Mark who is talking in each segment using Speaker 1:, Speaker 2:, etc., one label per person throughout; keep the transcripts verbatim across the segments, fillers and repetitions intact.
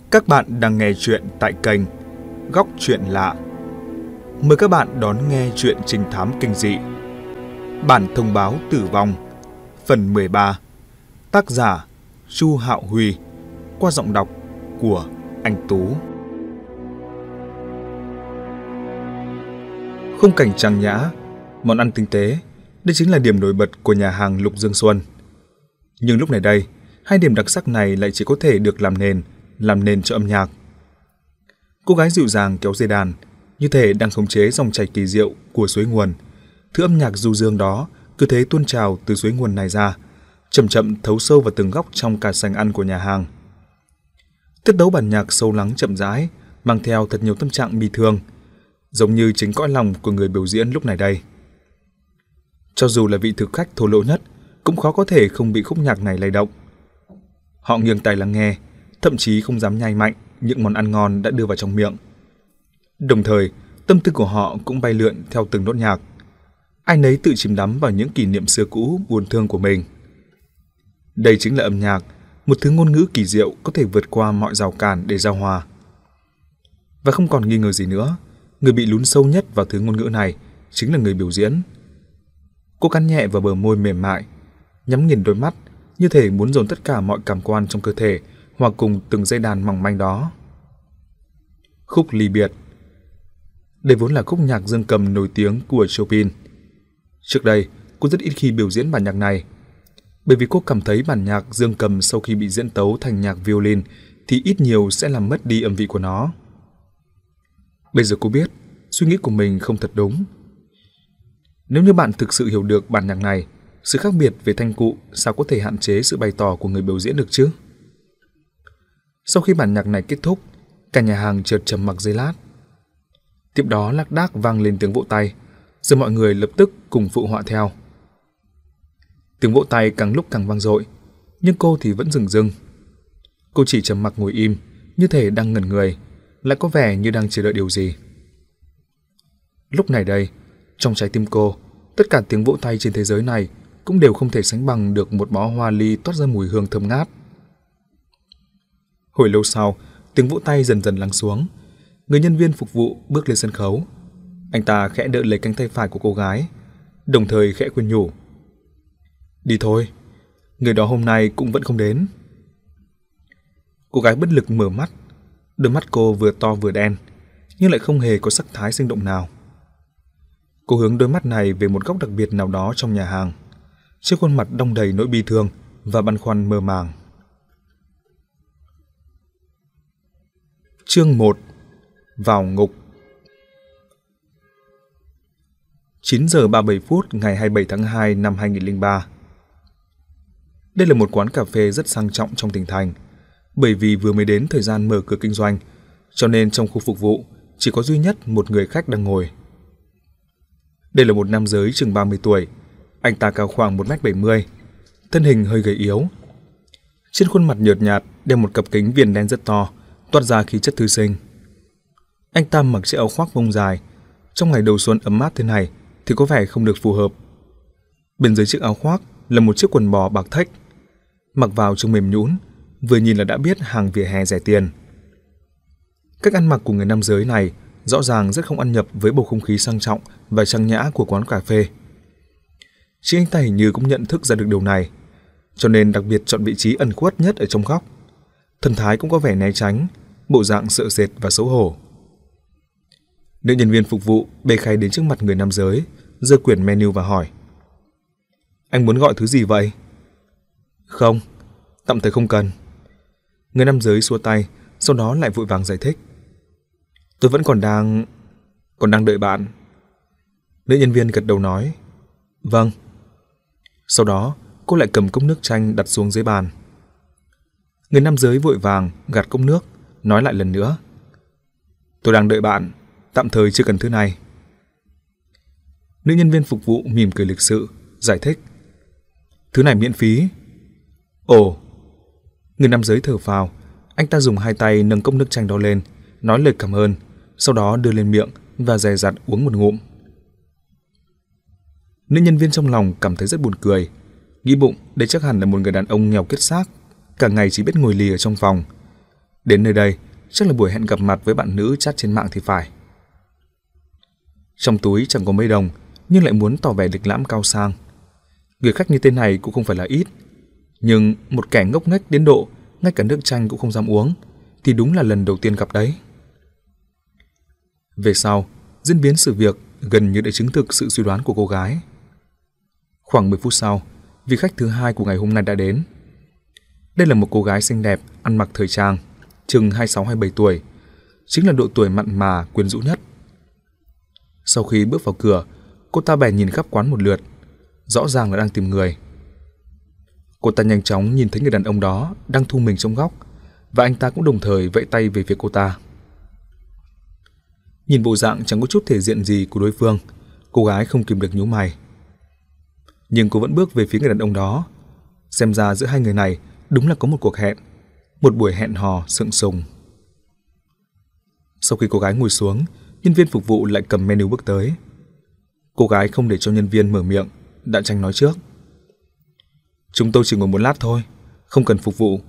Speaker 1: Các bạn đang nghe chuyện tại kênh Góc Chuyện Lạ. Mời các bạn đón nghe chuyện trinh thám kinh dị Bản thông báo tử vong phần mười ba. Tác giả Chu Hạo Huy, qua giọng đọc của anh Tú. Khung cảnh trang nhã, món ăn tinh tế, đây chính là điểm nổi bật của nhà hàng Lục Dương Xuân. Nhưng lúc này đây, hai điểm đặc sắc này lại chỉ có thể được làm nền, làm nền cho âm nhạc. Cô gái dịu dàng kéo dây đàn, như thể đang khống chế dòng chảy kỳ diệu của suối nguồn. Thứ âm nhạc du dương đó cứ thế tuôn trào từ suối nguồn này ra, chậm chậm thấu sâu vào từng góc trong cả sảnh ăn của nhà hàng. Tiết tấu bản nhạc sâu lắng chậm rãi, mang theo thật nhiều tâm trạng bi thương, giống như chính cõi lòng của người biểu diễn lúc này đây. Cho dù là vị thực khách thô lỗ nhất, cũng khó có thể không bị khúc nhạc này lay động. Họ nghiêng tai lắng nghe, thậm chí không dám nhai mạnh những món ăn ngon đã đưa vào trong miệng. Đồng thời, tâm tư của họ cũng bay lượn theo từng nốt nhạc. Ai nấy tự chìm đắm vào những kỷ niệm xưa cũ buồn thương của mình. Đây chính là âm nhạc, một thứ ngôn ngữ kỳ diệu có thể vượt qua mọi rào cản để giao hòa. Và không còn nghi ngờ gì nữa, người bị lún sâu nhất vào thứ ngôn ngữ này chính là người biểu diễn. Cô cắn nhẹ vào bờ môi mềm mại, nhắm nghiền đôi mắt, như thể muốn dồn tất cả mọi cảm quan trong cơ thể hòa cùng từng dây đàn mỏng manh đó. Khúc ly biệt. Đây vốn là khúc nhạc dương cầm nổi tiếng của Chopin. Trước đây, cô rất ít khi biểu diễn bản nhạc này, bởi vì cô cảm thấy bản nhạc dương cầm sau khi bị diễn tấu thành nhạc violin thì ít nhiều sẽ làm mất đi âm vị của nó. Bây giờ cô biết, suy nghĩ của mình không thật đúng. Nếu như bạn thực sự hiểu được bản nhạc này, sự khác biệt về thanh cụ sao có thể hạn chế sự bày tỏ của người biểu diễn được chứ? Sau khi bản nhạc này kết thúc, cả nhà hàng chợt trầm mặc giây lát. Tiếp đó lác đác vang lên tiếng vỗ tay, rồi mọi người lập tức cùng phụ họa theo. Tiếng vỗ tay càng lúc càng vang dội, nhưng cô thì vẫn dừng dưng. Cô chỉ trầm mặc ngồi im, như thể đang ngẩn người, lại có vẻ như đang chờ đợi điều gì. Lúc này đây, trong trái tim cô, tất cả tiếng vỗ tay trên thế giới này cũng đều không thể sánh bằng được một bó hoa ly toát ra mùi hương thơm ngát. Hồi lâu sau, tiếng vỗ tay dần dần lắng xuống. Người nhân viên phục vụ bước lên sân khấu. Anh ta khẽ đỡ lấy cánh tay phải của cô gái, đồng thời khẽ khuyên nhủ. Đi thôi, người đó hôm nay cũng vẫn không đến. Cô gái bất lực mở mắt, đôi mắt cô vừa to vừa đen, nhưng lại không hề có sắc thái sinh động nào. Cô hướng đôi mắt này về một góc đặc biệt nào đó trong nhà hàng, trên khuôn mặt đong đầy nỗi bi thương và băn khoăn mơ màng. Chương một. Vào ngục. chín giờ ba mươi bảy phút ngày hai mươi bảy tháng hai năm hai nghìn không trăm lẻ ba. Đây là một quán cà phê rất sang trọng trong tỉnh thành. Bởi vì vừa mới đến thời gian mở cửa kinh doanh, cho nên trong khu phục vụ chỉ có duy nhất một người khách đang ngồi. Đây là một nam giới chừng ba mươi tuổi. Anh ta cao khoảng một mét bảy mươi, thân hình hơi gầy yếu. Trên khuôn mặt nhợt nhạt đeo một cặp kính viền đen rất to, toát ra khí chất thư sinh. Anh ta mặc chiếc áo khoác vông dài, trong ngày đầu xuân ấm áp thế này thì có vẻ không được phù hợp. Bên dưới chiếc áo khoác là một chiếc quần bò bạc thách, mặc vào trông mềm nhũn, vừa nhìn là đã biết hàng vỉa hè rẻ tiền. Cách ăn mặc của người nam giới này rõ ràng rất không ăn nhập với bầu không khí sang trọng và trang nhã của quán cà phê. Chính anh ta hình như cũng nhận thức ra được điều này, cho nên đặc biệt chọn vị trí ẩn khuất nhất ở trong góc. Thần thái cũng có vẻ né tránh, bộ dạng sợ sệt và xấu hổ. Nữ nhân viên phục vụ bê khay đến trước mặt người nam giới, giơ quyển menu và hỏi. Anh muốn gọi thứ gì vậy? Không, tạm thời không cần. Người nam giới xua tay, sau đó lại vội vàng giải thích. Tôi vẫn còn đang... còn đang đợi bạn. Nữ nhân viên gật đầu nói. Vâng. Sau đó, cô lại cầm cốc nước chanh đặt xuống dưới bàn. Người nam giới vội vàng gạt cốc nước, nói lại lần nữa. Tôi đang đợi bạn, tạm thời chưa cần thứ này. Nữ nhân viên phục vụ mỉm cười lịch sự, giải thích. Thứ này miễn phí. Ồ. Người nam giới thở phào, anh ta dùng hai tay nâng cốc nước chanh đó lên, nói lời cảm ơn, sau đó đưa lên miệng và dè dặt uống một ngụm. Nữ nhân viên trong lòng cảm thấy rất buồn cười, nghĩ bụng đây chắc hẳn là một người đàn ông nghèo kiết xác, cả ngày chỉ biết ngồi lì ở trong phòng. Đến nơi đây, chắc là buổi hẹn gặp mặt với bạn nữ chat trên mạng thì phải. Trong túi chẳng có mấy đồng, nhưng lại muốn tỏ vẻ lịch lãm cao sang. Người khách như thế này cũng không phải là ít, nhưng một kẻ ngốc nghếch đến độ ngay cả nước chanh cũng không dám uống thì đúng là lần đầu tiên gặp đấy. Về sau, diễn biến sự việc gần như đã chứng thực sự suy đoán của cô gái. Khoảng mười phút sau, vị khách thứ hai của ngày hôm nay đã đến. Đây là một cô gái xinh đẹp, ăn mặc thời trang, chừng hai mươi sáu hai mươi bảy tuổi, chính là độ tuổi mặn mà quyến rũ nhất. Sau khi bước vào cửa, cô ta bèn nhìn khắp quán một lượt, rõ ràng là đang tìm người. Cô ta nhanh chóng nhìn thấy người đàn ông đó đang thu mình trong góc, và anh ta cũng đồng thời vẫy tay về phía cô ta. Nhìn bộ dạng chẳng có chút thể diện gì của đối phương, cô gái không kìm được nhíu mày. Nhưng cô vẫn bước về phía người đàn ông đó. Xem ra giữa hai người này đúng là có một cuộc hẹn, một buổi hẹn hò sượng sùng. Sau khi cô gái ngồi xuống, nhân viên phục vụ lại cầm menu bước tới. Cô gái không để cho nhân viên mở miệng, đã tranh nói trước. Chúng tôi chỉ ngồi một lát thôi, không cần phục vụ.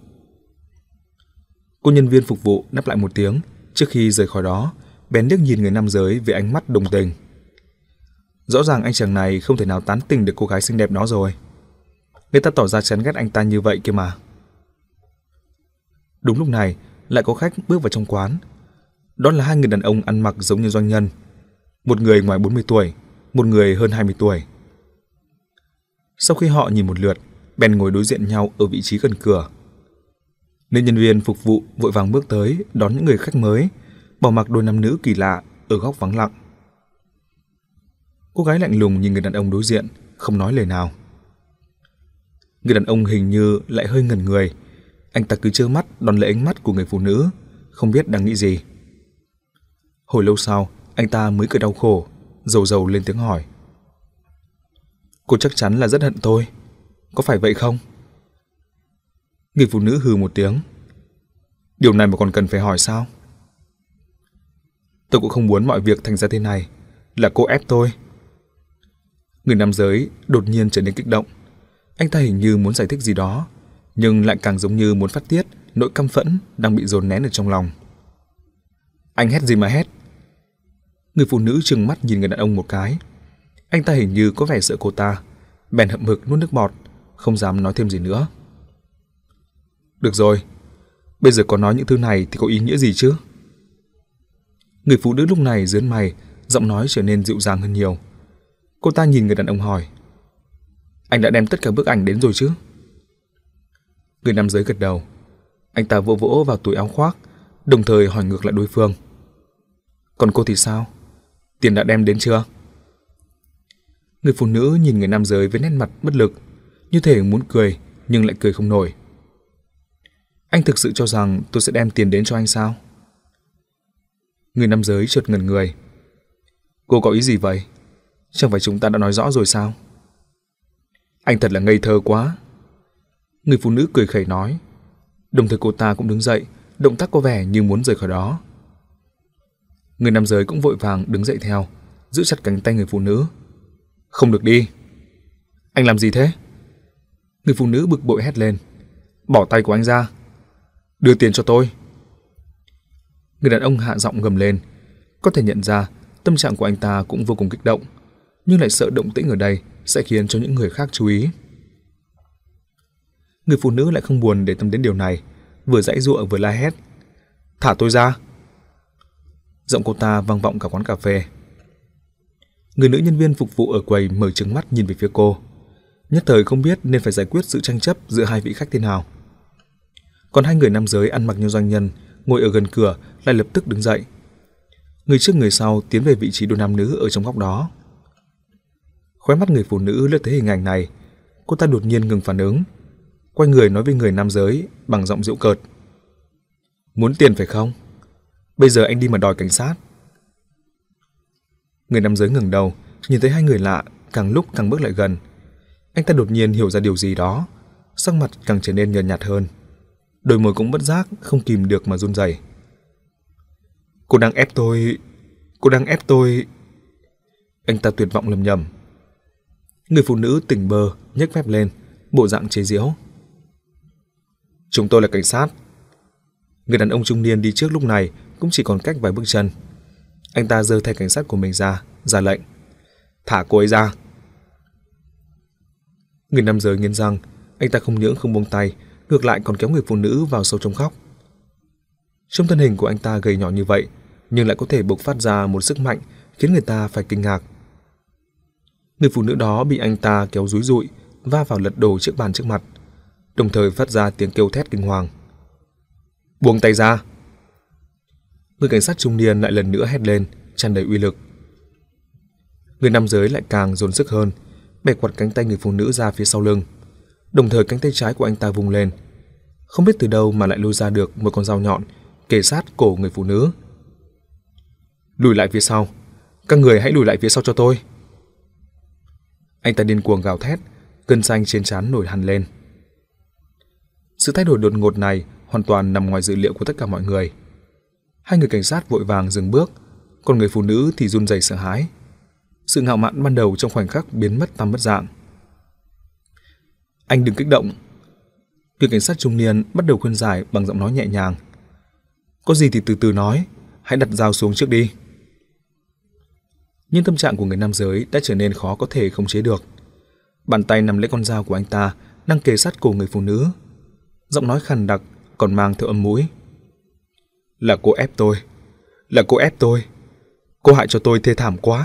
Speaker 1: Cô nhân viên phục vụ đáp lại một tiếng trước khi rời khỏi đó, bèn liếc nhìn người nam giới với ánh mắt đồng tình. Rõ ràng anh chàng này không thể nào tán tỉnh được cô gái xinh đẹp đó rồi. Người ta tỏ ra chán ghét anh ta như vậy kia mà. Đúng lúc này, lại có khách bước vào trong quán. Đó là hai người đàn ông ăn mặc giống như doanh nhân. Một người ngoài bốn mươi tuổi, một người hơn hai mươi tuổi. Sau khi họ nhìn một lượt, bèn ngồi đối diện nhau ở vị trí gần cửa. Nên nhân viên phục vụ vội vàng bước tới đón những người khách mới, bỏ mặc đôi nam nữ kỳ lạ ở góc vắng lặng. Cô gái lạnh lùng nhìn người đàn ông đối diện, không nói lời nào. Người đàn ông hình như lại hơi ngẩn người. Anh ta cứ trơ mắt đón lấy ánh mắt của người phụ nữ, không biết đang nghĩ gì. Hồi lâu sau, anh ta mới cười đau khổ, rầu rầu lên tiếng hỏi. Cô chắc chắn là rất hận tôi, có phải vậy không? Người phụ nữ hừ một tiếng. Điều này mà còn cần phải hỏi sao? Tôi cũng không muốn mọi việc thành ra thế này, là cô ép tôi. Người nam giới đột nhiên trở nên kích động. Anh ta hình như muốn giải thích gì đó, nhưng lại càng giống như muốn phát tiết nỗi căm phẫn đang bị dồn nén ở trong lòng. Anh hét gì mà hét? Người phụ nữ trừng mắt nhìn người đàn ông một cái. Anh ta hình như có vẻ sợ cô ta, bèn hậm hực nuốt nước bọt, không dám nói thêm gì nữa. Được rồi, bây giờ có nói những thứ này thì có ý nghĩa gì chứ? Người phụ nữ lúc này giớn mày, giọng nói trở nên dịu dàng hơn nhiều. Cô ta nhìn người đàn ông hỏi. Anh đã đem tất cả bức ảnh đến rồi chứ? Người nam giới gật đầu. Anh ta vỗ vỗ vào túi áo khoác, đồng thời hỏi ngược lại đối phương. Còn cô thì sao? Tiền đã đem đến chưa? Người phụ nữ nhìn người nam giới với nét mặt bất lực, như thể muốn cười nhưng lại cười không nổi. Anh thực sự cho rằng tôi sẽ đem tiền đến cho anh sao? Người nam giới chợt ngẩn người. Cô có ý gì vậy? Chẳng phải chúng ta đã nói rõ rồi sao? Anh thật là ngây thơ quá. Người phụ nữ cười khẩy nói. Đồng thời cô ta cũng đứng dậy, động tác có vẻ như muốn rời khỏi đó. Người nam giới cũng vội vàng đứng dậy theo, giữ chặt cánh tay người phụ nữ. Không được đi. Anh làm gì thế? Người phụ nữ bực bội hét lên. Bỏ tay của anh ra. Đưa tiền cho tôi. Người đàn ông hạ giọng gầm lên. Có thể nhận ra tâm trạng của anh ta cũng vô cùng kích động, nhưng lại sợ động tĩnh ở đây sẽ khiến cho những người khác chú ý. Người phụ nữ lại không buồn để tâm đến điều này, vừa giãy giụa vừa la hét. Thả tôi ra. Giọng cô ta vang vọng cả quán cà phê. Người nữ nhân viên phục vụ ở quầy mở trừng mắt nhìn về phía cô, nhất thời không biết nên phải giải quyết sự tranh chấp giữa hai vị khách thế nào. Còn hai người nam giới ăn mặc như doanh nhân ngồi ở gần cửa lại lập tức đứng dậy. Người trước người sau tiến về vị trí đôi nam nữ ở trong góc đó. Khóe mắt người phụ nữ lướt thấy hình ảnh này, cô ta đột nhiên ngừng phản ứng, quay người nói với người nam giới bằng giọng giễu cợt. Muốn tiền phải không? Bây giờ anh đi mà đòi cảnh sát. Người nam giới ngẩng đầu, nhìn thấy hai người lạ càng lúc càng bước lại gần. Anh ta đột nhiên hiểu ra điều gì đó, sắc mặt càng trở nên nhợt nhạt hơn, đôi môi cũng bất giác không kìm được mà run rẩy. Cô đang ép tôi, cô đang ép tôi. Anh ta tuyệt vọng lầm nhầm. Người phụ nữ tỉnh bơ nhếch mép lên, bộ dạng chế giễu. Chúng tôi là cảnh sát. Người đàn ông trung niên đi trước lúc này cũng chỉ còn cách vài bước chân. Anh ta giơ thẻ cảnh sát của mình ra, ra lệnh: "Thả cô ấy ra." Người nam giới nghiến răng, anh ta không những không buông tay, ngược lại còn kéo người phụ nữ vào sâu trong khóc. Trong thân hình của anh ta gầy nhỏ như vậy, nhưng lại có thể bộc phát ra một sức mạnh khiến người ta phải kinh ngạc. Người phụ nữ đó bị anh ta kéo dúi dụi, va vào lật đổ chiếc bàn trước mặt, đồng thời phát ra tiếng kêu thét kinh hoàng. "Buông tay ra!" Người cảnh sát trung niên lại lần nữa hét lên, tràn đầy uy lực. Người nam giới lại càng dồn sức hơn, bẻ quặt cánh tay người phụ nữ ra phía sau lưng, đồng thời cánh tay trái của anh ta vung lên, không biết từ đâu mà lại lôi ra được một con dao nhọn kề sát cổ người phụ nữ. "Lùi lại phía sau, các người hãy lùi lại phía sau cho tôi!" Anh ta điên cuồng gào thét, gân xanh trên trán nổi hằn lên. Sự thay đổi đột ngột này hoàn toàn nằm ngoài dự liệu của tất cả mọi người. Hai người cảnh sát vội vàng dừng bước, còn người phụ nữ thì run rẩy sợ hãi. Sự ngạo mạn ban đầu trong khoảnh khắc biến mất tăm mất dạng. "Anh đừng kích động." Người cảnh sát trung niên bắt đầu khuyên giải bằng giọng nói nhẹ nhàng. "Có gì thì từ từ nói, hãy đặt dao xuống trước đi." Nhưng tâm trạng của người nam giới đã trở nên khó có thể khống chế được. Bàn tay nắm lấy con dao của anh ta đang kề sát cổ người phụ nữ. Giọng nói khàn đặc còn mang theo âm mũi. "Là cô ép tôi, là cô ép tôi, cô hại cho tôi thê thảm quá."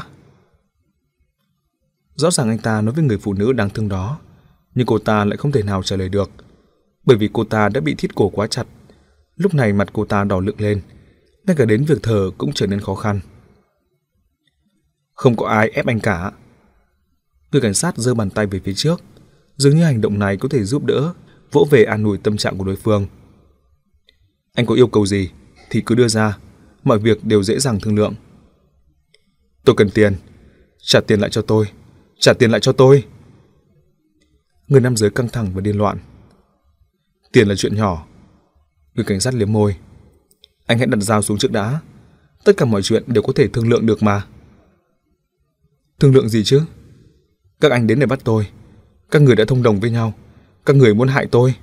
Speaker 1: Rõ ràng anh ta nói với người phụ nữ đáng thương đó, nhưng cô ta lại không thể nào trả lời được, bởi vì cô ta đã bị thít cổ quá chặt. Lúc này mặt cô ta đỏ lựng lên, ngay cả đến việc thở cũng trở nên khó khăn. "Không có ai ép anh cả." Người cảnh sát giơ bàn tay về phía trước, dường như hành động này có thể giúp đỡ, vỗ về an ủi tâm trạng của đối phương. "Anh có yêu cầu gì thì cứ đưa ra, mọi việc đều dễ dàng thương lượng." "Tôi cần tiền, trả tiền lại cho tôi, trả tiền lại cho tôi." Người nam giới căng thẳng và điên loạn. "Tiền là chuyện nhỏ." Người cảnh sát liếm môi. "Anh hãy đặt dao xuống trước đã, tất cả mọi chuyện đều có thể thương lượng được mà." "Thương lượng gì chứ? Các anh đến để bắt tôi, các người đã thông đồng với nhau, các người muốn hại tôi."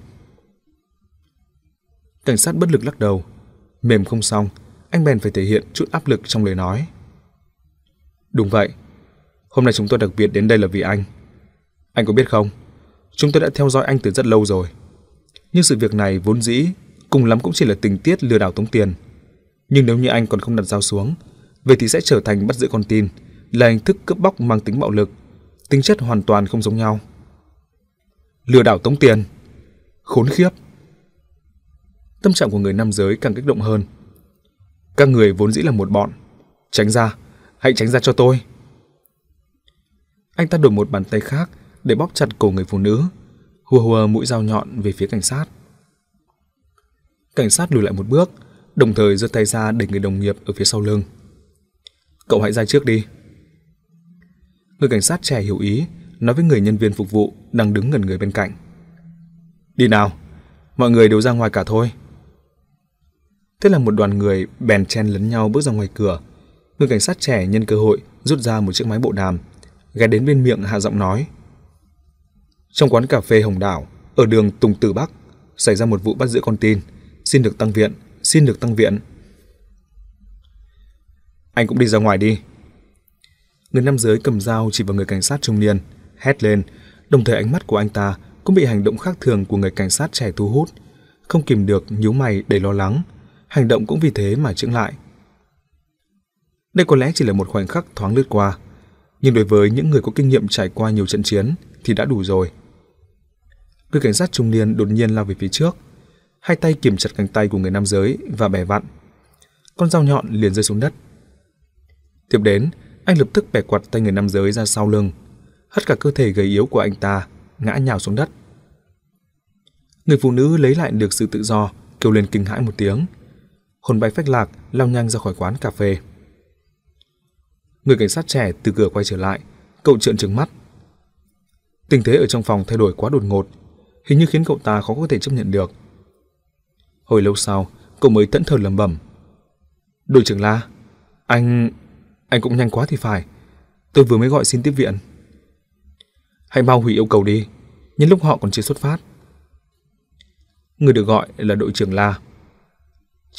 Speaker 1: Cảnh sát bất lực lắc đầu. Mềm không xong, anh bèn phải thể hiện chút áp lực trong lời nói. "Đúng vậy, hôm nay chúng tôi đặc biệt đến đây là vì anh. Anh có biết không, chúng tôi đã theo dõi anh từ rất lâu rồi. Nhưng sự việc này vốn dĩ cùng lắm cũng chỉ là tình tiết lừa đảo tống tiền. Nhưng nếu như anh còn không đặt dao xuống, vậy thì sẽ trở thành bắt giữ con tin, là hình thức cướp bóc mang tính bạo lực, tính chất hoàn toàn không giống nhau." "Lừa đảo tống tiền? Khốn khiếp!" Tâm trạng của người nam giới càng kích động hơn. "Các người vốn dĩ là một bọn. Tránh ra, hãy tránh ra cho tôi." Anh ta đổi một bàn tay khác để bóp chặt cổ người phụ nữ, hùa hùa mũi dao nhọn về phía cảnh sát. Cảnh sát lùi lại một bước, đồng thời giơ tay ra đẩy người đồng nghiệp ở phía sau lưng. "Cậu hãy ra trước đi." Người cảnh sát trẻ hiểu ý, nói với người nhân viên phục vụ đang đứng gần người bên cạnh. "Đi nào, mọi người đều ra ngoài cả thôi." Thế là một đoàn người bèn chen lấn nhau bước ra ngoài cửa. Người cảnh sát trẻ nhân cơ hội rút ra một chiếc máy bộ đàm, ghé đến bên miệng hạ giọng nói. "Trong quán cà phê Hồng Đảo, ở đường Tùng Tử Bắc, xảy ra một vụ bắt giữ con tin, xin được tăng viện, xin được tăng viện." "Anh cũng đi ra ngoài đi." Người nam giới cầm dao chỉ vào người cảnh sát trung niên, hét lên, đồng thời ánh mắt của anh ta cũng bị hành động khác thường của người cảnh sát trẻ thu hút, không kìm được nhíu mày đầy lo lắng, hành động cũng vì thế mà chững lại. Đây có lẽ chỉ là một khoảnh khắc thoáng lướt qua, nhưng đối với những người có kinh nghiệm trải qua nhiều trận chiến thì đã đủ rồi. Người cảnh sát trung niên đột nhiên lao về phía trước, hai tay kiềm chặt cánh tay của người nam giới và bẻ vặn. Con dao nhọn liền rơi xuống đất. Tiếp đến, anh lập tức bẻ quặt tay người nam giới ra sau lưng, hất cả cơ thể gầy yếu của anh ta ngã nhào xuống đất. Người phụ nữ lấy lại được sự tự do, kêu lên kinh hãi một tiếng, hồn bay phách lạc lao nhanh ra khỏi quán cà phê. Người cảnh sát trẻ từ cửa quay trở lại, cậu trợn trừng mắt. Tình thế ở trong phòng thay đổi quá đột ngột, hình như khiến cậu ta khó có thể chấp nhận được. Hồi lâu sau, cậu mới thẫn thờ lẩm bẩm. "Đội trưởng La, anh... anh cũng nhanh quá thì phải. Tôi vừa mới gọi xin tiếp viện." "Hãy mau hủy yêu cầu đi, nhân lúc họ còn chưa xuất phát." Người được gọi là đội trưởng La.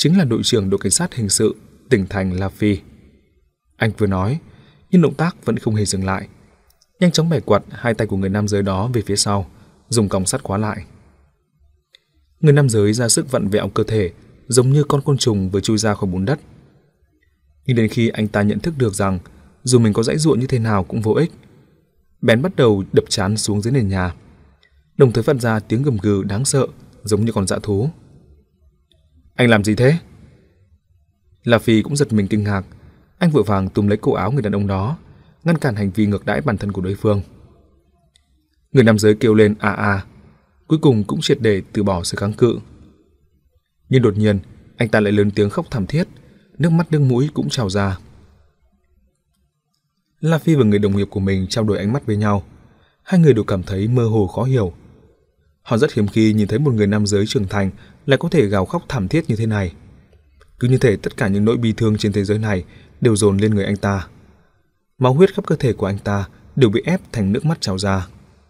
Speaker 1: chính là đội trưởng đội cảnh sát hình sự tỉnh thành La Phi. Anh vừa nói, nhưng động tác vẫn không hề dừng lại, nhanh chóng bẻ quạt hai tay của người nam giới đó về phía sau, dùng còng sắt khóa lại. Người nam giới ra sức vặn vẹo cơ thể, giống như con côn trùng vừa chui ra khỏi bùn đất. Nhưng đến khi anh ta nhận thức được rằng dù mình có giãy giụa như thế nào cũng vô ích, bèn bắt đầu đập trán xuống dưới nền nhà, đồng thời phát ra tiếng gầm gừ đáng sợ giống như con dã thú. Anh làm gì thế? La Phi cũng giật mình kinh ngạc. Anh vội vàng túm lấy cổ áo người đàn ông đó, ngăn cản hành vi ngược đãi bản thân của đối phương. Người nam giới kêu lên a a, cuối cùng cũng triệt để từ bỏ sự kháng cự. Nhưng đột nhiên, anh ta lại lớn tiếng khóc thảm thiết, nước mắt nước mũi cũng trào ra. La Phi và người đồng nghiệp của mình trao đổi ánh mắt với nhau. Hai người đều cảm thấy mơ hồ khó hiểu. Họ rất hiếm khi nhìn thấy một người nam giới trưởng thành lại có thể gào khóc thảm thiết như thế này. Cứ như thể tất cả những nỗi bi thương trên thế giới này đều dồn lên người anh ta. Máu huyết khắp cơ thể của anh ta đều bị ép thành nước mắt trào ra.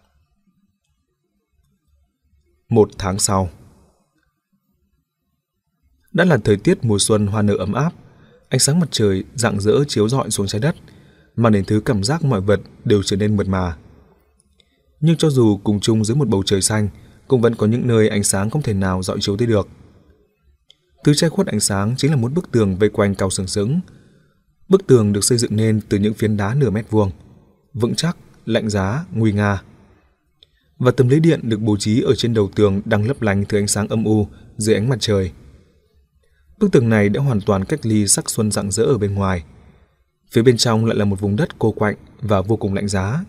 Speaker 1: Một tháng sau, đã là thời tiết mùa xuân hoa nở ấm áp, ánh sáng mặt trời rạng rỡ chiếu rọi xuống trái đất, mang đến thứ cảm giác mọi vật đều trở nên mượt mà. Nhưng cho dù cùng chung dưới một bầu trời xanh, cũng vẫn có những nơi ánh sáng không thể nào rọi chiếu tới được. Thứ che khuất ánh sáng chính là một bức tường vây quanh cao sừng sững. Bức tường được xây dựng nên từ những phiến đá nửa mét vuông, vững chắc, lạnh giá, nguy nga. Và tấm lưới điện được bố trí ở trên đầu tường đang lấp lánh thứ ánh sáng âm u dưới ánh mặt trời. Bức tường này đã hoàn toàn cách ly sắc xuân rạng rỡ ở bên ngoài. Phía bên trong lại là một vùng đất cô quạnh và vô cùng lạnh giá.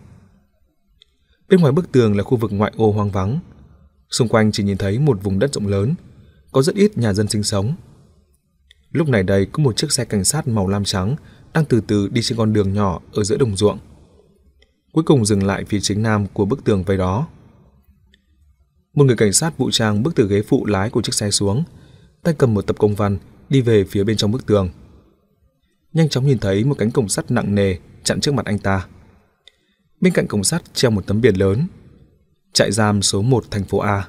Speaker 1: Bên ngoài bức tường là khu vực ngoại ô hoang vắng. Xung quanh chỉ nhìn thấy một vùng đất rộng lớn, có rất ít nhà dân sinh sống. Lúc này đây có một chiếc xe cảnh sát màu lam trắng đang từ từ đi trên con đường nhỏ ở giữa đồng ruộng. Cuối cùng dừng lại phía chính nam của bức tường vây đó. Một người cảnh sát vũ trang bước từ ghế phụ lái của chiếc xe xuống, tay cầm một tập công văn đi về phía bên trong bức tường. Nhanh chóng nhìn thấy một cánh cổng sắt nặng nề chặn trước mặt anh ta. Bên cạnh cổng sắt treo một tấm biển lớn: trại giam số một thành phố A.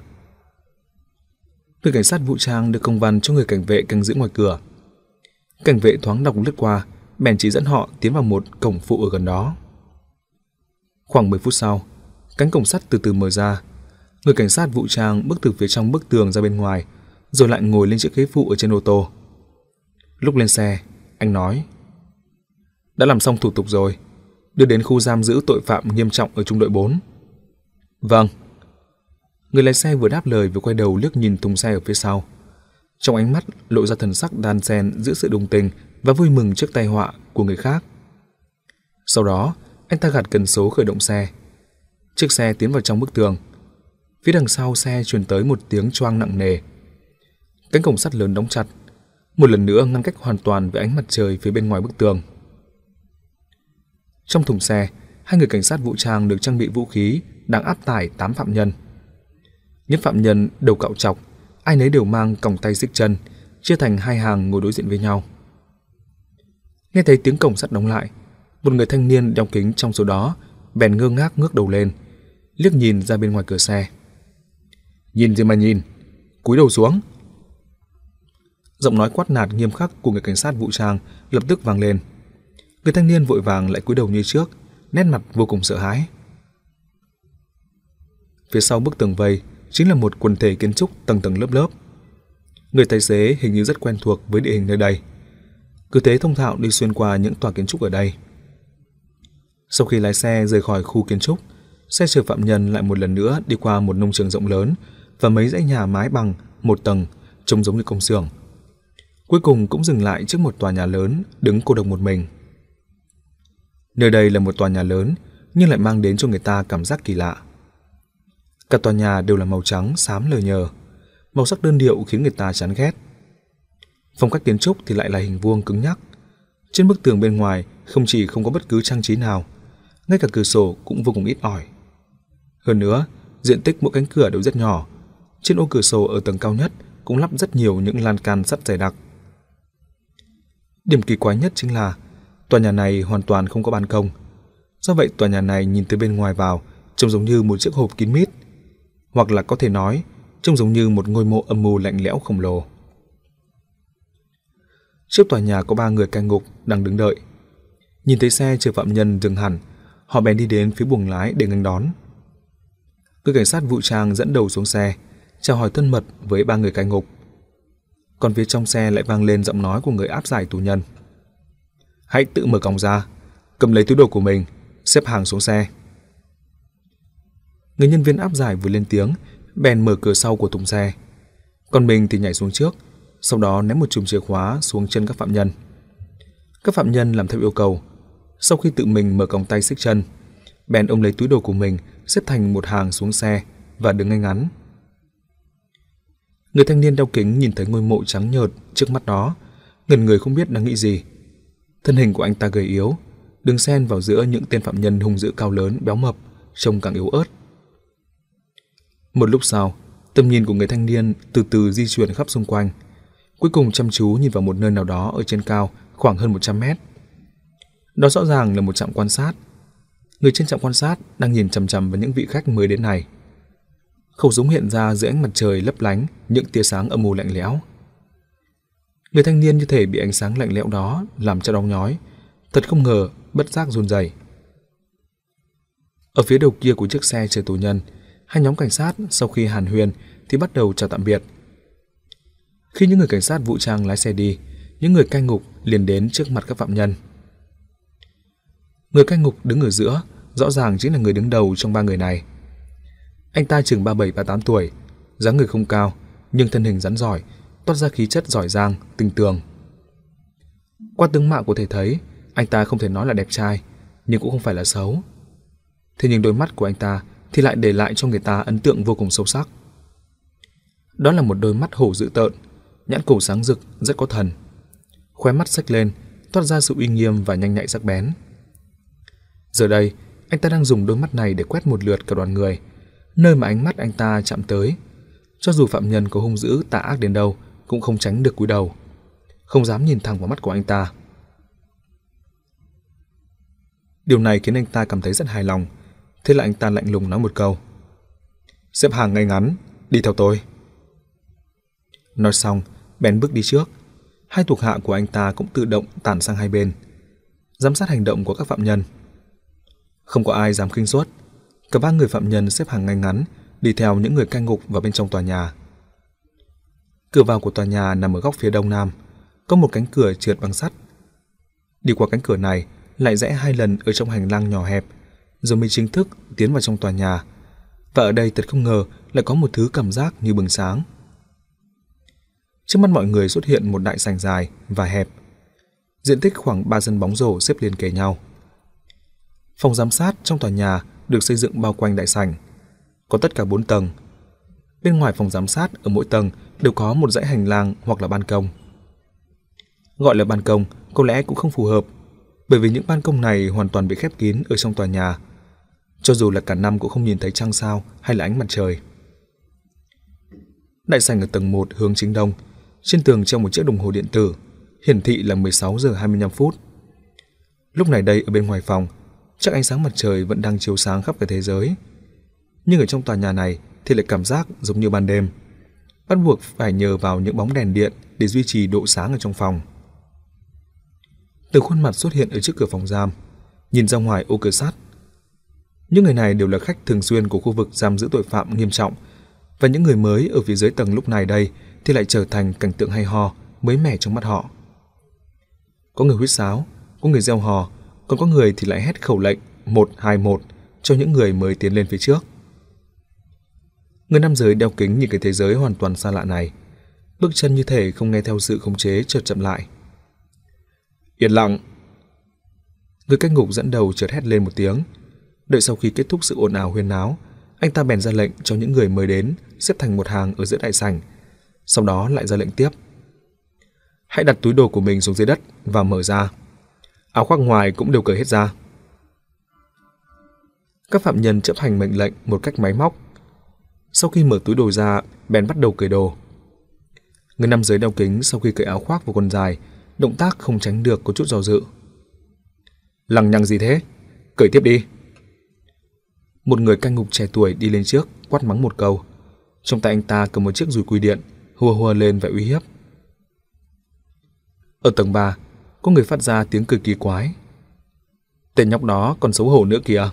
Speaker 1: Người cảnh sát vũ trang đưa công văn cho người cảnh vệ canh giữ ngoài cửa. Cảnh vệ thoáng đọc lướt qua, bèn chỉ dẫn họ tiến vào một cổng phụ ở gần đó. Khoảng mười phút sau, cánh cổng sắt từ từ mở ra. Người cảnh sát vũ trang bước từ phía trong bức tường ra bên ngoài, rồi lại ngồi lên chiếc ghế phụ ở trên ô tô. Lúc lên xe, anh nói: đã làm xong thủ tục rồi, đưa đến khu giam giữ tội phạm nghiêm trọng ở trung đội bốn. Vâng. Người lái xe vừa đáp lời vừa quay đầu liếc nhìn thùng xe ở phía sau. Trong ánh mắt lộ ra thần sắc đan xen giữa sự đồng tình và vui mừng trước tai họa của người khác. Sau đó, anh ta gạt cần số khởi động xe. Chiếc xe tiến vào trong bức tường. Phía đằng sau xe truyền tới một tiếng choang nặng nề. Cánh cổng sắt lớn đóng chặt, một lần nữa ngăn cách hoàn toàn với ánh mặt trời phía bên ngoài bức tường. Trong thùng xe, hai người cảnh sát vũ trang được trang bị vũ khí đang áp tải tám phạm nhân. Những phạm nhân đầu cạo trọc, ai nấy đều mang còng tay xích chân, chia thành hai hàng ngồi đối diện với nhau. Nghe thấy tiếng cổng sắt đóng lại, một người thanh niên đeo kính trong số đó bèn ngơ ngác ngước đầu lên, liếc nhìn ra bên ngoài cửa xe. Nhìn gì mà nhìn, cúi đầu xuống. Giọng nói quát nạt nghiêm khắc của người cảnh sát vũ trang lập tức vang lên. Người thanh niên vội vàng lại cúi đầu như trước, nét mặt vô cùng sợ hãi. Phía sau bức tường vây chính là một quần thể kiến trúc tầng tầng lớp lớp. Người tài xế hình như rất quen thuộc với địa hình nơi đây, cứ thế thông thạo đi xuyên qua những tòa kiến trúc ở đây. Sau khi lái xe rời khỏi khu kiến trúc, xe chở phạm nhân lại một lần nữa đi qua một nông trường rộng lớn và mấy dãy nhà mái bằng một tầng trông giống như công xưởng. Cuối cùng cũng dừng lại trước một tòa nhà lớn đứng cô độc một mình. Nơi đây là một tòa nhà lớn nhưng lại mang đến cho người ta cảm giác kỳ lạ. Cả tòa nhà đều là màu trắng xám lờ nhờ, màu sắc đơn điệu khiến người ta chán ghét. Phong cách kiến trúc thì lại là hình vuông cứng nhắc. Trên bức tường bên ngoài không chỉ không có bất cứ trang trí nào, ngay cả cửa sổ cũng vô cùng ít ỏi. Hơn nữa, diện tích mỗi cánh cửa đều rất nhỏ. Trên ô cửa sổ ở tầng cao nhất cũng lắp rất nhiều những lan can sắt dày đặc. Điểm kỳ quái nhất chính là tòa nhà này hoàn toàn không có ban công. Do vậy tòa nhà này nhìn từ bên ngoài vào trông giống như một chiếc hộp kín mít, hoặc là có thể nói trông giống như một ngôi mộ âm mưu lạnh lẽo khổng lồ. Trước tòa nhà có ba người cai ngục đang đứng đợi. Nhìn thấy xe chở phạm nhân dừng hẳn, họ bèn đi đến phía buồng lái để nghênh đón. Người cảnh sát vũ trang dẫn đầu xuống xe, chào hỏi thân mật với ba người cai ngục. Còn phía trong xe lại vang lên giọng nói của người áp giải tù nhân. Hãy tự mở còng ra, cầm lấy túi đồ của mình, xếp hàng xuống xe. Người nhân viên áp giải vừa lên tiếng, bèn mở cửa sau của thùng xe. Còn mình thì nhảy xuống trước, sau đó ném một chùm chìa khóa xuống chân các phạm nhân. Các phạm nhân làm theo yêu cầu. Sau khi tự mình mở còng tay xích chân, bèn ôm lấy túi đồ của mình, xếp thành một hàng xuống xe và đứng ngay ngắn. Người thanh niên đeo kính nhìn thấy ngôi mộ trắng nhợt trước mắt đó, ngẩn người không biết đang nghĩ gì. Thân hình của anh ta gầy yếu, đứng xen vào giữa những tên phạm nhân hung dữ cao lớn, béo mập, trông càng yếu ớt. Một lúc sau, tầm nhìn của người thanh niên từ từ di chuyển khắp xung quanh, cuối cùng chăm chú nhìn vào một nơi nào đó ở trên cao khoảng hơn một trăm mét. Đó rõ ràng là một trạm quan sát. Người trên trạm quan sát đang nhìn chằm chằm vào những vị khách mới đến này. Khẩu súng hiện ra dưới ánh mặt trời lấp lánh những tia sáng âm u lạnh lẽo. Người thanh niên như thể bị ánh sáng lạnh lẽo đó làm cho đau nhói, thật không ngờ, bất giác run rẩy. Ở phía đầu kia của chiếc xe chở tù nhân, hai nhóm cảnh sát sau khi hàn huyên thì bắt đầu chào tạm biệt. Khi những người cảnh sát vũ trang lái xe đi, những người cai ngục liền đến trước mặt các phạm nhân. Người cai ngục đứng ở giữa, rõ ràng chính là người đứng đầu trong ba người này. Anh ta chừng ba mươi bảy ba mươi tám tuổi, dáng người không cao, nhưng thân hình rắn rỏi, toát ra khí chất giỏi giang, tinh tường. Qua tướng mạo có thể thấy, anh ta không thể nói là đẹp trai, nhưng cũng không phải là xấu. Thế nhưng đôi mắt của anh ta thì lại để lại cho người ta ấn tượng vô cùng sâu sắc. Đó là một đôi mắt hổ dữ tợn, nhãn cổ sáng rực, rất có thần. Khóe mắt xếch lên, toát ra sự uy nghiêm và nhanh nhạy sắc bén. Giờ đây, anh ta đang dùng đôi mắt này để quét một lượt cả đoàn người, nơi mà ánh mắt anh ta chạm tới. Cho dù phạm nhân có hung dữ tà ác đến đâu, cũng không tránh được cúi đầu, không dám nhìn thẳng vào mắt của anh ta. Điều này khiến anh ta cảm thấy rất hài lòng. Thế là anh ta lạnh lùng nói một câu: xếp hàng ngay ngắn, đi theo tôi. Nói xong, bèn bước đi trước. Hai thuộc hạ của anh ta cũng tự động tản sang hai bên, giám sát hành động của các phạm nhân. Không có ai dám khinh suất. Cả ba người phạm nhân xếp hàng ngay ngắn, đi theo những người cai ngục vào bên trong tòa nhà. Cửa vào của tòa nhà nằm ở góc phía đông nam, có một cánh cửa trượt bằng sắt. Đi qua cánh cửa này, lại rẽ hai lần ở trong hành lang nhỏ hẹp, rồi mới chính thức tiến vào trong tòa nhà. Và ở đây thật không ngờ lại có một thứ cảm giác như bừng sáng. Trước mắt mọi người xuất hiện một đại sảnh dài và hẹp, diện tích khoảng ba sân bóng rổ xếp liền kề nhau. Phòng giám sát trong tòa nhà được xây dựng bao quanh đại sảnh, có tất cả bốn tầng. Bên ngoài phòng giám sát ở mỗi tầng đều có một dãy hành lang hoặc là ban công. Gọi là ban công có lẽ cũng không phù hợp, bởi vì những ban công này hoàn toàn bị khép kín ở trong tòa nhà, cho dù là cả năm cũng không nhìn thấy trăng sao hay là ánh mặt trời. Đại sảnh ở tầng một hướng chính đông, trên tường treo một chiếc đồng hồ điện tử, hiển thị là mười sáu giờ hai mươi lăm phút. Lúc này đây ở bên ngoài phòng, chắc ánh sáng mặt trời vẫn đang chiếu sáng khắp cả thế giới. Nhưng ở trong tòa nhà này thì lại cảm giác giống như ban đêm, bắt buộc phải nhờ vào những bóng đèn điện để duy trì độ sáng ở trong phòng. Từng khuôn mặt xuất hiện ở trước cửa phòng giam, nhìn ra ngoài ô cửa sắt. Những người này đều là khách thường xuyên của khu vực giam giữ tội phạm nghiêm trọng, và những người mới ở phía dưới tầng lúc này đây thì lại trở thành cảnh tượng hay ho, mới mẻ trong mắt họ. Có người huýt sáo, có người reo hò, còn có người thì lại hét khẩu lệnh một hai một cho những người mới tiến lên phía trước. Người nam giới đeo kính nhìn cái thế giới hoàn toàn xa lạ này, bước chân như thể không nghe theo sự khống chế chợt chậm lại. Yên lặng. Người cai ngục dẫn đầu chợt hét lên một tiếng. Đợi sau khi kết thúc sự ồn ào huyên náo, anh ta bèn ra lệnh cho những người mới đến xếp thành một hàng ở giữa đại sảnh, sau đó lại ra lệnh tiếp: hãy đặt túi đồ của mình xuống dưới đất và mở ra. Áo khoác ngoài cũng đều cởi hết ra. Các phạm nhân chấp hành mệnh lệnh một cách máy móc. Sau khi mở túi đồ ra, bèn bắt đầu cởi đồ. Người nam giới đeo kính sau khi cởi áo khoác và quần dài, động tác không tránh được có chút do dự. Lằng nhằng gì thế? Cởi tiếp đi. Một người cai ngục trẻ tuổi đi lên trước, quát mắng một câu. Trong tay anh ta cầm một chiếc dùi cui điện, hùa hùa lên và uy hiếp. Ở tầng ba, có người phát ra tiếng cười kỳ quái. Tên nhóc đó còn xấu hổ nữa kìa.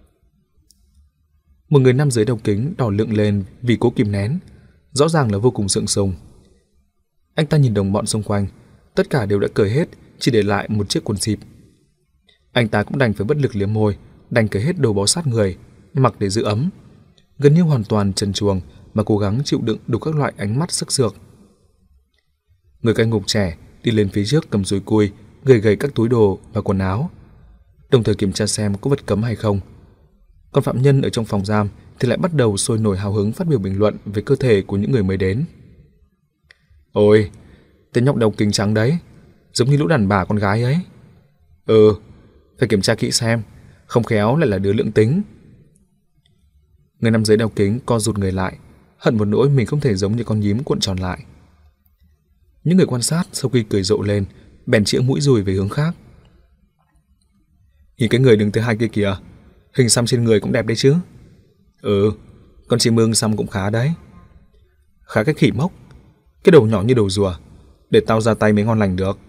Speaker 1: Một người nam giới đeo kính đỏ lựng lên vì cố kìm nén, rõ ràng là vô cùng sượng sùng. Anh ta nhìn đồng bọn xung quanh, tất cả đều đã cởi hết, chỉ để lại một chiếc quần xịp. Anh ta cũng đành phải bất lực liếm môi, đành cởi hết đồ bó sát người, mặc để giữ ấm, gần như hoàn toàn trần truồng mà cố gắng chịu đựng đủ các loại ánh mắt sức sược. Người cai ngục trẻ đi lên phía trước cầm dùi cui, gầy gầy các túi đồ và quần áo, đồng thời kiểm tra xem có vật cấm hay không. Còn phạm nhân ở trong phòng giam thì lại bắt đầu sôi nổi hào hứng phát biểu bình luận về cơ thể của những người mới đến. Ôi, tên nhóc đầu kính trắng đấy, giống như lũ đàn bà con gái ấy. Ừ, phải kiểm tra kỹ xem, không khéo lại là đứa lưỡng tính. Người nam giới đeo kính co rụt người lại, hận một nỗi mình không thể giống như con nhím cuộn tròn lại. Những người quan sát sau khi cười rộ lên, bèn chĩa mũi dùi về hướng khác. Nhìn cái người đứng thứ hai kia kìa, hình xăm trên người cũng đẹp đấy chứ. Ừ, con chim ưng xăm cũng khá đấy. Khá cái khỉ mốc, cái đầu nhỏ như đầu rùa, để tao ra tay mới ngon lành được.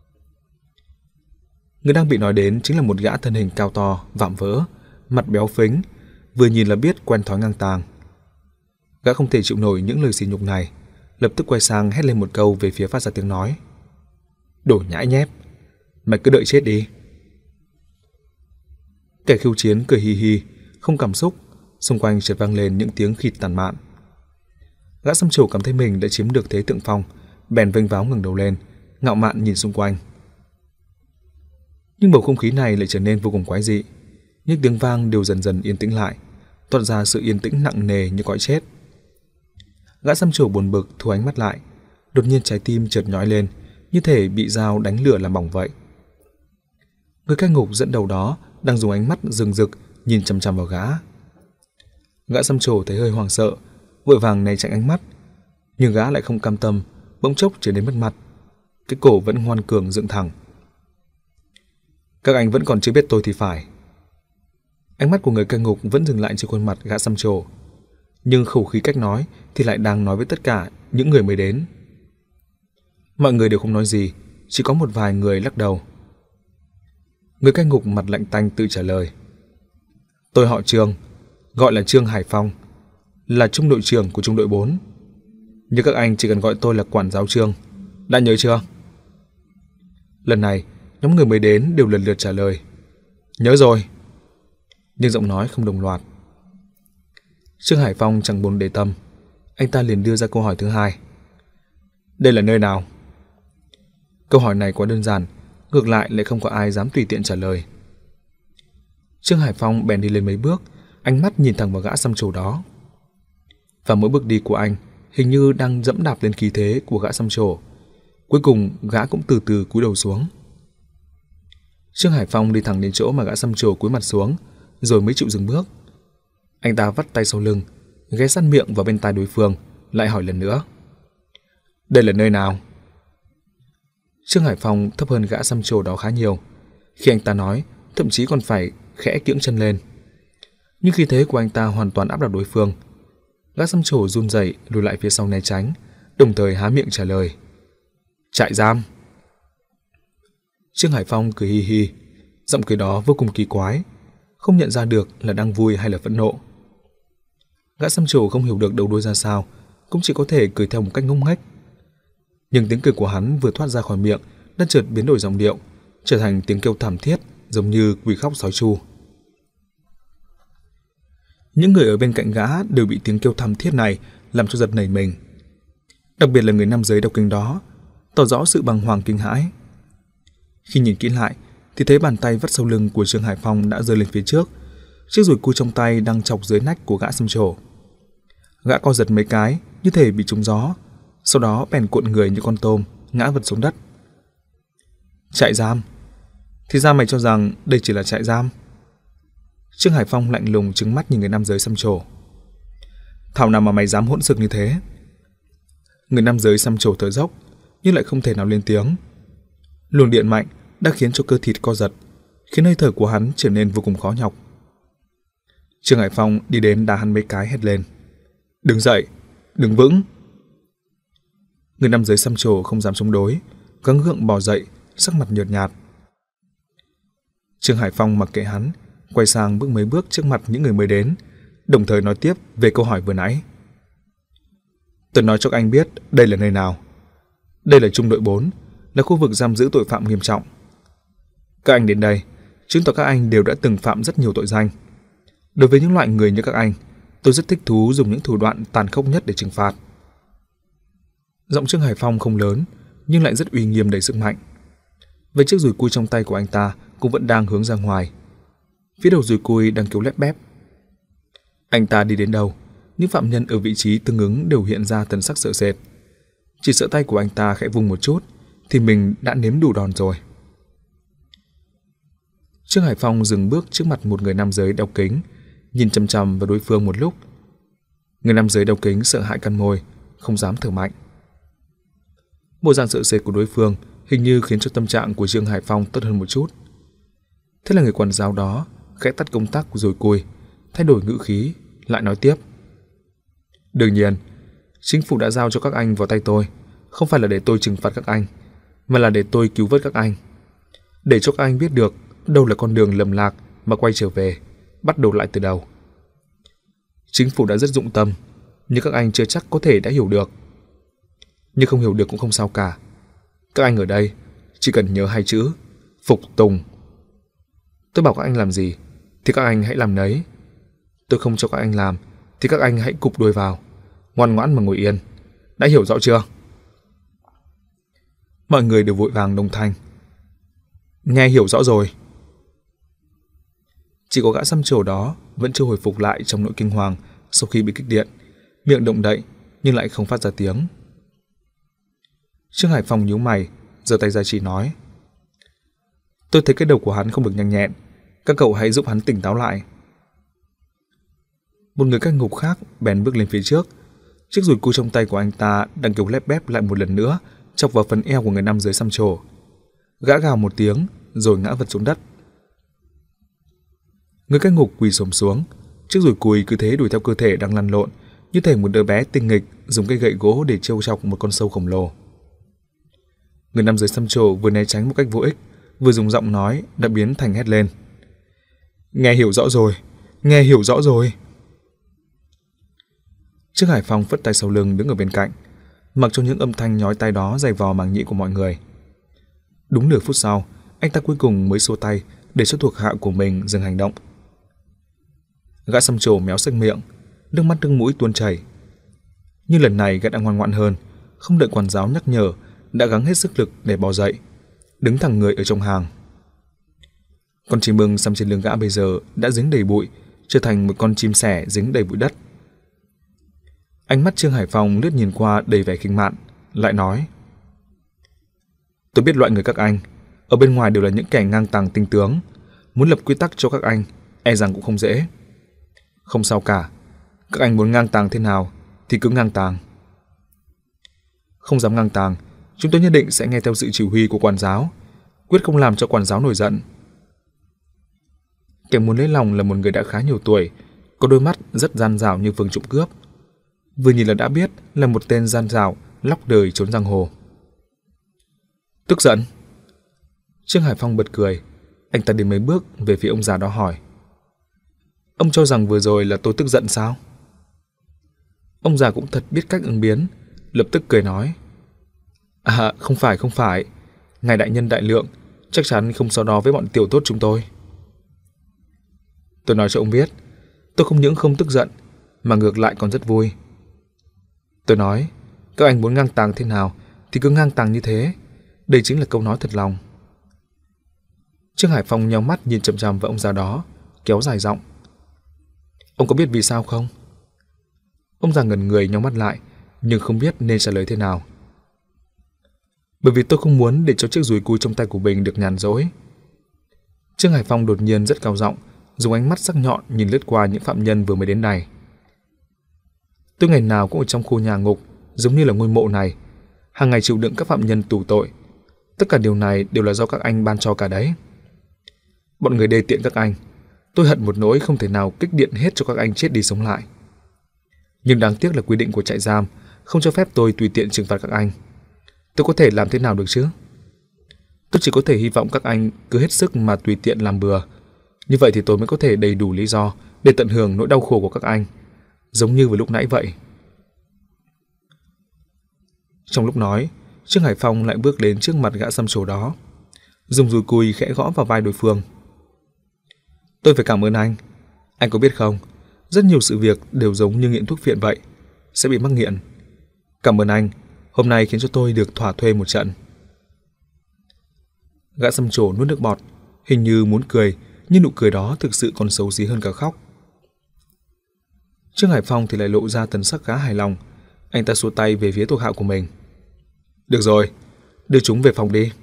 Speaker 1: Người đang bị nói đến chính là một gã thân hình cao to, vạm vỡ, mặt béo phính, vừa nhìn là biết quen thói ngang tàng. Gã không thể chịu nổi những lời sỉ nhục này, lập tức quay sang hét lên một câu về phía phát ra tiếng nói. Đồ nhãi nhép, mày cứ đợi chết đi. Kẻ khiêu chiến cười hì hì, không cảm xúc, xung quanh chợt vang lên những tiếng khịt tàn mạn. Gã xăm trổ cảm thấy mình đã chiếm được thế thượng phong, bèn vênh váo ngẩng đầu lên, ngạo mạn nhìn xung quanh. Nhưng bầu không khí này lại trở nên vô cùng quái dị, những tiếng vang đều dần dần yên tĩnh lại, toát ra sự yên tĩnh nặng nề như cõi chết. Gã xăm trổ buồn bực thu ánh mắt lại, đột nhiên trái tim chợt nhói lên, như thể bị dao đánh lửa làm bỏng vậy. Người cai ngục dẫn đầu đó đang dùng ánh mắt rừng rực nhìn chằm chằm vào gã. Gã xăm trổ thấy hơi hoảng sợ, vội vàng né tránh ánh mắt, nhưng gã lại không cam tâm, bỗng chốc trở nên mất mặt, cái cổ vẫn ngoan cường dựng thẳng. Các anh vẫn còn chưa biết tôi thì phải. Ánh mắt của người cai ngục vẫn dừng lại trên khuôn mặt gã xăm trổ, nhưng khẩu khí cách nói thì lại đang nói với tất cả những người mới đến. Mọi người đều không nói gì, chỉ có một vài người lắc đầu. Người cai ngục mặt lạnh tanh tự trả lời. Tôi họ Trương, gọi là Trương Hải Phong, là trung đội trưởng của trung đội bốn. Nhưng các anh chỉ cần gọi tôi là quản giáo Trương, đã nhớ chưa? Lần này, nhóm người mới đến đều lần lượt trả lời. Nhớ rồi. Nhưng giọng nói không đồng loạt. Trương Hải Phong chẳng buồn để tâm, anh ta liền đưa ra câu hỏi thứ hai. Đây là nơi nào? Câu hỏi này quá đơn giản, ngược lại lại không có ai dám tùy tiện trả lời. Trương Hải Phong bèn đi lên mấy bước, ánh mắt nhìn thẳng vào gã xăm trổ đó. Và mỗi bước đi của anh hình như đang dẫm đạp lên khí thế của gã xăm trổ. Cuối cùng gã cũng từ từ cúi đầu xuống. Trương Hải Phong đi thẳng đến chỗ mà gã xăm trổ cúi mặt xuống, rồi mới chịu dừng bước. Anh ta vắt tay sau lưng, ghé sát miệng vào bên tai đối phương, lại hỏi lần nữa. Đây là nơi nào? Trương Hải Phong thấp hơn gã xăm trổ đó khá nhiều. Khi anh ta nói, thậm chí còn phải khẽ kiễng chân lên. Nhưng khí thế của anh ta hoàn toàn áp đảo đối phương. Gã xăm trổ run rẩy lùi lại phía sau né tránh, đồng thời há miệng trả lời. Trại giam. Trương Hải Phong cười hi hi, giọng cười đó vô cùng kỳ quái, không nhận ra được là đang vui hay là phẫn nộ. Gã xăm trổ không hiểu được đầu đuôi ra sao, cũng chỉ có thể cười theo một cách ngông nghếch. Nhưng tiếng cười của hắn vừa thoát ra khỏi miệng đã chợt biến đổi giọng điệu, trở thành tiếng kêu thảm thiết, giống như quỷ khóc sói tru. Những người ở bên cạnh gã đều bị tiếng kêu thảm thiết này làm cho giật nảy mình. Đặc biệt là người nam giới đeo kính đó, tỏ rõ sự bàng hoàng kinh hãi. Khi nhìn kỹ lại thì thấy bàn tay vắt sau lưng của Trương Hải Phong đã giơ lên phía trước, chiếc dùi cui trong tay đang chọc dưới nách của gã xăm trổ. Gã co giật mấy cái như thể bị trúng gió, sau đó bèn cuộn người như con tôm ngã vật xuống đất. Trại giam? Thì ra mày cho rằng đây chỉ là trại giam? Trương Hải Phong lạnh lùng trừng mắt nhìn người nam giới xăm trổ. Thảo nào mà mày dám hỗn xược như thế? Người nam giới xăm trổ thở dốc nhưng lại không thể nào lên tiếng. Luồng điện mạnh đã khiến cho cơ thịt co giật, khiến hơi thở của hắn trở nên vô cùng khó nhọc. Trương Hải Phong đi đến đá hắn mấy cái hét lên. Đứng dậy, đứng vững. Người nam giới xăm trổ không dám chống đối, gắng gượng bò dậy, sắc mặt nhợt nhạt. Trương Hải Phong mặc kệ hắn, quay sang bước mấy bước trước mặt những người mới đến, đồng thời nói tiếp về câu hỏi vừa nãy. Tôi nói cho các anh biết đây là nơi nào. Đây là trung đội bốn, là khu vực giam giữ tội phạm nghiêm trọng. Các anh đến đây, chứng tỏ các anh đều đã từng phạm rất nhiều tội danh. Đối với những loại người như các anh, tôi rất thích thú dùng những thủ đoạn tàn khốc nhất để trừng phạt. Giọng Trương Hải Phong không lớn, nhưng lại rất uy nghiêm đầy sức mạnh. Về chiếc dùi cui trong tay của anh ta cũng vẫn đang hướng ra ngoài. Phía đầu dùi cui đang kêu lép bép. Anh ta đi đến đâu, những phạm nhân ở vị trí tương ứng đều hiện ra thần sắc sợ sệt. Chỉ sợ tay của anh ta khẽ vung một chút thì mình đã nếm đủ đòn rồi. Trương Hải Phong dừng bước trước mặt một người nam giới đeo kính, nhìn chằm chằm vào đối phương một lúc. Người nam giới đeo kính sợ hãi cắn môi, không dám thở mạnh. Bộ dạng sợ sệt của đối phương hình như khiến cho tâm trạng của Trương Hải Phong tốt hơn một chút. Thế là người quản giáo đó khẽ tắt công tắc rồi cùi, thay đổi ngữ khí, lại nói tiếp. Đương nhiên, chính phủ đã giao cho các anh vào tay tôi, không phải là để tôi trừng phạt các anh, mà là để tôi cứu vớt các anh. Để cho các anh biết được đâu là con đường lầm lạc mà quay trở về, bắt đầu lại từ đầu. Chính phủ đã rất dụng tâm, nhưng các anh chưa chắc có thể đã hiểu được. Nhưng không hiểu được cũng không sao cả. Các anh ở đây chỉ cần nhớ hai chữ: phục tùng. Tôi bảo các anh làm gì thì các anh hãy làm nấy. Tôi không cho các anh làm thì các anh hãy cụp đuôi vào, ngoan ngoãn mà ngồi yên. Đã hiểu rõ chưa? Mọi người đều vội vàng đồng thanh. Nghe hiểu rõ rồi. Chỉ có gã xăm trổ đó vẫn chưa hồi phục lại trong nỗi kinh hoàng sau khi bị kích điện, miệng động đậy nhưng lại không phát ra tiếng. Trương Hải Phong nhíu mày, giơ tay ra chỉ nói. Tôi thấy cái đầu của hắn không được nhanh nhẹn, các cậu hãy giúp hắn tỉnh táo lại. Một người canh ngục khác bèn bước lên phía trước. Chiếc dùi cui trong tay của anh ta đang kêu lép bép lại một lần nữa, chọc vào phần eo của người nam giới xăm trổ. Gã gào một tiếng rồi ngã vật xuống đất. Người canh ngục quỳ xổm xuống, chiếc dùi cui cứ thế đuổi theo cơ thể đang lăn lộn, như thể một đứa bé tinh nghịch dùng cây gậy gỗ để trêu chọc một con sâu khổng lồ. Người nam giới xăm trổ vừa né tránh một cách vô ích, vừa dùng giọng nói đã biến thành hét lên. Nghe hiểu rõ rồi, nghe hiểu rõ rồi. Trương Hải Phong phất tay sau lưng đứng ở bên cạnh, mặc cho những âm thanh nhói tai đó dày vò màng nhĩ của mọi người. Đúng nửa phút sau, anh ta cuối cùng mới xua tay để cho thuộc hạ của mình dừng hành động. Gã xăm trổ méo sạch miệng, nước mắt nước mũi tuôn chảy. Nhưng lần này gã đã ngoan ngoãn hơn, không đợi quản giáo nhắc nhở, đã gắng hết sức lực để bò dậy, đứng thẳng người ở trong hàng. Con chim ưng xăm trên lưng gã bây giờ đã dính đầy bụi, trở thành một con chim sẻ dính đầy bụi đất. Ánh mắt Trương Hải Phong lướt nhìn qua đầy vẻ khinh mạn, lại nói. Tôi biết loại người các anh, ở bên ngoài đều là những kẻ ngang tàng tinh tướng, muốn lập quy tắc cho các anh, e rằng cũng không dễ. Không sao cả, các anh muốn ngang tàng thế nào thì cứ ngang tàng. Không dám ngang tàng, chúng tôi nhất định sẽ nghe theo sự chỉ huy của quản giáo, quyết không làm cho quản giáo nổi giận. Kẻ muốn lấy lòng là một người đã khá nhiều tuổi, có đôi mắt rất gian dảo như Vương trộm cướp. Vừa nhìn là đã biết là một tên gian dảo, lóc đời trốn giang hồ. Tức giận? Trương Hải Phong bật cười. Anh ta đi mấy bước về phía ông già đó hỏi. Ông cho rằng vừa rồi là tôi tức giận sao? Ông già cũng thật biết cách ứng biến, lập tức cười nói. À, không phải, không phải. Ngài đại nhân đại lượng, chắc chắn không so đo với bọn tiểu tốt chúng tôi. Tôi nói cho ông biết, tôi không những không tức giận, mà ngược lại còn rất vui. Tôi nói, các anh muốn ngang tàng thế nào thì cứ ngang tàng như thế. Đây chính là câu nói thật lòng. Trương Hải Phong nhíu mắt nhìn chằm chằm vào ông già đó, kéo dài giọng. Ông có biết vì sao không? Ông già ngẩn người nhắm mắt lại, nhưng không biết nên trả lời thế nào. Bởi vì tôi không muốn để cho chiếc dùi cui trong tay của mình được nhàn rỗi. Trương Hải Phong đột nhiên rất cao giọng, dùng ánh mắt sắc nhọn nhìn lướt qua những phạm nhân vừa mới đến này. Tôi ngày nào cũng ở trong khu nhà ngục, giống như là ngôi mộ này, hàng ngày chịu đựng các phạm nhân tù tội. Tất cả điều này đều là do các anh ban cho cả đấy. Bọn người đê tiện các anh, tôi hận một nỗi không thể nào kích điện hết cho các anh chết đi sống lại. Nhưng đáng tiếc là quy định của trại giam không cho phép tôi tùy tiện trừng phạt các anh. Tôi có thể làm thế nào được chứ? Tôi chỉ có thể hy vọng các anh cứ hết sức mà tùy tiện làm bừa. Như vậy thì tôi mới có thể đầy đủ lý do để tận hưởng nỗi đau khổ của các anh, giống như vừa lúc nãy vậy. Trong lúc nói, Trương Hải Phong lại bước đến trước mặt gã xăm trổ đó, dùng dùi cùi khẽ gõ vào vai đối phương. Tôi phải cảm ơn anh. Anh có biết không, rất nhiều sự việc đều giống như nghiện thuốc phiện vậy, sẽ bị mắc nghiện. Cảm ơn anh, hôm nay khiến cho tôi được thỏa thuê một trận. Gã xăm trổ nuốt nước bọt, hình như muốn cười, nhưng nụ cười đó thực sự còn xấu xí hơn cả khóc. Trương Hải Phong thì lại lộ ra thần sắc khá hài lòng. Anh ta xua tay về phía thuộc hạ của mình. Được rồi, đưa chúng về phòng đi.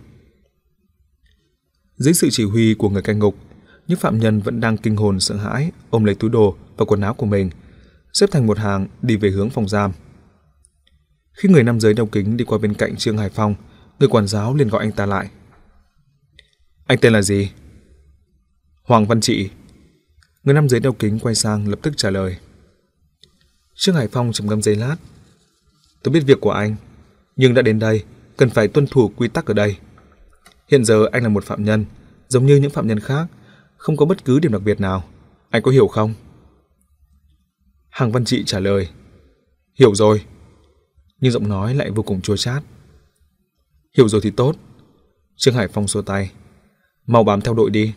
Speaker 1: Dưới sự chỉ huy của người cai ngục, những phạm nhân vẫn đang kinh hồn sợ hãi ôm lấy túi đồ và quần áo của mình, xếp thành một hàng đi về hướng phòng giam. Khi người nam giới đeo kính đi qua bên cạnh Trương Hải Phong, người quản giáo liền gọi anh ta lại. Anh tên là gì? Hoàng Văn Trị. Người nam giới đeo kính quay sang lập tức trả lời. Trương Hải Phong trầm ngâm giây lát. Tôi biết việc của anh, nhưng đã đến đây cần phải tuân thủ quy tắc ở đây. Hiện giờ anh là một phạm nhân, giống như những phạm nhân khác, không có bất cứ điểm đặc biệt nào. Anh có hiểu không? Hoàng Văn Trị trả lời. Hiểu rồi. Nhưng giọng nói lại vô cùng chua chát. Hiểu rồi thì tốt. Trương Hải Phong xua tay. Mau bám theo đội đi.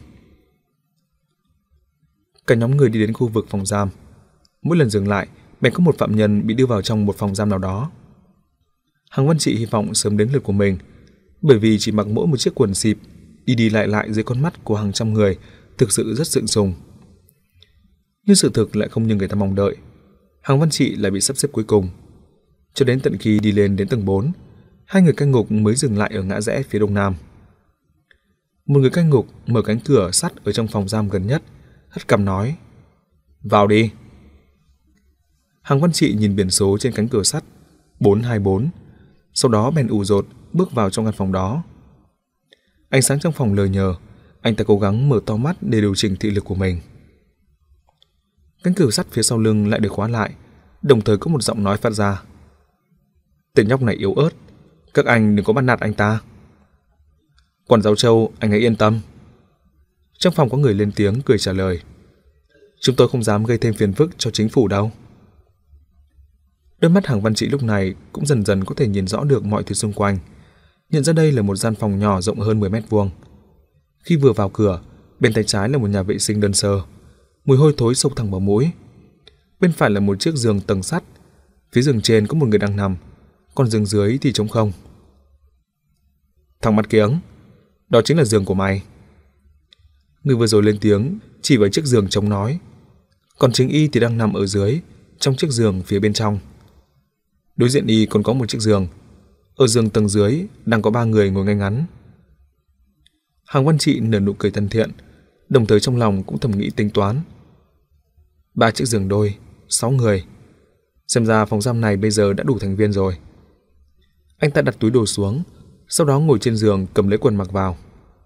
Speaker 1: Cả nhóm người đi đến khu vực phòng giam. Mỗi lần dừng lại, bèn có một phạm nhân bị đưa vào trong một phòng giam nào đó. Hoàng Văn Trị hy vọng sớm đến lượt của mình, bởi vì chỉ mặc mỗi một chiếc quần xịp, đi đi lại lại dưới con mắt của hàng trăm người, thực sự rất sượng sùng. Nhưng sự thực lại không như người ta mong đợi. Hoàng Văn Trị lại bị sắp xếp cuối cùng. Cho đến tận khi đi lên đến tầng bốn, hai người cai ngục mới dừng lại ở ngã rẽ phía đông nam. Một người cai ngục mở cánh cửa sắt ở trong phòng giam gần nhất, hất cằm nói: Vào đi. Hoàng Văn Trị nhìn biển số trên cánh cửa sắt bốn hai bốn, sau đó bèn ù dột bước vào trong căn phòng đó. Ánh sáng trong phòng lờ nhờ, anh ta cố gắng mở to mắt để điều chỉnh thị lực của mình. Cánh cửa sắt phía sau lưng lại được khóa lại, đồng thời có một giọng nói phát ra. Tên nhóc này yếu ớt, các anh đừng có bắt nạt anh ta. Quản giáo Châu, anh ấy yên tâm. Trong phòng có người lên tiếng cười trả lời. Chúng tôi không dám gây thêm phiền phức cho chính phủ đâu. Đôi mắt Hoàng Văn Trị lúc này cũng dần dần có thể nhìn rõ được mọi thứ xung quanh, nhận ra đây là một gian phòng nhỏ rộng hơn mười mét vuông. Khi vừa vào cửa, bên tay trái là một nhà vệ sinh đơn sơ, mùi hôi thối xông thẳng vào mũi. Bên phải là một chiếc giường tầng sắt, phía giường trên có một người đang nằm, còn giường dưới thì trống không. Thằng mắt kiếng, đó chính là giường của mày. Người vừa rồi lên tiếng chỉ vào chiếc giường trống nói, còn chính y thì đang nằm ở dưới, trong chiếc giường phía bên trong. Đối diện y còn có một chiếc giường, ở giường tầng dưới đang có ba người ngồi ngay ngắn. Hoàng Văn Trị nở nụ cười thân thiện, đồng thời trong lòng cũng thầm nghĩ tính toán. Ba chiếc giường đôi, sáu người. Xem ra phòng giam này bây giờ đã đủ thành viên rồi. Anh ta đặt túi đồ xuống, sau đó ngồi trên giường cầm lấy quần mặc vào.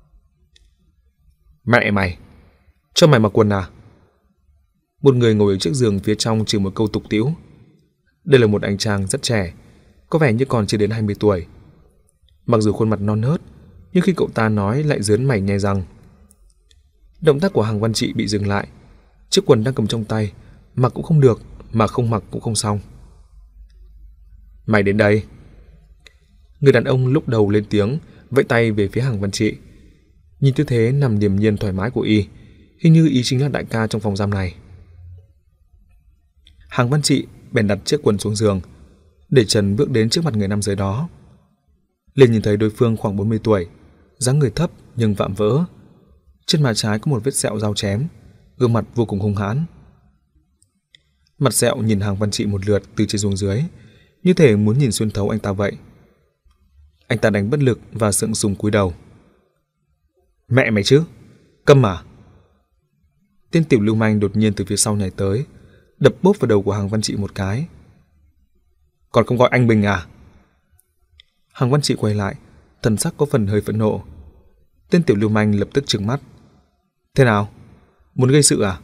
Speaker 1: Mẹ mày, cho mày mặc quần à? Một người ngồi ở chiếc giường phía trong chửi một câu tục tĩu. Đây là một anh chàng rất trẻ, có vẻ như còn chưa đến hai mươi tuổi. Mặc dù khuôn mặt non nớt, nhưng khi cậu ta nói lại rớn mày nhai răng. Động tác của Hoàng Văn Trị bị dừng lại. Chiếc quần đang cầm trong tay, mặc cũng không được, mà không mặc cũng không xong. Mày đến đây. Người đàn ông lúc đầu lên tiếng, vẫy tay về phía Hoàng Văn Trị. Nhìn tư thế nằm điềm nhiên thoải mái của y, hình như y chính là đại ca trong phòng giam này. Hoàng Văn Trị bèn đặt chiếc quần xuống giường, để trần bước đến trước mặt người nam giới đó. Liền nhìn thấy đối phương khoảng bốn mươi tuổi, dáng người thấp nhưng vạm vỡ. Trên má trái có một vết sẹo dao chém, gương mặt vô cùng hung hãn. Mặt sẹo nhìn Hoàng Văn Trị một lượt từ trên xuống dưới, như thể muốn nhìn xuyên thấu anh ta vậy. Anh ta đánh bất lực và sượng sùng cúi đầu. Mẹ mày chứ, câm à? Tên tiểu lưu manh đột nhiên từ phía sau nhảy tới, đập bốp vào đầu của Hoàng Văn Trị một cái. Còn không gọi anh Bình à? Hoàng Văn Trị quay lại, thần sắc có phần hơi phẫn nộ. Tên tiểu lưu manh lập tức trừng mắt. Thế nào? Muốn gây sự à?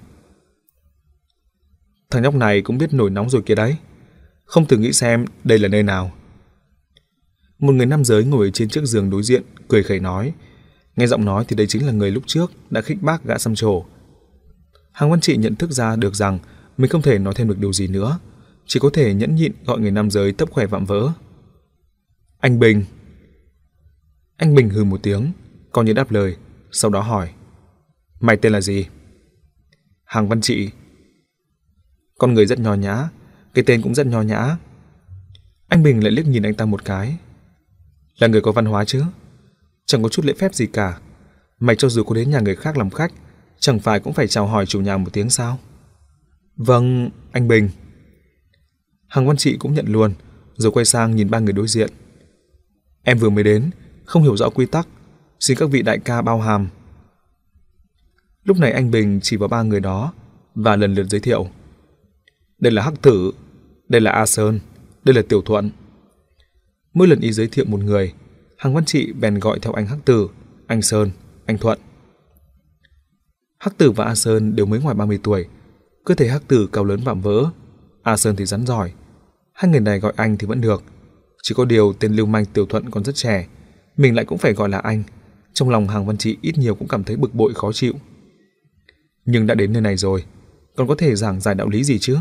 Speaker 1: Thằng nhóc này cũng biết nổi nóng rồi kia đấy. Không thử nghĩ xem đây là nơi nào. Một người nam giới ngồi trên chiếc giường đối diện cười khẩy nói, Nghe giọng nói thì đây chính là người lúc trước đã khích bác gã xăm trổ. Hàng Văn Trị nhận thức ra được rằng mình không thể nói thêm được điều gì nữa, chỉ có thể nhẫn nhịn gọi người nam giới tấp khỏe vạm vỡ. Anh Bình. Anh Bình hừ một tiếng, coi như đáp lời, sau đó hỏi: Mày tên là gì? Hàng Văn Trị. Con người rất nho nhã, cái tên cũng rất nho nhã. Anh Bình lại liếc nhìn anh ta một cái. Là người có văn hóa chứ, chẳng có chút lễ phép gì cả. Mày cho dù có đến nhà người khác làm khách, chẳng phải cũng phải chào hỏi chủ nhà một tiếng sao? Vâng, anh Bình. Hàng Văn Trị cũng nhận luôn, rồi quay sang nhìn ba người đối diện. Em vừa mới đến, không hiểu rõ quy tắc, xin các vị đại ca bao hàm. Lúc này anh Bình chỉ vào ba người đó và lần lượt giới thiệu. Đây là Hắc Tử, đây là A Sơn, đây là Tiểu Thuận. Mỗi lần y giới thiệu một người, Hàng Văn Trị bèn gọi theo anh Hắc Tử, anh Sơn, anh Thuận. Hắc Tử và A Sơn đều mới ngoài ba mươi tuổi, cơ thể Hắc Tử cao lớn vạm vỡ, A Sơn thì rắn giỏi. Hai người này gọi anh thì vẫn được, chỉ có điều tên lưu manh Tiểu Thuận còn rất trẻ, mình lại cũng phải gọi là anh. Trong lòng Hàng Văn Trị ít nhiều cũng cảm thấy bực bội khó chịu. Nhưng đã đến nơi này rồi, còn có thể giảng giải đạo lý gì chứ?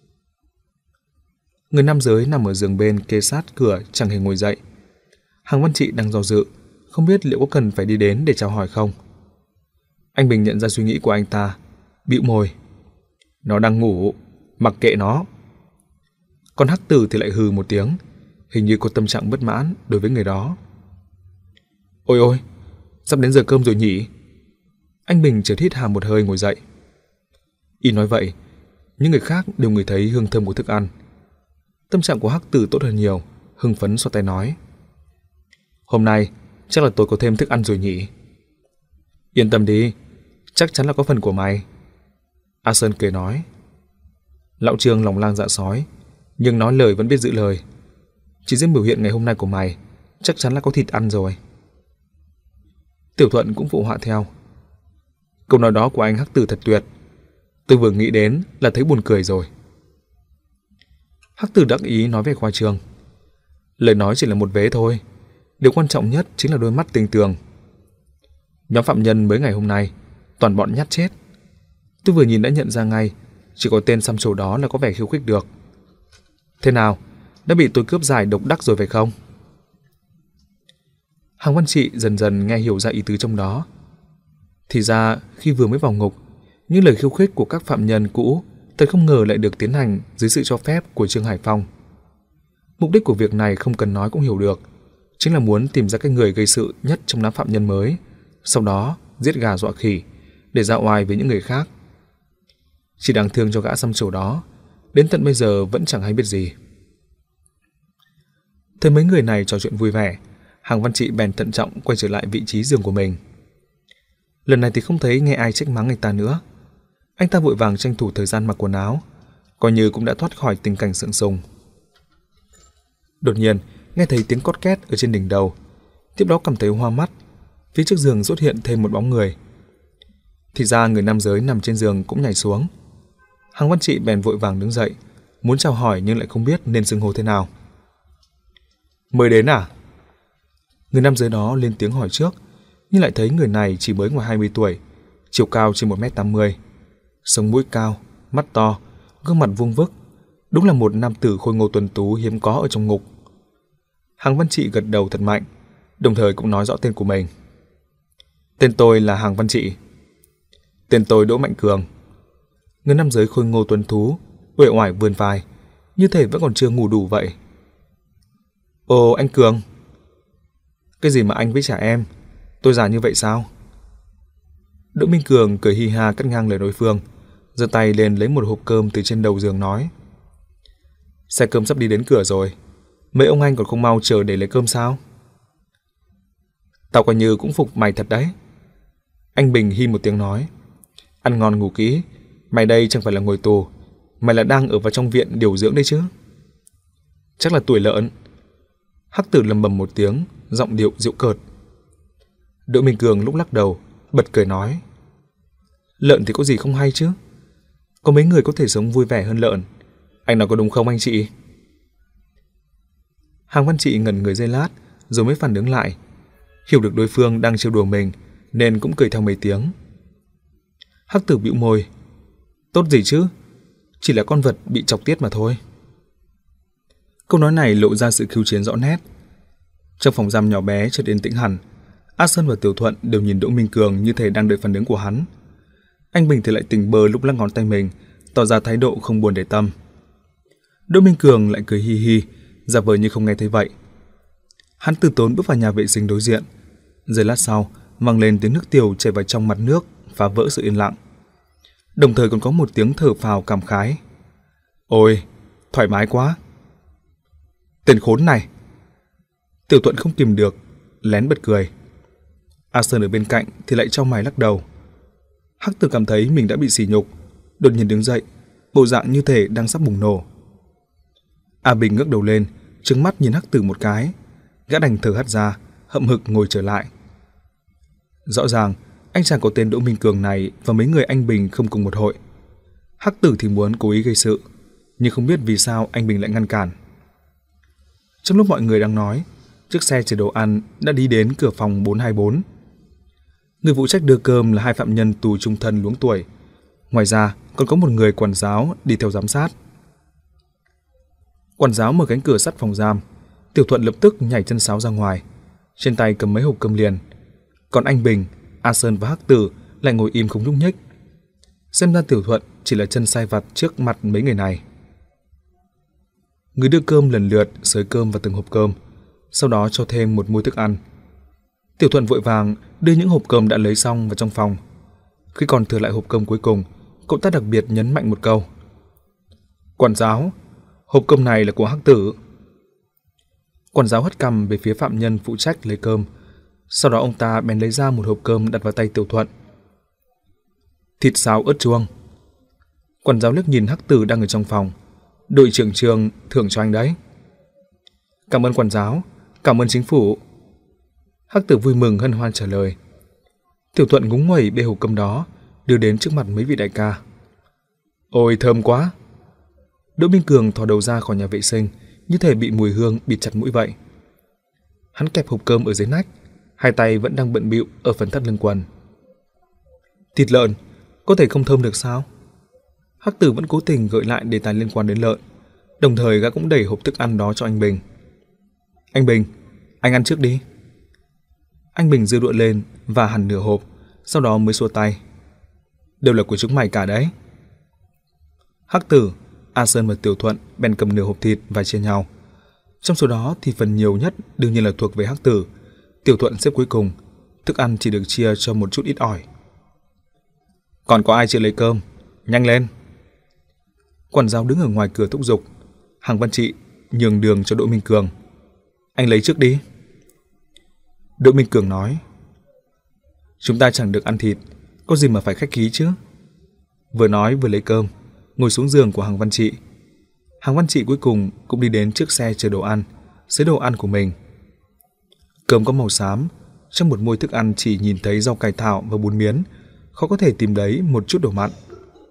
Speaker 1: Người nam giới nằm ở giường bên kê sát cửa chẳng hề ngồi dậy. Hàng Văn Trị đang do dự, không biết liệu có cần phải đi đến để chào hỏi không. Anh Bình nhận ra suy nghĩ của anh ta, bĩu môi. Nó đang ngủ, mặc kệ nó. Còn Hắc Tử thì lại hừ một tiếng, hình như có tâm trạng bất mãn đối với người đó. Ôi ôi, sắp đến giờ cơm rồi nhỉ? Anh Bình chợt hít hà một hơi ngồi dậy. Y nói vậy, những người khác đều ngửi thấy hương thơm của thức ăn. Tâm trạng của Hắc Tử tốt hơn nhiều, hưng phấn xoa tay nói. Hôm nay chắc là tôi có thêm thức ăn rồi nhỉ? Yên tâm đi, chắc chắn là có phần của mày. A Sơn cười nói. Lão Trương lòng lang dạ sói, nhưng nói lời vẫn biết giữ lời. Chỉ riêng biểu hiện ngày hôm nay của mày, chắc chắn là có thịt ăn rồi. Tiểu Thuận cũng phụ họa theo. Câu nói đó của anh Hắc Tử thật tuyệt, tôi vừa nghĩ đến là thấy buồn cười rồi. Hắc Tử đắc ý nói về khoa trương. Lời nói chỉ là một vế thôi, điều quan trọng nhất chính là đôi mắt tinh tường. Nhóm phạm nhân mới ngày hôm nay toàn bọn nhát chết. Tôi vừa nhìn đã nhận ra ngay, chỉ có tên xăm trổ đó là có vẻ khiêu khích được. Thế nào, đã bị tôi cướp giải độc đắc rồi phải không? Hàng Văn Trị dần dần nghe hiểu ra ý tứ trong đó. Thì ra khi vừa mới vào ngục, những lời khiêu khích của các phạm nhân cũ thật không ngờ lại được tiến hành dưới sự cho phép của Trương Hải Phong. Mục đích của việc này không cần nói cũng hiểu được, chính là muốn tìm ra cái người gây sự nhất trong đám phạm nhân mới, sau đó giết gà dọa khỉ để ra oai với những người khác. Chỉ đáng thương cho gã xăm trổ đó, đến tận bây giờ vẫn chẳng hay biết gì. Thấy mấy người này trò chuyện vui vẻ, Hàng Văn Trị bèn thận trọng quay trở lại vị trí giường của mình. Lần này thì không thấy nghe ai trách mắng anh ta nữa. Anh ta vội vàng tranh thủ thời gian mặc quần áo, coi như cũng đã thoát khỏi tình cảnh sượng sùng. Đột nhiên nghe thấy tiếng cót két ở trên đỉnh đầu, tiếp đó cảm thấy hoa mắt. Phía trước giường xuất hiện thêm một bóng người. Thì ra người nam giới nằm trên giường cũng nhảy xuống. Hàng Văn Trị bèn vội vàng đứng dậy, muốn chào hỏi nhưng lại không biết nên xưng hô thế nào. Mới đến à? Người nam giới đó lên tiếng hỏi trước, nhưng lại thấy người này chỉ mới ngoài hai mươi tuổi, chiều cao trên một mét tám mươi, sống mũi cao, mắt to, gương mặt vuông vức, đúng là một nam tử khôi ngô tuấn tú hiếm có ở trong ngục. Hàng Văn Trị gật đầu thật mạnh, đồng thời cũng nói rõ tên của mình. Tên tôi là Hàng Văn Trị. Tên tôi Đỗ Mạnh Cường. Người nam giới khôi ngô tuấn tú uể oải vươn vai, như thể vẫn còn chưa ngủ đủ vậy. Ồ, anh Cường. Cái gì mà anh với trả em, tôi già như vậy sao? Đỗ Minh Cường cười hi ha cắt ngang lời đối phương, giơ tay lên lấy một hộp cơm từ trên đầu giường nói. Xe cơm sắp đi đến cửa rồi, mấy ông anh còn không mau chờ để lấy cơm sao? Tao coi như cũng phục mày thật đấy. Anh Bình hi một tiếng nói. Ăn ngon ngủ kỹ, mày đây chẳng phải là ngồi tù, mày là đang ở vào trong viện điều dưỡng đấy chứ. Chắc là tuổi lợn. Hắc Tử lầm bầm một tiếng, giọng điệu giễu cợt. Đỗ Minh Cường lúc lắc đầu, bật cười nói. Lợn thì có gì không hay chứ? Có mấy người có thể sống vui vẻ hơn lợn. Anh nói có đúng không anh chị? Hàng Văn Trị ngẩn người giây lát, rồi mới phản ứng lại. Hiểu được đối phương đang trêu đùa mình nên cũng cười theo mấy tiếng. Hắc Tử bĩu môi. Tốt gì chứ, chỉ là con vật bị chọc tiết mà thôi. Câu nói này lộ ra sự khiêu chiến rõ nét. Trong phòng giam nhỏ bé chợt yên tĩnh hẳn. A Sơn và Tiểu Thuận đều nhìn Đỗ Minh Cường như thể đang đợi phản ứng của hắn. Anh Bình thì lại tỉnh bơ lúc lắc ngón tay mình, tỏ ra thái độ không buồn để tâm. Đỗ Minh Cường lại cười hi hi, giả vờ như không nghe thấy vậy. Hắn từ tốn bước vào nhà vệ sinh đối diện. Giây lát sau, vang lên tiếng nước tiểu chảy vào trong mặt nước, phá vỡ sự yên lặng. Đồng thời còn có một tiếng thở phào cảm khái. Ôi, thoải mái quá. Tên khốn này. Tiểu Thuận không kìm được, lén bật cười. A Sơn ở bên cạnh thì lại chau mày lắc đầu. Hắc Tử cảm thấy mình đã bị sỉ nhục, đột nhiên đứng dậy, bộ dạng như thể đang sắp bùng nổ. A Bình ngước đầu lên, trừng mắt nhìn Hắc Tử một cái, gã đành thở hắt ra, hậm hực ngồi trở lại. Rõ ràng anh chàng có tên Đỗ Minh Cường này và mấy người anh Bình không cùng một hội. Hắc Tử thì muốn cố ý gây sự, nhưng không biết vì sao anh Bình lại ngăn cản. Trong lúc mọi người đang nói, chiếc xe chở đồ ăn đã đi đến cửa phòng bốn hai bốn. Người phụ trách đưa cơm là hai phạm nhân tù chung thân luống tuổi. Ngoài ra còn có một người quản giáo đi theo giám sát. Quản giáo mở cánh cửa sắt phòng giam. Tiểu Thuận lập tức nhảy chân sáo ra ngoài, trên tay cầm mấy hộp cơm liền. Còn anh Bình, A Sơn và Hắc Tử lại ngồi im không nhúc nhích. Xem ra Tiểu Thuận chỉ là chân sai vặt trước mặt mấy người này. Người đưa cơm lần lượt xới cơm vào từng hộp cơm, sau đó cho thêm một muôi thức ăn. Tiểu Thuận vội vàng đưa những hộp cơm đã lấy xong vào trong phòng. Khi còn thừa lại hộp cơm cuối cùng, cậu ta đặc biệt nhấn mạnh một câu. Quản giáo, hộp cơm này là của Hắc Tử. Quản giáo hất cằm về phía phạm nhân phụ trách lấy cơm. Sau đó ông ta bèn lấy ra một hộp cơm đặt vào tay Tiểu Thuận. Thịt xào ớt chuông. Quản giáo liếc nhìn Hắc Tử đang ở trong phòng. Đội trưởng trường thưởng cho anh đấy. Cảm ơn quản giáo, cảm ơn chính phủ. Hắc Tử vui mừng hân hoan trả lời. Tiểu Thuận ngúng nguẩy bê hộp cơm đó, đưa đến trước mặt mấy vị đại ca. Ôi thơm quá. Đỗ Minh Cường thò đầu ra khỏi nhà vệ sinh, như thể bị mùi hương bịt chặt mũi vậy. Hắn kẹp hộp cơm ở dưới nách, hai tay vẫn đang bận bịu ở phần thắt lưng quần. Thịt lợn, có thể không thơm được sao? Hắc Tử vẫn cố tình gợi lại đề tài liên quan đến lợn, đồng thời gã cũng đẩy hộp thức ăn đó cho anh Bình. Anh Bình, anh ăn trước đi. Anh Bình giơ đũa lên vàหั่n nửa hộp, sau đó mới xua tay. Đều là của chúng mày cả đấy. Hắc Tử, A Sơn và Tiểu Thuận bèn cầm nửa hộp thịt và chia nhau. Trong số đó thì phần nhiều nhất đương nhiên là thuộc về Hắc Tử. Tiểu Thuận xếp cuối cùng, thức ăn chỉ được chia cho một chút ít ỏi. Còn có ai chưa lấy cơm? Nhanh lên. Quản giáo đứng ở ngoài cửa thúc giục. Hằng Văn Trị nhường đường cho Đỗ Minh Cường. Anh lấy trước đi. Đỗ Minh Cường nói. Chúng ta chẳng được ăn thịt, có gì mà phải khách khí chứ. Vừa nói vừa lấy cơm, ngồi xuống giường của Hằng Văn Trị. Hằng Văn Trị cuối cùng cũng đi đến trước xe chờ đồ ăn, xới đồ ăn của mình. Cơm có màu xám, trong một muôi thức ăn chỉ nhìn thấy rau cải thảo và bún miến, khó có thể tìm thấy một chút đồ mặn.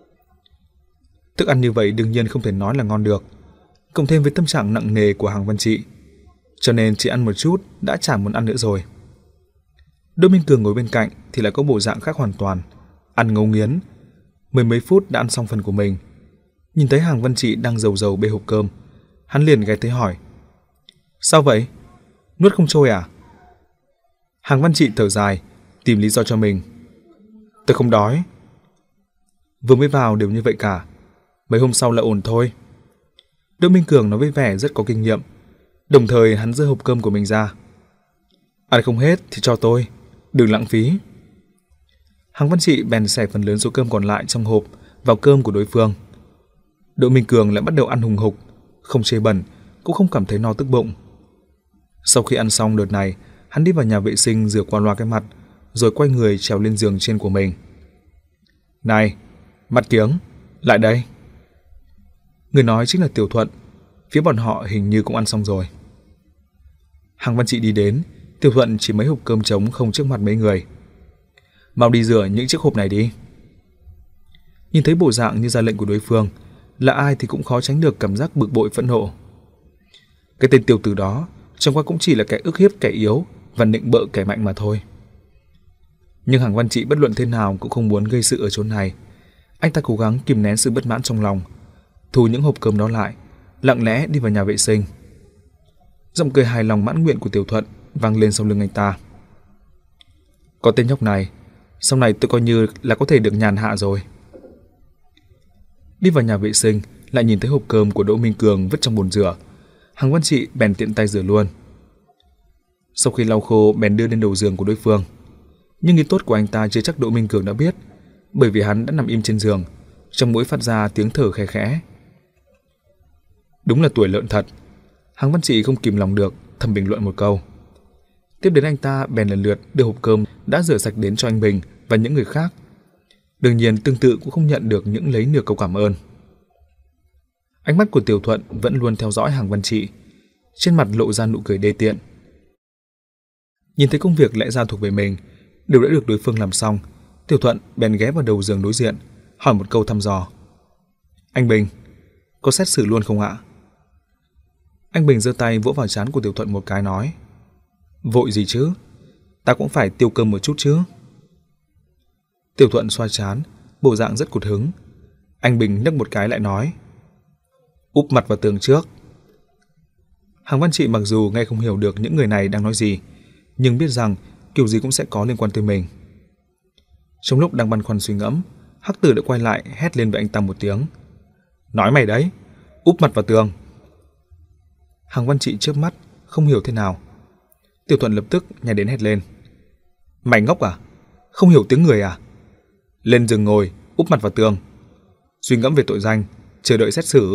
Speaker 1: Thức ăn như vậy đương nhiên không thể nói là ngon được, cộng thêm với tâm trạng nặng nề của Hằng Văn Trị, cho nên chỉ ăn một chút đã chẳng muốn ăn nữa rồi. Đỗ Minh Cường ngồi bên cạnh thì lại có bộ dạng khác hoàn toàn, ăn ngấu nghiến. Mười mấy phút đã ăn xong phần của mình. Nhìn thấy Hằng Văn Trị đang dầu dầu bê hộp cơm, hắn liền ghé tới hỏi. Sao vậy? Nuốt không trôi à? Hằng Văn Trị thở dài, tìm lý do cho mình. Tôi không đói. Vừa mới vào đều như vậy cả, mấy hôm sau là ổn thôi. Đỗ Minh Cường nói với vẻ rất có kinh nghiệm, đồng thời hắn giơ hộp cơm của mình ra. Ăn không hết thì cho tôi, đừng lãng phí. Hằng Văn Trị bèn xẻ phần lớn số cơm còn lại trong hộp vào cơm của đối phương. Đỗ Minh Cường lại bắt đầu ăn hùng hục, không chê bẩn, cũng không cảm thấy no tức bụng. Sau khi ăn xong đợt này, hắn đi vào nhà vệ sinh rửa qua loa cái mặt, rồi quay người trèo lên giường trên của mình. Này, mắt kiếng, lại đây. Người nói chính là Tiểu Thuận. Phía bọn họ hình như cũng ăn xong rồi. Hằng Văn Trị đi đến, Tiểu Thuận chỉ mấy hộp cơm trống không trước mặt mấy người. Mau đi rửa những chiếc hộp này đi. Nhìn thấy bộ dạng như ra lệnh của đối phương, là ai thì cũng khó tránh được cảm giác bực bội phẫn nộ. Cái tên tiểu tử đó chẳng qua cũng chỉ là kẻ ức hiếp kẻ yếu, và nịnh bợ kẻ mạnh mà thôi. Nhưng Hàng Văn Trị bất luận thế nào cũng không muốn gây sự ở chỗ này. Anh ta cố gắng kìm nén sự bất mãn trong lòng, thu những hộp cơm đó lại, lặng lẽ đi vào nhà vệ sinh. Giọng cười hài lòng mãn nguyện của Tiểu Thuận vang lên sau lưng anh ta. Có tên nhóc này, sau này tôi coi như là có thể được nhàn hạ rồi. Đi vào nhà vệ sinh, lại nhìn thấy hộp cơm của Đỗ Minh Cường vứt trong bồn rửa. Hàng Văn Trị bèn tiện tay rửa luôn. Sau khi lau khô, bèn đưa lên đầu giường của đối phương. Nhưng ý tốt của anh ta chưa chắc Đỗ Minh Cường đã biết, bởi vì hắn đã nằm im trên giường, trong mũi phát ra tiếng thở khẽ khẽ. Đúng là tuổi lợn thật. Hàng Văn Trị không kìm lòng được, thầm bình luận một câu. Tiếp đến anh ta bèn lần lượt đưa hộp cơm đã rửa sạch đến cho anh Bình và những người khác. Đương nhiên tương tự cũng không nhận được những lấy nửa câu cảm ơn. Ánh mắt của Tiểu Thuận vẫn luôn theo dõi Hàng Văn Trị, trên mặt lộ ra nụ cười đê tiện. Nhìn thấy công việc lẽ ra thuộc về mình đều đã được đối phương làm xong, Tiểu Thuận bèn ghé vào đầu giường đối diện, hỏi một câu thăm dò. Anh Bình, có xét xử luôn không ạ? Anh Bình giơ tay vỗ vào trán của Tiểu Thuận một cái nói. Vội gì chứ, ta cũng phải tiêu cơm một chút chứ. Tiểu Thuận xoa trán, bộ dạng rất cụt hứng. Anh Bình nhấc một cái lại nói. Úp mặt vào tường trước. Hàng Văn Trị mặc dù nghe không hiểu được những người này đang nói gì, nhưng biết rằng kiểu gì cũng sẽ có liên quan tới mình. Trong lúc đang băn khoăn suy ngẫm, Hắc Tử đã quay lại hét lên với anh ta một tiếng. Nói mày đấy, úp mặt vào tường. Hàng Văn Trị chớp mắt, không hiểu thế nào. Tiểu Thuận lập tức nhảy đến hét lên. Mày ngốc à? Không hiểu tiếng người à? Lên giường ngồi, úp mặt vào tường. Suy ngẫm về tội danh, chờ đợi xét xử.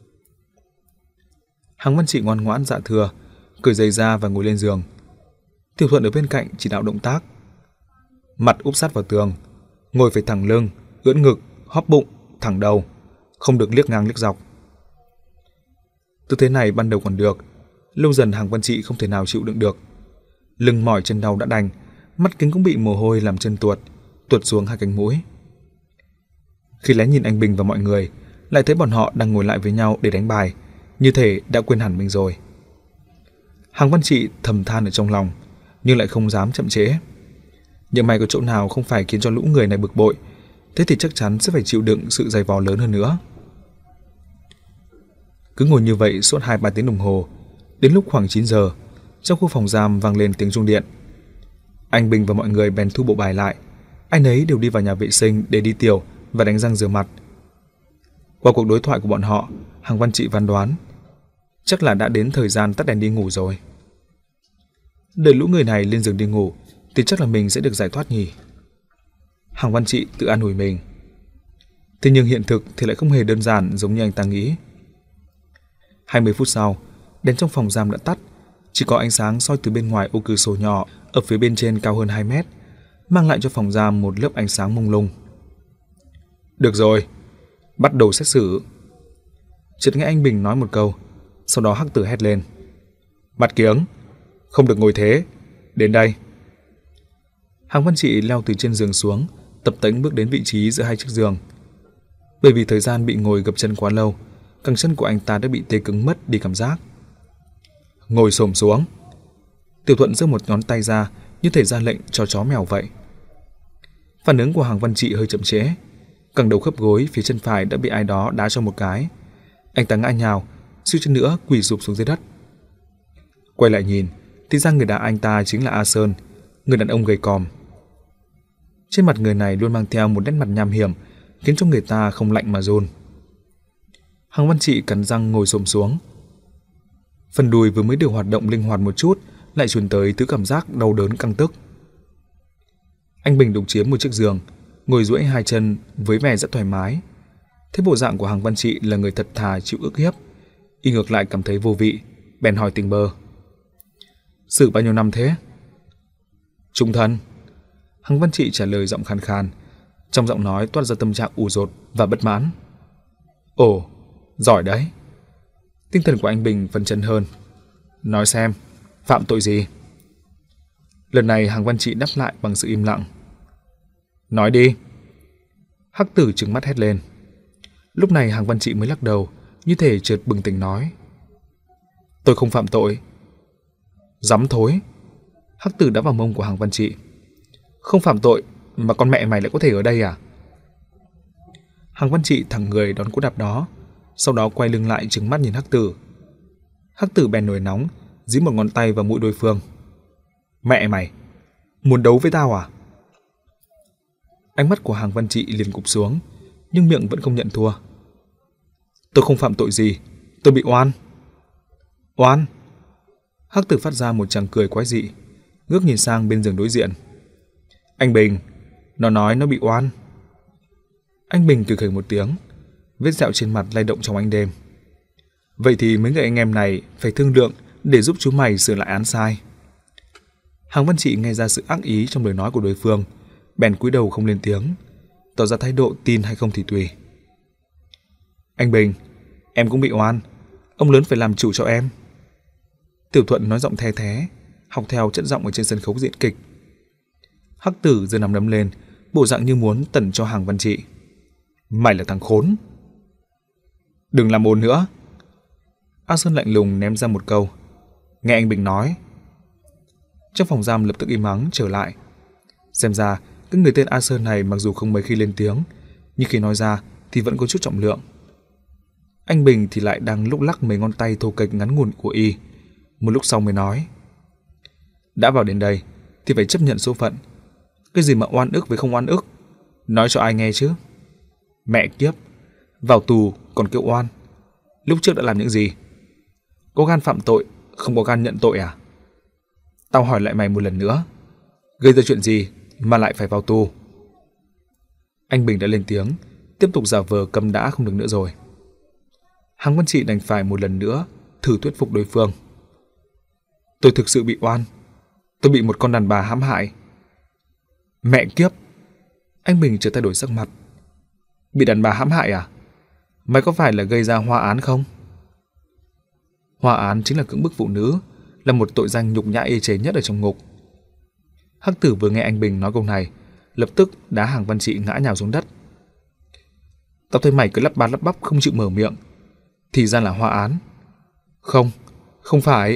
Speaker 1: Hàng Văn Trị ngoan ngoãn dạ thưa, cởi giày ra và ngồi lên giường. Tiểu Thuận ở bên cạnh chỉ đạo động tác. Mặt úp sát vào tường, ngồi phải thẳng lưng, ưỡn ngực, hóp bụng, thẳng đầu, không được liếc ngang liếc dọc. Tư thế này ban đầu còn được, lâu dần Hàng Văn Trị không thể nào chịu đựng được. Lưng mỏi chân đau đã đành, mắt kính cũng bị mồ hôi làm chân tuột, tuột xuống hai cánh mũi. Khi lén nhìn anh Bình và mọi người, lại thấy bọn họ đang ngồi lại với nhau để đánh bài, như thể đã quên hẳn mình rồi. Hàng Văn Trị thầm than ở trong lòng, nhưng lại không dám chậm trễ. Nhưng may có chỗ nào không phải khiến cho lũ người này bực bội, thế thì chắc chắn sẽ phải chịu đựng sự dày vò lớn hơn nữa. Cứ ngồi như vậy suốt hai ba tiếng đồng hồ, đến lúc khoảng chín giờ, trong khu phòng giam vang lên tiếng chuông điện. Anh Bình và mọi người bèn thu bộ bài lại, ai nấy đều đi vào nhà vệ sinh để đi tiểu và đánh răng rửa mặt. Qua cuộc đối thoại của bọn họ, Hàng Văn Trị phán đoán chắc là đã đến thời gian tắt đèn đi ngủ rồi. Đợi lũ người này lên giường đi ngủ thì chắc là mình sẽ được giải thoát nhỉ. Hàng Văn Trị tự an ủi mình. Thế nhưng hiện thực thì lại không hề đơn giản giống như anh ta nghĩ. hai mươi phút sau, đèn trong phòng giam đã tắt, chỉ có ánh sáng soi từ bên ngoài ô cửa sổ nhỏ ở phía bên trên cao hơn hai mét, mang lại cho phòng giam một lớp ánh sáng mông lung. Được rồi, bắt đầu xét xử. Chợt nghe anh Bình nói một câu, sau đó Hắc Tử hét lên. Mặt kiếng, không được ngồi thế, đến đây. Hàng Văn Trị leo từ trên giường xuống, tập tễnh bước đến vị trí giữa hai chiếc giường. Bởi vì thời gian bị ngồi gập chân quá lâu, cẳng chân của anh ta đã bị tê cứng mất đi cảm giác. Ngồi xổm xuống. Tiểu Thuận giơ một ngón tay ra, như thể ra lệnh cho chó mèo vậy. Phản ứng của Hàng Văn Trị hơi chậm trễ, cẳng đầu khớp gối phía chân phải đã bị ai đó đá cho một cái. Anh ta ngã nhào, suýt chút nữa quỳ sụp xuống dưới đất. Quay lại nhìn, thì ra người đá anh ta chính là A Sơn, người đàn ông gầy còm. Trên mặt người này luôn mang theo một nét mặt nham hiểm, khiến cho người ta không lạnh mà run. Hàng Văn Trị cắn răng ngồi xổm xuống. Phần đùi vừa mới được hoạt động linh hoạt một chút, lại truyền tới thứ cảm giác đau đớn căng tức. Anh Bình độc chiếm một chiếc giường, ngồi duỗi hai chân với vẻ rất thoải mái. Thế bộ dạng của Hàng Văn Trị là người thật thà chịu ức hiếp, y ngược lại cảm thấy vô vị, bèn hỏi tình bơ. Xử bao nhiêu năm thế? Trung thân. Hàng Văn Trị trả lời giọng khàn khàn, trong giọng nói toát ra tâm trạng ủ dột và bất mãn. Ồ, giỏi đấy. Tinh thần của anh Bình phấn chấn hơn. Nói xem, phạm tội gì? Lần này Hàng Văn Trị đáp lại bằng sự im lặng. Nói đi. Hắc Tử trừng mắt hét lên. Lúc này Hàng Văn Trị mới lắc đầu, như thể chợt bừng tỉnh nói. Tôi không phạm tội. Dám thối. Hắc Tử đã vào mông của Hàng Văn Trị. Không phạm tội mà con mẹ mày lại có thể ở đây à? Hàng Văn Trị thẳng người đón cú đạp đó, sau đó quay lưng lại trừng mắt nhìn Hắc Tử. Hắc Tử bèn nổi nóng, dí một ngón tay vào mũi đối phương. Mẹ mày, muốn đấu với tao à? Ánh mắt của Hàng Văn Trị liền cụp xuống, nhưng miệng vẫn không nhận thua. Tôi không phạm tội gì, tôi bị oan. Oan? Hắc Tử phát ra một tràng cười quái dị, ngước nhìn sang bên giường đối diện. Anh Bình, nó nói nó bị oan. Anh Bình cười khẩy một tiếng, vết sẹo trên mặt lay động trong ánh đêm. Vậy thì mấy người anh em này phải thương lượng để giúp chú mày sửa lại án sai. Hàng Văn Trị nghe ra sự ác ý trong lời nói của đối phương, bèn cúi đầu không lên tiếng, tỏ ra thái độ tin hay không thì tùy. Anh Bình, em cũng bị oan, ông lớn phải làm chủ cho em. Tiểu Thuận nói giọng the thé, học theo chất giọng ở trên sân khấu diễn kịch. Hắc Tử giơ nắm đấm lên, bộ dạng như muốn tẩn cho Hàng Văn Trị. Mày là thằng khốn. Đừng làm ồn nữa. A Sơn lạnh lùng ném ra một câu. Nghe anh Bình nói. Trong phòng giam lập tức im ắng trở lại. Xem ra cái người tên A Sơn này mặc dù không mấy khi lên tiếng, nhưng khi nói ra thì vẫn có chút trọng lượng. Anh Bình thì lại đang lúc lắc mấy ngón tay thô kệch ngắn ngủn của y. Một lúc sau mới nói. Đã vào đến đây thì phải chấp nhận số phận. Cái gì mà oan ức với không oan ức, nói cho ai nghe chứ? Mẹ kiếp, vào tù còn kêu oan. Lúc trước đã làm những gì? Có gan phạm tội, không có gan nhận tội à? Tao hỏi lại mày một lần nữa, gây ra chuyện gì mà lại phải vào tù? Anh Bình đã lên tiếng, tiếp tục giả vờ câm đã không được nữa rồi. Hàng Văn Trị đành phải một lần nữa thử thuyết phục đối phương. Tôi thực sự bị oan, tôi bị một con đàn bà hãm hại. Mẹ kiếp! Anh Bình chợt thay đổi sắc mặt. Bị đàn bà hãm hại à? Mày có phải là gây ra hoa án không? Hoa án chính là cưỡng bức phụ nữ, là một tội danh nhục nhã ê chề nhất ở trong ngục. Hắc Tử vừa nghe anh Bình nói câu này, lập tức đá Hàng Văn Trị ngã nhào xuống đất. Tao thấy mày cứ lắp ba lắp bắp không chịu mở miệng, thì ra là hoa án. Không, không phải.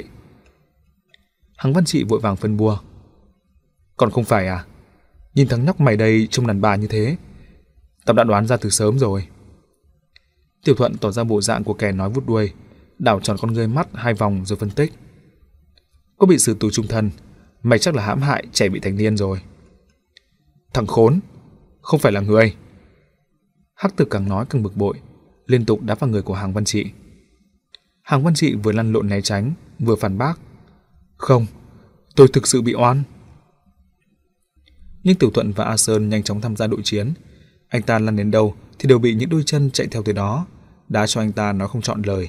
Speaker 1: Hàng Văn Trị vội vàng phân bua. Còn không phải à? Nhìn thằng nhóc mày đây trông đàn bà như thế, tao đã đoán ra từ sớm rồi. Tiểu Thuận tỏ ra bộ dạng của kẻ nói vút đuôi, đảo tròn con ngươi mắt hai vòng rồi phân tích. Có bị xử tù chung thân, mày chắc là hãm hại trẻ bị thành niên rồi. Thằng khốn, không phải là người. Hắc Tử càng nói càng bực bội, liên tục đá vào người của Hàng Văn Trị. Hàng Văn Trị vừa lăn lộn né tránh, vừa phản bác. Không, tôi thực sự bị oan. Nhưng Tiểu Thuận và A Sơn nhanh chóng tham gia đội chiến. Anh ta lăn đến đâu thì đều bị những đôi chân chạy theo tới đó, đá cho anh ta nói không trọn lời.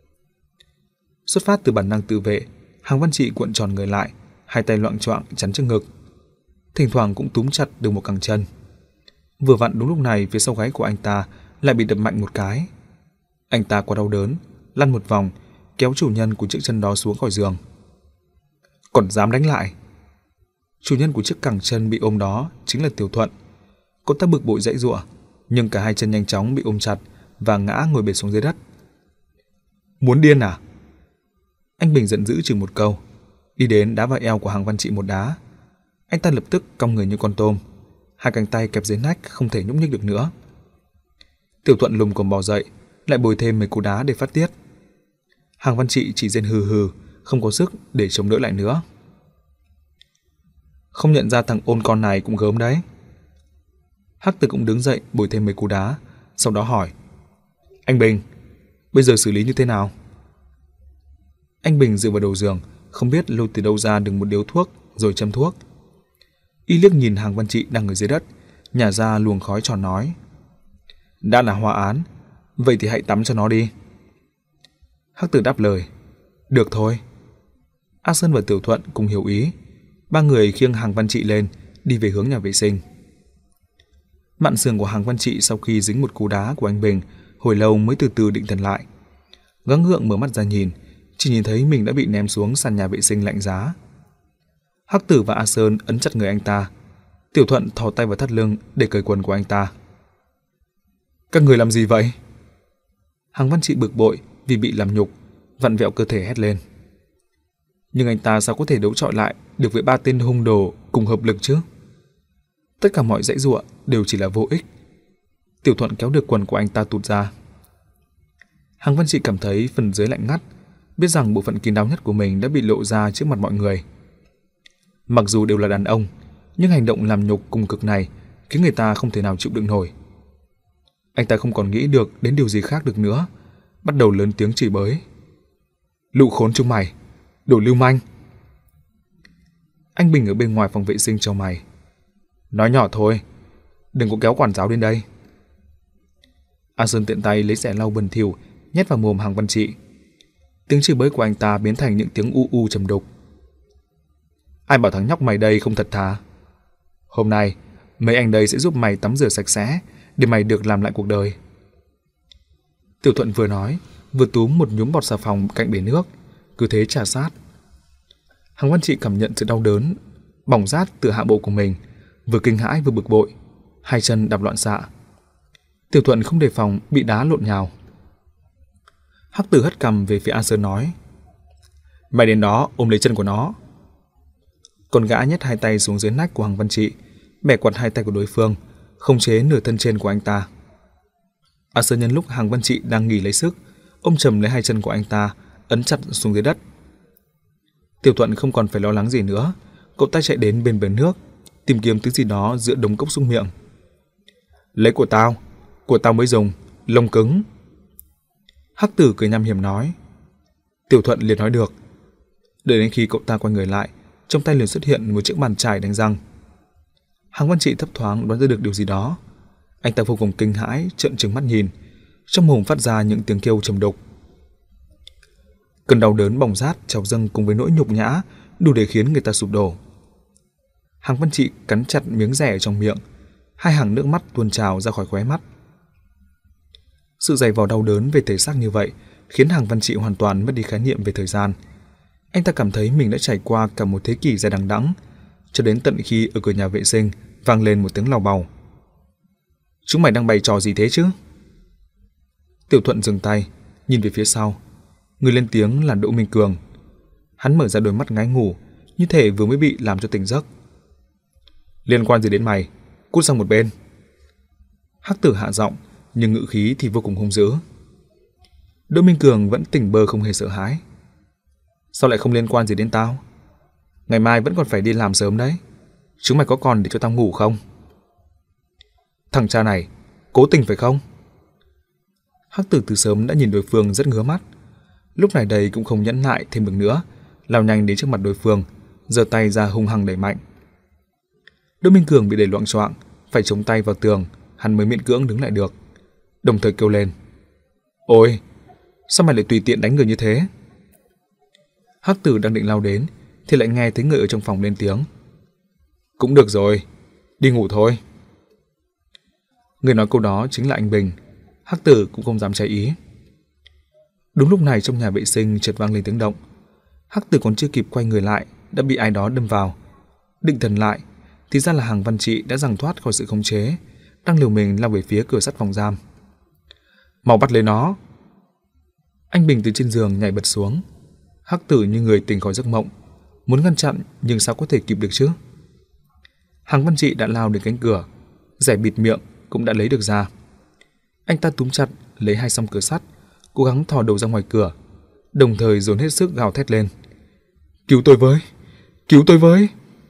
Speaker 1: Xuất phát từ bản năng tự vệ, Hàng Văn Trị cuộn tròn người lại, hai tay loạng choạng chắn trước ngực, thỉnh thoảng cũng túm chặt được một cẳng chân. Vừa vặn đúng lúc này, phía sau gáy của anh ta lại bị đập mạnh một cái. Anh ta quá đau đớn, lăn một vòng, kéo chủ nhân của chiếc chân đó xuống khỏi giường. Còn dám đánh lại? Chủ nhân của chiếc cẳng chân bị ôm đó chính là Tiểu Thuận. Cô ta bực bội giãy giụa, nhưng cả hai chân nhanh chóng bị ôm chặt và ngã ngồi bệt xuống dưới đất. Muốn điên à? Anh Bình giận dữ chừng một câu, đi đến đá vào eo của Hàng Văn Trị một đá. Anh ta lập tức cong người như con tôm, hai cánh tay kẹp dưới nách không thể nhúc nhích được nữa. Tiểu Thuận lùm cồm bò dậy, lại bồi thêm mấy cú đá để phát tiết. Hàng Văn Trị chỉ rên hừ hừ, không có sức để chống đỡ lại nữa. Không nhận ra thằng ôn con này cũng gớm đấy. Hắc Tử cũng đứng dậy bồi thêm mấy cú đá, sau đó hỏi. Anh Bình, bây giờ xử lý như thế nào? Anh Bình dựa vào đầu giường, không biết lôi từ đâu ra được một điếu thuốc rồi châm thuốc. Y liếc nhìn Hàng Văn Trị đang ở dưới đất, nhả ra luồng khói tròn nói. Đã là hoa án, vậy thì hãy tắm cho nó đi. Hắc Tử đáp lời. Được thôi. A Sơn và Tiểu Thuận cùng hiểu ý. Ba người khiêng Hàng Văn Trị lên, đi về hướng nhà vệ sinh. Mạn sườn của Hàng Văn Trị sau khi dính một cú đá của anh Bình, hồi lâu mới từ từ định thần lại. Gắng gượng mở mắt ra nhìn, chỉ nhìn thấy mình đã bị ném xuống sàn nhà vệ sinh lạnh giá. Hắc Tử và A Sơn ấn chặt người anh ta. Tiểu Thuận thò tay vào thắt lưng để cởi quần của anh ta. Các người làm gì vậy? Hàng Văn Trị bực bội vì bị làm nhục, vặn vẹo cơ thể hét lên. Nhưng anh ta sao có thể đấu chọi lại được với ba tên hung đồ cùng hợp lực chứ? Tất cả mọi dãy giụa đều chỉ là vô ích. Tiểu Thuận kéo được quần của anh ta tụt ra. Hàng Văn Trị cảm thấy phần dưới lạnh ngắt, biết rằng bộ phận kín đáo nhất của mình đã bị lộ ra trước mặt mọi người. Mặc dù đều là đàn ông, nhưng hành động làm nhục cùng cực này khiến người ta không thể nào chịu đựng nổi. Anh ta không còn nghĩ được đến điều gì khác được nữa, bắt đầu lớn tiếng chửi bới. Lũ khốn chúng mày, đồ lưu manh. Anh Bình ở bên ngoài phòng vệ sinh chau mày. Nói nhỏ thôi, đừng có kéo quản giáo đến đây. An Sơn tiện tay lấy xẻ lau bẩn thỉu nhét vào mồm Hàng Văn Trị. Tiếng chửi bới của anh ta biến thành những tiếng u u trầm đục. Ai bảo thằng nhóc mày đây không thật thà? Hôm nay mấy anh đây sẽ giúp mày tắm rửa sạch sẽ để mày được làm lại cuộc đời. Tiểu Thuận vừa nói vừa túm một nhúm bọt xà phòng cạnh bể nước, cứ thế trà sát. Hàng Văn Trị cảm nhận sự đau đớn bỏng rát từ hạ bộ của mình, vừa kinh hãi vừa bực bội, hai chân đạp loạn xạ. Tiểu Thuận không đề phòng bị đá lộn nhào. Hắc Tử hất cằm về phía An Sơn nói: Mày đến đó ôm lấy chân của nó. Con gã nhét hai tay xuống dưới nách của Hàng Văn Trị, bẻ quặt hai tay của đối phương, khống chế nửa thân trên của anh ta. An Sơn nhân lúc Hàng Văn Trị đang nghỉ lấy sức, ôm chầm lấy hai chân của anh ta, ấn chặt xuống dưới đất. Tiểu Thuận không còn phải lo lắng gì nữa, cậu ta chạy đến bên bể nước, tìm kiếm thứ gì đó giữa đống cốc súc miệng. Lấy của tao, của tao mới dùng, lông cứng. Hắc Tử cười nham hiểm nói. Tiểu Thuận liền nói được. Đợi đến khi cậu ta quay người lại, trong tay liền xuất hiện một chiếc bàn chải đánh răng. Hàng Văn Trị thấp thoáng đoán ra được điều gì đó. Anh ta vô cùng kinh hãi, trợn trừng mắt nhìn, trong mồm phát ra những tiếng kêu trầm đục. Cơn đau đớn bỏng rát trào dâng cùng với nỗi nhục nhã đủ để khiến người ta sụp đổ. Hàng Văn Trị cắn chặt miếng rẻ trong miệng, hai hàng nước mắt tuôn trào ra khỏi khóe mắt. Sự dày vò đau đớn về thể xác như vậy khiến Hàng Văn Trị hoàn toàn mất đi khái niệm về thời gian. Anh ta cảm thấy mình đã trải qua cả một thế kỷ dài đằng đẵng, cho đến tận khi ở cửa nhà vệ sinh vang lên một tiếng lào bào. Chúng mày đang bày trò gì thế chứ? Tiểu Thuận dừng tay, nhìn về phía sau. Người lên tiếng là Đỗ Minh Cường. Hắn mở ra đôi mắt ngái ngủ, như thể vừa mới bị làm cho tỉnh giấc. Liên quan gì đến mày? Cút sang một bên. Hắc Tử hạ giọng, nhưng ngữ khí thì vô cùng hung dữ. Đỗ Minh Cường vẫn tỉnh bơ không hề sợ hãi. Sao lại không liên quan gì đến tao? Ngày mai vẫn còn phải đi làm sớm đấy. Chúng mày có còn để cho tao ngủ không? Thằng cha này, cố tình phải không? Hắc Tử từ sớm đã nhìn đối phương rất ngứa mắt. Lúc này đây cũng không nhẫn nại thêm được nữa, lao nhanh đến trước mặt đối phương, giơ tay ra hung hăng đẩy mạnh. Đỗ Minh Cường bị đẩy loạng choạng, phải chống tay vào tường, hắn mới miễn cưỡng đứng lại được, đồng thời kêu lên: Ôi, sao mày lại tùy tiện đánh người như thế? Hắc Tử đang định lao đến thì lại nghe thấy người ở trong phòng lên tiếng: Cũng được rồi, đi ngủ thôi. Người nói câu đó chính là anh Bình. Hắc Tử cũng không dám trái ý. Đúng lúc này trong nhà vệ sinh chợt vang lên tiếng động. Hắc Tử còn chưa kịp quay người lại đã bị ai đó đâm vào. Định thần lại thì ra là Hàng Văn Trị đã giằng thoát khỏi sự khống chế, đang liều mình lao về phía cửa sắt phòng giam. Mau bắt lấy nó! Anh Bình từ trên giường nhảy bật xuống. Hắc Tử như người tỉnh khỏi giấc mộng, muốn ngăn chặn nhưng sao có thể kịp được chứ? Hàng Văn Trị đã lao đến cánh cửa, rẻ bịt miệng cũng đã lấy được ra. Anh ta túm chặt lấy hai song cửa sắt, cố gắng thò đầu ra ngoài cửa, đồng thời dồn hết sức gào thét lên: Cứu tôi với! Cứu tôi với!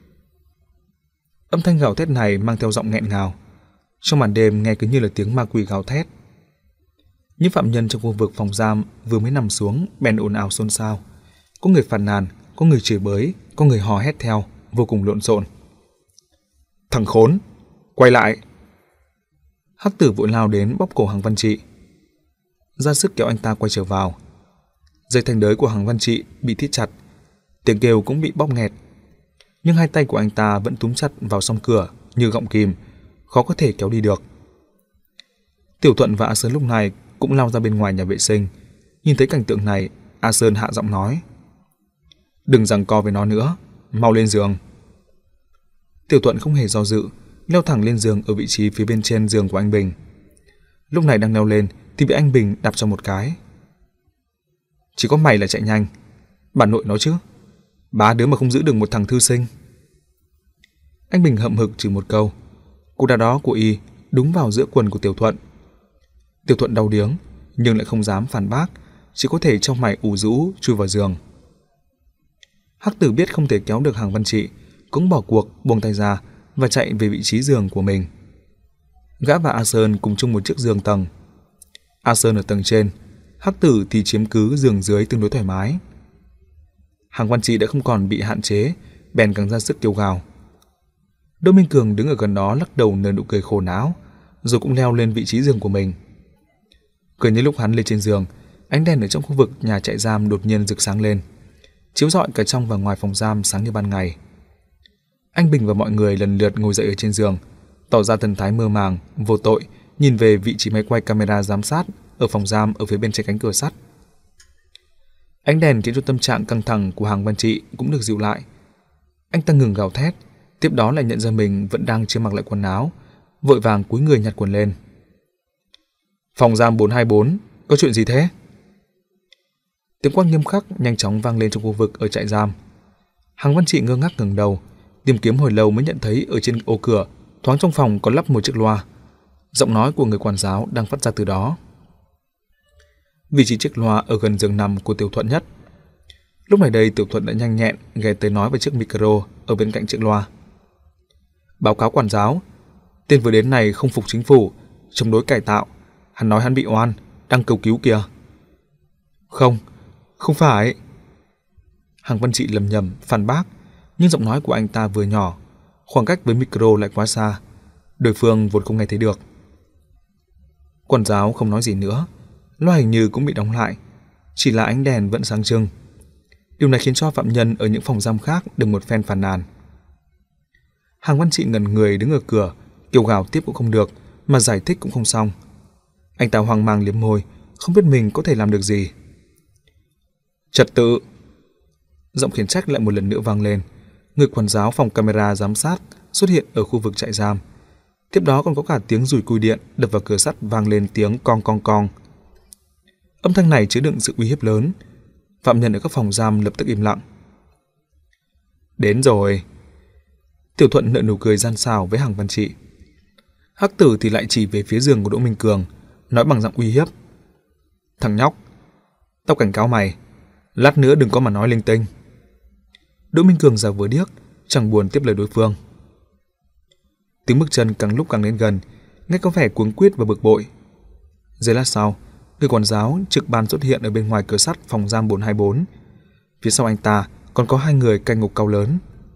Speaker 1: Âm thanh gào thét này mang theo giọng nghẹn ngào, trong màn đêm nghe cứ như là tiếng ma quỷ gào thét. Những phạm nhân trong khu vực phòng giam vừa mới nằm xuống bèn ồn ào xôn xao, có người phàn nàn, có người chửi bới, có người hò hét theo, vô cùng lộn xộn. Thằng khốn, quay lại! Hắc Tử vội lao đến bóp cổ Hàng Văn Trị, ra sức kéo anh ta quay trở vào. Dây thanh đới của Hàng Văn Trị bị thít chặt, tiếng kêu cũng bị bóp nghẹt, nhưng hai tay của anh ta vẫn túm chặt vào song cửa như gọng kìm, khó có thể kéo đi được. Tiểu Thuận và A Sơn lúc này cũng lao ra bên ngoài nhà vệ sinh. Nhìn thấy cảnh tượng này, A Sơn hạ giọng nói: Đừng giằng co với nó nữa, mau lên giường. Tiểu Thuận không hề do dự, leo thẳng lên giường ở vị trí phía bên trên giường của anh Bình. Lúc này đang leo lên thì bị anh Bình đạp cho một cái. Chỉ có mày là chạy nhanh, bà nội nó chứ. Ba đứa mà không giữ được một thằng thư sinh. Anh Bình hậm hực chửi một câu. Cú đá đó của y đúng vào giữa quần của Tiểu Thuận. Tiểu Thuận đau điếng nhưng lại không dám phản bác, chỉ có thể trong mày ủ rũ chui vào giường. Hắc Tử biết không thể kéo được Hàng Văn Trị, cũng bỏ cuộc buông tay ra và chạy về vị trí giường của mình. Gã và A Sơn cùng chung một chiếc giường tầng. A Sơn ở tầng trên, Hắc Tử thì chiếm cứ giường dưới tương đối thoải mái. Hàng Văn Trị đã không còn bị hạn chế, bèn càng ra sức kêu gào. Đỗ Minh Cường đứng ở gần đó lắc đầu nở nụ cười khổ não, rồi cũng leo lên vị trí giường của mình. Cười như lúc hắn lên trên giường, ánh đèn ở trong khu vực nhà trại giam đột nhiên rực sáng lên, chiếu rọi cả trong và ngoài phòng giam sáng như ban ngày. Anh Bình và mọi người lần lượt ngồi dậy ở trên giường, tỏ ra thần thái mơ màng, vô tội, nhìn về vị trí máy quay camera giám sát ở phòng giam ở phía bên trái cánh cửa sắt. Ánh đèn khiến cho tâm trạng căng thẳng của Hàng Văn Trị cũng được dịu lại. Anh ta ngừng gào thét, tiếp đó lại nhận ra mình vẫn đang chưa mặc lại quần áo, vội vàng cúi người nhặt quần lên. Phòng giam bốn hai bốn, có chuyện gì thế? Tiếng quát nghiêm khắc nhanh chóng vang lên trong khu vực ở trại giam. Hàng Văn Trị ngơ ngác ngẩng đầu, tìm kiếm hồi lâu mới nhận thấy ở trên ô cửa thoáng trong phòng có lắp một chiếc loa. Giọng nói của người quản giáo đang phát ra từ đó. Vị trí chiếc loa ở gần giường nằm của Tiểu Thuận nhất. Lúc này đây Tiểu Thuận đã nhanh nhẹn ghé tới nói với chiếc micro ở bên cạnh chiếc loa. Báo cáo quản giáo, tên vừa đến này không phục chính phủ, chống đối cải tạo. Hắn nói hắn bị oan, đang cầu cứu kìa. Không, không phải. Hàng Văn Trị lầm nhầm phản bác, nhưng giọng nói của anh ta vừa nhỏ, khoảng cách với micro lại quá xa, đối phương vốn không nghe thấy được. Quản giáo không nói gì nữa, loa hình như cũng bị đóng lại, chỉ là ánh đèn vẫn sáng trưng. Điều này khiến cho phạm nhân ở những phòng giam khác được một phen phàn nàn. Hàng Văn Trị ngẩn người đứng ở cửa, kêu gào tiếp cũng không được, mà giải thích cũng không xong. Anh ta hoang mang liếm môi, không biết mình có thể làm được gì. Trật tự! Giọng khiển trách lại một lần nữa vang lên. Người quản giáo phòng camera giám sát xuất hiện ở khu vực trại giam. Tiếp đó còn có cả tiếng dùi cui điện đập vào cửa sắt vang lên tiếng cong cong cong. Âm thanh này chứa đựng sự uy hiếp lớn. Phạm nhân ở các phòng giam lập tức im lặng. Đến rồi. Tiểu Thuận nở nụ cười gian xảo với Hàng Văn Trị. Hắc Tử thì lại chỉ về phía giường của Đỗ Minh Cường, nói bằng giọng uy hiếp. Thằng nhóc, tao cảnh cáo mày, lát nữa đừng có mà nói linh tinh. Đỗ Minh Cường giả vờ điếc, chẳng buồn tiếp lời đối phương. Tiếng bước chân càng lúc càng đến gần, nghe có vẻ cuống quýt và bực bội. Giây lát sau, người quản giáo trực ban xuất hiện ở bên ngoài cửa sắt phòng giam bốn hai bốn. Phía sau anh ta còn có hai người canh ngục cao lớn.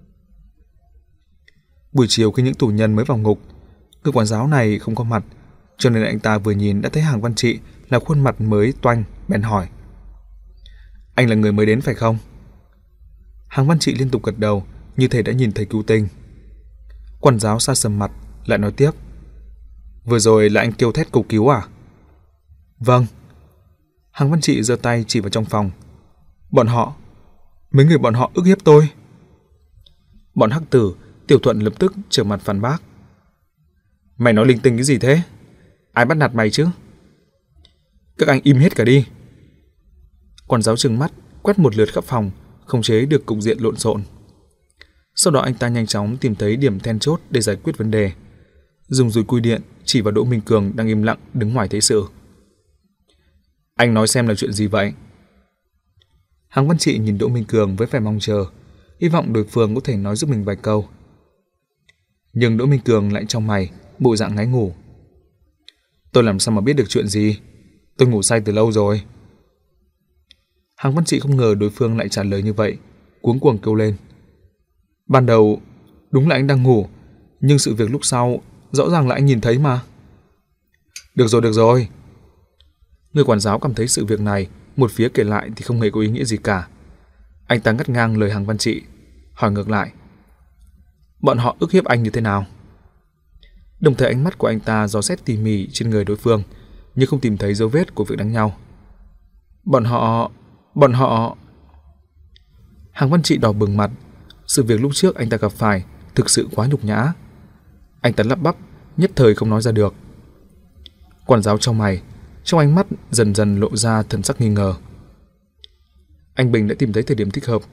Speaker 1: Buổi chiều khi những tù nhân mới vào ngục, người quản giáo này không có mặt, cho nên anh ta vừa nhìn đã thấy Hàng Văn Trị là khuôn mặt mới toanh, bèn hỏi. Anh là người mới đến phải không? Hàng Văn Trị liên tục gật đầu, như thể đã nhìn thấy cứu tinh. Quản giáo xa sầm mặt, lại nói tiếp. Vừa rồi là anh kêu thét cầu cứu à? Vâng. Hàng Văn Trị giơ tay chỉ vào trong phòng. Bọn họ, mấy người bọn họ ức hiếp tôi. Bọn Hắc Tử, Tiểu Thuận lập tức trở mặt phản bác. Mày nói linh tinh cái gì thế? Ai bắt nạt mày chứ? Các anh im hết cả đi. Quản giáo trừng mắt, quét một lượt khắp phòng, khống chế được cục diện lộn xộn. Sau đó anh ta nhanh chóng tìm thấy điểm then chốt để giải quyết vấn đề. Dùng dùi cui điện chỉ vào Đỗ Minh Cường đang im lặng đứng ngoài thấy sự. Anh nói xem là chuyện gì vậy? Hàng Văn Trị nhìn Đỗ Minh Cường với vẻ mong chờ, hy vọng đối phương có thể nói giúp mình vài câu. Nhưng Đỗ Minh Cường lại trong mày, bộ dạng ngáy ngủ. Tôi làm sao mà biết được chuyện gì? Tôi ngủ say từ lâu rồi. Hàng Văn Trị không ngờ đối phương lại trả lời như vậy, cuống cuồng kêu lên. Ban đầu, đúng là anh đang ngủ, nhưng sự việc lúc sau, rõ ràng là anh nhìn thấy mà. Được rồi, được rồi. Người quản giáo cảm thấy sự việc này, một phía kể lại thì không hề có ý nghĩa gì cả. Anh ta ngắt ngang lời Hàng Văn Trị, hỏi ngược lại. Bọn họ ức hiếp anh như thế nào? Đồng thời ánh mắt của anh ta dò xét tỉ mỉ trên người đối phương, nhưng không tìm thấy dấu vết của việc đánh nhau. Bọn họ... Bọn họ... Hàng Văn Trị đỏ bừng mặt. Sự việc lúc trước anh ta gặp phải thực sự quá nhục nhã. Anh ta lắp bắp, nhất thời không nói ra được. Quản giáo trong mày, trong ánh mắt dần dần lộ ra thần sắc nghi ngờ. Anh Bình đã tìm thấy thời điểm thích hợp,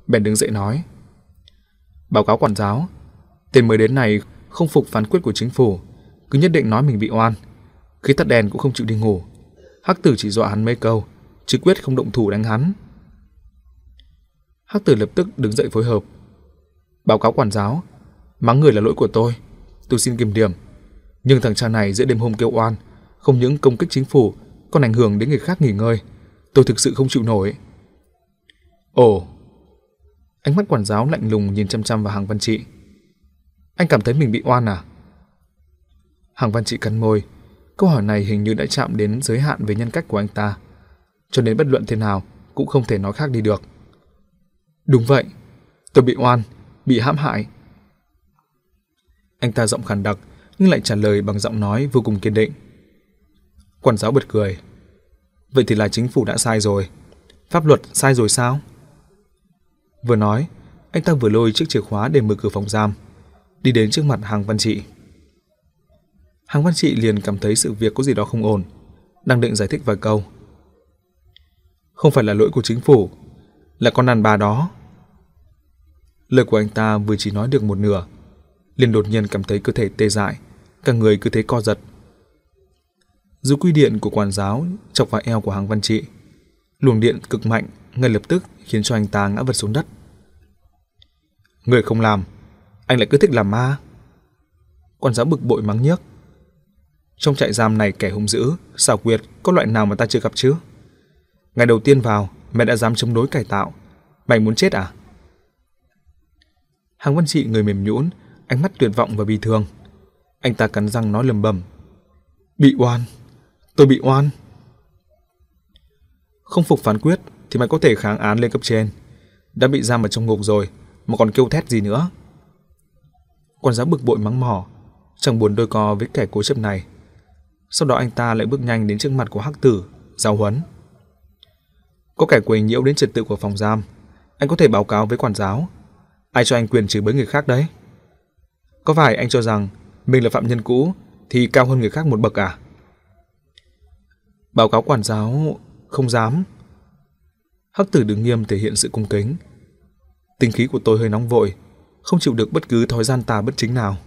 Speaker 1: bèn đứng dậy nói: "Báo cáo quản giáo, tên mới đến này không phục phán quyết của chính phủ, cứ nhất định nói mình bị oan. Khi tắt đèn cũng không chịu đi ngủ. Hắc Tử chỉ dọa hắn mấy câu, chứ quyết không động thủ đánh hắn." Hắc Tử lập tức đứng dậy phối hợp: "Báo cáo quản giáo, mắng người là lỗi của tôi, tôi xin kiểm điểm. Nhưng thằng cha này giữa đêm hôm kêu oan, không những công kích chính phủ, còn ảnh hưởng đến người khác nghỉ ngơi. Tôi thực sự không chịu nổi." Ồ. Ánh mắt quản giáo lạnh lùng nhìn chăm chăm vào Hàng Văn Trị. "Anh cảm thấy mình bị oan à?" Hàng Văn Trị cắn môi. Câu hỏi này hình như đã chạm đến giới hạn về nhân cách của anh ta, cho nên bất luận thế nào cũng không thể nói khác đi được. "Đúng vậy, tôi bị oan, bị hãm hại." Anh ta giọng khàn đặc nhưng lại trả lời bằng giọng nói vô cùng kiên định. Quản giáo bật cười: "Vậy thì là chính phủ đã sai rồi. Pháp luật sai rồi sao?" Vừa nói, anh ta vừa lôi chiếc chìa khóa để mở cửa phòng giam, đi đến trước mặt Hàng Văn Trị. Hàng Văn Trị liền cảm thấy sự việc có gì đó không ổn, đang định giải thích vài câu. "Không phải là lỗi của chính phủ, là con đàn bà đó." Lời của anh ta vừa chỉ nói được một nửa, liền đột nhiên cảm thấy cơ thể tê dại, cả người cứ thế co giật. Dùi quy điện của quản giáo chọc vào eo của Hàng Văn Trị. Luồng điện cực mạnh ngay lập tức khiến cho anh ta ngã vật xuống đất. "Người không làm, anh lại cứ thích làm ma." Quản giáo bực bội mắng nhiếc. "Trong trại giam này kẻ hung dữ, xảo quyệt có loại nào mà ta chưa gặp chứ? Ngày đầu tiên vào, mẹ đã dám chống đối cải tạo. Mày muốn chết à?" Hàng Văn Trị người mềm nhũn, ánh mắt tuyệt vọng và bi thương. Anh ta cắn răng nói lầm bầm: "Bị oan, tôi bị oan." "Không phục phán quyết thì mày có thể kháng án lên cấp trên. Đã bị giam ở trong ngục rồi mà còn kêu thét gì nữa." Quản giáo bực bội mắng mỏ, chẳng buồn đôi co với kẻ cố chấp này. Sau đó anh ta lại bước nhanh đến trước mặt của Hắc Tử, giáo huấn: "Có kẻ quấy nhiễu đến trật tự của phòng giam, anh có thể báo cáo với quản giáo. Ai cho anh quyền chửi bới người khác đấy? Có phải anh cho rằng mình là phạm nhân cũ thì cao hơn người khác một bậc à?" "Báo cáo quản giáo, không dám." Hắc Tử đứng nghiêm thể hiện sự cung kính. "Tính khí của tôi hơi nóng vội, không chịu được bất cứ thói gian tà bất chính nào."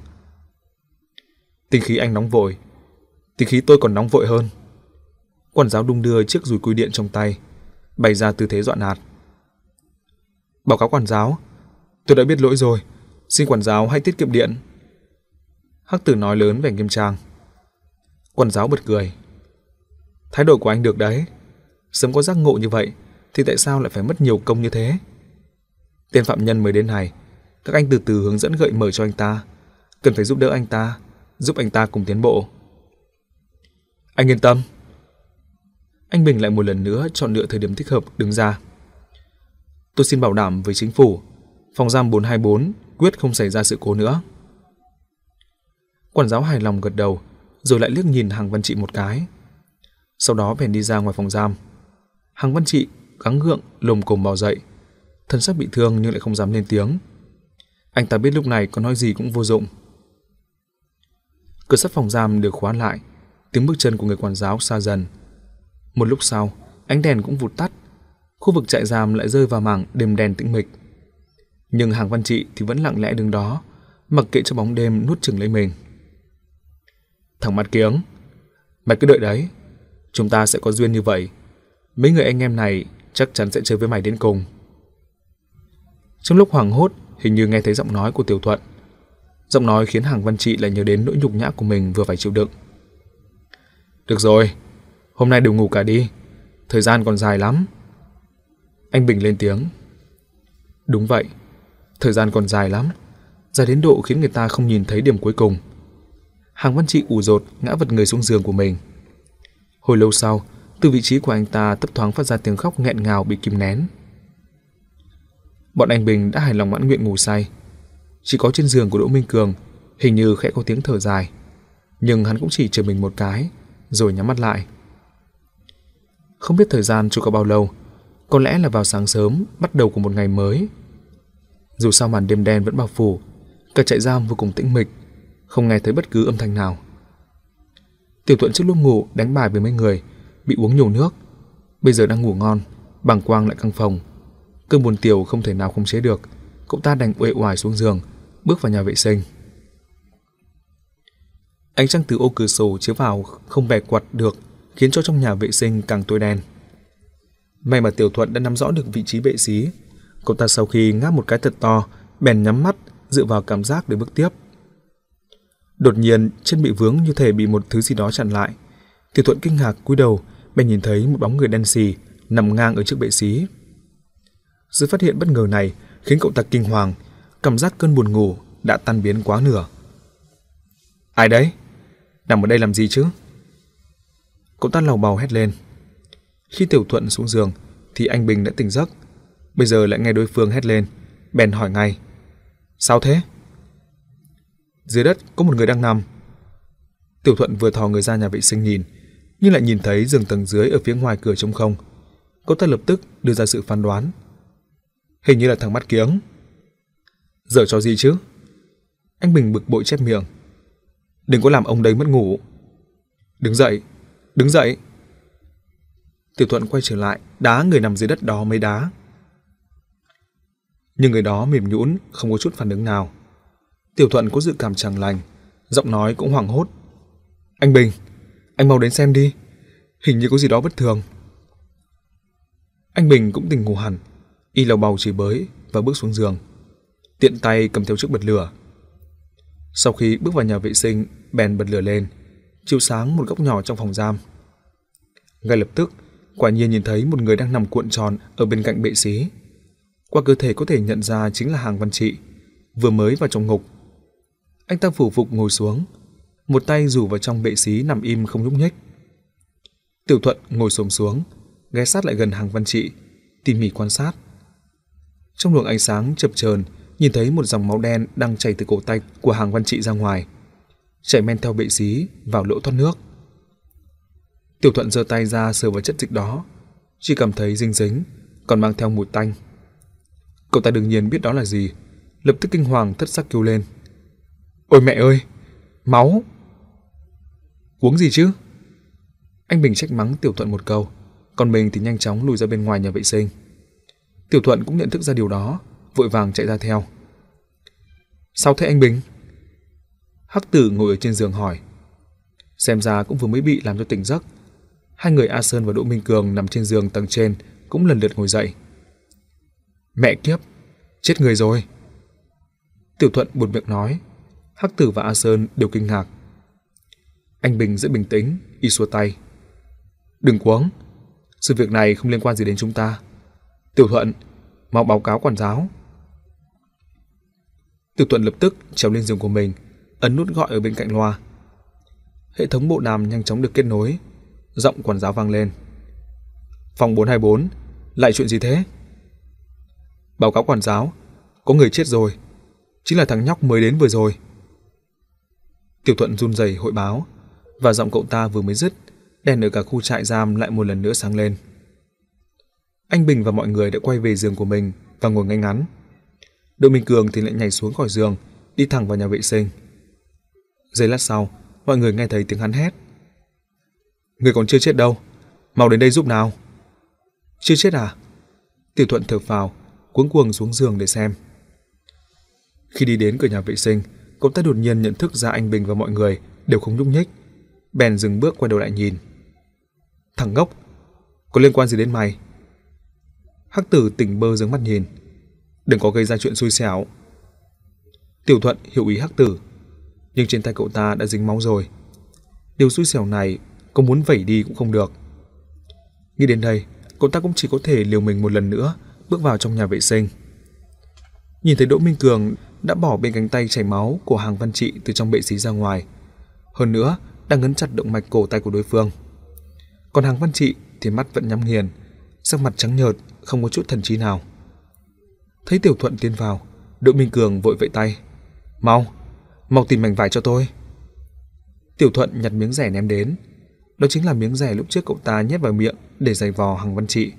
Speaker 1: "Tính khí anh nóng vội, tính khí tôi còn nóng vội hơn." Quản giáo đung đưa chiếc dùi cui điện trong tay, bày ra tư thế dọa nạt. "Báo cáo quản giáo, tôi đã biết lỗi rồi, xin quản giáo hãy tiết kiệm điện." Hắc Tử nói lớn vẻ nghiêm trang. Quản giáo bật cười: "Thái độ của anh được đấy. Sớm có giác ngộ như vậy thì tại sao lại phải mất nhiều công như thế? Tên phạm nhân mới đến này, các anh từ từ hướng dẫn gợi mở cho anh ta, cần phải giúp đỡ anh ta, giúp anh ta cùng tiến bộ." "Anh yên tâm." Anh Bình lại một lần nữa chọn lựa thời điểm thích hợp đứng ra: "Tôi xin bảo đảm với chính phủ, phòng giam bốn hai bốn quyết không xảy ra sự cố nữa." Quản giáo hài lòng gật đầu, rồi lại liếc nhìn Hàng Văn Trị một cái. Sau đó bèn đi ra ngoài phòng giam. Hàng Văn Trị gắng gượng lồm cồm bò dậy, thân xác bị thương nhưng lại không dám lên tiếng. Anh ta biết lúc này có nói gì cũng vô dụng. Cửa sắt phòng giam được khóa lại, tiếng bước chân của người quản giáo xa dần. Một lúc sau, ánh đèn cũng vụt tắt, khu vực trại giam lại rơi vào mảng đêm đen tĩnh mịch. Nhưng Hàng Văn Trị thì vẫn lặng lẽ đứng đó, mặc kệ cho bóng đêm nuốt chửng lấy mình. "Thằng mắt kiếng, mày cứ đợi đấy, chúng ta sẽ có duyên như vậy. Mấy người anh em này chắc chắn sẽ chơi với mày đến cùng." Trong lúc hoảng hốt, hình như nghe thấy giọng nói của Tiểu Thuận. Giọng nói khiến Hàng Văn Trị lại nhớ đến nỗi nhục nhã của mình vừa phải chịu đựng. "Được rồi, hôm nay đều ngủ cả đi, thời gian còn dài lắm." Anh Bình lên tiếng. Đúng vậy, thời gian còn dài lắm, dài đến độ khiến người ta không nhìn thấy điểm cuối cùng. Hàng Văn Trị ủ rột ngã vật người xuống giường của mình. Hồi lâu sau, từ vị trí của anh ta thấp thoáng phát ra tiếng khóc nghẹn ngào bị kìm nén. Bọn anh Bình đã hài lòng mãn nguyện ngủ say. Chỉ có trên giường của Đỗ Minh Cường hình như khẽ có tiếng thở dài, nhưng hắn cũng chỉ chở mình một cái rồi nhắm mắt lại. Không biết thời gian trôi qua bao lâu, có lẽ là vào sáng sớm bắt đầu của một ngày mới. Dù sao màn đêm đen vẫn bao phủ, cả trại giam vô cùng tĩnh mịch, không nghe thấy bất cứ âm thanh nào. Tiểu Thuận trước lúc ngủ đánh bài với mấy người, bị uống nhiều nước, bây giờ đang ngủ ngon, bàng quang lại căng phồng. Cơn buồn tiểu không thể nào khống chế được, cậu ta đành uể oải xuống giường, bước vào nhà vệ sinh. Ánh trăng từ ô cửa sổ chiếu vào không bẻ quạt được, khiến cho trong nhà vệ sinh càng tối đen. May mà Tiểu Thuận đã nắm rõ được vị trí bệ xí. Cậu ta sau khi ngáp một cái thật to, bèn nhắm mắt, dựa vào cảm giác để bước tiếp. Đột nhiên, chân bị vướng như thể bị một thứ gì đó chặn lại. Tiểu Thuận kinh ngạc cúi đầu, bèn nhìn thấy một bóng người đen xì nằm ngang ở trước bệ xí. Sự phát hiện bất ngờ này khiến cậu ta kinh hoàng, cảm giác cơn buồn ngủ đã tan biến quá nửa. Ai đấy? Nằm ở đây làm gì chứ? Cậu ta lầu bầu hét lên. Khi Tiểu Thuận xuống giường thì anh Bình đã tỉnh giấc. Bây giờ lại nghe đối phương hét lên, bèn hỏi ngay. Sao thế? Dưới đất có một người đang nằm. Tiểu Thuận vừa thò người ra nhà vệ sinh nhìn, nhưng lại nhìn thấy giường tầng dưới ở phía ngoài cửa trống không. Cậu ta lập tức đưa ra sự phán đoán. Hình như là thằng mắt kiếng. Giở trò gì chứ? Anh Bình bực bội chép miệng. Đừng có làm ông đây mất ngủ. Đứng dậy, đứng dậy. Tiểu Thuận quay trở lại, đá người nằm dưới đất đó mấy đá. Nhưng người đó mềm nhũn, không có chút phản ứng nào. Tiểu Thuận có dự cảm chẳng lành, giọng nói cũng hoảng hốt. Anh Bình, anh mau đến xem đi, hình như có gì đó bất thường. Anh Bình cũng tỉnh ngủ hẳn, y lầu bầu chửi bới và bước xuống giường, tiện tay cầm theo chiếc bật lửa. Sau khi bước vào nhà vệ sinh, bèn bật lửa lên, chiếu sáng một góc nhỏ trong phòng giam. Ngay lập tức, quả nhiên nhìn thấy một người đang nằm cuộn tròn ở bên cạnh bệ xí. Qua cơ thể có thể nhận ra chính là Hàng Văn Trị, vừa mới vào trong ngục. Anh ta phủ phục ngồi xuống, một tay rủ vào trong bệ xí nằm im không nhúc nhích. Tiểu Thuận ngồi xổm xuống, ghé sát lại gần Hàng Văn Trị, tỉ mỉ quan sát. Trong luồng ánh sáng chập chờn, nhìn thấy một dòng máu đen đang chảy từ cổ tay của Hàng Văn Trị ra ngoài, chảy men theo bệ xí vào lỗ thoát nước. Tiểu Thuận giơ tay ra sờ vào chất dịch đó, chỉ cảm thấy dính dính, còn mang theo mùi tanh. Cậu ta đương nhiên biết đó là gì, lập tức kinh hoàng thất sắc kêu lên. Ôi mẹ ơi, máu! Uống gì chứ? Anh Bình trách mắng Tiểu Thuận một câu, còn mình thì nhanh chóng lùi ra bên ngoài nhà vệ sinh. Tiểu Thuận cũng nhận thức ra điều đó, vội vàng chạy ra theo. Sao thế anh Bình? Hắc Tử ngồi ở trên giường hỏi. Xem ra cũng vừa mới bị làm cho tỉnh giấc. Hai người A Sơn và Đỗ Minh Cường nằm trên giường tầng trên cũng lần lượt ngồi dậy. Mẹ kiếp, chết người rồi. Tiểu Thuận buột miệng nói. Hắc Tử và A Sơn đều kinh ngạc. Anh Bình rất bình tĩnh, y xua tay. Đừng cuống, sự việc này không liên quan gì đến chúng ta. Tiểu Thuận, mau báo cáo quản giáo. Tiểu Thuận lập tức trèo lên giường của mình, ấn nút gọi ở bên cạnh loa. Hệ thống bộ đàm nhanh chóng được kết nối, giọng quản giáo vang lên. Phòng bốn hai bốn, lại chuyện gì thế? Báo cáo quản giáo, có người chết rồi, chính là thằng nhóc mới đến vừa rồi. Tiểu Thuận run rẩy hội báo, và giọng cậu ta vừa mới dứt, đèn ở cả khu trại giam lại một lần nữa sáng lên. Anh Bình và mọi người đã quay về giường của mình và ngồi ngay ngắn. Đỗ Minh Cường thì lại nhảy xuống khỏi giường, đi thẳng vào nhà vệ sinh. Giây lát sau, mọi người nghe thấy tiếng hắn hét. Người còn chưa chết đâu, mau đến đây giúp nào. Chưa chết à? Tiểu Thuận thở phào, cuống cuồng xuống giường để xem. Khi đi đến cửa nhà vệ sinh, cậu ta đột nhiên nhận thức ra anh Bình và mọi người đều không nhúc nhích, bèn dừng bước quay đầu lại nhìn. Thằng ngốc, có liên quan gì đến mày? Hắc Tử tỉnh bơ giương mắt nhìn. Đừng có gây ra chuyện xui xẻo. Tiểu Thuận hiểu ý Hắc Tử, nhưng trên tay cậu ta đã dính máu rồi. Điều xui xẻo này có muốn vẩy đi cũng không được. Nghĩ đến đây, cậu ta cũng chỉ có thể liều mình một lần nữa bước vào trong nhà vệ sinh. Nhìn thấy Đỗ Minh Cường đã bỏ bên cánh tay chảy máu của Hàng Văn Trị từ trong bệ xí ra ngoài, hơn nữa đang ấn chặt động mạch cổ tay của đối phương. Còn Hàng Văn Trị thì mắt vẫn nhắm nghiền, sắc mặt trắng nhợt, không có chút thần trí nào. Thấy Tiểu Thuận tiến vào, Đỗ Minh Cường vội vẫy tay. Mau, mau tìm mảnh vải cho tôi. Tiểu Thuận nhặt miếng rẻ ném đến. Đó chính là miếng rẻ lúc trước cậu ta nhét vào miệng để giày vò Hàng Văn Trị.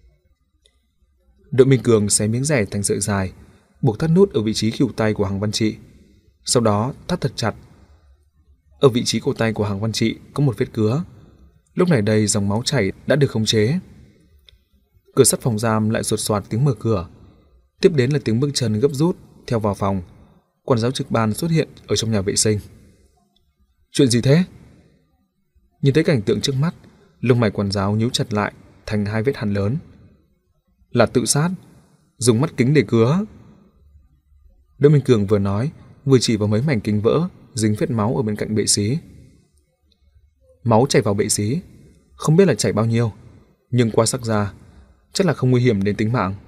Speaker 1: Đỗ Minh Cường xé miếng rẻ thành sợi dài, buộc thắt nút ở vị trí khuỷu tay của Hàng Văn Trị, sau đó thắt thật chặt. Ở vị trí cổ tay của Hàng Văn Trị có một vết cứa. Lúc này đây dòng máu chảy đã được khống chế. Cửa sắt phòng giam lại sột soạt tiếng mở cửa. Tiếp đến là tiếng bước chân gấp rút theo vào phòng. Quản giáo trực ban xuất hiện ở trong nhà vệ sinh. Chuyện gì thế? Nhìn thấy cảnh tượng trước mắt, lông mày quản giáo nhíu chặt lại thành hai vết hằn lớn. Là tự sát, dùng mắt kính để cứa. Đỗ Minh Cường vừa nói, vừa chỉ vào mấy mảnh kính vỡ dính vết máu ở bên cạnh bệ xí. Máu chảy vào bệ xí, không biết là chảy bao nhiêu, nhưng qua sắc da, chắc là không nguy hiểm đến tính mạng.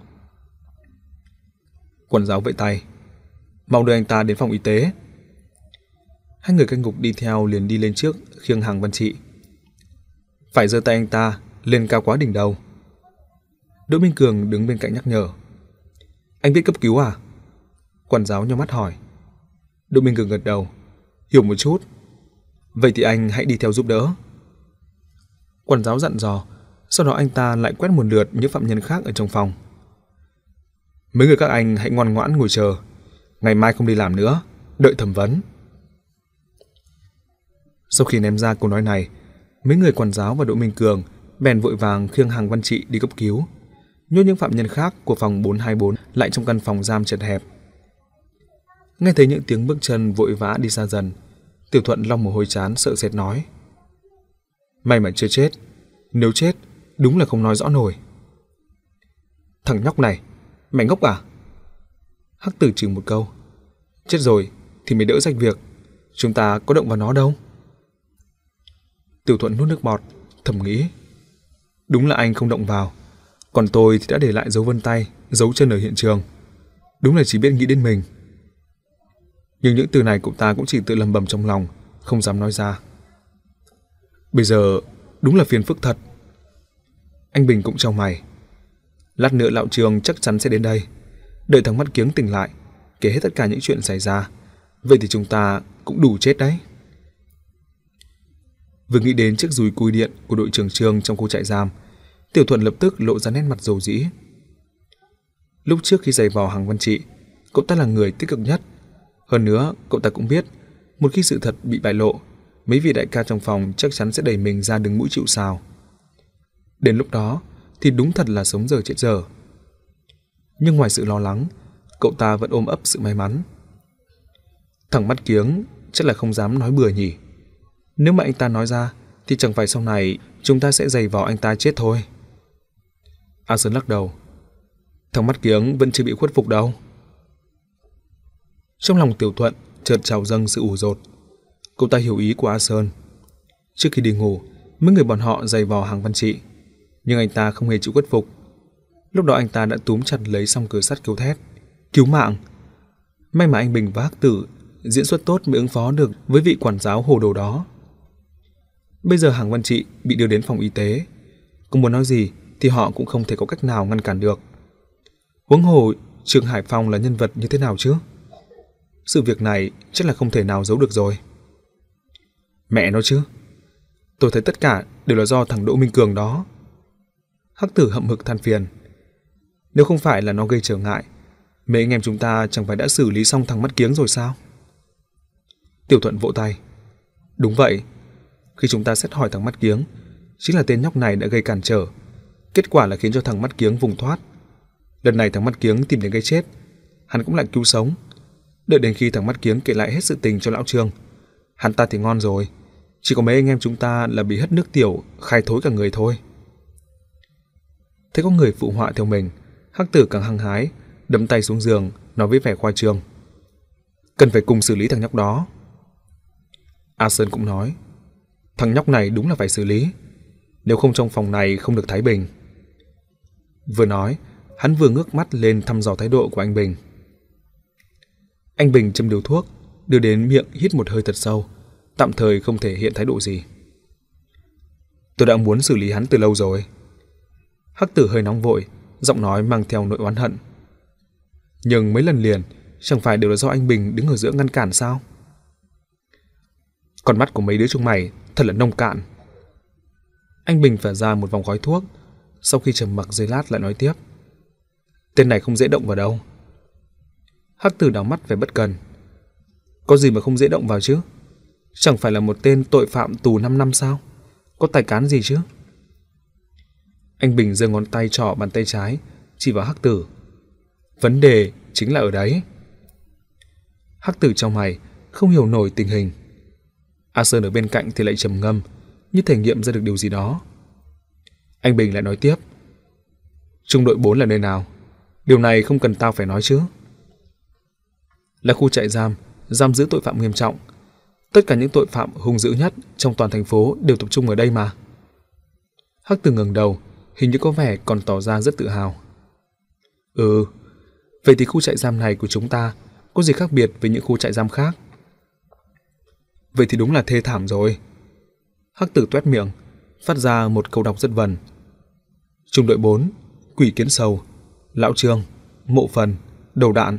Speaker 1: Quản giáo vẫy tay, mau đưa anh ta đến phòng y tế. Hai người canh ngục đi theo liền đi lên trước khiêng Hàng Văn Trị. Phải giơ tay anh ta lên cao quá đỉnh đầu. Đỗ Minh Cường đứng bên cạnh nhắc nhở. Anh biết cấp cứu à? Quản giáo nhíu mắt hỏi. Đỗ Minh Cường gật đầu. Hiểu một chút. Vậy thì anh hãy đi theo giúp đỡ. Quản giáo dặn dò. Sau đó anh ta lại quét một lượt những phạm nhân khác ở trong phòng. Mấy người các anh hãy ngoan ngoãn ngồi chờ. Ngày mai không đi làm nữa, đợi thẩm vấn. Sau khi ném ra câu nói này, mấy người quản giáo và Đỗ Minh Cường bèn vội vàng khiêng Hàng Văn Trị đi cấp cứu, nhốt những phạm nhân khác của phòng bốn hai bốn lại trong căn phòng giam chật hẹp. Nghe thấy những tiếng bước chân vội vã đi xa dần, Tiểu Thuận lau mồ hôi trán sợ sệt nói: May mà chưa chết, nếu chết đúng là không nói rõ nổi. Thằng nhóc này, mày ngốc à? Hắc Tử chừng một câu. Chết rồi thì mày đỡ rách việc, chúng ta có động vào nó đâu. Tiểu Thuận nuốt nước bọt, thầm nghĩ: đúng là anh không động vào, còn tôi thì đã để lại dấu vân tay, dấu chân ở hiện trường. Đúng là chỉ biết nghĩ đến mình. Nhưng những từ này cậu ta cũng chỉ tự lầm bầm trong lòng, không dám nói ra. Bây giờ đúng là phiền phức thật. Anh Bình cũng chau mày. Lát nữa lão Trường chắc chắn sẽ đến đây. Đợi thằng Mắt Kiếng tỉnh lại, kể hết tất cả những chuyện xảy ra, vậy thì chúng ta cũng đủ chết đấy. Vừa nghĩ đến chiếc dùi cui điện của đội trưởng Trương trong khu trại giam, Tiểu Thuận lập tức lộ ra nét mặt dầu dĩ. Lúc trước khi giày vò Hàng Văn Trị, cậu ta là người tích cực nhất. Hơn nữa, cậu ta cũng biết, một khi sự thật bị bại lộ, mấy vị đại ca trong phòng chắc chắn sẽ đẩy mình ra đứng mũi chịu sào. Đến lúc đó thì đúng thật là sống dở chết dở. Nhưng ngoài sự lo lắng, cậu ta vẫn ôm ấp sự may mắn. Thằng Mắt Kiếng chắc là không dám nói bừa nhỉ. Nếu mà anh ta nói ra thì chẳng phải sau này chúng ta sẽ giày vò anh ta chết thôi. A Sơn lắc đầu. Thằng Mắt Kiếng vẫn chưa bị khuất phục đâu. Trong lòng Tiểu Thuận chợt trào dâng sự ủ dột. Cậu ta hiểu ý của A Sơn. Trước khi đi ngủ, mấy người bọn họ giày vò Hàng Văn Trị, nhưng anh ta không hề chịu khuất phục. Lúc đó anh ta đã túm chặt lấy song cửa sắt kêu thét: cứu mạng! May mà anh Bình và Hắc Tử diễn xuất tốt mới ứng phó được với vị quản giáo hồ đồ đó. Bây giờ Hàng Văn Trị bị đưa đến phòng y tế, cũng muốn nói gì thì họ cũng không thể có cách nào ngăn cản được. Huống hồ Trương Hải Phong là nhân vật như thế nào chứ? Sự việc này chắc là không thể nào giấu được rồi. Mẹ nó chứ, tôi thấy tất cả đều là do thằng Đỗ Minh Cường đó. Hắc Tử hậm hực than phiền. Nếu không phải là nó gây trở ngại, mấy anh em chúng ta chẳng phải đã xử lý xong thằng Mắt Kiếng rồi sao? Tiểu Thuận vỗ tay. Đúng vậy, khi chúng ta xét hỏi thằng Mắt Kiếng, chính là tên nhóc này đã gây cản trở. Kết quả là khiến cho thằng Mắt Kiếng vùng thoát. Lần này thằng Mắt Kiếng tìm đến gây chết, hắn cũng lại cứu sống. Đợi đến khi thằng Mắt Kiếng kể lại hết sự tình cho lão Trương, hắn ta thì ngon rồi. Chỉ có mấy anh em chúng ta là bị hất nước tiểu, khai thối cả người thôi. Thấy có người phụ họa theo mình, Hắc Tử càng hăng hái, đấm tay xuống giường, nói với vẻ khoa trương: cần phải cùng xử lý thằng nhóc đó. A Sơn cũng nói: thằng nhóc này đúng là phải xử lý, nếu không trong phòng này không được thái bình. Vừa nói, hắn vừa ngước mắt lên thăm dò thái độ của anh Bình. Anh Bình châm điếu thuốc, đưa đến miệng hít một hơi thật sâu, tạm thời không thể hiện thái độ gì. Tôi đã muốn xử lý hắn từ lâu rồi. Hắc Tử hơi nóng vội, giọng nói mang theo nỗi oán hận. Nhưng mấy lần liền, chẳng phải đều là do anh Bình đứng ở giữa ngăn cản sao? Con mắt của mấy đứa chúng mày thật là nông cạn. Anh Bình phả ra một vòng khói thuốc, sau khi trầm mặc giây lát lại nói tiếp: tên này không dễ động vào đâu. Hắc Tử đảo mắt vẻ bất cần. Có gì mà không dễ động vào chứ? Chẳng phải là một tên tội phạm tù năm năm sao? Có tài cán gì chứ? Anh Bình giơ ngón tay trỏ bàn tay trái chỉ vào Hắc Tử. Vấn đề chính là ở đấy. Hắc Tử trong mày, không hiểu nổi tình hình. A Sơn ở bên cạnh thì lại trầm ngâm, như thể nghiệm ra được điều gì đó. Anh Bình lại nói tiếp. Trung đội bốn là nơi nào? Điều này không cần tao phải nói chứ. Là khu trại giam, giam giữ tội phạm nghiêm trọng. Tất cả những tội phạm hung dữ nhất trong toàn thành phố đều tập trung ở đây mà. Hắc Tử ngẩng đầu, hình như có vẻ còn tỏ ra rất tự hào. Ừ, vậy thì khu trại giam này của chúng ta có gì khác biệt với những khu trại giam khác? Vậy thì đúng là thê thảm rồi. Hắc Tử toét miệng, phát ra một câu đọc rất vần. Trung đội bốn, quỷ kiến sầu, lão Trương, mộ phần, đầu đạn.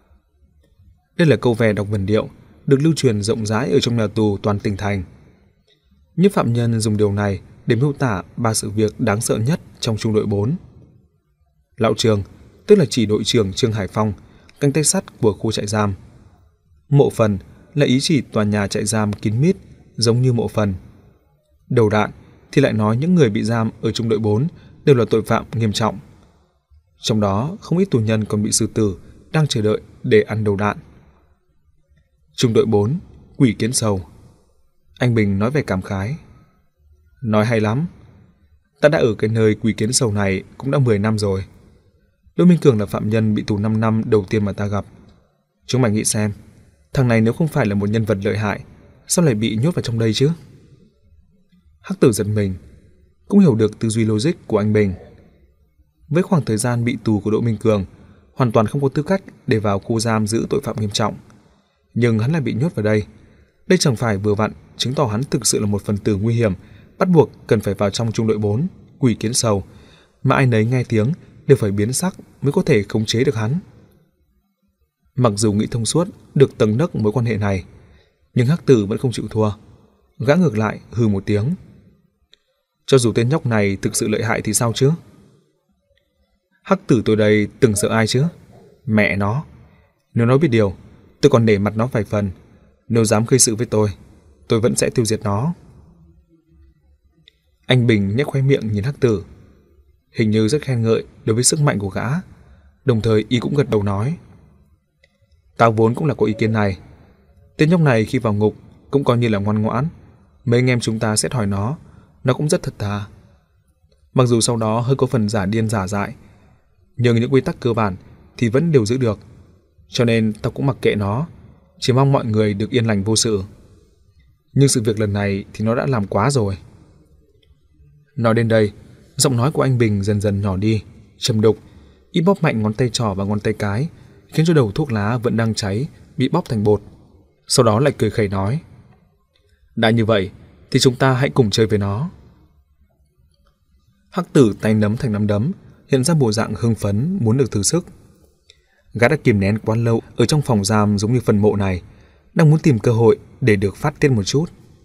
Speaker 1: Đây là câu vè đọc vần điệu được lưu truyền rộng rãi ở trong nhà tù toàn tỉnh thành. Những phạm nhân dùng điều này để miêu tả ba sự việc đáng sợ nhất trong trung đội bốn. Lão Trương, tức là chỉ đội trưởng Trương Hải Phong, cánh tay sắt của khu trại giam. Mộ phần là ý chỉ tòa nhà trại giam kín mít giống như mộ phần. Đầu đạn thì lại nói những người bị giam ở trung đội bốn đều là tội phạm nghiêm trọng. Trong đó không ít tù nhân còn bị xử tử đang chờ đợi để ăn đầu đạn. Trung đội bốn, quỷ kiến sầu. Anh Bình nói về cảm khái. Nói hay lắm. Ta đã ở cái nơi quỷ kiến sầu này cũng đã mười năm rồi. Đỗ Minh Cường là phạm nhân bị tù năm năm đầu tiên mà ta gặp. Chúng mày nghĩ xem, thằng này nếu không phải là một nhân vật lợi hại, sao lại bị nhốt vào trong đây chứ? Hắc Tử giật mình, cũng hiểu được tư duy logic của anh Bình. Với khoảng thời gian bị tù của Đỗ Minh Cường, hoàn toàn không có tư cách để vào khu giam giữ tội phạm nghiêm trọng. Nhưng hắn lại bị nhốt vào đây. Đây chẳng phải vừa vặn chứng tỏ hắn thực sự là một phần tử nguy hiểm, bắt buộc cần phải vào trong trung đội bốn, quỷ kiến sầu, mà ai nấy nghe tiếng đều phải biến sắc mới có thể khống chế được hắn. Mặc dù nghĩ thông suốt được tầng nấc mối quan hệ này, nhưng Hắc Tử vẫn không chịu thua. Gã ngược lại hừ một tiếng. Cho dù tên nhóc này thực sự lợi hại thì sao chứ? Hắc Tử tôi đây từng sợ ai chứ? Mẹ nó! Nếu nó biết điều, tôi còn để mặt nó vài phần. Nếu dám gây sự với tôi, tôi vẫn sẽ tiêu diệt nó. Anh Bình nhếch khóe miệng nhìn Hắc Tử, hình như rất khen ngợi đối với sức mạnh của gã. Đồng thời y cũng gật đầu nói. Tao vốn cũng là có ý kiến này. Tên nhóc này khi vào ngục cũng coi như là ngoan ngoãn. Mấy anh em chúng ta xét hỏi nó, nó cũng rất thật thà. Mặc dù sau đó hơi có phần giả điên giả dại, nhưng những quy tắc cơ bản thì vẫn đều giữ được. Cho nên tao cũng mặc kệ nó, chỉ mong mọi người được yên lành vô sự. Nhưng sự việc lần này thì nó đã làm quá rồi. Nói đến đây, giọng nói của anh Bình dần dần nhỏ đi, trầm đục. Y bóp mạnh ngón tay trỏ và ngón tay cái, khiến cho đầu thuốc lá vẫn đang cháy bị bóp thành bột. Sau đó lại cười khẩy nói. Đã như vậy thì chúng ta hãy cùng chơi với nó. Hắc Tử tay nắm thành nắm đấm, hiện ra bộ dạng hưng phấn muốn được thử sức. Gã đã kìm nén quá lâu ở trong phòng giam giống như phần mộ này, đang muốn tìm cơ hội để được phát tiết một chút.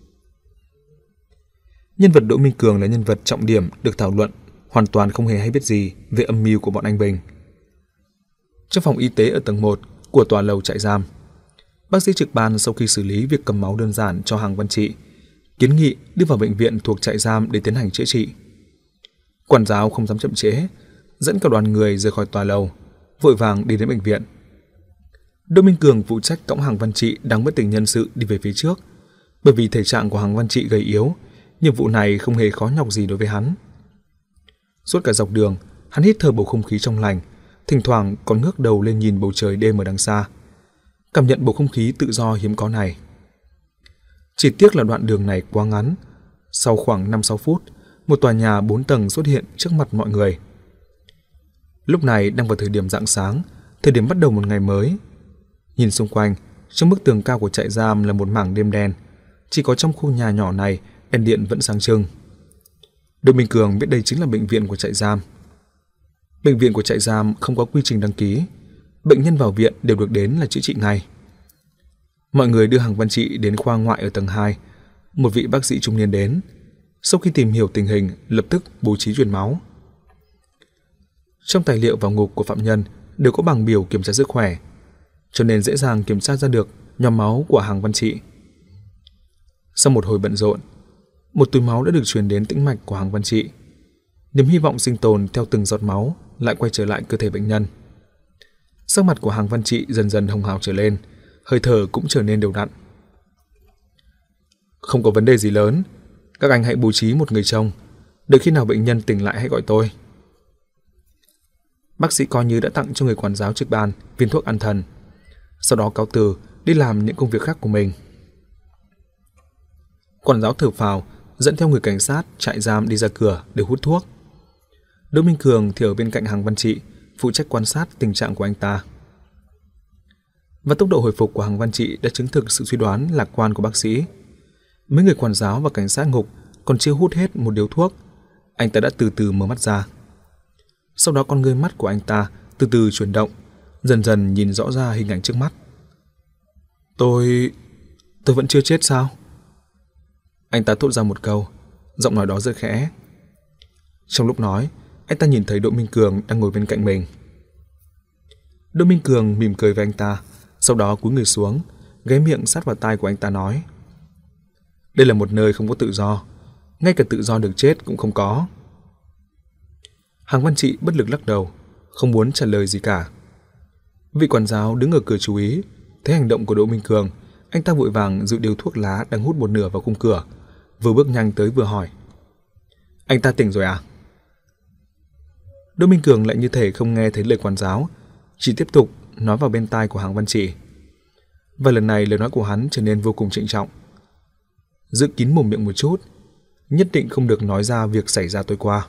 Speaker 1: Nhân vật Đỗ Minh Cường là nhân vật trọng điểm được thảo luận, hoàn toàn không hề hay biết gì về âm mưu của bọn anh Bình. Trong phòng y tế ở tầng một của tòa lầu trại giam, bác sĩ trực ban sau khi xử lý việc cầm máu đơn giản cho Hằng Văn Trị, kiến nghị đưa vào bệnh viện thuộc trại giam để tiến hành chữa trị. Quản giáo không dám chậm trễ, dẫn cả đoàn người rời khỏi tòa lầu, vội vàng đi đến bệnh viện. Đỗ Minh Cường phụ trách cõng Hằng Văn Trị đang bất tỉnh nhân sự đi về phía trước, bởi vì thể trạng của Hằng Văn Trị gầy yếu, nhiệm vụ này không hề khó nhọc gì đối với hắn. Suốt cả dọc đường, hắn hít thở bầu không khí trong lành, thỉnh thoảng còn ngước đầu lên nhìn bầu trời đêm ở đằng xa, cảm nhận bầu không khí tự do hiếm có này. Chỉ tiếc là đoạn đường này quá ngắn. Sau khoảng năm sáu phút, một tòa nhà bốn tầng xuất hiện trước mặt mọi người. Lúc này đang vào thời điểm rạng sáng, thời điểm bắt đầu một ngày mới. Nhìn xung quanh, trong bức tường cao của trại giam là một mảng đêm đen. Chỉ có trong khu nhà nhỏ này, đèn điện vẫn sáng trưng. Đỗ Minh Cường biết đây chính là bệnh viện của trại giam. Bệnh viện của trại giam không có quy trình đăng ký. Bệnh nhân vào viện đều được đến là chữa trị ngay. Mọi người đưa Hằng Văn Trị đến khoa ngoại ở tầng hai. Một vị bác sĩ trung niên đến. Sau khi tìm hiểu tình hình, lập tức bố trí truyền máu. Trong tài liệu vào ngục của phạm nhân đều có bảng biểu kiểm tra sức khỏe, cho nên dễ dàng kiểm tra ra được nhóm máu của Hằng Văn Trị. Sau một hồi bận rộn, một túi máu đã được truyền đến tĩnh mạch của Hằng Văn Trị. Niềm hy vọng sinh tồn theo từng giọt máu lại quay trở lại cơ thể bệnh nhân. Sắc mặt của Hàng Văn Trị dần dần hồng hào trở lên, hơi thở cũng trở nên đều đặn. Không có vấn đề gì lớn, các anh hãy bố trí một người trông, đợi khi nào bệnh nhân tỉnh lại hãy gọi tôi. Bác sĩ coi như đã tặng cho người quản giáo trực ban viên thuốc an thần, sau đó cáo từ đi làm những công việc khác của mình. Quản giáo thở phào, dẫn theo người cảnh sát trại giam đi ra cửa để hút thuốc. Đỗ Minh Cường thì ở bên cạnh Hàng Văn Trị, phụ trách quan sát tình trạng của anh ta. Và tốc độ hồi phục của Hàng Văn Trị đã chứng thực sự suy đoán lạc quan của bác sĩ. Mấy người quản giáo và cảnh sát ngục còn chưa hút hết một điếu thuốc, anh ta đã từ từ mở mắt ra. Sau đó con ngươi mắt của anh ta từ từ chuyển động, dần dần nhìn rõ ra hình ảnh trước mắt. Tôi... tôi vẫn chưa chết sao? Anh ta thốt ra một câu, giọng nói đó rất khẽ. Trong lúc nói, anh ta nhìn thấy Đỗ Minh Cường đang ngồi bên cạnh mình. Đỗ Minh Cường mỉm cười với anh ta, sau đó cúi người xuống, ghé miệng sát vào tai của anh ta nói: Đây là một nơi không có tự do, ngay cả tự do được chết cũng không có. Hàng Văn Trị bất lực lắc đầu, không muốn trả lời gì cả. Vị quản giáo đứng ở cửa chú ý, thấy hành động của Đỗ Minh Cường, anh ta vội vàng dụi điếu thuốc lá đang hút một nửa vào khung cửa, vừa bước nhanh tới vừa hỏi: Anh ta tỉnh rồi à? Đỗ Minh Cường lại như thể không nghe thấy lời quản giáo, chỉ tiếp tục nói vào bên tai của Hàng Văn Trị. Và lần này lời nói của hắn trở nên vô cùng trịnh trọng. Giữ kín mồm miệng một chút, nhất định không được nói ra việc xảy ra tối qua.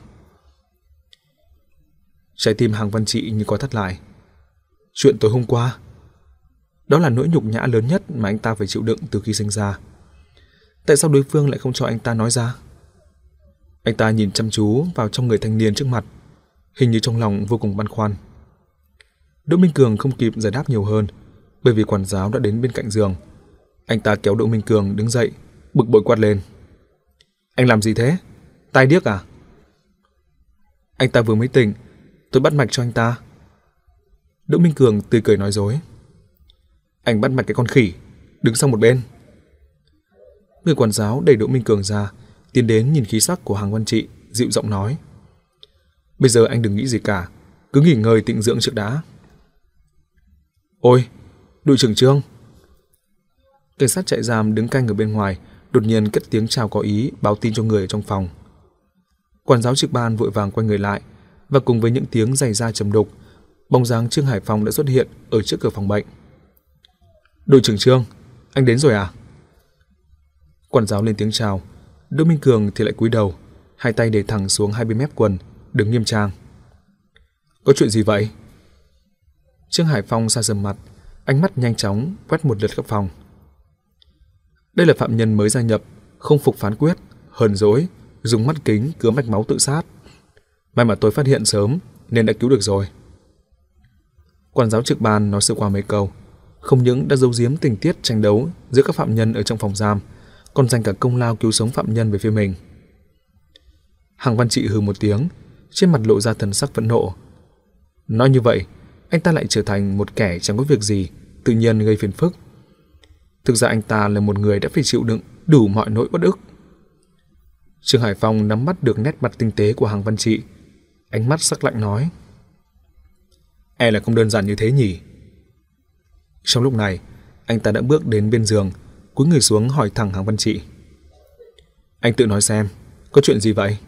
Speaker 1: Trái tim Hàng Văn Trị như có thắt lại. Chuyện tối hôm qua, đó là nỗi nhục nhã lớn nhất mà anh ta phải chịu đựng từ khi sinh ra. Tại sao đối phương lại không cho anh ta nói ra? Anh ta nhìn chăm chú vào trong người thanh niên trước mặt, hình như trong lòng vô cùng băn khoăn. Đỗ Minh Cường không kịp giải đáp nhiều hơn, bởi vì quản giáo đã đến bên cạnh giường. Anh ta kéo Đỗ Minh Cường đứng dậy, bực bội quát lên: Anh làm gì thế? Tai điếc à? Anh ta vừa mới tỉnh, tôi bắt mạch cho anh ta. Đỗ Minh Cường tươi cười nói dối: Anh bắt mạch cái con khỉ, đứng sang một bên. Người quản giáo đẩy Đỗ Minh Cường ra, tiến đến nhìn khí sắc của Hàng Văn Trị, dịu giọng nói: Bây giờ anh đừng nghĩ gì cả, cứ nghỉ ngơi tịnh dưỡng trước đã. Ôi, đội trưởng Trương! Cảnh sát trại giam đứng canh ở bên ngoài đột nhiên cất tiếng chào có ý, báo tin cho người ở trong phòng. Quản giáo trực ban vội vàng quay người lại, và cùng với những tiếng giày da trầm đục, bóng dáng Trương Hải Phong đã xuất hiện ở trước cửa phòng bệnh. Đội trưởng Trương, anh đến rồi à? Quản giáo lên tiếng chào, Đỗ Minh Cường thì lại cúi đầu, hai tay để thẳng xuống hai bên mép quần, đứng nghiêm trang. Có chuyện gì vậy? Trương Hải Phong sa sầm mặt, ánh mắt nhanh chóng quét một lượt khắp phòng. Đây là phạm nhân mới gia nhập, không phục phán quyết, hờn dỗi, dùng mắt kính cứa mạch máu tự sát. May mà tôi phát hiện sớm nên đã cứu được rồi. Quản giáo trực ban nói sơ qua mấy câu, không những đã giấu giếm tình tiết tranh đấu giữa các phạm nhân ở trong phòng giam, còn dành cả công lao cứu sống phạm nhân về phía mình. Hàng Văn Trị hừ một tiếng, trên mặt lộ ra thần sắc phẫn nộ. Nói như vậy, anh ta lại trở thành một kẻ chẳng có việc gì, tự nhiên gây phiền phức. Thực ra anh ta là một người đã phải chịu đựng đủ mọi nỗi uất ức. Trương Hải Phong nắm bắt được nét mặt tinh tế của Hàng Văn Trị, ánh mắt sắc lạnh nói: E là không đơn giản như thế nhỉ? Trong lúc này, anh ta đã bước đến bên giường, cúi người xuống hỏi thẳng Hàng Văn Trị: Anh tự nói xem, có chuyện gì vậy?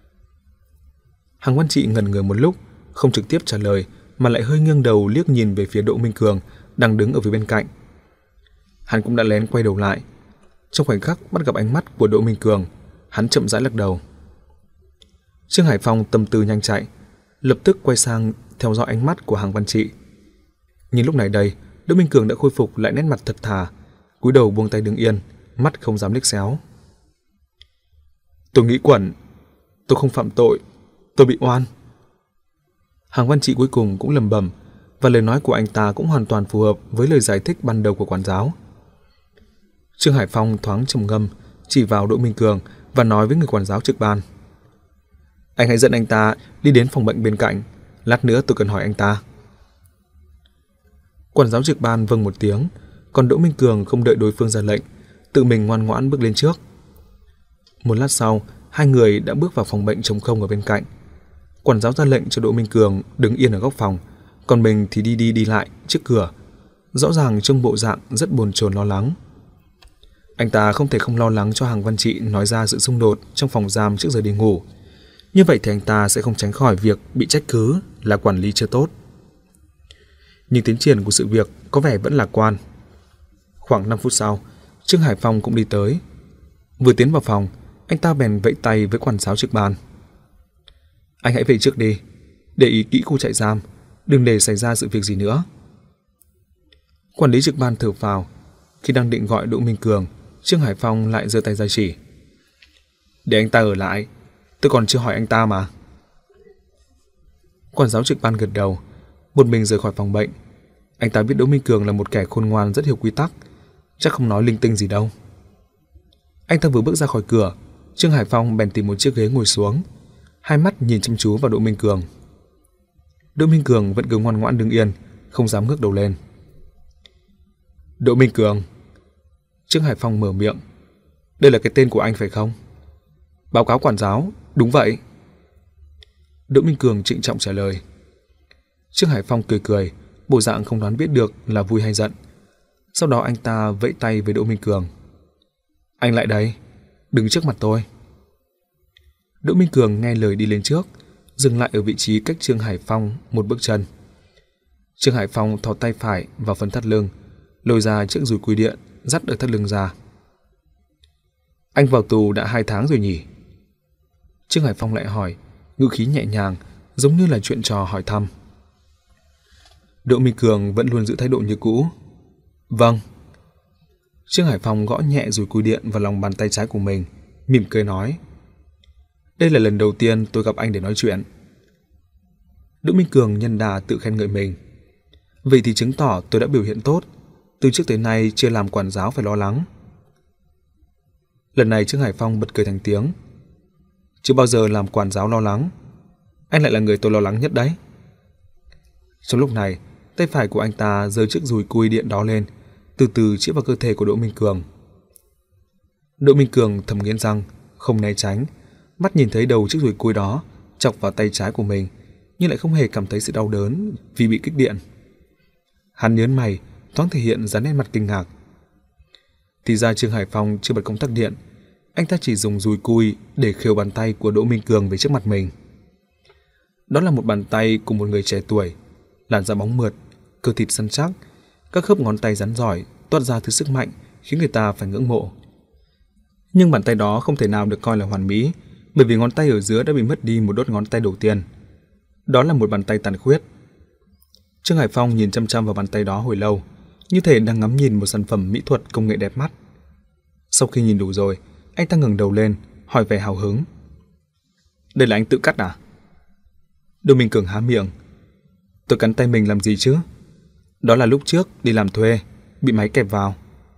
Speaker 1: Hàng Văn Trị ngẩn người một lúc, không trực tiếp trả lời, mà lại hơi nghiêng đầu liếc nhìn về phía Đỗ Minh Cường đang đứng ở phía bên cạnh. Hắn cũng đã lén quay đầu lại. Trong khoảnh khắc bắt gặp ánh mắt của Đỗ Minh Cường, hắn chậm rãi lắc đầu. Trương Hải Phong tâm tư nhanh chạy, lập tức quay sang theo dõi ánh mắt của Hàng Văn Trị. Nhưng lúc này đây, Đỗ Minh Cường đã khôi phục lại nét mặt thật thà, cúi đầu buông tay đứng yên, mắt không dám liếc xéo. Tôi nghĩ quẩn, tôi không phạm tội, tôi bị oan. Hàng Văn Trị cuối cùng cũng lẩm bẩm, và lời nói của anh ta cũng hoàn toàn phù hợp với lời giải thích ban đầu của quản giáo. Trương Hải Phong thoáng trầm ngâm, chỉ vào Đỗ Minh Cường và nói với người quản giáo trực ban: Anh hãy dẫn anh ta đi đến phòng bệnh bên cạnh, lát nữa tôi cần hỏi anh ta. Quản giáo trực ban vâng một tiếng, còn Đỗ Minh Cường không đợi đối phương ra lệnh, tự mình ngoan ngoãn bước lên trước. Một lát sau, hai người đã bước vào phòng bệnh trống không ở bên cạnh. Quản giáo ra lệnh cho Đỗ Minh Cường đứng yên ở góc phòng, còn mình thì đi đi đi lại trước cửa, rõ ràng trông bộ dạng rất bồn chồn lo lắng. Anh ta không thể không lo lắng cho Hằng Văn Trị nói ra sự xung đột trong phòng giam trước giờ đi ngủ. Như vậy thì anh ta sẽ không tránh khỏi việc bị trách cứ là quản lý chưa tốt. Nhưng tiến triển của sự việc có vẻ vẫn lạc quan. Khoảng năm phút sau, Trương Hải Phong cũng đi tới. Vừa tiến vào phòng, anh ta bèn vẫy tay với quản giáo trực ban. Anh hãy về trước đi, để ý kỹ khu trại giam, đừng để xảy ra sự việc gì nữa. Quản lý trực ban thở phào. Khi đang định gọi Đỗ Minh Cường, Trương Hải Phong lại giơ tay ra chỉ. Để anh ta ở lại, tôi còn chưa hỏi anh ta mà. Quản giáo trực ban gật đầu, một mình rời khỏi phòng bệnh. Anh ta biết Đỗ Minh Cường là một kẻ khôn ngoan rất hiểu quy tắc, chắc không nói linh tinh gì đâu. Anh ta vừa bước ra khỏi cửa, Trương Hải Phong bèn tìm một chiếc ghế ngồi xuống, hai mắt nhìn chăm chú vào Đỗ Minh Cường. Đỗ Minh Cường vẫn cứ ngoan ngoãn đứng yên, không dám ngước đầu lên. Đỗ Minh Cường. Trương Hải Phong mở miệng. Đây là cái tên của anh phải không? Báo cáo quản giáo, đúng vậy. Đỗ Minh Cường trịnh trọng trả lời. Trương Hải Phong cười cười, bộ dạng không đoán biết được là vui hay giận. Sau đó anh ta vẫy tay với Đỗ Minh Cường. Anh lại đây, đứng trước mặt tôi. Đỗ Minh Cường nghe lời đi lên trước, dừng lại ở vị trí cách Trương Hải Phong một bước chân. Trương Hải Phong thò tay phải vào phần thắt lưng, lôi ra chiếc dùi cui điện, dắt ở thắt lưng ra. Anh vào tù đã hai tháng rồi nhỉ? Trương Hải Phong lại hỏi, ngữ khí nhẹ nhàng, giống như là chuyện trò hỏi thăm. Đỗ Minh Cường vẫn luôn giữ thái độ như cũ. Vâng. Trương Hải Phong gõ nhẹ dùi cui điện vào lòng bàn tay trái của mình, mỉm cười nói. Đây là lần đầu tiên tôi gặp anh để nói chuyện. Đỗ Minh Cường nhân đà tự khen ngợi mình. Vậy thì chứng tỏ tôi đã biểu hiện tốt, từ trước tới nay chưa làm quản giáo phải lo lắng. Lần này Trương Hải Phong bật cười thành tiếng. Chưa bao giờ làm quản giáo lo lắng, anh lại là người tôi lo lắng nhất đấy. Trong lúc này, tay phải của anh ta giơ chiếc dùi cui điện đó lên, từ từ chĩa vào cơ thể của Đỗ Minh Cường. Đỗ Minh Cường thầm nghiến răng, không né tránh, mắt nhìn thấy đầu chiếc dùi cui đó chọc vào tay trái của mình, nhưng lại không hề cảm thấy sự đau đớn vì bị kích điện. Hắn nhớn mày, thoáng thể hiện ra nét mặt kinh ngạc. Thì ra Trương Hải Phong chưa bật công tắc điện, anh ta chỉ dùng dùi cui để khều bàn tay của Đỗ Minh Cường về trước mặt mình. Đó là một bàn tay của một người trẻ tuổi, làn da bóng mượt, cơ thịt săn chắc, các khớp ngón tay rắn giỏi toát ra thứ sức mạnh khiến người ta phải ngưỡng mộ. Nhưng bàn tay đó không thể nào được coi là hoàn mỹ, bởi vì ngón tay ở giữa đã bị mất đi một đốt ngón tay đầu tiên. Đó là một bàn tay tàn khuyết. Trương Hải Phong nhìn chăm chăm vào bàn tay đó hồi lâu, như thể đang ngắm nhìn một sản phẩm mỹ thuật công nghệ đẹp mắt. Sau khi nhìn đủ rồi, anh ta ngẩng đầu lên, hỏi vẻ hào hứng. Đây là anh tự cắt à? Đỗ Minh Cường há miệng. Tôi cắn tay mình làm gì chứ? Đó là lúc trước đi làm thuê, bị máy kẹp vào.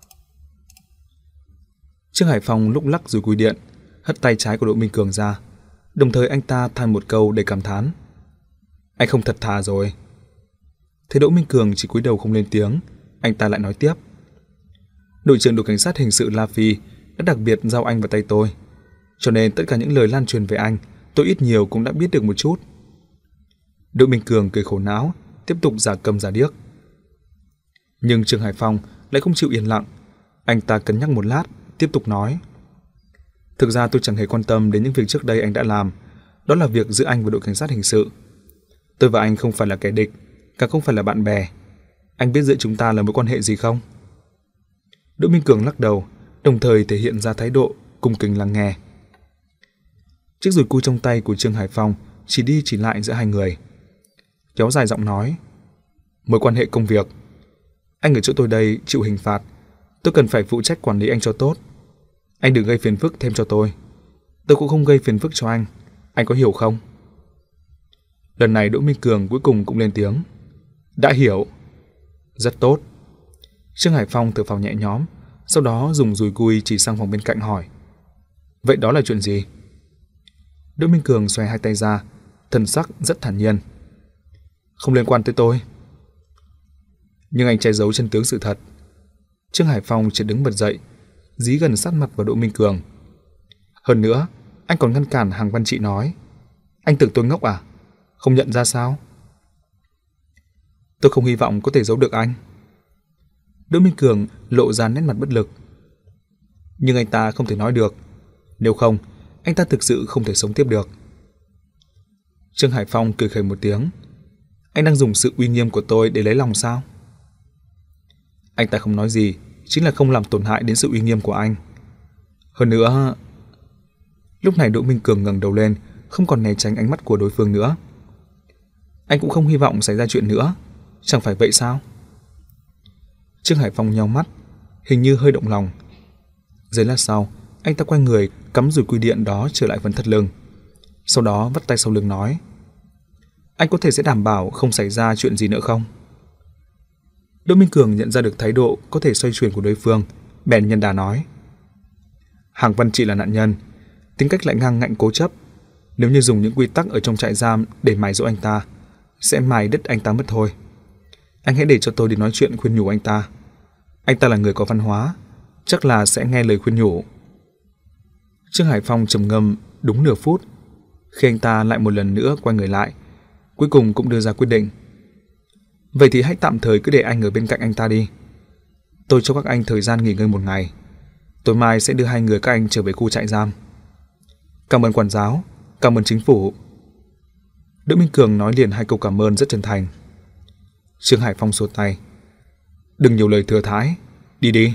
Speaker 1: Trương Hải Phong lúc lắc rồi cùi điện, hất tay trái của Đỗ Minh Cường ra, đồng thời anh ta than một câu đầy cảm thán. Anh không thật thà rồi. Thế Đỗ Minh Cường chỉ cúi đầu không lên tiếng, anh ta lại nói tiếp. Đội trưởng đội cảnh sát hình sự La Phi đã đặc biệt giao anh vào tay tôi, cho nên tất cả những lời lan truyền về anh, tôi ít nhiều cũng đã biết được một chút. Đỗ Minh Cường cười khổ não, tiếp tục giả câm giả điếc. Nhưng Trương Hải Phong lại không chịu yên lặng, anh ta cân nhắc một lát, tiếp tục nói. Thực ra tôi chẳng hề quan tâm đến những việc trước đây anh đã làm, đó là việc giữa anh và đội cảnh sát hình sự. Tôi và anh không phải là kẻ địch, càng không phải là bạn bè. Anh biết giữa chúng ta là mối quan hệ gì không? Đỗ Minh Cường lắc đầu, đồng thời thể hiện ra thái độ cung kính lắng nghe. Chiếc dùi cui trong tay của Trương Hải Phong chỉ đi chỉ lại giữa hai người. Kéo dài giọng nói. Mối quan hệ công việc. Anh ở chỗ tôi đây chịu hình phạt, tôi cần phải phụ trách quản lý anh cho tốt. Anh đừng gây phiền phức thêm cho tôi. Tôi cũng không gây phiền phức cho anh. Anh có hiểu không? Lần này Đỗ Minh Cường cuối cùng cũng lên tiếng. Đã hiểu. Rất tốt. Trương Hải Phong thở phào nhẹ nhõm, sau đó dùng dùi cui chỉ sang phòng bên cạnh hỏi. Vậy đó là chuyện gì? Đỗ Minh Cường xoay hai tay ra, thần sắc rất thản nhiên. Không liên quan tới tôi. Nhưng anh che giấu chân tướng sự thật. Trương Hải Phong chỉ đứng bật dậy, dí gần sát mặt vào Đỗ Minh Cường. Hơn nữa, anh còn ngăn cản Hằng Văn Trị nói. Anh tưởng tôi ngốc à? Không nhận ra sao? Tôi không hy vọng có thể giấu được anh. Đỗ Minh Cường lộ ra nét mặt bất lực. Nhưng anh ta không thể nói được. Nếu không, anh ta thực sự không thể sống tiếp được. Trương Hải Phong cười khẩy một tiếng. Anh đang dùng sự uy nghiêm của tôi để lấy lòng sao? Anh ta không nói gì, chính là không làm tổn hại đến sự uy nghiêm của anh. Hơn nữa... Lúc này Đỗ Minh Cường ngẩng đầu lên, không còn né tránh ánh mắt của đối phương nữa. Anh cũng không hy vọng xảy ra chuyện nữa, chẳng phải vậy sao? Trương Hải Phong nheo mắt, hình như hơi động lòng. Giây lát sau, anh ta quay người cắm dùi quy điện đó trở lại phần thắt lưng. Sau đó vắt tay sau lưng nói: Anh có thể sẽ đảm bảo không xảy ra chuyện gì nữa không? Đỗ Minh Cường nhận ra được thái độ có thể xoay chuyển của đối phương, bèn nhân đà nói: Hàng Văn Trị là nạn nhân, tính cách lại ngang ngạnh cố chấp. Nếu như dùng những quy tắc ở trong trại giam để mài dỗ anh ta, sẽ mài đứt anh ta mất thôi. Anh hãy để cho tôi đi nói chuyện khuyên nhủ anh ta. Anh ta là người có văn hóa, chắc là sẽ nghe lời khuyên nhủ. Trương Hải Phong trầm ngâm đúng nửa phút, khi anh ta lại một lần nữa quay người lại, cuối cùng cũng đưa ra quyết định. Vậy thì hãy tạm thời cứ để anh ở bên cạnh anh ta đi. Tôi cho các anh thời gian nghỉ ngơi một ngày. Tối mai sẽ đưa hai người các anh trở về khu trại giam. Cảm ơn quản giáo, cảm ơn chính phủ. Đỗ Minh Cường nói liền hai câu cảm ơn rất chân thành. Trương Hải Phong xua tay. Đừng nhiều lời thừa thãi, đi đi.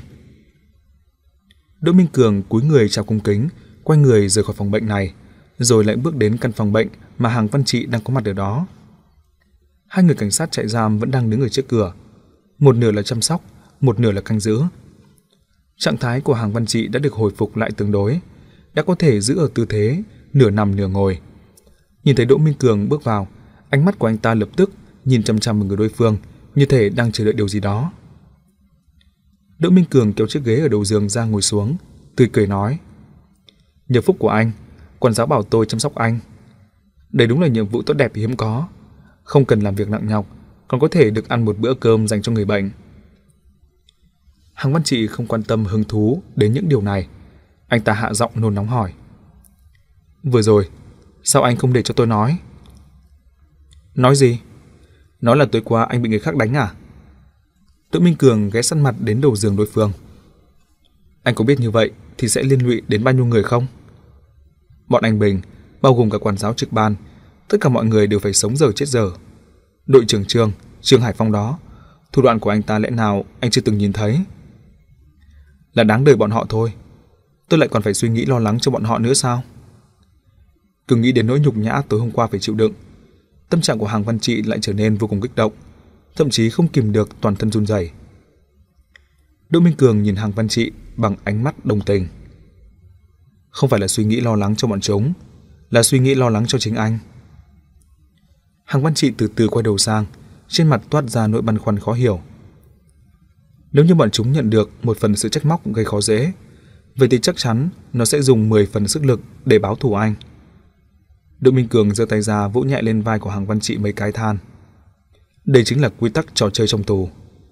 Speaker 1: Đỗ Minh Cường cúi người chào cung kính, quay người rời khỏi phòng bệnh này, rồi lại bước đến căn phòng bệnh mà Hàng Văn Trị đang có mặt ở đó. Hai người cảnh sát trại giam vẫn đang đứng ở trước cửa, một nửa là chăm sóc, một nửa là canh giữ. Trạng thái của Hàng Văn Trị đã được hồi phục lại tương đối, đã có thể giữ ở tư thế nửa nằm nửa ngồi. Nhìn thấy Đỗ Minh Cường bước vào, ánh mắt của anh ta lập tức nhìn chăm chăm vào người đối phương, như thể đang chờ đợi điều gì đó. Đỗ Minh Cường kéo chiếc ghế ở đầu giường ra ngồi xuống, tươi cười nói: Nhờ phúc của anh, quản giáo bảo tôi chăm sóc anh. Đây đúng là nhiệm vụ tốt đẹp hiếm có, không cần làm việc nặng nhọc, còn có thể được ăn một bữa cơm dành cho người bệnh. Hàng Văn Trị không quan tâm hứng thú đến những điều này, anh ta hạ giọng nôn nóng hỏi: Vừa rồi, sao anh không để cho tôi nói? Nói gì? Nói là tối qua anh bị người khác đánh à? Đỗ Minh Cường ghé sát mặt đến đầu giường đối phương. Anh có biết như vậy thì sẽ liên lụy đến bao nhiêu người không? Bọn anh Bình, bao gồm cả quản giáo trực ban, tất cả mọi người đều phải sống dở chết dở. Đội trưởng Trương, Trương Hải Phong đó, thủ đoạn của anh ta lẽ nào anh chưa từng nhìn thấy? Là đáng đời bọn họ thôi, tôi lại còn phải suy nghĩ lo lắng cho bọn họ nữa sao? Cứ nghĩ đến nỗi nhục nhã tối hôm qua phải chịu đựng, tâm trạng của Hàng Văn Trị lại trở nên vô cùng kích động, thậm chí không kìm được toàn thân run rẩy. Đỗ Minh Cường nhìn Hàng Văn Trị bằng ánh mắt đồng tình. Không phải là suy nghĩ lo lắng cho bọn chúng, là suy nghĩ lo lắng cho chính anh. Hàng Văn Trị từ từ quay đầu sang, trên mặt toát ra nỗi băn khoăn khó hiểu. Nếu như bọn chúng nhận được một phần sự trách móc gây khó dễ, vậy thì chắc chắn nó sẽ dùng mười phần sức lực để báo thù anh. Đỗ Minh Cường giơ tay ra vỗ nhẹ lên vai của Hàng Văn Trị mấy cái, than: Đây chính là quy tắc trò chơi trong tù.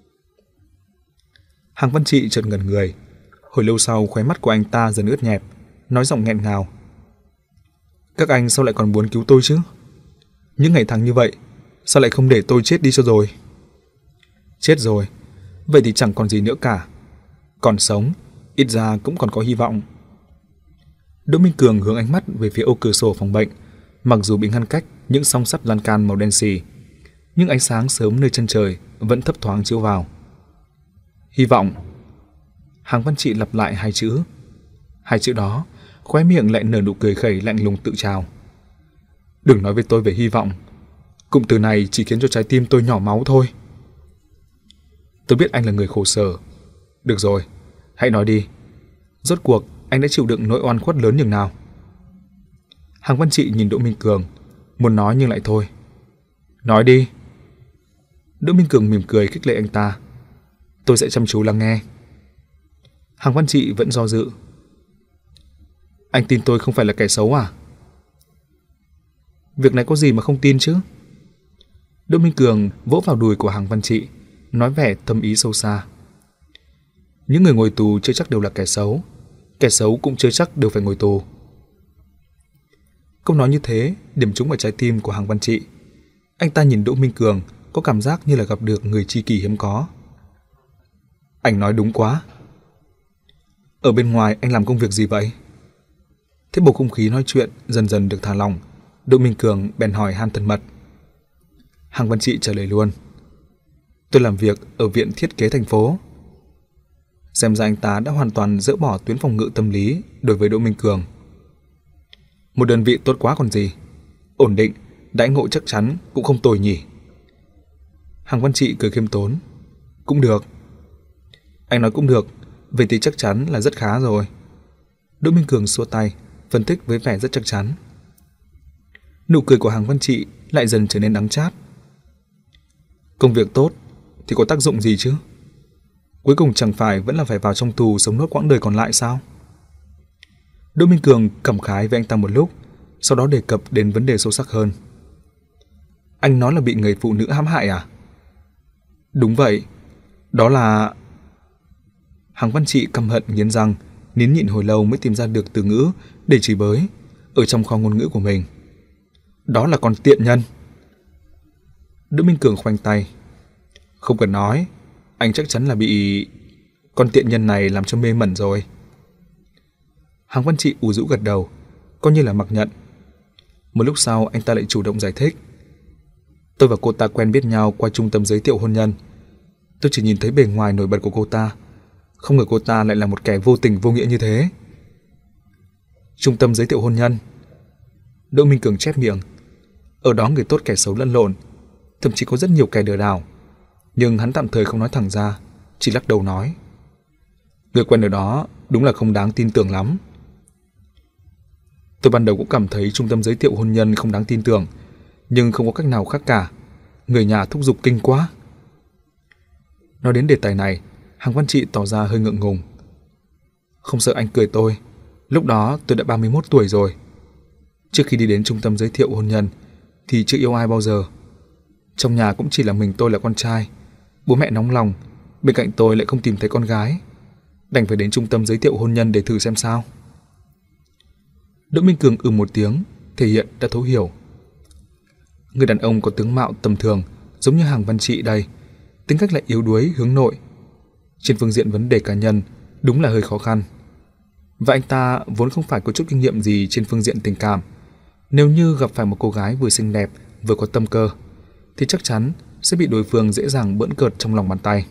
Speaker 1: Hàng Văn Trị chợt ngẩn người, hồi lâu sau khóe mắt của anh ta dần ướt nhẹp, nói giọng nghẹn ngào: Các anh sao lại còn muốn cứu tôi chứ? Những ngày tháng như vậy, sao lại không để tôi chết đi cho rồi? Chết rồi, vậy thì chẳng còn gì nữa cả. Còn sống, ít ra cũng còn có hy vọng. Đỗ Minh Cường hướng ánh mắt về phía ô cửa sổ phòng bệnh, mặc dù bị ngăn cách những song sắt lan can màu đen xì, nhưng ánh sáng sớm nơi chân trời vẫn thấp thoáng chiếu vào. Hy vọng. Hàng Văn Trị lặp lại hai chữ. Hai chữ đó, khóe miệng lại nở nụ cười khẩy lạnh lùng tự trào. Đừng nói với tôi về hy vọng, cụm từ này chỉ khiến cho trái tim tôi nhỏ máu thôi. Tôi biết anh là người khổ sở. Được rồi, hãy nói đi. Rốt cuộc anh đã chịu đựng nỗi oan khuất lớn nhường nào? Hàng Văn Trị nhìn Đỗ Minh Cường, muốn nói nhưng lại thôi. Nói đi. Đỗ Minh Cường mỉm cười khích lệ anh ta. Tôi sẽ chăm chú lắng nghe. Hàng Văn Trị vẫn do dự. Anh tin tôi không phải là kẻ xấu à? Việc này có gì mà không tin chứ? Đỗ Minh Cường vỗ vào đùi của Hàng Văn Trị, nói vẻ thâm ý sâu xa. Những người ngồi tù chưa chắc đều là kẻ xấu, kẻ xấu cũng chưa chắc đều phải ngồi tù. Câu nói như thế điểm trúng vào trái tim của Hàng Văn Trị, Anh ta nhìn Đỗ Minh Cường, có cảm giác như là gặp được người tri kỷ hiếm có. Anh nói đúng quá. Ở bên ngoài anh làm công việc gì vậy? Thế bầu không khí nói chuyện dần dần được thả lỏng, Đỗ Minh Cường bèn hỏi han thân mật. Hằng Văn Trị trả lời luôn. Tôi làm việc ở viện thiết kế thành phố. Xem ra anh ta đã hoàn toàn dỡ bỏ tuyến phòng ngự tâm lý đối với Đỗ Minh Cường. Một đơn vị tốt quá còn gì. Ổn định, đãi ngộ chắc chắn cũng không tồi nhỉ. Hằng Văn Trị cười khiêm tốn. Cũng được. Anh nói cũng được, vậy thì chắc chắn là rất khá rồi. Đỗ Minh Cường xua tay, phân tích với vẻ rất chắc chắn. Nụ cười của Hằng Văn Trị lại dần trở nên đắng chát. Công việc tốt thì có tác dụng gì chứ? Cuối cùng chẳng phải vẫn là phải vào trong tù sống nốt quãng đời còn lại sao? Đỗ Minh Cường cảm khái với anh ta một lúc, sau đó đề cập đến vấn đề sâu sắc hơn. Anh nói là bị người phụ nữ hãm hại à? Đúng vậy, đó là... Hằng Văn Trị căm hận nghiến răng, nín nhịn hồi lâu mới tìm ra được từ ngữ để chửi bới ở trong kho ngôn ngữ của mình. Đó là con tiện nhân. Đỗ Minh Cường khoanh tay. Không cần nói, anh chắc chắn là bị con tiện nhân này làm cho mê mẩn rồi. Hằng Văn Trị ủ rũ gật đầu, coi như là mặc nhận. Một lúc sau anh ta lại chủ động giải thích. Tôi và cô ta quen biết nhau qua trung tâm giới thiệu hôn nhân. Tôi chỉ nhìn thấy bề ngoài nổi bật của cô ta, không ngờ cô ta lại là một kẻ vô tình vô nghĩa như thế. Trung tâm giới thiệu hôn nhân. Đỗ Minh Cường chép miệng. Ở đó người tốt kẻ xấu lẫn lộn, thậm chí có rất nhiều kẻ lừa đảo. Nhưng hắn tạm thời không nói thẳng ra, chỉ lắc đầu nói. Người quen ở đó đúng là không đáng tin tưởng lắm. Tôi ban đầu cũng cảm thấy trung tâm giới thiệu hôn nhân không đáng tin tưởng, nhưng không có cách nào khác cả. Người nhà thúc giục kinh quá. Nói đến đề tài này, Hằng Văn Trị tỏ ra hơi ngượng ngùng. Không sợ anh cười tôi, lúc đó tôi đã ba mươi mốt tuổi rồi. Trước khi đi đến trung tâm giới thiệu hôn nhân thì chưa yêu ai bao giờ. Trong nhà cũng chỉ là mình tôi là con trai. Bố mẹ nóng lòng, bên cạnh tôi lại không tìm thấy con gái. Đành phải đến trung tâm giới thiệu hôn nhân để thử xem sao. Đỗ Minh Cường ừ một tiếng, thể hiện đã thấu hiểu. Người đàn ông có tướng mạo tầm thường, giống như Hằng Văn Trị đây, tính cách lại yếu đuối hướng nội. Trên phương diện vấn đề cá nhân đúng là hơi khó khăn. Và anh ta vốn không phải có chút kinh nghiệm gì trên phương diện tình cảm. Nếu như gặp phải một cô gái vừa xinh đẹp vừa có tâm cơ thì chắc chắn sẽ bị đối phương dễ dàng bỡn cợt trong lòng bàn tay.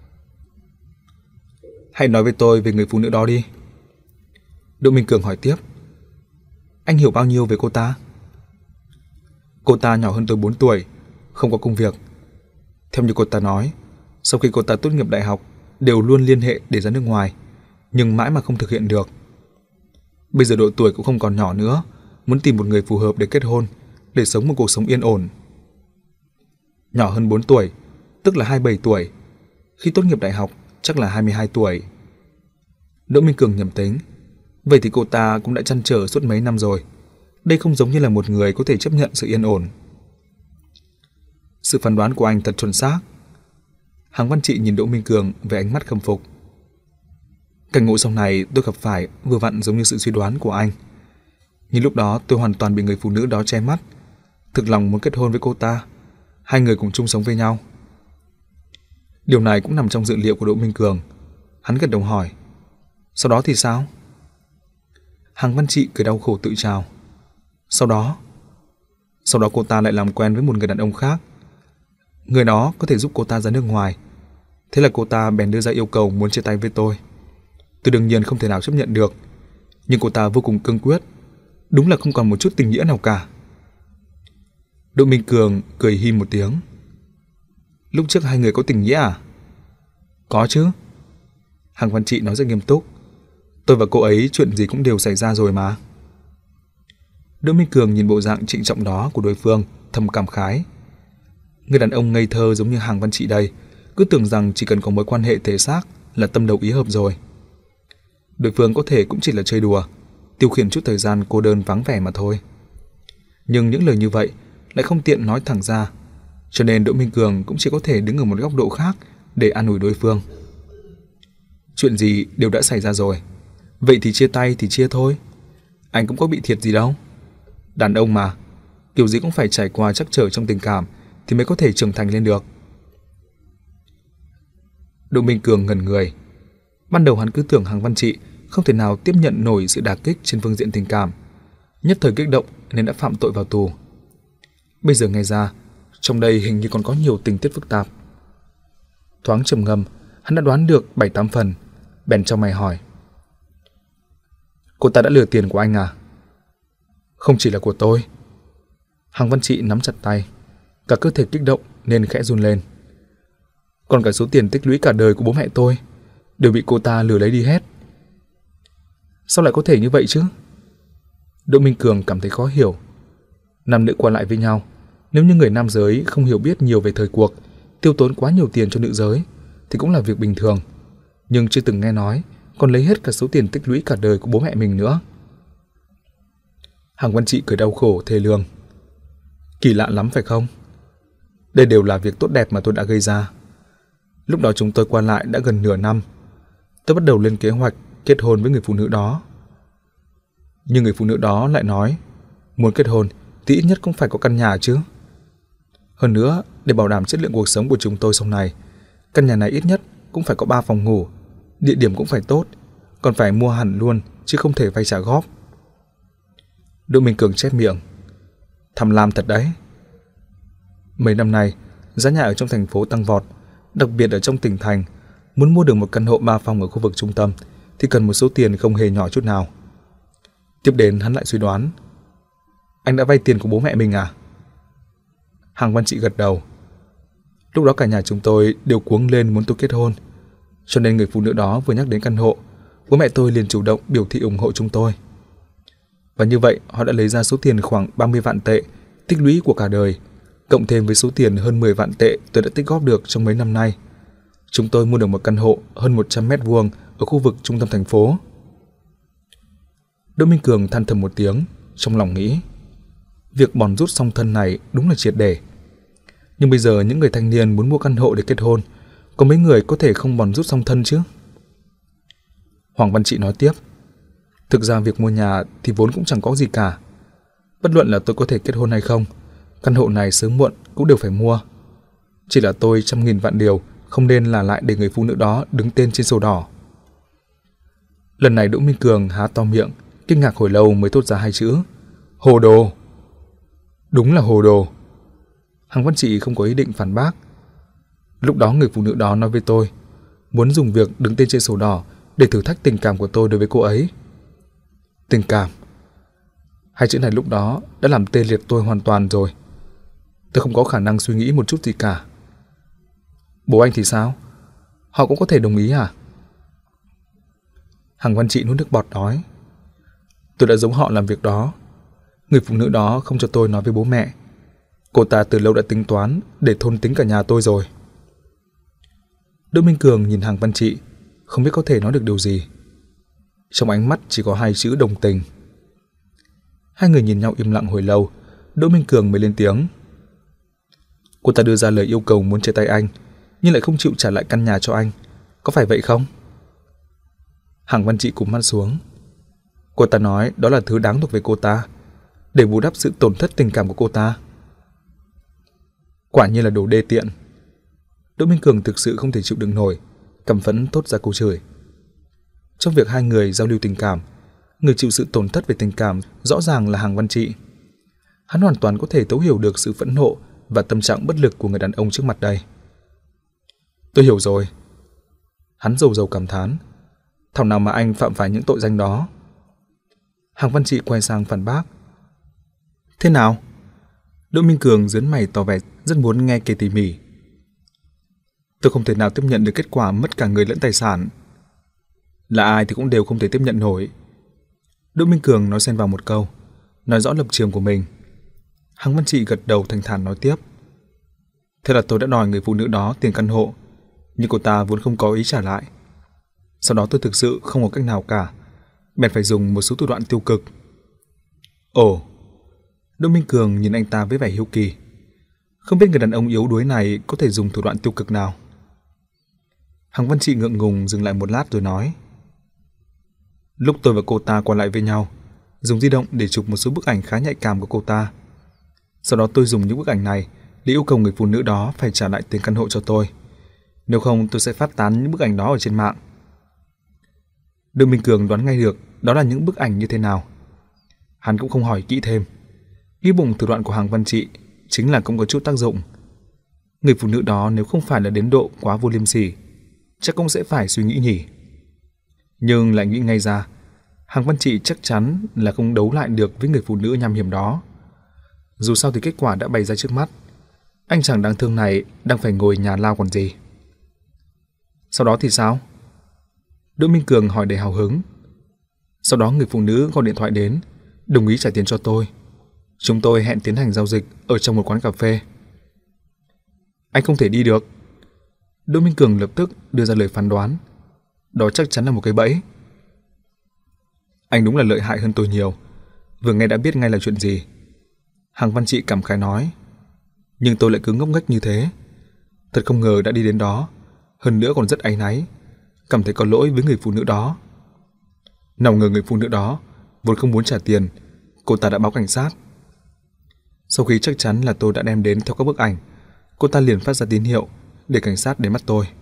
Speaker 1: Hãy nói với tôi về người phụ nữ đó đi. Đỗ Minh Cường hỏi tiếp. Anh hiểu bao nhiêu về cô ta? Cô ta nhỏ hơn tôi bốn tuổi, không có công việc. Theo như cô ta nói, sau khi cô ta tốt nghiệp đại học đều luôn liên hệ để ra nước ngoài, nhưng mãi mà không thực hiện được. Bây giờ độ tuổi cũng không còn nhỏ nữa, muốn tìm một người phù hợp để kết hôn, để sống một cuộc sống yên ổn. Nhỏ hơn bốn tuổi, tức là hai mươi bảy tuổi. Khi tốt nghiệp đại học chắc là hai mươi hai tuổi. Đỗ Minh Cường nhẩm tính. Vậy thì cô ta cũng đã trăn trở suốt mấy năm rồi. Đây không giống như là một người có thể chấp nhận sự yên ổn. Sự phán đoán của anh thật chuẩn xác. Hằng Văn Trị nhìn Đỗ Minh Cường với ánh mắt khâm phục. Cảnh ngộ sau này tôi gặp phải vừa vặn giống như sự suy đoán của anh. Nhưng lúc đó tôi hoàn toàn bị người phụ nữ đó che mắt, thực lòng muốn kết hôn với cô ta, hai người cùng chung sống với nhau. Điều này cũng nằm trong dự liệu của Đỗ Minh Cường. Hắn gật đầu hỏi. Sau đó thì sao? Hằng Văn Trị cười đau khổ tự trào. Sau đó Sau đó cô ta lại làm quen với một người đàn ông khác. Người đó có thể giúp cô ta ra nước ngoài. Thế là cô ta bèn đưa ra yêu cầu muốn chia tay với tôi. Tôi đương nhiên không thể nào chấp nhận được, nhưng cô ta vô cùng cương quyết, đúng là không còn một chút tình nghĩa nào cả. Đỗ Minh Cường cười hi một tiếng. Lúc trước hai người có tình nghĩa à? Có chứ. Hằng Văn Trị nói rất nghiêm túc. Tôi và cô ấy chuyện gì cũng đều xảy ra rồi mà. Đỗ Minh Cường nhìn bộ dạng trịnh trọng đó của đối phương, thầm cảm khái. Người đàn ông ngây thơ giống như Hằng Văn Trị đây, cứ tưởng rằng chỉ cần có mối quan hệ thể xác là tâm đầu ý hợp rồi. Đối phương có thể cũng chỉ là chơi đùa, tiêu khiển chút thời gian cô đơn vắng vẻ mà thôi. Nhưng những lời như vậy lại không tiện nói thẳng ra, cho nên Đỗ Minh Cường cũng chỉ có thể đứng ở một góc độ khác để an ủi đối phương. Chuyện gì đều đã xảy ra rồi, vậy thì chia tay thì chia thôi. Anh cũng có bị thiệt gì đâu. Đàn ông mà, kiểu gì cũng phải trải qua trắc trở trong tình cảm thì mới có thể trưởng thành lên được. Đỗ Minh Cường ngẩn người. Ban đầu hắn cứ tưởng Hằng Văn Trị không thể nào tiếp nhận nổi sự đả kích trên phương diện tình cảm, nhất thời kích động nên đã phạm tội vào tù. Bây giờ nghe ra, trong đây hình như còn có nhiều tình tiết phức tạp. Thoáng trầm ngâm, hắn đã đoán được bảy tám phần, bèn chau mày hỏi: "Cô ta đã lừa tiền của anh à?" "Không chỉ là của tôi." Hằng Văn Trị nắm chặt tay, cả cơ thể kích động nên khẽ run lên. "Còn cả số tiền tích lũy cả đời của bố mẹ tôi đều bị cô ta lừa lấy đi hết." "Sao lại có thể như vậy chứ?" Đỗ Minh Cường cảm thấy khó hiểu. Nam nữ qua lại với nhau, nếu như người nam giới không hiểu biết nhiều về thời cuộc, tiêu tốn quá nhiều tiền cho nữ giới thì cũng là việc bình thường, nhưng chưa từng nghe nói còn lấy hết cả số tiền tích lũy cả đời của bố mẹ mình nữa. Hằng Văn Trị cười đau khổ thê lương: "Kỳ lạ lắm phải không? Đây đều là việc tốt đẹp mà tôi đã gây ra. Lúc đó chúng tôi qua lại đã gần nửa năm. Tôi bắt đầu lên kế hoạch kết hôn với người phụ nữ đó. Nhưng người phụ nữ đó lại nói muốn kết hôn thì ít nhất cũng phải có căn nhà chứ. Hơn nữa, để bảo đảm chất lượng cuộc sống của chúng tôi sau này, căn nhà này ít nhất cũng phải có ba phòng ngủ, địa điểm cũng phải tốt, còn phải mua hẳn luôn chứ không thể vay trả góp." Đỗ Minh Cường chép miệng: "Tham lam thật đấy." Mấy năm nay, giá nhà ở trong thành phố tăng vọt, đặc biệt ở trong tỉnh thành, muốn mua được một căn hộ ba phòng ở khu vực trung tâm thì cần một số tiền không hề nhỏ chút nào. Tiếp đến hắn lại suy đoán: "Anh đã vay tiền của bố mẹ mình à?" Hằng Văn Trị gật đầu. "Lúc đó cả nhà chúng tôi đều cuống lên muốn tôi kết hôn, cho nên người phụ nữ đó vừa nhắc đến căn hộ, bố mẹ tôi liền chủ động biểu thị ủng hộ chúng tôi. Và như vậy họ đã lấy ra số tiền khoảng ba mươi vạn tệ tích lũy của cả đời, cộng thêm với số tiền hơn mười vạn tệ tôi đã tích góp được trong mấy năm nay. Chúng tôi mua được một căn hộ hơn một trăm mét vuông ở khu vực trung tâm thành phố." Đỗ Minh Cường than thầm một tiếng, trong lòng nghĩ: việc bòn rút song thân này đúng là triệt để. Nhưng bây giờ những người thanh niên muốn mua căn hộ để kết hôn, có mấy người có thể không bòn rút song thân chứ? Hoàng Văn Trị nói tiếp: "Thực ra việc mua nhà thì vốn cũng chẳng có gì cả. Bất luận là tôi có thể kết hôn hay không, căn hộ này sớm muộn cũng đều phải mua. Chỉ là tôi trăm nghìn vạn điều không nên là lại để người phụ nữ đó đứng tên trên sổ đỏ." Lần này Đỗ Minh Cường há to miệng, kinh ngạc hồi lâu mới thốt ra hai chữ: "Hồ đồ." Đúng là hồ đồ. Hằng Văn Trị không có ý định phản bác. Lúc đó người phụ nữ đó nói với tôi muốn dùng việc đứng tên trên sổ đỏ để thử thách tình cảm của tôi đối với cô ấy. Tình cảm, hai chữ này lúc đó đã làm tê liệt tôi hoàn toàn rồi. Tôi không có khả năng suy nghĩ một chút gì cả. Bố anh thì sao? Họ cũng có thể đồng ý à? Hằng Văn Trị nuốt nước bọt nói: "Tôi đã giống họ làm việc đó. Người phụ nữ đó không cho tôi nói với bố mẹ. Cô ta từ lâu đã tính toán để thôn tính cả nhà tôi rồi." Đỗ Minh Cường nhìn Hằng Văn Trị, không biết có thể nói được điều gì. Trong ánh mắt chỉ có hai chữ đồng tình. Hai người nhìn nhau im lặng hồi lâu, Đỗ Minh Cường mới lên tiếng: "Cô ta đưa ra lời yêu cầu muốn chia tay anh, nhưng lại không chịu trả lại căn nhà cho anh, có phải vậy không?" Hằng Văn Trị cúi mắt xuống. "Cô ta nói đó là thứ đáng thuộc về cô ta, để bù đắp sự tổn thất tình cảm của cô ta." Quả nhiên là đồ đê tiện. Đỗ Minh Cường thực sự không thể chịu đựng nổi, căm phẫn thốt ra câu chửi. Trong việc hai người giao lưu tình cảm, người chịu sự tổn thất về tình cảm rõ ràng là Hằng Văn Trị. Hắn hoàn toàn có thể thấu hiểu được sự phẫn nộ và tâm trạng bất lực của người đàn ông trước mặt đây. "Tôi hiểu rồi." Hắn rầu rầu cảm thán: "Thảo nào mà anh phạm phải những tội danh đó." Hằng Văn Trị quay sang phản bác: "Thế nào?" Đỗ Minh Cường giớn mày tỏ vẻ rất muốn nghe kể tỉ mỉ. "Tôi không thể nào tiếp nhận được kết quả mất cả người lẫn tài sản. Là ai thì cũng đều không thể tiếp nhận nổi." Đỗ Minh Cường nói xen vào một câu, nói rõ lập trường của mình. Hằng Văn Trị gật đầu thành thản nói tiếp: "Thế là tôi đã đòi người phụ nữ đó tiền căn hộ, nhưng cô ta vốn không có ý trả lại. Sau đó tôi thực sự không có cách nào cả, bèn phải dùng một số thủ đoạn tiêu cực." "Ồ." Đỗ Minh Cường nhìn anh ta với vẻ hiếu kỳ. Không biết người đàn ông yếu đuối này có thể dùng thủ đoạn tiêu cực nào. Hằng Văn Trị ngượng ngùng dừng lại một lát rồi nói: "Lúc tôi và cô ta qua lại với nhau, dùng di động để chụp một số bức ảnh khá nhạy cảm của cô ta. Sau đó tôi dùng những bức ảnh này để yêu cầu người phụ nữ đó phải trả lại tiền căn hộ cho tôi. Nếu không tôi sẽ phát tán những bức ảnh đó ở trên mạng. Đường Minh Cường đoán ngay được đó là những bức ảnh như thế nào. Hắn cũng không hỏi kỹ thêm. Nghĩ bụng thủ đoạn của Hằng Văn Trị chính là cũng có chút tác dụng. Người phụ nữ đó nếu không phải là đến độ quá vô liêm sỉ, chắc cũng sẽ phải suy nghĩ nhỉ. Nhưng lại nghĩ ngay ra, Hằng Văn Trị chắc chắn là không đấu lại được với người phụ nữ nham hiểm đó. Dù sao thì kết quả đã bày ra trước mắt. Anh chàng đáng thương này đang phải ngồi nhà lao còn gì. Sau đó thì sao? Đỗ Minh Cường hỏi đầy hào hứng. Sau đó người phụ nữ gọi điện thoại đến, đồng ý trả tiền cho tôi. Chúng tôi hẹn tiến hành giao dịch ở trong một quán cà phê. Anh không thể đi được. Đỗ Minh Cường lập tức đưa ra lời phán đoán. Đó chắc chắn là một cái bẫy. Anh đúng là lợi hại hơn tôi nhiều. Vừa nghe đã biết ngay là chuyện gì. Hằng Văn Trị cảm khái nói. Nhưng tôi lại cứ ngốc nghếch như thế. Thật không ngờ đã đi đến đó. Hơn nữa còn rất áy náy, cảm thấy có lỗi với người phụ nữ đó. Nào ngờ người phụ nữ đó vốn không muốn trả tiền, cô ta đã báo cảnh sát. Sau khi chắc chắn là tôi đã đem đến theo các bức ảnh, cô ta liền phát ra tín hiệu để cảnh sát đến bắt tôi.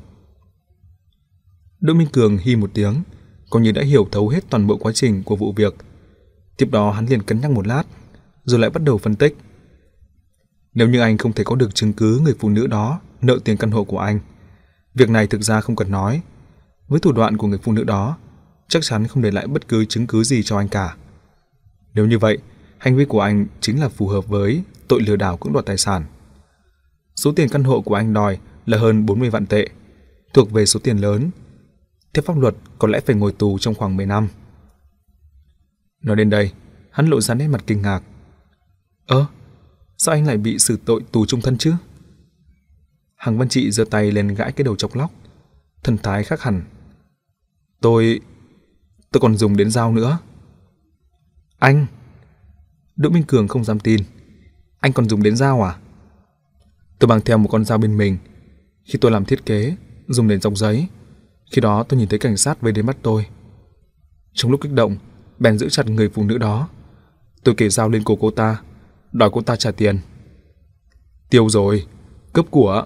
Speaker 1: Đỗ Minh Cường hi một tiếng, coi như đã hiểu thấu hết toàn bộ quá trình của vụ việc. Tiếp đó hắn liền cân nhắc một lát, rồi lại bắt đầu phân tích. Nếu như anh không thể có được chứng cứ người phụ nữ đó nợ tiền căn hộ của anh, việc này thực ra không cần nói. Với thủ đoạn của người phụ nữ đó, chắc chắn không để lại bất cứ chứng cứ gì cho anh cả. Nếu như vậy, hành vi của anh chính là phù hợp với tội lừa đảo cưỡng đoạt tài sản. Số tiền căn hộ của anh đòi là hơn bốn mươi vạn tệ, thuộc về số tiền lớn. Theo pháp luật có lẽ phải ngồi tù trong khoảng mười năm. Nói đến đây, hắn lộ ra nét mặt kinh ngạc. Ơ, sao anh lại bị xử tội tù chung thân chứ? Hằng Văn Trị giơ tay lên gãi cái đầu chọc lóc, thần thái khác hẳn. Tôi... tôi còn dùng đến dao nữa. Anh... Đỗ Minh Cường không dám tin. Anh còn dùng đến dao à? Tôi mang theo một con dao bên mình. Khi tôi làm thiết kế, dùng để dọc giấy. Khi đó tôi nhìn thấy cảnh sát vây đến bắt tôi. Trong lúc kích động, bèn giữ chặt người phụ nữ đó. Tôi kề dao lên cổ cô ta, đòi cô ta trả tiền. Tiêu rồi, cướp của.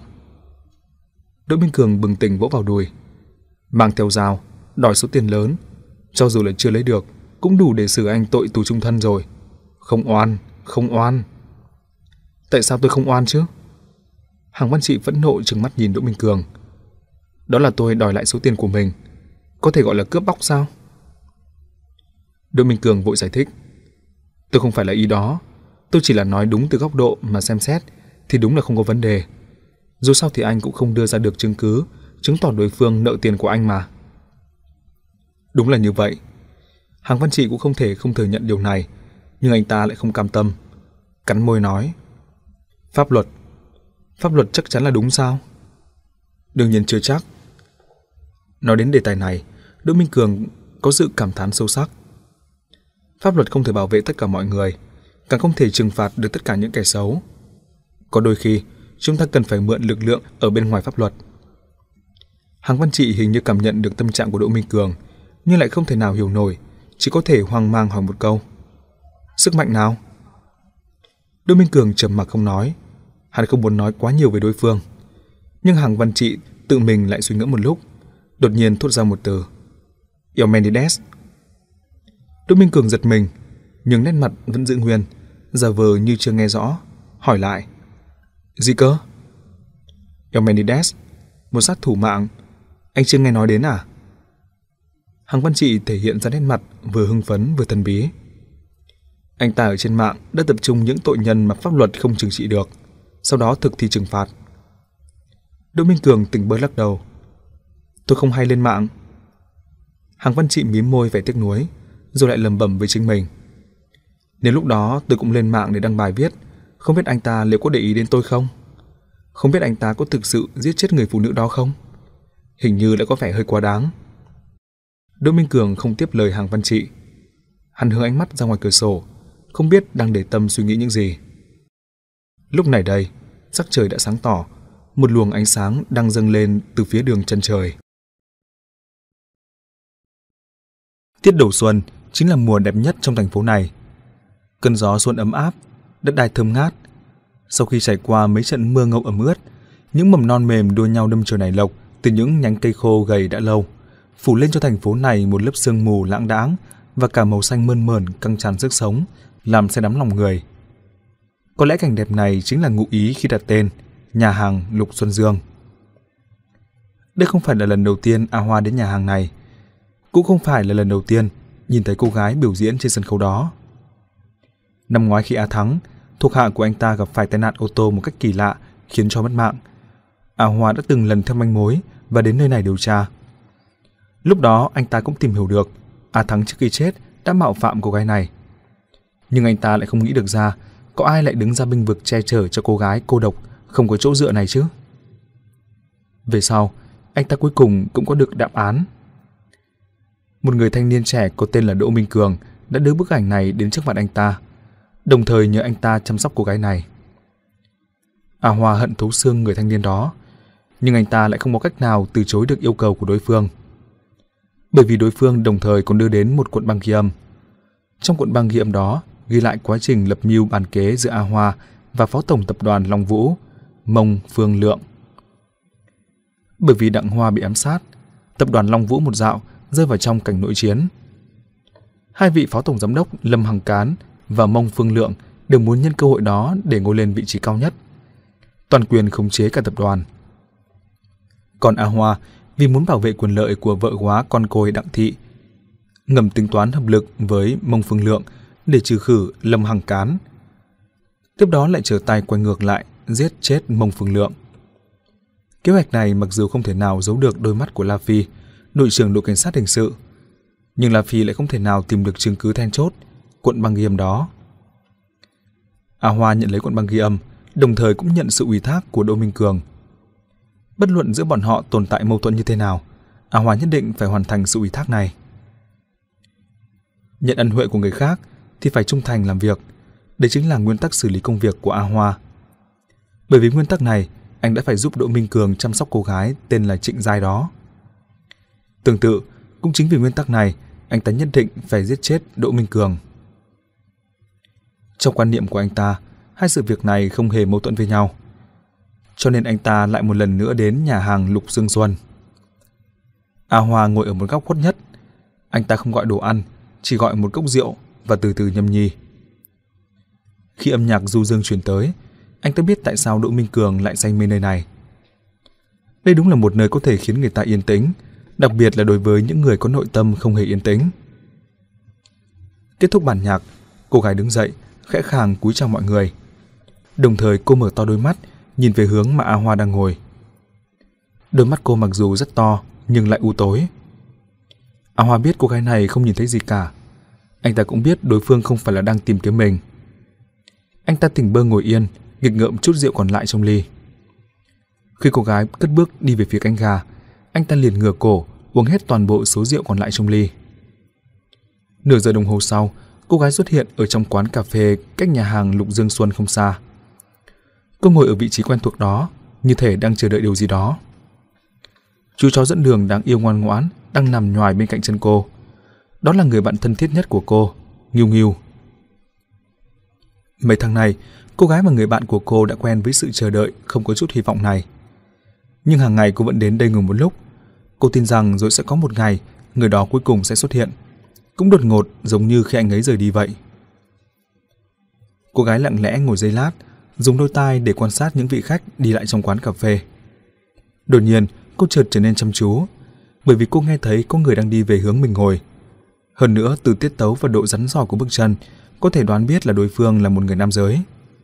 Speaker 1: Đỗ Minh Cường bừng tỉnh vỗ vào đùi. Mang theo dao, đòi số tiền lớn, cho dù là chưa lấy được, cũng đủ để xử anh tội tù chung thân rồi. Không oan, không oan. Tại sao tôi không oan chứ? Hằng Văn Trị phẫn nộ trừng mắt nhìn Đỗ Minh Cường. Đó là tôi đòi lại số tiền của mình, có thể gọi là cướp bóc sao? Đỗ Minh Cường vội giải thích. Tôi không phải là ý đó, tôi chỉ là nói đúng từ góc độ mà xem xét thì đúng là không có vấn đề. Dù sao thì anh cũng không đưa ra được chứng cứ chứng tỏ đối phương nợ tiền của anh mà. Đúng là như vậy. Hằng Văn Trị cũng không thể không thừa nhận điều này, nhưng anh ta lại không cam tâm, cắn môi nói. Pháp luật, pháp luật chắc chắn là đúng sao? Đương nhiên chưa chắc. Nói đến đề tài này, Đỗ Minh Cường có sự cảm thán sâu sắc. Pháp luật không thể bảo vệ tất cả mọi người, càng không thể trừng phạt được tất cả những kẻ xấu. Có đôi khi, chúng ta cần phải mượn lực lượng ở bên ngoài pháp luật. Hằng Văn Trị hình như cảm nhận được tâm trạng của Đỗ Minh Cường, nhưng lại không thể nào hiểu nổi, chỉ có thể hoang mang hỏi một câu. Sức mạnh nào? Đỗ Minh Cường trầm mặc không nói. Hắn không muốn nói quá nhiều về đối phương. Nhưng Hằng Văn Trị tự mình lại suy ngẫm một lúc, đột nhiên thốt ra một từ. Eumenides. Đỗ Minh Cường giật mình, nhưng nét mặt vẫn giữ nguyên, giả vờ như chưa nghe rõ, hỏi lại. Gì cơ? Eumenides, một sát thủ mạng, anh chưa nghe nói đến à? Hằng Văn Trị thể hiện ra nét mặt vừa hưng phấn vừa thần bí. Anh ta ở trên mạng đã tập trung những tội nhân mà pháp luật không trừng trị được, sau đó thực thi trừng phạt. Đỗ Minh Cường tỉnh bơ lắc đầu. Tôi không hay lên mạng. Hằng Văn Trị mím môi vẻ tiếc nuối, rồi lại lẩm bẩm với chính mình. Nếu lúc đó tôi cũng lên mạng để đăng bài viết, không biết anh ta liệu có để ý đến tôi không? Không biết anh ta có thực sự giết chết người phụ nữ đó không? Hình như đã có vẻ hơi quá đáng. Đỗ Minh Cường không tiếp lời Hằng Văn Trị. Hắn hướng ánh mắt ra ngoài cửa sổ, không biết đang để tâm suy nghĩ những gì. Lúc này đây, sắc trời đã sáng tỏ, một luồng ánh sáng đang dâng lên từ phía đường chân trời. Tiết đầu xuân chính là mùa đẹp nhất trong thành phố này. Cơn gió xuân ấm áp, đất đai thơm ngát. Sau khi trải qua mấy trận mưa ngâu ẩm ướt, những mầm non mềm đua nhau đâm chồi nảy lộc từ những nhánh cây khô gầy đã lâu, phủ lên cho thành phố này một lớp sương mù lãng đãng và cả màu xanh mơn mởn căng tràn sức sống, làm say đắm lòng người. Có lẽ cảnh đẹp này chính là ngụ ý khi đặt tên nhà hàng Lục Xuân Dương. Đây không phải là lần đầu tiên A Hoa đến nhà hàng này, cũng không phải là lần đầu tiên nhìn thấy cô gái biểu diễn trên sân khấu đó. Năm ngoái khi A Thắng, thuộc hạ của anh ta gặp phải tai nạn ô tô một cách kỳ lạ khiến cho mất mạng, A Hoa đã từng lần theo manh mối và đến nơi này điều tra. Lúc đó anh ta cũng tìm hiểu được A Thắng trước khi chết đã mạo phạm cô gái này. Nhưng anh ta lại không nghĩ được ra có ai lại đứng ra bênh vực che chở cho cô gái cô độc không có chỗ dựa này chứ. Về sau, anh ta cuối cùng cũng có được đáp án. Một người thanh niên trẻ có tên là Đỗ Minh Cường đã đưa bức ảnh này đến trước mặt anh ta, đồng thời nhờ anh ta chăm sóc cô gái này. A Hoa hận thấu xương người thanh niên đó, nhưng anh ta lại không có cách nào từ chối được yêu cầu của đối phương. Bởi vì đối phương đồng thời còn đưa đến một cuộn băng ghi âm. Trong cuộn băng ghi âm đó ghi lại quá trình lập mưu bàn kế giữa A Hoa và phó tổng tập đoàn Long Vũ, Mông Phương Lượng. Bởi vì Đặng Hoa bị ám sát, tập đoàn Long Vũ một dạo rơi vào trong cảnh nội chiến. Hai vị phó tổng giám đốc Lâm Hằng Cán và Mông Phương Lượng đều muốn nhân cơ hội đó để ngồi lên vị trí cao nhất, toàn quyền khống chế cả tập đoàn. Còn A Hoa vì muốn bảo vệ quyền lợi của vợ góa con côi Đặng Thị, ngầm tính toán hợp lực với Mông Phương Lượng để trừ khử Lâm Hằng Cán. Tiếp đó lại trở tay quay ngược lại giết chết Mông Phương Lượng. Kế hoạch này mặc dù không thể nào giấu được đôi mắt của La Phi, đội trưởng đội cảnh sát hình sự, nhưng La Phi lại không thể nào tìm được chứng cứ then chốt, cuộn băng ghi âm đó. A Hoa nhận lấy cuộn băng ghi âm, đồng thời cũng nhận sự ủy thác của Đỗ Minh Cường. Bất luận giữa bọn họ tồn tại mâu thuẫn như thế nào, A Hoa nhất định phải hoàn thành sự ủy thác này. Nhận ân huệ của người khác thì phải trung thành làm việc, đây chính là nguyên tắc xử lý công việc của A Hoa. Bởi vì nguyên tắc này, anh đã phải giúp Đỗ Minh Cường chăm sóc cô gái tên là Trịnh Giai đó. Tương tự, cũng chính vì nguyên tắc này, anh ta nhất định phải giết chết Đỗ Minh Cường. Trong quan niệm của anh ta, hai sự việc này không hề mâu thuẫn với nhau. Cho nên anh ta lại một lần nữa đến nhà hàng Lục Dương Xuân. A Hoa ngồi ở một góc khuất nhất. Anh ta không gọi đồ ăn, chỉ gọi một cốc rượu và từ từ nhâm nhi. Khi âm nhạc du dương truyền tới, anh ta biết tại sao Đỗ Minh Cường lại say mê nơi này. Đây đúng là một nơi có thể khiến người ta yên tĩnh, đặc biệt là đối với những người có nội tâm không hề yên tĩnh. Kết thúc bản nhạc, cô gái đứng dậy, khẽ khàng cúi chào mọi người. Đồng thời cô mở to đôi mắt, nhìn về hướng mà A Hoa đang ngồi. Đôi mắt cô mặc dù rất to, nhưng lại u tối. A Hoa biết cô gái này không nhìn thấy gì cả. Anh ta cũng biết đối phương không phải là đang tìm kiếm mình. Anh ta tỉnh bơ ngồi yên, nghịch ngợm chút rượu còn lại trong ly. Khi cô gái cất bước đi về phía cánh gà, anh ta liền ngửa cổ uống hết toàn bộ số rượu còn lại trong ly. Nửa giờ đồng hồ sau, cô gái xuất hiện ở trong quán cà phê cách nhà hàng Lục Dương Xuân không xa. Cô ngồi ở vị trí quen thuộc đó, như thể đang chờ đợi điều gì đó. Chú chó dẫn đường đáng yêu ngoan ngoãn đang nằm nhoài bên cạnh chân cô. Đó là người bạn thân thiết nhất của cô, Nghiêu Nghiêu. Mấy tháng này, cô gái và người bạn của cô đã quen với sự chờ đợi không có chút hy vọng này. Nhưng hàng ngày cô vẫn đến đây ngồi một lúc. Cô tin rằng rồi sẽ có một ngày người đó cuối cùng sẽ xuất hiện, cũng đột ngột giống như khi anh ấy rời đi vậy. Cô gái lặng lẽ ngồi giây lát, dùng đôi tai để quan sát những vị khách đi lại trong quán cà phê. Đột nhiên, cô chợt trở nên chăm chú, bởi vì cô nghe thấy có người đang đi về hướng mình ngồi. Hơn nữa, từ tiết tấu và độ rắn rỏi của bước chân, có thể đoán biết là đối phương là một người nam giới.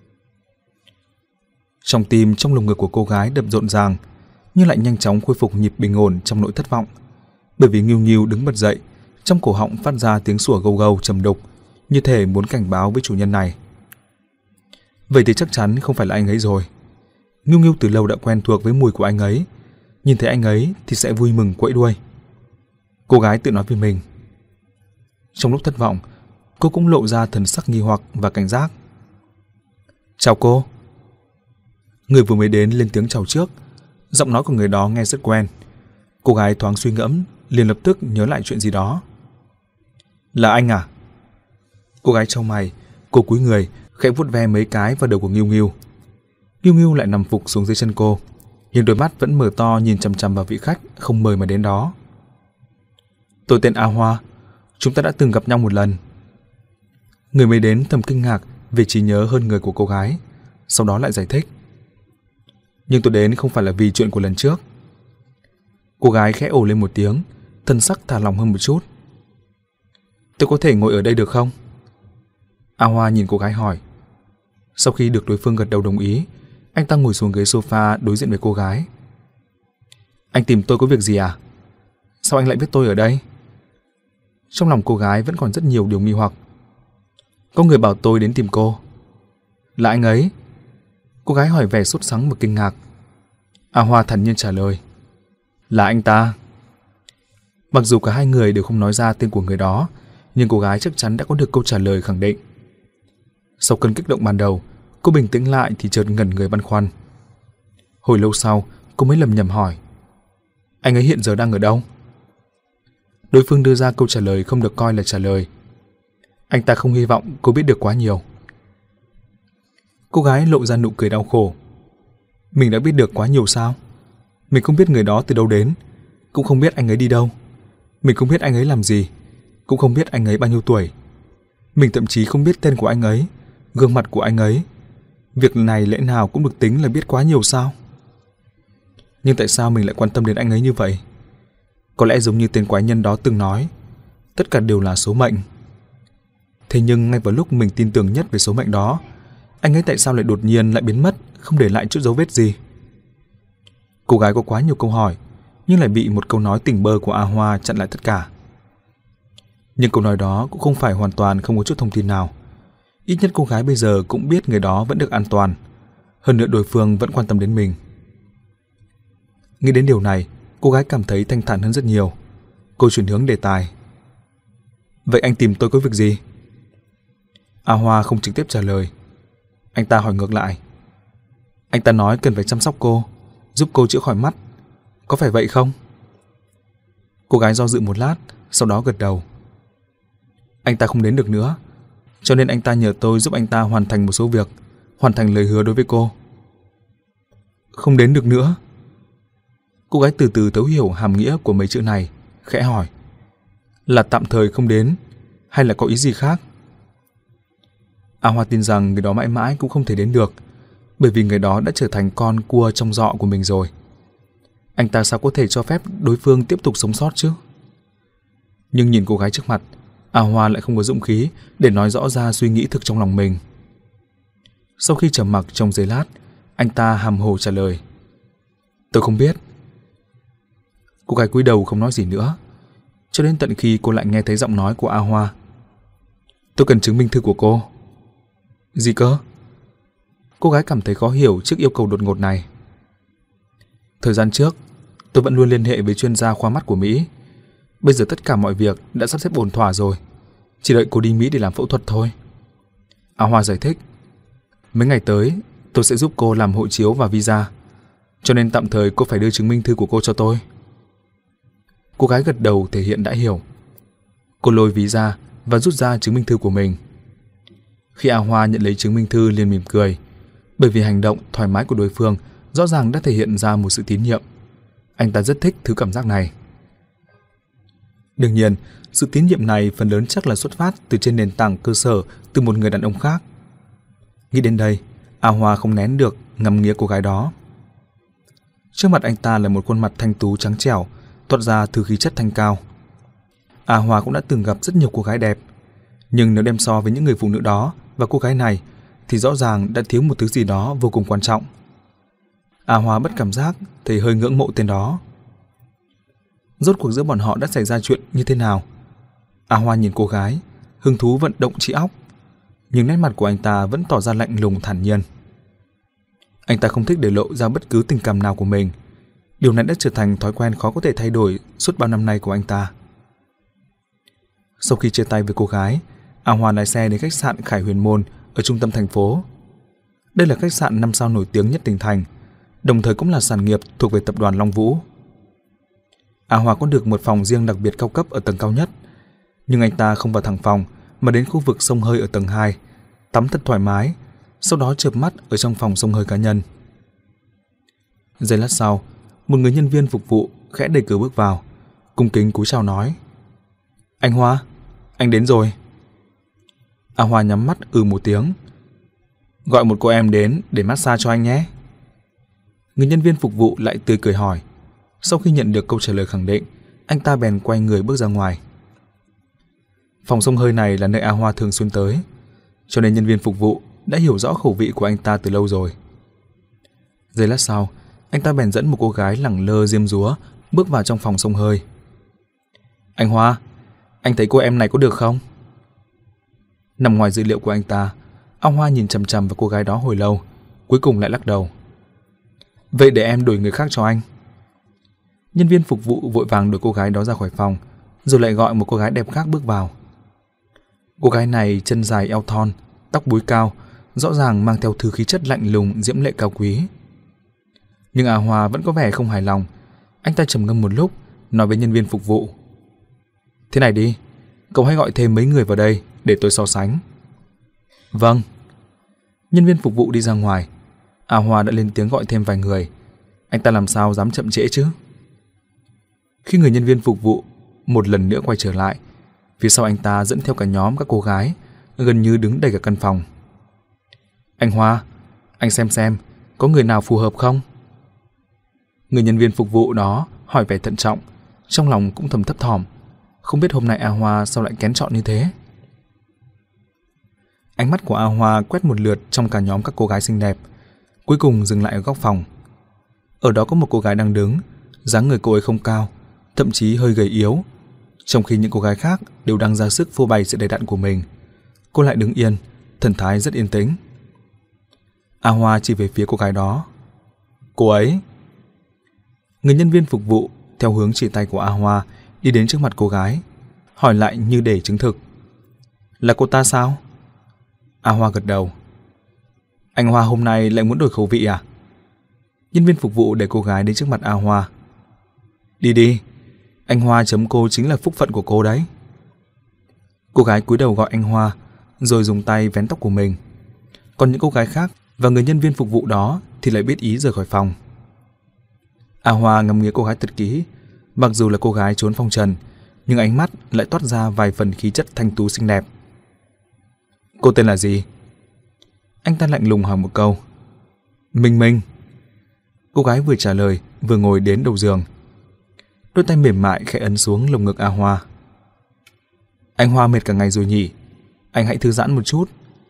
Speaker 1: Trong tim, trong lồng ngực của cô gái đập rộn ràng, nhưng lại nhanh chóng khôi phục nhịp bình ổn trong nỗi thất vọng, bởi vì Nghiêu Nghiêu đứng bật dậy, trong cổ họng phát ra tiếng sủa gâu gâu trầm đục, như thể muốn cảnh báo với chủ nhân này. Vậy thì chắc chắn không phải là anh ấy rồi. Nghiêu Nghiêu từ lâu đã quen thuộc với mùi của anh ấy, nhìn thấy anh ấy thì sẽ vui mừng quẫy đuôi. Cô gái tự nói với mình. Trong lúc thất vọng, cô cũng lộ ra thần sắc nghi hoặc và cảnh giác. Chào cô. Người vừa mới đến lên tiếng chào trước. Giọng nói của người đó nghe rất quen. Cô gái thoáng suy ngẫm, liền lập tức nhớ lại chuyện gì đó. Là anh à? Cô gái chau mày, cô cúi người, khẽ vuốt ve mấy cái vào đầu của Nghiêu Nghiêu. Ngưu Ngưu lại nằm phục xuống dưới chân cô, nhưng đôi mắt vẫn mở to nhìn chằm chằm vào vị khách không mời mà đến đó. Tôi tên A Hoa, chúng ta đã từng gặp nhau một lần. Người mới đến thầm kinh ngạc về trí nhớ hơn người của cô gái, sau đó lại giải thích. Nhưng tôi đến không phải là vì chuyện của lần trước. Cô gái khẽ ồ lên một tiếng, thân sắc thả lỏng hơn một chút. Tôi có thể ngồi ở đây được không? A Hoa nhìn cô gái hỏi. Sau khi được đối phương gật đầu đồng ý, anh ta ngồi xuống ghế sofa đối diện với cô gái. Anh tìm tôi có việc gì à? Sao anh lại biết tôi ở đây? Trong lòng cô gái vẫn còn rất nhiều điều nghi hoặc. Có người bảo tôi đến tìm cô. Là anh ấy? Cô gái hỏi vẻ sốt sắng và kinh ngạc. A Hoa thản nhiên trả lời. Là anh ta. Mặc dù cả hai người đều không nói ra tên của người đó, nhưng cô gái chắc chắn đã có được câu trả lời khẳng định. Sau cơn kích động ban đầu, cô bình tĩnh lại thì chợt ngẩn người băn khoăn. Hồi lâu sau, cô mới lầm nhầm hỏi. Anh ấy hiện giờ đang ở đâu? Đối phương đưa ra câu trả lời không được coi là trả lời. Anh ta không hy vọng cô biết được quá nhiều. Cô gái lộ ra nụ cười đau khổ. Mình đã biết được quá nhiều sao? Mình không biết người đó từ đâu đến, cũng không biết anh ấy đi đâu. Mình không biết anh ấy làm gì, cũng không biết anh ấy bao nhiêu tuổi. Mình thậm chí không biết tên của anh ấy, gương mặt của anh ấy. Việc này lẽ nào cũng được tính là biết quá nhiều sao? Nhưng tại sao mình lại quan tâm đến anh ấy như vậy? Có lẽ giống như tên quái nhân đó từng nói, tất cả đều là số mệnh. Thế nhưng ngay vào lúc mình tin tưởng nhất về số mệnh đó, anh ấy tại sao lại đột nhiên lại biến mất, không để lại chút dấu vết gì? Cô gái có quá nhiều câu hỏi, nhưng lại bị một câu nói tỉnh bơ của A Hoa chặn lại tất cả. Nhưng câu nói đó cũng không phải hoàn toàn không có chút thông tin nào. Ít nhất cô gái bây giờ cũng biết người đó vẫn được an toàn. Hơn nữa đối phương vẫn quan tâm đến mình. Nghĩ đến điều này, cô gái cảm thấy thanh thản hơn rất nhiều. Cô chuyển hướng đề tài. Vậy anh tìm tôi có việc gì? A Hoa không trực tiếp trả lời. Anh ta hỏi ngược lại. Anh ta nói cần phải chăm sóc cô, giúp cô chữa khỏi mắt. Có phải vậy không? Cô gái do dự một lát, sau đó gật đầu. Anh ta không đến được nữa, cho nên anh ta nhờ tôi giúp anh ta hoàn thành một số việc, hoàn thành lời hứa đối với cô. Không đến được nữa? Cô gái từ từ thấu hiểu hàm nghĩa của mấy chữ này, khẽ hỏi. Là tạm thời không đến, hay là có ý gì khác? A Hoa tin rằng người đó mãi mãi cũng không thể đến được, bởi vì người đó đã trở thành con cua trong giọ của mình rồi. Anh ta sao có thể cho phép đối phương tiếp tục sống sót chứ? Nhưng nhìn cô gái trước mặt, A Hoa lại không có dũng khí để nói rõ ra suy nghĩ thực trong lòng mình. Sau khi trầm mặc trong giây lát, anh ta hàm hồ trả lời. Tôi không biết. Cô gái cúi đầu không nói gì nữa, cho đến tận khi cô lại nghe thấy giọng nói của A Hoa. Tôi cần chứng minh thư của cô. Gì cơ? Cô gái cảm thấy khó hiểu trước yêu cầu đột ngột này. Thời gian trước, tôi vẫn luôn liên hệ với chuyên gia khoa mắt của Mỹ. Bây giờ tất cả mọi việc đã sắp xếp ổn thỏa rồi, chỉ đợi cô đi Mỹ để làm phẫu thuật thôi. A Hoa giải thích. Mấy ngày tới, tôi sẽ giúp cô làm hộ chiếu và visa, cho nên tạm thời cô phải đưa chứng minh thư của cô cho tôi. Cô gái gật đầu thể hiện đã hiểu. Cô lôi ví ra và rút ra chứng minh thư của mình. Khi A Hoa nhận lấy chứng minh thư liền mỉm cười, bởi vì hành động thoải mái của đối phương rõ ràng đã thể hiện ra một sự tín nhiệm. Anh ta rất thích thứ cảm giác này. Đương nhiên, sự tín nhiệm này phần lớn chắc là xuất phát từ trên nền tảng cơ sở từ một người đàn ông khác. Nghĩ đến đây, A Hoa không nén được ngắm nghía cô gái đó. Trước mặt anh ta là một khuôn mặt thanh tú trắng trẻo, toát ra thứ khí chất thanh cao. A Hoa cũng đã từng gặp rất nhiều cô gái đẹp, nhưng nếu đem so với những người phụ nữ đó và cô gái này thì rõ ràng đã thiếu một thứ gì đó vô cùng quan trọng. A Hoa bất cảm giác thấy hơi ngưỡng mộ tên đó. Rốt cuộc giữa bọn họ đã xảy ra chuyện như thế nào? A Hoa nhìn cô gái, hứng thú vận động trí óc, nhưng nét mặt của anh ta vẫn tỏ ra lạnh lùng thản nhiên. Anh ta không thích để lộ ra bất cứ tình cảm nào của mình. Điều này đã trở thành thói quen khó có thể thay đổi suốt bao năm nay của anh ta. Sau khi chia tay với cô gái, A Hoa lái xe đến khách sạn Khải Huyền Môn ở trung tâm thành phố. Đây là khách sạn năm sao nổi tiếng nhất tỉnh thành, đồng thời cũng là sản nghiệp thuộc về tập đoàn Long Vũ. A Hoa có được một phòng riêng đặc biệt cao cấp ở tầng cao nhất, nhưng anh ta không vào thẳng phòng mà đến khu vực xông hơi ở tầng hai, tắm thật thoải mái, sau đó chợp mắt ở trong phòng xông hơi cá nhân. Giây lát sau, một người nhân viên phục vụ khẽ đẩy cửa bước vào, cung kính cúi chào nói: "Anh Hoa, anh đến rồi." A Hoa nhắm mắt ừ một tiếng. "Gọi một cô em đến để massage cho anh nhé." Người nhân viên phục vụ lại tươi cười hỏi. Sau khi nhận được câu trả lời khẳng định, anh ta bèn quay người bước ra ngoài. Phòng xông hơi này là nơi A Hoa thường xuyên tới, cho nên nhân viên phục vụ đã hiểu rõ khẩu vị của anh ta từ lâu rồi. Giây lát sau, anh ta bèn dẫn một cô gái lẳng lơ diêm dúa bước vào trong phòng xông hơi. "Anh Hoa, anh thấy cô em này có được không?" Nằm ngoài dự liệu của anh ta, A Hoa nhìn chằm chằm vào cô gái đó hồi lâu, cuối cùng lại lắc đầu. "Vậy để em đổi người khác cho anh." Nhân viên phục vụ vội vàng đuổi cô gái đó ra khỏi phòng, rồi lại gọi một cô gái đẹp khác bước vào. Cô gái này chân dài eo thon, tóc búi cao, rõ ràng mang theo thứ khí chất lạnh lùng diễm lệ cao quý. Nhưng A Hoa vẫn có vẻ không hài lòng. Anh ta trầm ngâm một lúc, nói với nhân viên phục vụ: "Thế này đi, cậu hãy gọi thêm mấy người vào đây để tôi so sánh." "Vâng." Nhân viên phục vụ đi ra ngoài. A Hoa đã lên tiếng gọi thêm vài người. Anh ta làm sao dám chậm trễ chứ? Khi người nhân viên phục vụ một lần nữa quay trở lại, phía sau anh ta dẫn theo cả nhóm các cô gái, gần như đứng đầy cả căn phòng. "Anh Hoa, anh xem xem, có người nào phù hợp không?" Người nhân viên phục vụ đó hỏi vẻ thận trọng, trong lòng cũng thầm thấp thỏm, không biết hôm nay A Hoa sao lại kén chọn như thế. Ánh mắt của A Hoa quét một lượt trong cả nhóm các cô gái xinh đẹp, cuối cùng dừng lại ở góc phòng. Ở đó có một cô gái đang đứng, dáng người cô ấy không cao, thậm chí hơi gầy yếu, trong khi những cô gái khác đều đang ra sức phô bày sự đầy đặn của mình. Cô lại đứng yên, thần thái rất yên tĩnh. A Hoa chỉ về phía cô gái đó. "Cô ấy." Người nhân viên phục vụ theo hướng chỉ tay của A Hoa đi đến trước mặt cô gái, hỏi lại như để chứng thực: "Là cô ta sao?" A Hoa gật đầu. "Anh Hoa hôm nay lại muốn đổi khẩu vị à?" Nhân viên phục vụ để cô gái đến trước mặt A Hoa. "Đi đi, anh Hoa chấm cô chính là phúc phận của cô đấy." Cô gái cúi đầu gọi anh Hoa, rồi dùng tay vén tóc của mình. Còn những cô gái khác và người nhân viên phục vụ đó thì lại biết ý rời khỏi phòng. A Hoa ngắm nghía cô gái thật kỹ. Mặc dù là cô gái trốn phong trần, nhưng ánh mắt lại toát ra vài phần khí chất thanh tú xinh đẹp. "Cô tên là gì?" Anh ta lạnh lùng hỏi một câu. "Minh Minh." Cô gái vừa trả lời vừa ngồi đến đầu giường. Đôi tay mềm mại khẽ ấn xuống lồng ngực A Hoa. "Anh Hoa mệt cả ngày rồi nhỉ, anh hãy thư giãn một chút."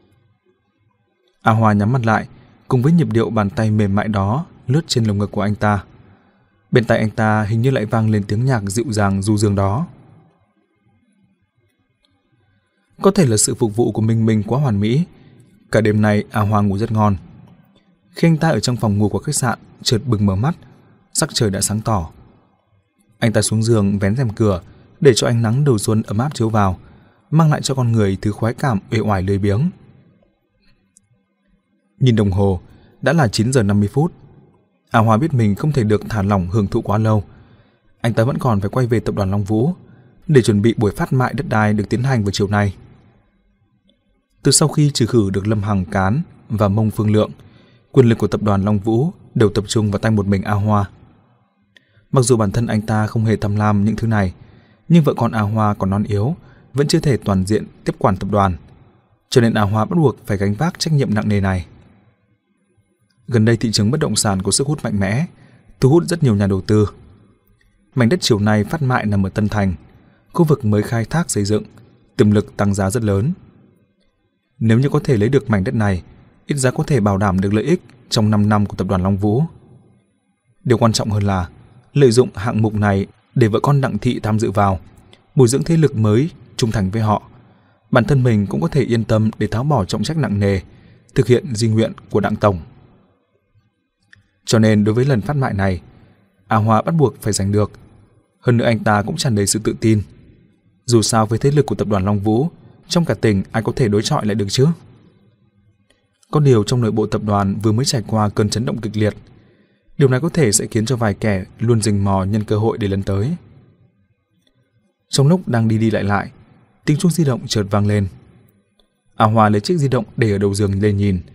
Speaker 1: A Hoa nhắm mắt lại, cùng với nhịp điệu bàn tay mềm mại đó lướt trên lồng ngực của anh ta. Bên tai anh ta hình như lại vang lên tiếng nhạc dịu dàng du dương đó. Có thể là sự phục vụ của Minh Minh quá hoàn mỹ, cả đêm nay A Hoa ngủ rất ngon. Khi anh ta ở trong phòng ngủ của khách sạn chợt bừng mở mắt, sắc trời đã sáng tỏ. Anh ta xuống giường vén rèm cửa để cho ánh nắng đầu xuân ấm áp chiếu vào, mang lại cho con người thứ khoái cảm uể oải lười biếng. Nhìn đồng hồ, đã là chín giờ năm mươi phút. A Hoa biết mình không thể được thả lỏng hưởng thụ quá lâu. Anh ta vẫn còn phải quay về tập đoàn Long Vũ để chuẩn bị buổi phát mại đất đai được tiến hành vào chiều nay. Từ sau khi trừ khử được Lâm Hằng Cán và Mông Phương Lượng, quyền lực của tập đoàn Long Vũ đều tập trung vào tay một mình A Hoa. Mặc dù bản thân anh ta không hề tham lam những thứ này, nhưng vợ con A Hoa còn non yếu, vẫn chưa thể toàn diện tiếp quản tập đoàn, cho nên A Hoa bắt buộc phải gánh vác trách nhiệm nặng nề này. Gần đây thị trường bất động sản có sức hút mạnh mẽ, thu hút rất nhiều nhà đầu tư. Mảnh đất chiều nay phát mại nằm ở Tân Thành, khu vực mới khai thác xây dựng, tiềm lực tăng giá rất lớn. Nếu như có thể lấy được mảnh đất này, ít ra có thể bảo đảm được lợi ích trong năm năm của tập đoàn Long Vũ. Điều quan trọng hơn là lợi dụng hạng mục này để vợ con Đặng Thị tham dự vào, bồi dưỡng thế lực mới trung thành với họ. Bản thân mình cũng có thể yên tâm để tháo bỏ trọng trách nặng nề, thực hiện di nguyện của Đặng Tổng. Cho nên đối với lần phát mại này, A Hoa bắt buộc phải giành được. Hơn nữa anh ta cũng tràn đầy sự tự tin. Dù sao với thế lực của tập đoàn Long Vũ, trong cả tỉnh ai có thể đối chọi lại được chứ? Có điều trong nội bộ tập đoàn vừa mới trải qua cơn chấn động kịch liệt. Điều này có thể sẽ khiến cho vài kẻ luôn rình mò nhân cơ hội để lấn tới. Trong lúc đang đi đi lại lại, tiếng chuông di động chợt vang lên. A Hoa lấy chiếc di động để ở đầu giường lên nhìn.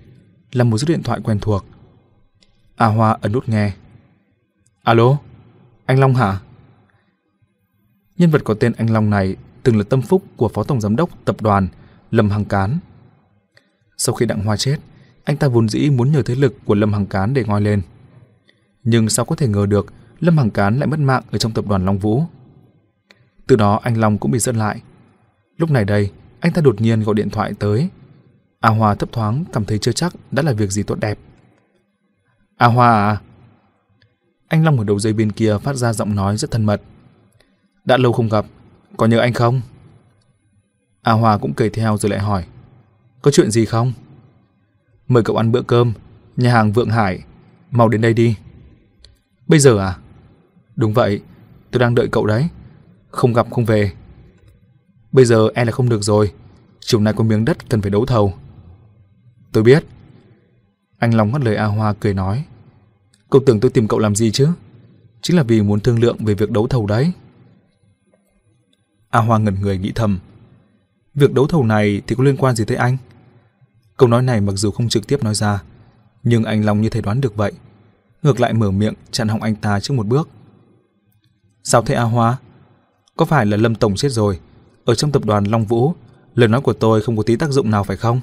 Speaker 1: là một chiếc điện thoại quen thuộc. A Hoa ấn nút nghe. Alo, anh Long hả? Nhân vật có tên anh Long này từng là tâm phúc của Phó Tổng Giám đốc Tập đoàn Lâm Hằng Cán. Sau khi Đặng Hoa chết, anh ta vốn dĩ muốn nhờ thế lực của Lâm Hằng Cán để ngoi lên. Nhưng sao có thể ngờ được Lâm Hằng Cán lại mất mạng ở trong tập đoàn Long Vũ. Từ đó anh Long cũng bị giận lại. Lúc này đây, anh ta đột nhiên gọi điện thoại tới. A Hoa thấp thoáng cảm thấy chưa chắc đã là việc gì tốt đẹp. A Hoa à? Anh Long ở đầu dây bên kia phát ra giọng nói rất thân mật. Đã lâu không gặp, có nhớ anh không? A Hoa cũng cười theo rồi lại hỏi. Có chuyện gì không? Mời cậu ăn bữa cơm, nhà hàng Vượng Hải, mau đến đây đi. Bây giờ à? Đúng vậy, tôi đang đợi cậu đấy. Không gặp không về. Bây giờ e là không được rồi, chiều nay có miếng đất cần phải đấu thầu. Tôi biết. Anh Long ngắt lời A Hoa cười nói. Cậu tưởng tôi tìm cậu làm gì chứ? Chính là vì muốn thương lượng về việc đấu thầu đấy. A Hoa ngẩn người nghĩ thầm. Việc đấu thầu này thì có liên quan gì tới anh? Câu nói này mặc dù không trực tiếp nói ra, nhưng anh Long như thể đoán được vậy, ngược lại mở miệng chặn họng anh ta trước một bước. Sao thế A Hoa? Có phải là Lâm Tổng chết rồi, ở trong tập đoàn Long Vũ, lời nói của tôi không có tí tác dụng nào phải không?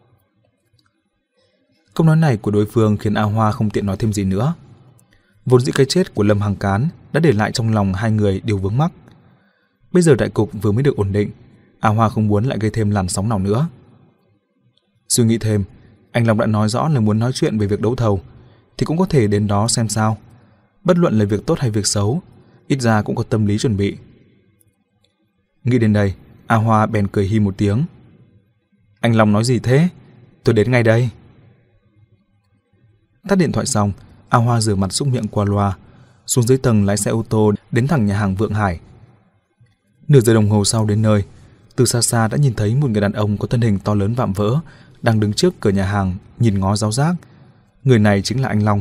Speaker 1: Câu nói này của đối phương khiến A Hoa không tiện nói thêm gì nữa. Vốn dĩ cái chết của Lâm Hằng Cán đã để lại trong lòng hai người điều vướng mắc. Bây giờ đại cục vừa mới được ổn định, A Hoa không muốn lại gây thêm làn sóng nào nữa. Suy nghĩ thêm, anh Long đã nói rõ là muốn nói chuyện về việc đấu thầu, thì cũng có thể đến đó xem sao. Bất luận là việc tốt hay việc xấu, ít ra cũng có tâm lý chuẩn bị. Nghĩ đến đây, A Hoa bèn cười hi một tiếng. Anh Long nói gì thế? Tôi đến ngay đây. Tắt điện thoại xong, A Hoa rửa mặt súc miệng qua loa, xuống dưới tầng lái xe ô tô đến thẳng nhà hàng Vượng Hải. Nửa giờ đồng hồ sau đến nơi, từ xa xa đã nhìn thấy một người đàn ông có thân hình to lớn vạm vỡ đang đứng trước cửa nhà hàng nhìn ngó giáo giác. Người này chính là anh Long.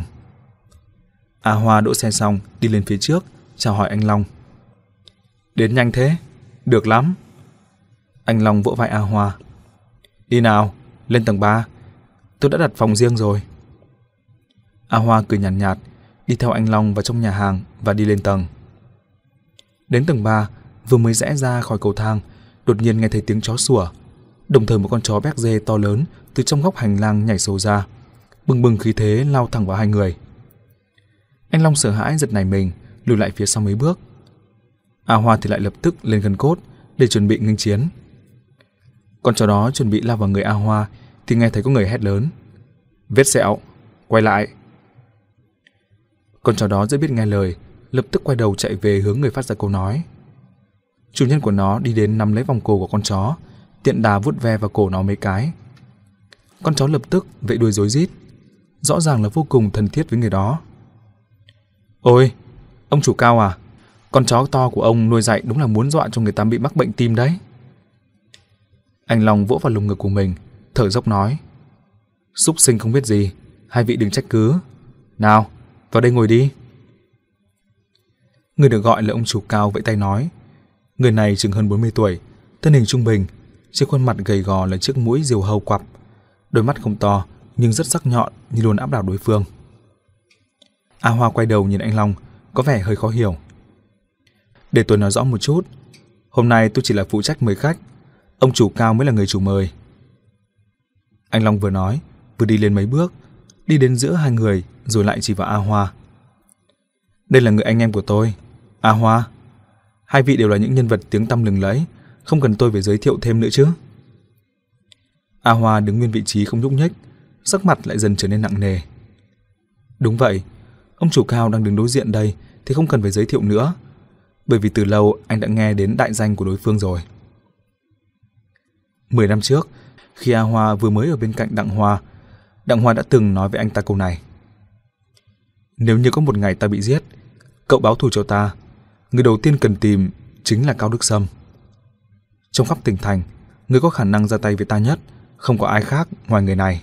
Speaker 1: A Hoa đỗ xe xong đi lên phía trước chào hỏi anh Long. Đến nhanh thế, được lắm. Anh Long vỗ vai A Hoa. Đi nào, lên tầng ba, tôi đã đặt phòng riêng rồi. A Hoa cười nhàn nhạt, nhạt, đi theo anh Long vào trong nhà hàng và đi lên tầng. Đến tầng ba, vừa mới rẽ ra khỏi cầu thang, đột nhiên nghe thấy tiếng chó sủa, đồng thời một con chó béc dê to lớn từ trong góc hành lang nhảy sâu ra, bừng bừng khí thế lao thẳng vào hai người. Anh Long sợ hãi giật nảy mình, lùi lại phía sau mấy bước. A Hoa thì lại lập tức lên gần cốt để chuẩn bị nghênh chiến. Con chó đó chuẩn bị lao vào người A Hoa thì nghe thấy có người hét lớn. Vết sẹo, quay lại. Con chó đó rất biết nghe lời, lập tức quay đầu chạy về hướng người phát ra câu nói. Chủ nhân của nó đi đến nắm lấy vòng cổ của con chó, tiện đà vuốt ve vào cổ nó mấy cái. Con chó lập tức vẫy đuôi rối rít, rõ ràng là vô cùng thân thiết với người đó. Ôi, ông chủ Cao à, con chó to của ông nuôi dạy đúng là muốn dọa cho người ta bị mắc bệnh tim đấy. Anh Long vỗ vào lồng ngực của mình, thở dốc nói. Súc sinh không biết gì, hai vị đừng trách cứ. Nào, vào đây ngồi đi. Người được gọi là ông chủ Cao vẫy tay nói. Người này chừng hơn bốn mươi tuổi, thân hình trung bình, trên khuôn mặt gầy gò là chiếc mũi diều hâu quặp, đôi mắt không to nhưng rất sắc nhọn như luôn áp đảo đối phương. A Hoa quay đầu nhìn anh Long, có vẻ hơi khó hiểu. Để tôi nói rõ một chút, hôm nay tôi chỉ là phụ trách mời khách, ông chủ Cao mới là người chủ mời. Anh Long vừa nói, vừa đi lên mấy bước, đi đến giữa hai người rồi lại chỉ vào A Hoa. Đây là người anh em của tôi, A Hoa. Hai vị đều là những nhân vật tiếng tăm lừng lẫy, không cần tôi phải giới thiệu thêm nữa chứ. A Hoa đứng nguyên vị trí không nhúc nhích, sắc mặt lại dần trở nên nặng nề. Đúng vậy, ông chủ Cao đang đứng đối diện đây thì không cần phải giới thiệu nữa, bởi vì từ lâu anh đã nghe đến đại danh của đối phương rồi. Mười năm trước, khi A Hoa vừa mới ở bên cạnh Đặng Hoa, Đặng Hoa đã từng nói với anh ta câu này. Nếu như có một ngày ta bị giết, cậu báo thù cho ta, người đầu tiên cần tìm chính là Cao Đức Sâm. Trong khắp tỉnh thành, người có khả năng ra tay với ta nhất, không có ai khác ngoài người này.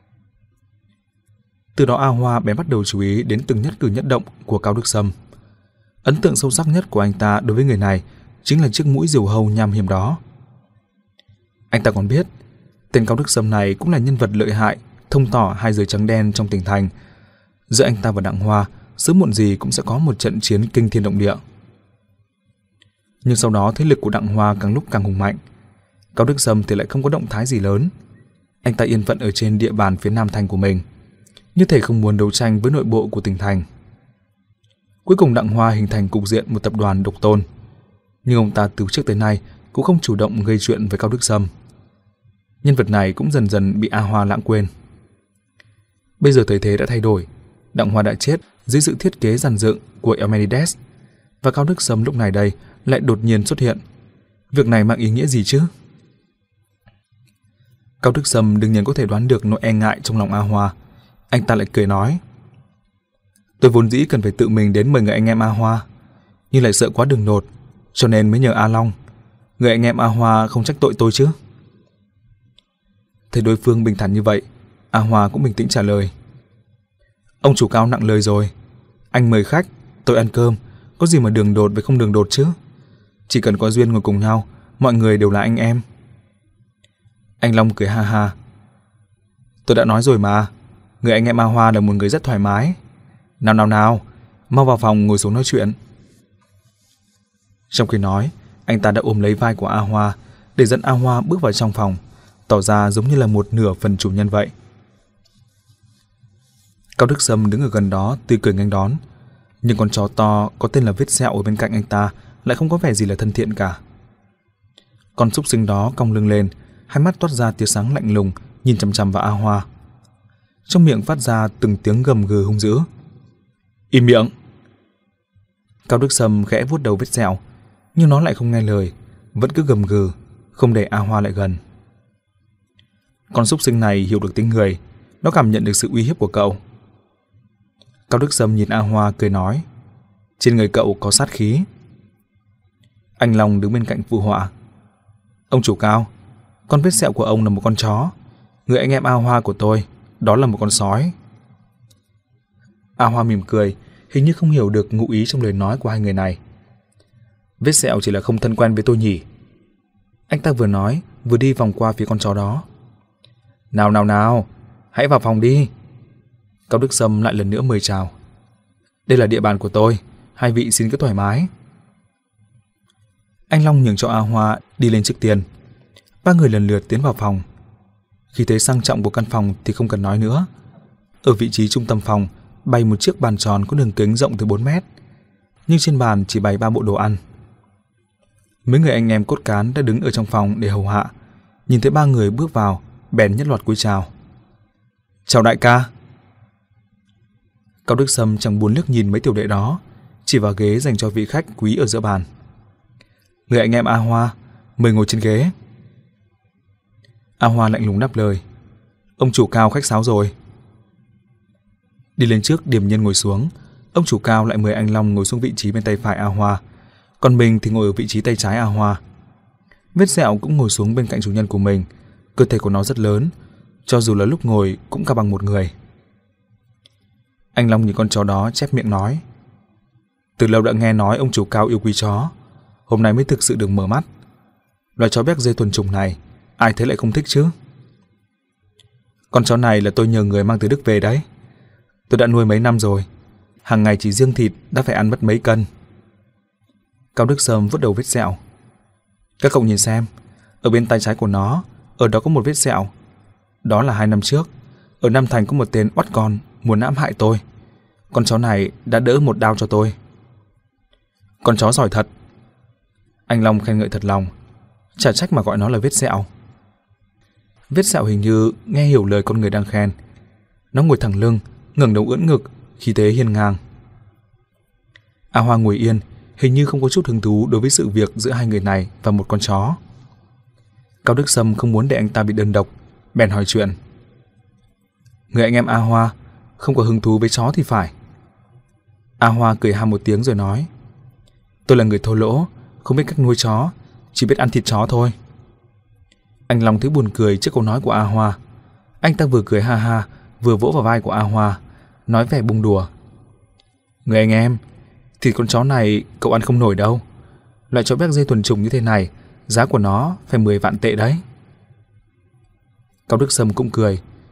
Speaker 1: Từ đó A Hoa bèn bắt đầu chú ý đến từng nhất cử nhất động của Cao Đức Sâm. Ấn tượng sâu sắc nhất của anh ta đối với người này chính là chiếc mũi diều hâu nham hiểm đó. Anh ta còn biết, tên Cao Đức Sâm này cũng là nhân vật lợi hại thông tỏ hai giới trắng đen trong tỉnh thành. Giữa anh ta và Đặng Hoa, sớm muộn gì cũng sẽ có một trận chiến kinh thiên động địa. Nhưng sau đó thế lực của Đặng Hoa càng lúc càng hùng mạnh. Cao Đức Sâm thì lại không có động thái gì lớn. Anh ta yên phận ở trên địa bàn phía nam thành của mình, như thể không muốn đấu tranh với nội bộ của tỉnh thành. Cuối cùng Đặng Hoa hình thành cục diện một tập đoàn độc tôn, nhưng ông ta từ trước tới nay cũng không chủ động gây chuyện với Cao Đức Sâm. Nhân vật này cũng dần dần bị A Hoa lãng quên. Bây giờ thời thế đã thay đổi, Đặng Hoa đã chết dưới sự thiết kế dàn dựng của Eumenides, và Cao Đức Sâm lúc này đây lại đột nhiên xuất hiện. Việc này mang ý nghĩa gì chứ? Cao Đức Sâm đương nhiên có thể đoán được nỗi e ngại trong lòng A Hoa. Anh ta lại cười nói: tôi vốn dĩ cần phải tự mình đến mời người anh em A Hoa, nhưng lại sợ quá đường đột, cho nên mới nhờ A Long. Người anh em A Hoa không trách tội tôi chứ? Thấy đối phương bình thản như vậy, A Hoa cũng bình tĩnh trả lời: ông chủ Cao nặng lời rồi. Anh mời khách, tôi ăn cơm, có gì mà đường đột với không đường đột chứ? Chỉ cần có duyên ngồi cùng nhau, mọi người đều là anh em. Anh Long cười ha ha: tôi đã nói rồi mà, người anh em A Hoa là một người rất thoải mái. Nào nào nào, mau vào phòng ngồi xuống nói chuyện. Trong khi nói, anh ta đã ôm lấy vai của A Hoa để dẫn A Hoa bước vào trong phòng, tỏ ra giống như là một nửa phần chủ nhân vậy. Cao Đức Sâm đứng ở gần đó tươi cười nghênh đón, nhưng con chó to có tên là Vết Sẹo ở bên cạnh anh ta lại không có vẻ gì là thân thiện cả. Con súc sinh đó cong lưng lên, hai mắt toát ra tia sáng lạnh lùng nhìn chằm chằm vào A Hoa. Trong miệng phát ra từng tiếng gầm gừ hung dữ. Im miệng! Cao Đức Sâm khẽ vuốt đầu Vết Sẹo, nhưng nó lại không nghe lời, vẫn cứ gầm gừ, không để A Hoa lại gần. Con súc sinh này hiểu được tiếng người, nó cảm nhận được sự uy hiếp của cậu. Cao Đức Sâm nhìn A Hoa cười nói: trên người cậu có sát khí. Anh Long đứng bên cạnh phụ họa: ông chủ Cao, con Vết Sẹo của ông là một con chó, người anh em A Hoa của tôi đó là một con sói. A Hoa mỉm cười, hình như không hiểu được ngụ ý trong lời nói của hai người này. Vết Sẹo chỉ là không thân quen với tôi nhỉ? Anh ta vừa nói vừa đi vòng qua phía con chó đó. Nào nào nào, hãy vào phòng đi. Cao Đức Sâm lại lần nữa mời chào. Đây là địa bàn của tôi, hai vị xin cứ thoải mái. Anh Long nhường cho A Hoa đi lên trước tiền. Ba người lần lượt tiến vào phòng. Khi thấy sang trọng của căn phòng thì không cần nói nữa. Ở vị trí trung tâm phòng bày một chiếc bàn tròn có đường kính rộng từ bốn mét, nhưng trên bàn chỉ bày ba bộ đồ ăn. Mấy người anh em cốt cán đã đứng ở trong phòng để hầu hạ, nhìn thấy ba người bước vào, bèn nhất loạt cúi chào. Chào đại ca. Cao Đức Sâm chẳng buồn liếc nhìn mấy tiểu đệ đó, chỉ vào ghế dành cho vị khách quý ở giữa bàn. Người anh em A Hoa, mời ngồi trên ghế. A Hoa lạnh lùng đáp lời: ông chủ Cao khách sáo rồi. Đi lên trước điềm nhiên ngồi xuống, ông chủ Cao lại mời anh Long ngồi xuống vị trí bên tay phải A Hoa, còn mình thì ngồi ở vị trí tay trái A Hoa. Vết Sẹo cũng ngồi xuống bên cạnh chủ nhân của mình. Cơ thể của nó rất lớn, cho dù là lúc ngồi cũng cao bằng một người. Anh Long nhìn con chó đó chép miệng nói: từ lâu đã nghe nói ông chủ Cao yêu quý chó, hôm nay mới thực sự được mở mắt. Loài chó béc dê thuần chủng này, ai thế lại không thích chứ? Con chó này là tôi nhờ người mang từ Đức về đấy. Tôi đã nuôi mấy năm rồi, hàng ngày chỉ riêng thịt đã phải ăn mất mấy cân. Cao Đức Sâm vuốt đầu Vết Sẹo. Các cậu nhìn xem, ở bên tay trái của nó, ở đó có một vết sẹo. Đó là hai năm trước, ở Nam Thành có một tên oắt con muốn hãm hại tôi. Con chó này đã đỡ một đao cho tôi. Con chó giỏi thật. Anh Long khen ngợi thật lòng, chả trách mà gọi nó là Vết Sẹo. Vết Sẹo hình như nghe hiểu lời con người đang khen. Nó ngồi thẳng lưng, ngẩng đầu ưỡn ngực, khí thế hiên ngang. A Hoa ngồi yên, hình như không có chút hứng thú đối với sự việc giữa hai người này và một con chó. Cao Đức Sâm không muốn để anh ta bị đơn độc, bèn hỏi chuyện. Người anh em A Hoa không có hứng thú với chó thì phải. A Hoa cười ha một tiếng rồi nói: tôi là người thô lỗ, không biết cách nuôi chó, chỉ biết ăn thịt chó thôi. Anh Long thấy buồn cười trước câu nói của A Hoa. Anh ta vừa cười ha ha, vừa vỗ vào vai của A Hoa, nói vẻ bung đùa. Người anh em, thịt con chó này cậu ăn không nổi đâu. Loại chó béc dê thuần chủng như thế này, giá của nó phải mười vạn tệ đấy. Cao Đức Sâm cũng cười,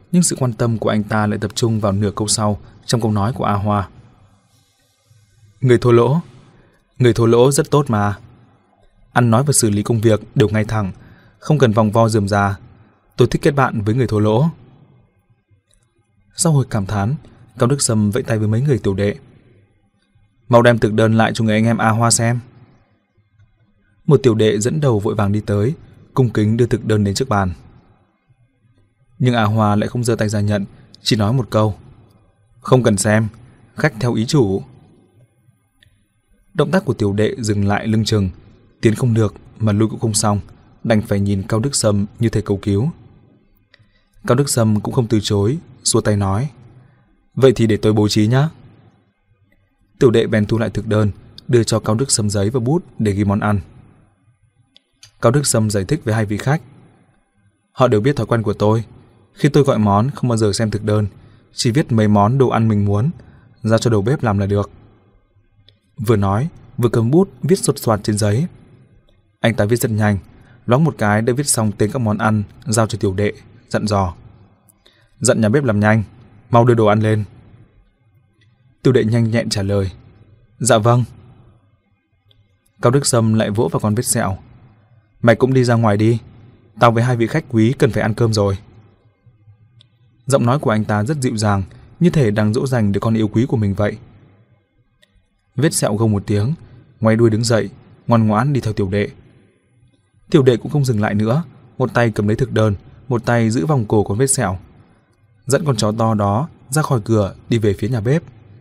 Speaker 1: nhưng sự quan tâm của anh ta lại tập trung vào nửa câu sau trong câu nói của A Hoa. Người thua lỗ, người thua lỗ rất tốt mà. Ăn nói và xử lý công việc đều ngay thẳng, không cần vòng vo rườm rà. Tôi thích kết bạn với người thua lỗ. Sau hồi cảm thán, Cao Đức Sâm vẫy tay với mấy người tiểu đệ. Mau đem thực đơn lại cho người anh em A Hoa xem. Một tiểu đệ dẫn đầu vội vàng đi tới, cung kính đưa thực đơn đến trước bàn. Nhưng A Hoa lại không giơ tay ra nhận, chỉ nói một câu: Không cần xem, khách theo ý chủ. Động tác của tiểu đệ dừng lại lưng chừng, tiến không được mà lui cũng không xong, đành phải nhìn Cao Đức Sâm như thể cầu cứu. Cao Đức Sâm cũng không từ chối, xua tay nói: Vậy thì để tôi bố trí nhé. Tiểu đệ bèn thu lại thực đơn, đưa cho Cao Đức Sâm giấy và bút để ghi món ăn. Cao Đức Sâm giải thích với hai vị khách: Họ đều biết thói quen của tôi, khi tôi gọi món không bao giờ xem thực đơn, chỉ viết mấy món đồ ăn mình muốn, giao cho đầu bếp làm là được. Vừa nói, vừa cầm bút viết sột soạt trên giấy. Anh ta viết rất nhanh, loáng một cái đã viết xong tên các món ăn, giao cho tiểu đệ, dặn dò: Dặn nhà bếp làm nhanh, mau đưa đồ ăn lên. Tiểu đệ nhanh nhẹn trả lời: Dạ vâng. Cao Đức Sâm lại vỗ vào con vết sẹo: Mày cũng đi ra ngoài đi, tao với hai vị khách quý cần phải ăn cơm rồi. Giọng nói của anh ta rất dịu dàng, như thể đang dỗ dành đứa con yêu quý của mình vậy. Vết sẹo gâu một tiếng, ngoáy đuôi đứng dậy, ngoan ngoãn đi theo tiểu đệ. Tiểu đệ cũng không dừng lại nữa, một tay cầm lấy thực đơn, một tay giữ vòng cổ con vết sẹo, dẫn con chó to đó ra khỏi cửa đi về phía nhà bếp.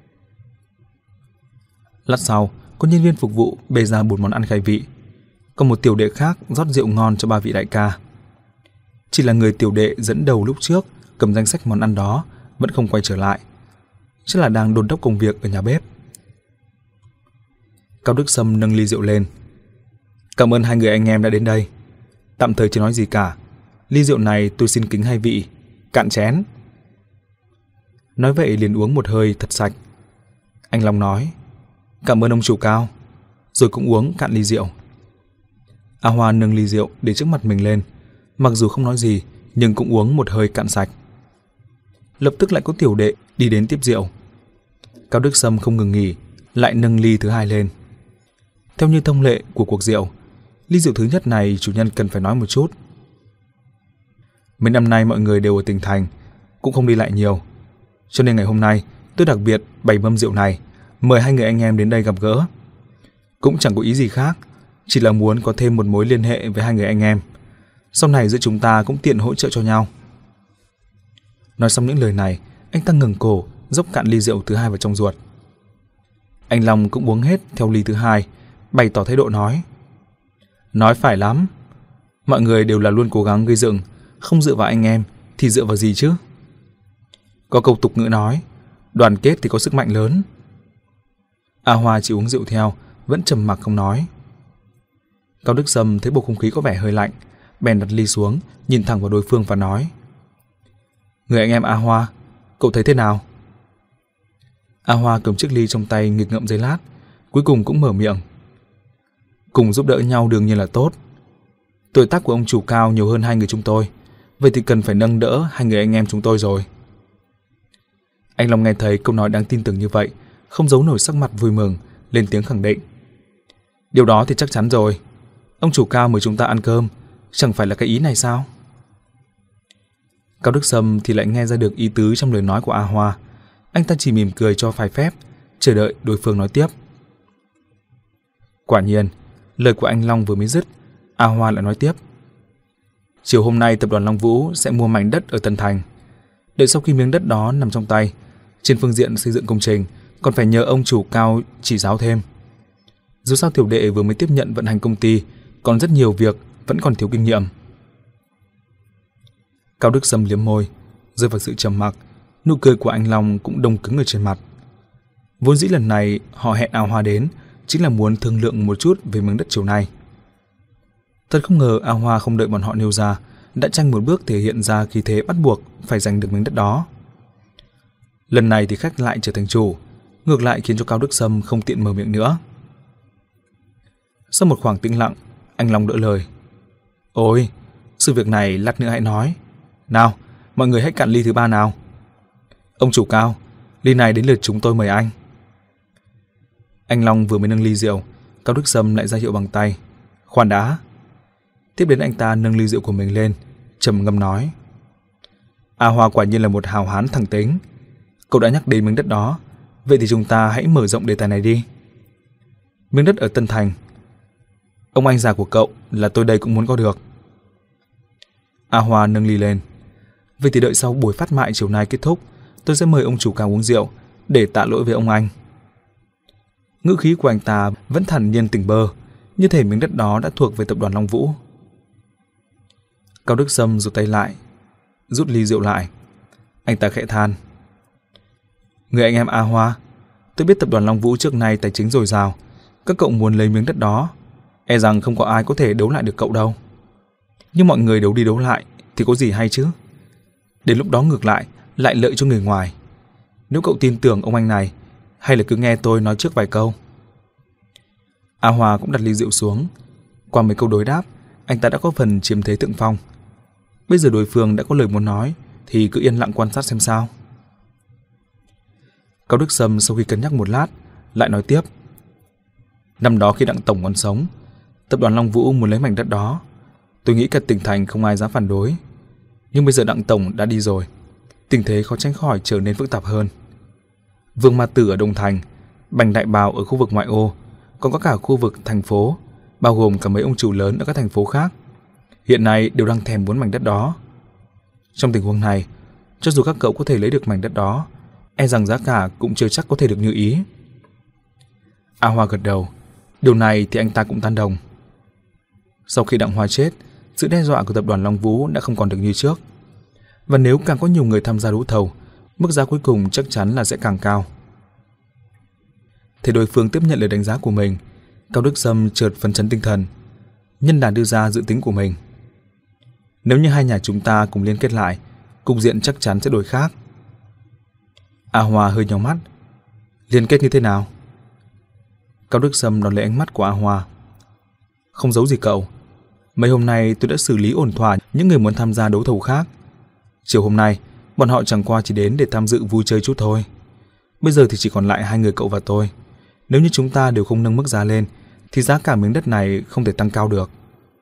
Speaker 1: Lát sau, có nhân viên phục vụ bê ra bốn món ăn khai vị, còn một tiểu đệ khác rót rượu ngon cho ba vị đại ca. Chỉ là người tiểu đệ dẫn đầu lúc trước cầm danh sách món ăn đó vẫn không quay trở lại, chắc là đang đôn đốc công việc ở nhà bếp. Cao Đức Sâm nâng ly rượu lên: Cảm ơn hai người anh em đã đến đây. Tạm thời chưa nói gì cả, ly rượu này tôi xin kính hai vị, cạn chén. Nói vậy liền uống một hơi thật sạch. Anh Long nói: Cảm ơn ông chủ Cao, rồi cũng uống cạn ly rượu. A Hoa nâng ly rượu để trước mặt mình lên, mặc dù không nói gì nhưng cũng uống một hơi cạn sạch. Lập tức lại có tiểu đệ đi đến tiếp rượu. Cao Đức Sâm không ngừng nghỉ, lại nâng ly thứ hai lên. Theo như thông lệ của cuộc rượu, ly rượu thứ nhất này chủ nhân cần phải nói một chút. Mấy năm nay mọi người đều ở tỉnh thành, cũng không đi lại nhiều, cho nên ngày hôm nay tôi đặc biệt bày mâm rượu này, mời hai người anh em đến đây gặp gỡ. Cũng chẳng có ý gì khác, chỉ là muốn có thêm một mối liên hệ với hai người anh em, sau này giữa chúng ta cũng tiện hỗ trợ cho nhau. Nói xong những lời này, anh ta ngẩng cổ dốc cạn ly rượu thứ hai vào trong ruột. Anh Long cũng uống hết theo ly thứ hai, bày tỏ thái độ nói: Nói phải lắm, mọi người đều là luôn cố gắng gây dựng, không dựa vào anh em thì dựa vào gì chứ? Có câu tục ngữ nói, đoàn kết thì có sức mạnh lớn. A Hoa chỉ uống rượu theo, vẫn trầm mặc không nói. Cao Đức Sâm thấy bầu không khí có vẻ hơi lạnh, bèn đặt ly xuống, nhìn thẳng vào đối phương và nói: Người anh em A Hoa, cậu thấy thế nào? A Hoa cầm chiếc ly trong tay nghịch ngợm giây lát, cuối cùng cũng mở miệng: Cùng giúp đỡ nhau đương nhiên là tốt. Tuổi tác của ông chủ Cao nhiều hơn hai người chúng tôi, vậy thì cần phải nâng đỡ hai người anh em chúng tôi rồi. Anh Long nghe thấy câu nói đáng tin tưởng như vậy, không giấu nổi sắc mặt vui mừng, lên tiếng khẳng định: Điều đó thì chắc chắn rồi. Ông chủ Cao mời chúng ta ăn cơm, chẳng phải là cái ý này sao? Cao Đức Sâm thì lại nghe ra được ý tứ trong lời nói của A Hoa. Anh ta chỉ mỉm cười cho phải phép, chờ đợi đối phương nói tiếp. Quả nhiên, lời của anh Long vừa mới dứt, A Hoa lại nói tiếp: Chiều hôm nay tập đoàn Long Vũ sẽ mua mảnh đất ở Tân Thành. Đợi sau khi miếng đất đó nằm trong tay, trên phương diện xây dựng công trình còn phải nhờ ông chủ Cao chỉ giáo thêm. Dù sao tiểu đệ vừa mới tiếp nhận vận hành công ty, còn rất nhiều việc vẫn còn thiếu kinh nghiệm. Cao Đức Sâm liếm môi, rơi vào sự trầm mặc, nụ cười của anh Long cũng đông cứng ở trên mặt. Vốn dĩ lần này họ hẹn A Hoa đến chính là muốn thương lượng một chút về miếng đất chiều nay. Thật không ngờ A Hoa không đợi bọn họ nêu ra, đã tranh một bước thể hiện ra khí thế bắt buộc phải giành được miếng đất đó. Lần này thì khách lại trở thành chủ, ngược lại khiến cho Cao Đức Sâm không tiện mở miệng nữa. Sau một khoảng tĩnh lặng, anh Long đỡ lời: Ôi, sự việc này lát nữa hãy nói. Nào, mọi người hãy cạn ly thứ ba nào. Ông chủ Cao, ly này đến lượt chúng tôi mời anh. Anh Long vừa mới nâng ly rượu, Cao Đức Sâm lại ra hiệu bằng tay. Khoan đã. Tiếp đến anh ta nâng ly rượu của mình lên, trầm ngâm nói. A Hoa quả nhiên là một hào hán thẳng tính. Cậu đã nhắc đến miếng đất đó, vậy thì chúng ta hãy mở rộng đề tài này đi. Miếng đất ở Tân Thành. Ông anh già của cậu là tôi đây cũng muốn có được. A Hoa nâng ly lên. Vậy thì đợi sau buổi phát mại chiều nay kết thúc, tôi sẽ mời ông chủ Cao uống rượu để tạ lỗi với ông anh. Ngữ khí của anh ta vẫn thản nhiên tỉnh bơ, như thể miếng đất đó đã thuộc về tập đoàn Long Vũ. Cao Đức Sâm rụt tay lại, rút ly rượu lại. Anh ta khẽ than. Người anh em A Hoa, tôi biết tập đoàn Long Vũ trước nay tài chính dồi dào, các cậu muốn lấy miếng đất đó, e rằng không có ai có thể đấu lại được cậu đâu. Nhưng mọi người đấu đi đấu lại thì có gì hay chứ? Đến lúc đó ngược lại lại lợi cho người ngoài. Nếu cậu tin tưởng ông anh này, hay là cứ nghe tôi nói trước vài câu. A Hoa cũng đặt ly rượu xuống. Qua mấy câu đối đáp, anh ta đã có phần chiếm thế thượng phong. Bây giờ đối phương đã có lời muốn nói thì cứ yên lặng quan sát xem sao. Cao Đức Sâm sau khi cân nhắc một lát lại nói tiếp. Năm đó khi Đặng tổng còn sống, tập đoàn Long Vũ muốn lấy mảnh đất đó. Tôi nghĩ cả tỉnh thành không ai dám phản đối. Nhưng bây giờ Đặng tổng đã đi rồi, tình thế khó tránh khỏi trở nên phức tạp hơn. Vương Ma Tử ở Đông Thành, Bành Đại Bào ở khu vực ngoại ô, còn có cả khu vực thành phố, bao gồm cả mấy ông chủ lớn ở các thành phố khác, hiện nay đều đang thèm muốn mảnh đất đó. Trong tình huống này, cho dù các cậu có thể lấy được mảnh đất đó, e rằng giá cả cũng chưa chắc có thể được như ý. A Hoa gật đầu. Điều này thì anh ta cũng tán đồng. Sau khi Đặng Hoa chết, sự đe dọa của tập đoàn Long Vũ đã không còn được như trước. Và nếu càng có nhiều người tham gia đấu thầu, mức giá cuối cùng chắc chắn là sẽ càng cao. Thế đối phương tiếp nhận lời đánh giá của mình, Cao Đức Sâm chợt phấn chấn tinh thần, nhân đàn đưa ra dự tính của mình. Nếu như hai nhà chúng ta cùng liên kết lại, cục diện chắc chắn sẽ đổi khác. A Hoa hơi nhíu mắt. Liên kết như thế nào? Cao Đức Sâm đón lấy ánh mắt của A Hoa. Không giấu gì cậu, mấy hôm nay tôi đã xử lý ổn thỏa những người muốn tham gia đấu thầu khác. Chiều hôm nay, bọn họ chẳng qua chỉ đến để tham dự vui chơi chút thôi. Bây giờ thì chỉ còn lại hai người cậu và tôi. Nếu như chúng ta đều không nâng mức giá lên, thì giá cả miếng đất này không thể tăng cao được.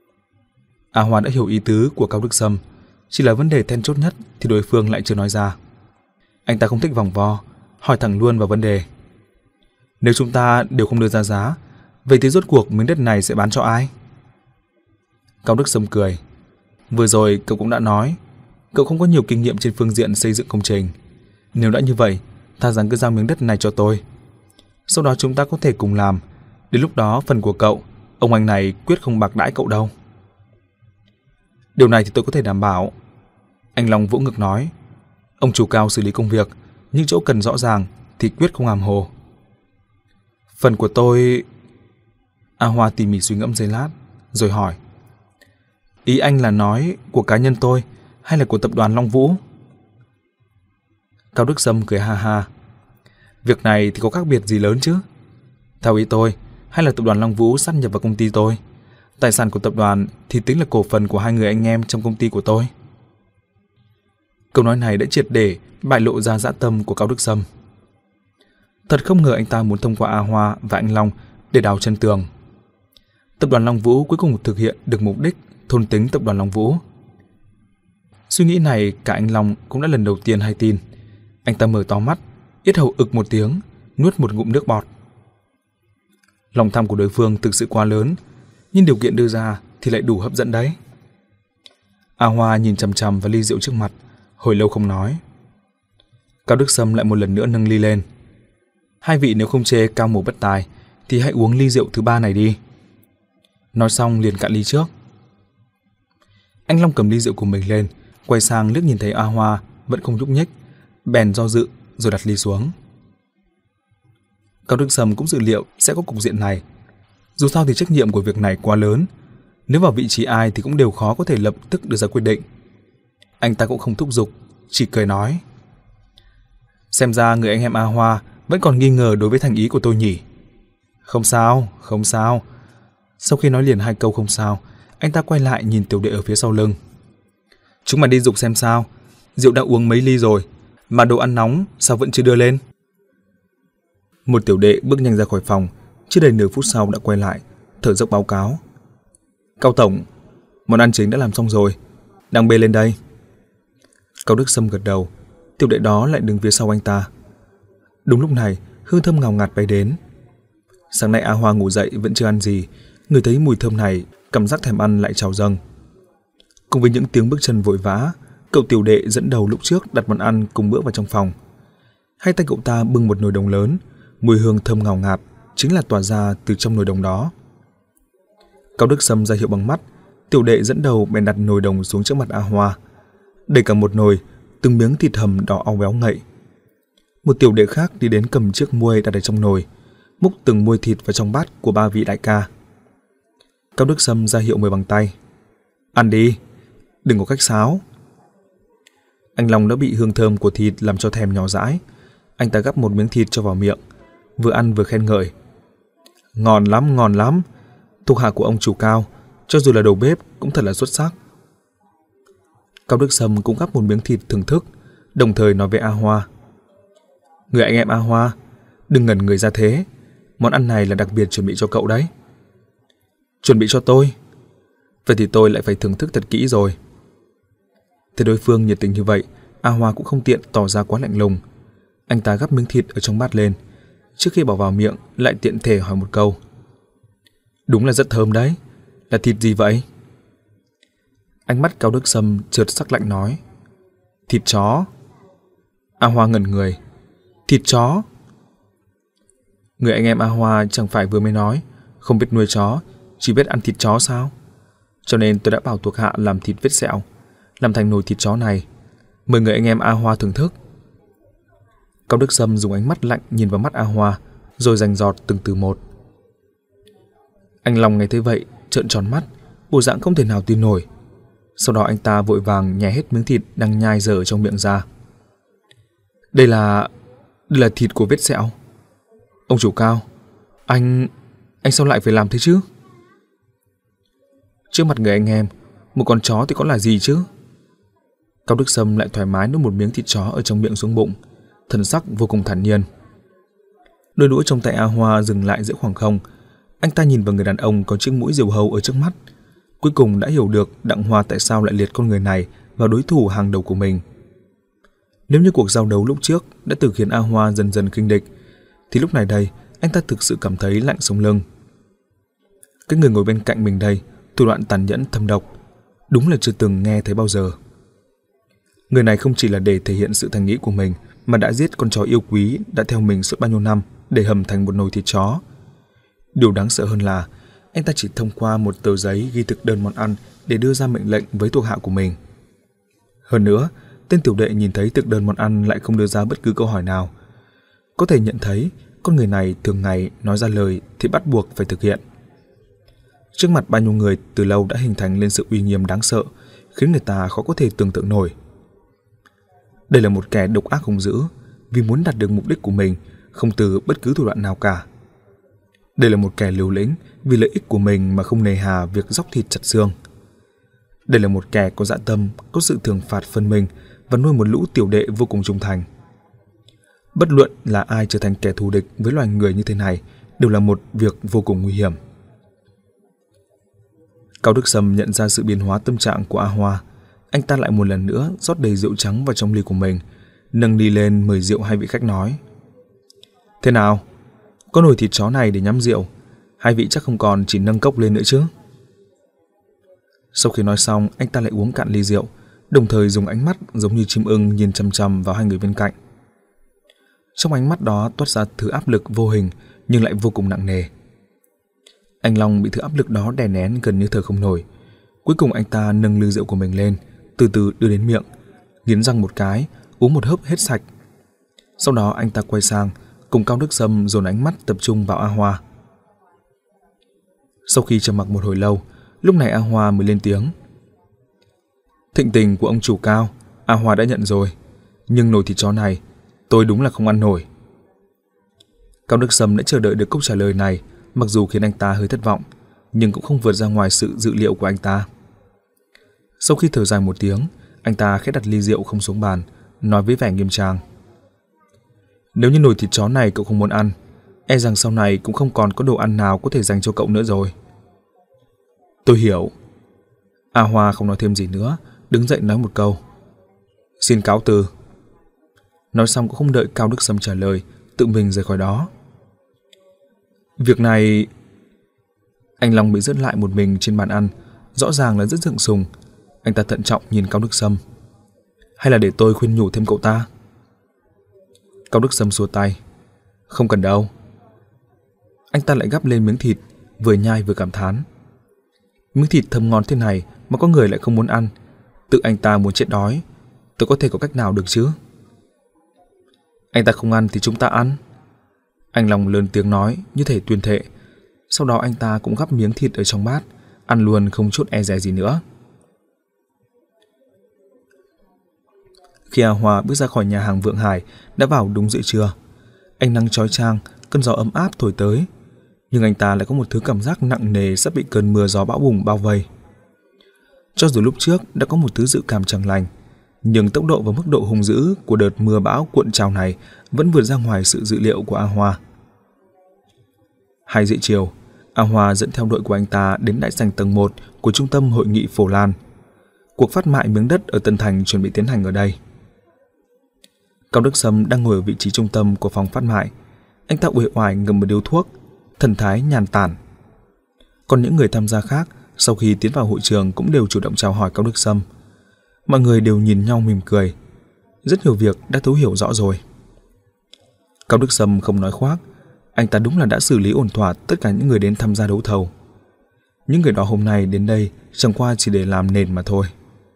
Speaker 1: A Hoa đã hiểu ý tứ của Cao Đức Sâm, chỉ là vấn đề then chốt nhất thì đối phương lại chưa nói ra. Anh ta không thích vòng vo, hỏi thẳng luôn vào vấn đề. Nếu chúng ta đều không đưa ra giá, vậy thì rốt cuộc miếng đất này sẽ bán cho ai? Cao Đức Sâm cười. Vừa rồi cậu cũng đã nói, cậu không có nhiều kinh nghiệm trên phương diện xây dựng công trình. Nếu đã như vậy, thà rằng cứ giao miếng đất này cho tôi. Sau đó chúng ta có thể cùng làm. Đến lúc đó phần của cậu, ông anh này quyết không bạc đãi cậu đâu. Điều này thì tôi có thể đảm bảo. Anh Long vỗ ngực nói. Ông chủ Cao xử lý công việc, những chỗ cần rõ ràng thì quyết không hàm hồ. Phần của tôi... A Hoa tỉ mỉ suy ngẫm giây lát, rồi hỏi. Ý anh là nói của cá nhân tôi hay là của tập đoàn Long Vũ? Cao Đức Sâm cười ha ha. Việc này thì có khác biệt gì lớn chứ? Theo ý tôi, hay là tập đoàn Long Vũ sát nhập vào công ty tôi, tài sản của tập đoàn thì tính là cổ phần của hai người anh em trong công ty của tôi. Câu nói này đã triệt để bại lộ ra dã tâm của Cao Đức Sâm. Thật không ngờ anh ta muốn thông qua A Hoa và anh Long để đào chân tường. Tập đoàn Long Vũ cuối cùng thực hiện được mục đích thôn tính tập đoàn Long Vũ. Suy nghĩ này cả anh Long cũng đã lần đầu tiên hay tin. Anh ta mở to mắt, yết hầu ực một tiếng, nuốt một ngụm nước bọt. Lòng tham của đối phương thực sự quá lớn, nhưng điều kiện đưa ra thì lại đủ hấp dẫn đấy. A Hoa nhìn chằm chằm vào ly rượu trước mặt, hồi lâu không nói. Cao Đức Sâm lại một lần nữa nâng ly lên. Hai vị nếu không chê Cao Mổ bất tài thì hãy uống ly rượu thứ ba này đi. Nói xong liền cạn ly trước. Anh Long cầm ly rượu của mình lên, quay sang liếc nhìn thấy A Hoa vẫn không nhúc nhích, bèn do dự rồi đặt ly xuống. Cao Đức Sâm cũng dự liệu sẽ có cục diện này. Dù sao thì trách nhiệm của việc này quá lớn, nếu vào vị trí ai thì cũng đều khó có thể lập tức đưa ra quyết định. Anh ta cũng không thúc giục, chỉ cười nói. Xem ra người anh em A Hoa vẫn còn nghi ngờ đối với thành ý của tôi nhỉ. Không sao, không sao. Sau khi nói liền hai câu không sao, anh ta quay lại nhìn tiểu đệ ở phía sau lưng. Chúng mày đi giục xem sao, rượu đã uống mấy ly rồi, mà đồ ăn nóng sao vẫn chưa đưa lên? Một tiểu đệ bước nhanh ra khỏi phòng, chưa đầy nửa phút sau đã quay lại, thở dốc báo cáo. Cao tổng, món ăn chính đã làm xong rồi, đang bê lên đây. Cao Đức Sâm gật đầu, tiểu đệ đó lại đứng phía sau anh ta. Đúng lúc này, hương thơm ngào ngạt bay đến. Sáng nay A Hoa ngủ dậy vẫn chưa ăn gì, người thấy mùi thơm này, cảm giác thèm ăn lại trào dâng. Cùng với những tiếng bước chân vội vã, cậu tiểu đệ dẫn đầu lúc trước đặt món ăn cùng bữa vào trong phòng. Hai tay cậu ta bưng một nồi đồng lớn, mùi hương thơm ngào ngạt chính là tỏa ra từ trong nồi đồng đó. Cao Đức Sâm ra hiệu bằng mắt, tiểu đệ dẫn đầu bèn đặt nồi đồng xuống trước mặt A Hoa, đầy cả một nồi, từng miếng thịt hầm đỏ au béo ngậy. Một tiểu đệ khác đi đến cầm chiếc muôi đặt ở trong nồi, múc từng muôi thịt vào trong bát của ba vị đại ca. Cao Đức Sâm ra hiệu mời bằng tay. Ăn đi, đừng có khách sáo. Anh Long đã bị hương thơm của thịt làm cho thèm nhỏ dãi. Anh ta gắp một miếng thịt cho vào miệng, vừa ăn vừa khen ngợi. Ngon lắm, ngon lắm. Thuộc hạ của ông chủ Cao, cho dù là đầu bếp cũng thật là xuất sắc. Cao Đức Sâm cũng gắp một miếng thịt thưởng thức, đồng thời nói với A Hoa. Người anh em A Hoa, đừng ngẩn người ra thế. Món ăn này là đặc biệt chuẩn bị cho cậu đấy. Chuẩn bị cho tôi? Vậy thì tôi lại phải thưởng thức thật kỹ rồi. Thấy đối phương nhiệt tình như vậy, A Hoa cũng không tiện tỏ ra quá lạnh lùng. Anh ta gắp miếng thịt ở trong bát lên, trước khi bỏ vào miệng lại tiện thể hỏi một câu. Đúng là rất thơm đấy. Là thịt gì vậy? Ánh mắt Cao Đức Sâm chợt sắc lạnh nói. Thịt chó. A Hoa ngẩn người. Thịt chó? Người anh em A Hoa chẳng phải vừa mới nói không biết nuôi chó, chỉ biết ăn thịt chó sao? Cho nên tôi đã bảo thuộc hạ làm thịt vết sẹo, làm thành nồi thịt chó này. Mời người anh em A Hoa thưởng thức. Cao Đức Sâm dùng ánh mắt lạnh nhìn vào mắt A Hoa, rồi rành giọt từng từ một. Anh Long nghe thấy vậy trợn tròn mắt, bộ dạng không thể nào tin nổi. Sau đó anh ta vội vàng nhai hết miếng thịt đang nhai dở trong miệng ra. Đây là... đây là thịt của vết sẹo. Ông chủ Cao, anh... anh sao lại phải làm thế chứ? Trước mặt người anh em, một con chó thì có là gì chứ? Cao Đức Sâm lại thoải mái nuốt một miếng thịt chó ở trong miệng xuống bụng, thần sắc vô cùng thản nhiên. Đôi đũa trong tay A Hoa dừng lại giữa khoảng không. Anh ta nhìn vào người đàn ông có chiếc mũi diều hâu ở trước mắt, cuối cùng đã hiểu được Đặng Hoa tại sao lại liệt con người này vào đối thủ hàng đầu của mình. Nếu như cuộc giao đấu lúc trước đã từng khiến A Hoa dần dần khinh địch, thì lúc này đây anh ta thực sự cảm thấy lạnh sống lưng. Cái người ngồi bên cạnh mình đây, thủ đoạn tàn nhẫn thâm độc, đúng là chưa từng nghe thấy bao giờ. Người này không chỉ là để thể hiện sự thành ý của mình, mà đã giết con chó yêu quý đã theo mình suốt bao nhiêu năm để hầm thành một nồi thịt chó. Điều đáng sợ hơn là anh ta chỉ thông qua một tờ giấy ghi thực đơn món ăn để đưa ra mệnh lệnh với thuộc hạ của mình. Hơn nữa, tên tiểu đệ nhìn thấy thực đơn món ăn lại không đưa ra bất cứ câu hỏi nào. Có thể nhận thấy con người này thường ngày nói ra lời thì bắt buộc phải thực hiện. Trước mặt bao nhiêu người từ lâu đã hình thành lên sự uy nghiêm đáng sợ, khiến người ta khó có thể tưởng tượng nổi. Đây là một kẻ độc ác hung dữ, vì muốn đạt được mục đích của mình, không từ bất cứ thủ đoạn nào cả. Đây là một kẻ liều lĩnh, vì lợi ích của mình mà không nề hà việc dóc thịt chặt xương. Đây là một kẻ có dạ tâm, có sự thưởng phạt phân minh và nuôi một lũ tiểu đệ vô cùng trung thành. Bất luận là ai trở thành kẻ thù địch với loài người như thế này đều là một việc vô cùng nguy hiểm. Cao Đức Sâm nhận ra sự biến hóa tâm trạng của A Hoa. Anh ta lại một lần nữa rót đầy rượu trắng vào trong ly của mình, nâng ly lên mời rượu hai vị khách nói. Thế nào? Có nồi thịt chó này để nhắm rượu, hai vị chắc không còn chỉ nâng cốc lên nữa chứ? Sau khi nói xong, anh ta lại uống cạn ly rượu, đồng thời dùng ánh mắt giống như chim ưng nhìn chằm chằm vào hai người bên cạnh. Trong ánh mắt đó toát ra thứ áp lực vô hình nhưng lại vô cùng nặng nề. Anh Long bị thứ áp lực đó đè nén gần như thở không nổi. Cuối cùng anh ta nâng ly rượu của mình lên, từ từ đưa đến miệng, nghiến răng một cái, uống một hớp hết sạch. Sau đó anh ta quay sang, cùng Cao Đức Sâm dồn ánh mắt tập trung vào A Hoa. Sau khi trầm mặc một hồi lâu, lúc này A Hoa mới lên tiếng. Thịnh tình của ông chủ Cao, A Hoa đã nhận rồi, nhưng nồi thịt chó này, tôi đúng là không ăn nổi. Cao Đức Sâm đã chờ đợi được câu trả lời này, mặc dù khiến anh ta hơi thất vọng, nhưng cũng không vượt ra ngoài sự dự liệu của anh ta. Sau khi thở dài một tiếng, Anh ta khẽ đặt ly rượu không xuống bàn, nói với vẻ nghiêm trang. Nếu như nồi thịt chó này cậu không muốn ăn, e rằng sau này cũng không còn có đồ ăn nào có thể dành cho cậu nữa rồi. Tôi hiểu. A Hoa không nói thêm gì nữa, đứng dậy nói một câu. Xin cáo từ. Nói xong cũng không đợi Cao Đức Sâm trả lời, tự mình rời khỏi đó. Việc này... Anh Long bị rớt lại một mình trên bàn ăn, rõ ràng là rất sượng sùng. Anh ta thận trọng nhìn Cao Đức Sâm. Hay là để tôi khuyên nhủ thêm cậu ta? Cao Đức Sâm xua tay. Không cần đâu. Anh ta lại gắp lên miếng thịt, vừa nhai vừa cảm thán. Miếng thịt thơm ngon thế này mà có người lại không muốn ăn. Tự anh ta muốn chết đói, tôi có thể có cách nào được chứ? Anh ta không ăn thì chúng ta ăn. Anh Long lớn tiếng nói như thể tuyên thệ. Sau đó anh ta cũng gắp miếng thịt ở trong bát, ăn luôn không chút e dè gì nữa. Khi A Hoa bước ra khỏi nhà hàng Vượng Hải đã vào đúng giữa trưa. Ánh nắng chói chang, cơn gió ấm áp thổi tới, nhưng anh ta lại có một thứ cảm giác nặng nề sắp bị cơn mưa gió bão bùng bao vây. Cho dù lúc trước đã có một thứ dự cảm chẳng lành, nhưng tốc độ và mức độ hung dữ của đợt mưa bão cuộn trào này vẫn vượt ra ngoài sự dự liệu của A Hoa. Hai giờ chiều, A Hoa dẫn theo đội của anh ta đến đại sảnh tầng một của trung tâm hội nghị Phổ Lan. Cuộc phát mại miếng đất ở Tân Thành chuẩn bị tiến hành ở đây. Cao Đức Sâm đang ngồi ở vị trí trung tâm của phòng phát mại. Anh ta uể oải ngậm một điếu thuốc, thần thái nhàn tản. Còn những người tham gia khác sau khi tiến vào hội trường cũng đều chủ động chào hỏi Cao Đức Sâm. Mọi người đều nhìn nhau mỉm cười. Rất nhiều việc đã thấu hiểu rõ rồi. Cao Đức Sâm không nói khoác, anh ta đúng là đã xử lý ổn thỏa tất cả những người đến tham gia đấu thầu. Những người đó hôm nay đến đây chẳng qua chỉ để làm nền mà thôi.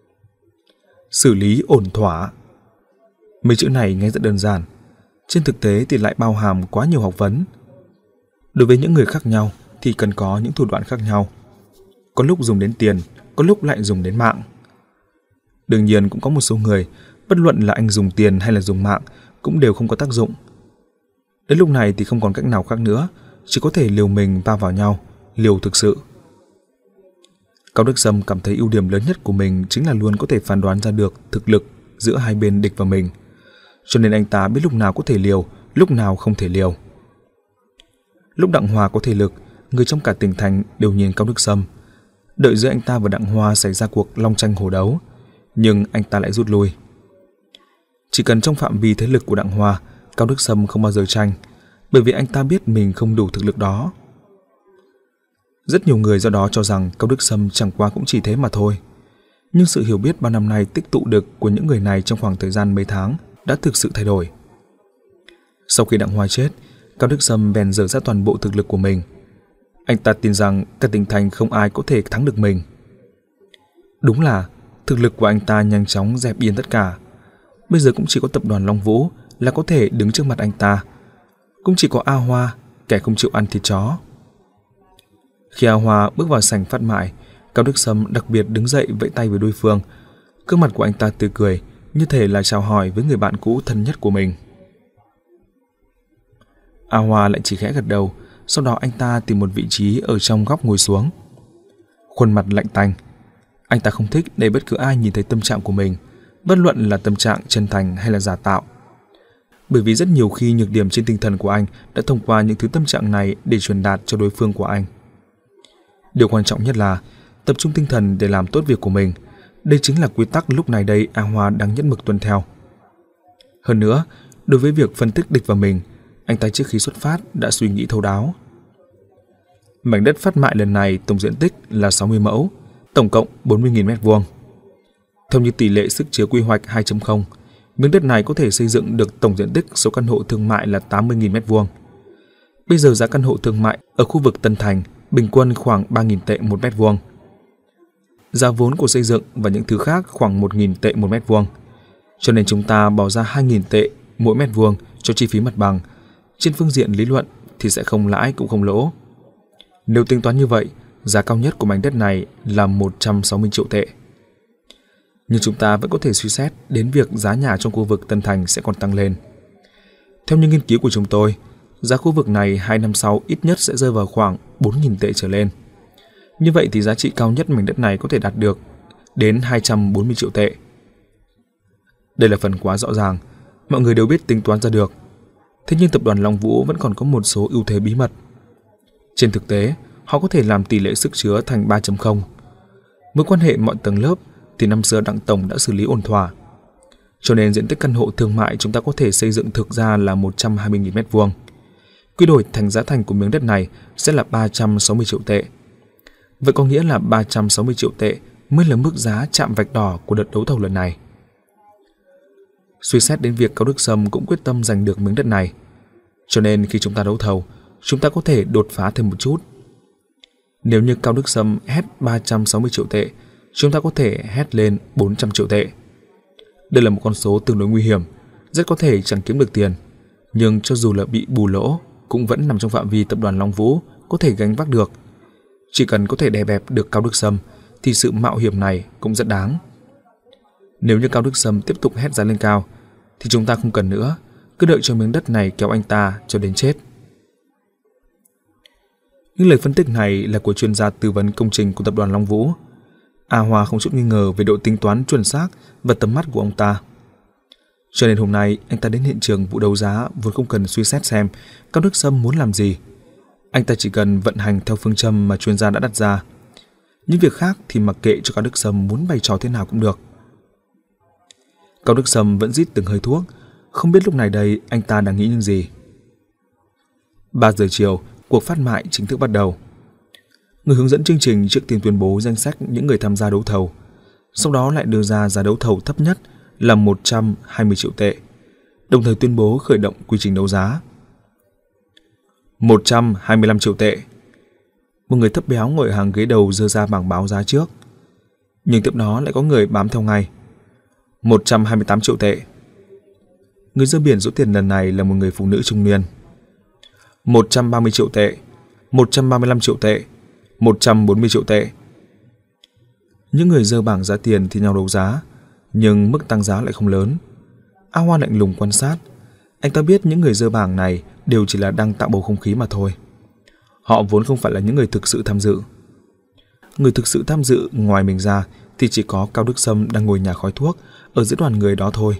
Speaker 1: Xử lý ổn thỏa. Mấy chữ này nghe rất đơn giản, trên thực tế thì lại bao hàm quá nhiều học vấn. Đối với những người khác nhau thì cần có những thủ đoạn khác nhau. Có lúc dùng đến tiền, có lúc lại dùng đến mạng. Đương nhiên cũng có một số người, bất luận là anh dùng tiền hay là dùng mạng, cũng đều không có tác dụng. Đến lúc này thì không còn cách nào khác nữa, chỉ có thể liều mình va vào nhau, liều thực sự. Cao Đức Sâm cảm thấy ưu điểm lớn nhất của mình chính là luôn có thể phán đoán ra được thực lực giữa hai bên địch và mình. Cho nên anh ta biết lúc nào có thể liều, lúc nào không thể liều. Lúc Đặng Hoa có thể lực, người trong cả tỉnh thành đều nhìn Cao Đức Sâm. Đợi giữa anh ta và Đặng Hoa xảy ra cuộc long tranh hổ đấu, nhưng anh ta lại rút lui. Chỉ cần trong phạm vi thế lực của Đặng Hoa, Cao Đức Sâm không bao giờ tranh, bởi vì anh ta biết mình không đủ thực lực đó. Rất nhiều người do đó cho rằng Cao Đức Sâm chẳng qua cũng chỉ thế mà thôi. Nhưng sự hiểu biết bao năm nay tích tụ được của những người này trong khoảng thời gian mấy tháng đã thực sự thay đổi. Sau khi Đặng Hoa chết, Cao Đức Sâm bèn dở ra toàn bộ thực lực của mình. Anh ta tin rằng cả tỉnh thành không ai có thể thắng được mình. Đúng là thực lực của anh ta nhanh chóng dẹp yên tất cả. Bây giờ cũng chỉ có tập đoàn Long Vũ là có thể đứng trước mặt anh ta. Cũng chỉ có A Hoa, kẻ không chịu ăn thịt chó. Khi A Hoa bước vào sảnh phát mại, Cao Đức Sâm đặc biệt đứng dậy vẫy tay với đối phương. Gương mặt của anh ta tươi cười, như thể là chào hỏi với người bạn cũ thân nhất của mình. A Hoa lại chỉ khẽ gật đầu, sau đó anh ta tìm một vị trí ở trong góc ngồi xuống. Khuôn mặt lạnh tanh. Anh ta không thích để bất cứ ai nhìn thấy tâm trạng của mình, bất luận là tâm trạng chân thành hay là giả tạo. Bởi vì rất nhiều khi nhược điểm trên tinh thần của anh đã thông qua những thứ tâm trạng này để truyền đạt cho đối phương của anh. Điều quan trọng nhất là tập trung tinh thần để làm tốt việc của mình. Đây chính là quy tắc lúc này đây A Hoa đang nhất mực tuân theo. Hơn nữa, đối với việc phân tích địch và mình, anh ta trước khi xuất phát đã suy nghĩ thấu đáo. Mảnh đất phát mại lần này tổng diện tích là sáu mươi mẫu, tổng cộng bốn mươi nghìn mét vuông. Theo như tỷ lệ sức chứa quy hoạch hai chấm không, miếng đất này có thể xây dựng được tổng diện tích số căn hộ thương mại là tám mươi nghìn mét vuông. Bây giờ giá căn hộ thương mại ở khu vực Tân Thành bình quân khoảng ba nghìn tệ một mét vuông. Giá vốn của xây dựng và những thứ khác khoảng một nghìn tệ một mét vuông. Cho nên chúng ta bỏ ra hai nghìn tệ mỗi mét vuông cho chi phí mặt bằng. Trên phương diện lý luận thì sẽ không lãi cũng không lỗ. Nếu tính toán như vậy, giá cao nhất của mảnh đất này là một trăm sáu mươi triệu tệ. Nhưng chúng ta vẫn có thể suy xét đến việc giá nhà trong khu vực Tân Thành sẽ còn tăng lên. Theo những nghiên cứu của chúng tôi, giá khu vực này hai năm sau ít nhất sẽ rơi vào khoảng bốn nghìn tệ trở lên. Như vậy thì giá trị cao nhất mảnh đất này có thể đạt được đến hai trăm bốn mươi triệu tệ. Đây là phần quá rõ ràng, mọi người đều biết tính toán ra được. Thế nhưng tập đoàn Long Vũ vẫn còn có một số ưu thế bí mật. Trên thực tế, họ có thể làm tỷ lệ sức chứa thành ba chấm không. Mối quan hệ mọi tầng lớp thì năm xưa Đặng Tổng đã xử lý ổn thỏa. Cho nên diện tích căn hộ thương mại chúng ta có thể xây dựng thực ra là một trăm hai mươi nghìn mét vuông. Quy đổi thành giá thành của miếng đất này sẽ là ba trăm sáu mươi triệu tệ. Vậy có nghĩa là ba trăm sáu mươi triệu tệ mới là mức giá chạm vạch đỏ của đợt đấu thầu lần này. Suy xét đến việc Cao Đức Sâm cũng quyết tâm giành được miếng đất này, cho nên khi chúng ta đấu thầu, chúng ta có thể đột phá thêm một chút. Nếu như Cao Đức Sâm hét ba trăm sáu mươi triệu tệ, chúng ta có thể hét lên bốn trăm triệu tệ. Đây là một con số tương đối nguy hiểm, rất có thể chẳng kiếm được tiền, nhưng cho dù là bị bù lỗ cũng vẫn nằm trong phạm vi tập đoàn Long Vũ có thể gánh vác được. Chỉ cần có thể đè bẹp được Cao Đức Sâm thì sự mạo hiểm này cũng rất đáng. Nếu như Cao Đức Sâm tiếp tục hét giá lên cao thì chúng ta không cần nữa, cứ đợi cho miếng đất này kéo anh ta cho đến chết. Những lời phân tích này là của chuyên gia tư vấn công trình của tập đoàn Long Vũ. A Hoa không chút nghi ngờ về độ tính toán chuẩn xác và tầm mắt của ông ta. Cho nên hôm nay anh ta đến hiện trường vụ đấu giá vốn không cần suy xét xem Cao Đức Sâm muốn làm gì. Anh ta chỉ cần vận hành theo phương châm mà chuyên gia đã đặt ra. Những việc khác thì mặc kệ cho Cao Đức Sâm muốn bày trò thế nào cũng được. Cao Đức Sâm vẫn rít từng hơi thuốc, không biết lúc này đây anh ta đang nghĩ những gì. ba giờ chiều, cuộc phát mại chính thức bắt đầu. Người hướng dẫn chương trình trước tiên tuyên bố danh sách những người tham gia đấu thầu, sau đó lại đưa ra giá đấu thầu thấp nhất là một trăm hai mươi triệu tệ, đồng thời tuyên bố khởi động quy trình đấu giá. một trăm hai mươi lăm triệu tệ. Một người thấp béo ngồi ở hàng ghế đầu giơ ra bảng báo giá trước, nhưng tiếp đó lại có người bám theo ngay. một trăm hai mươi tám triệu tệ. Người giơ biển số tiền lần này là một người phụ nữ trung niên. một trăm ba mươi triệu tệ, một trăm ba mươi lăm triệu tệ, một trăm bốn mươi triệu tệ. Những người giơ bảng giá tiền thì nhau đấu giá, nhưng mức tăng giá lại không lớn. A Hoa lạnh lùng quan sát, anh ta biết những người giơ bảng này đều chỉ là đang tạo bầu không khí mà thôi. Họ vốn không phải là những người thực sự tham dự. Người thực sự tham dự ngoài mình ra thì chỉ có Cao Đức Sâm đang ngồi nhả khói thuốc ở giữa đoàn người đó thôi.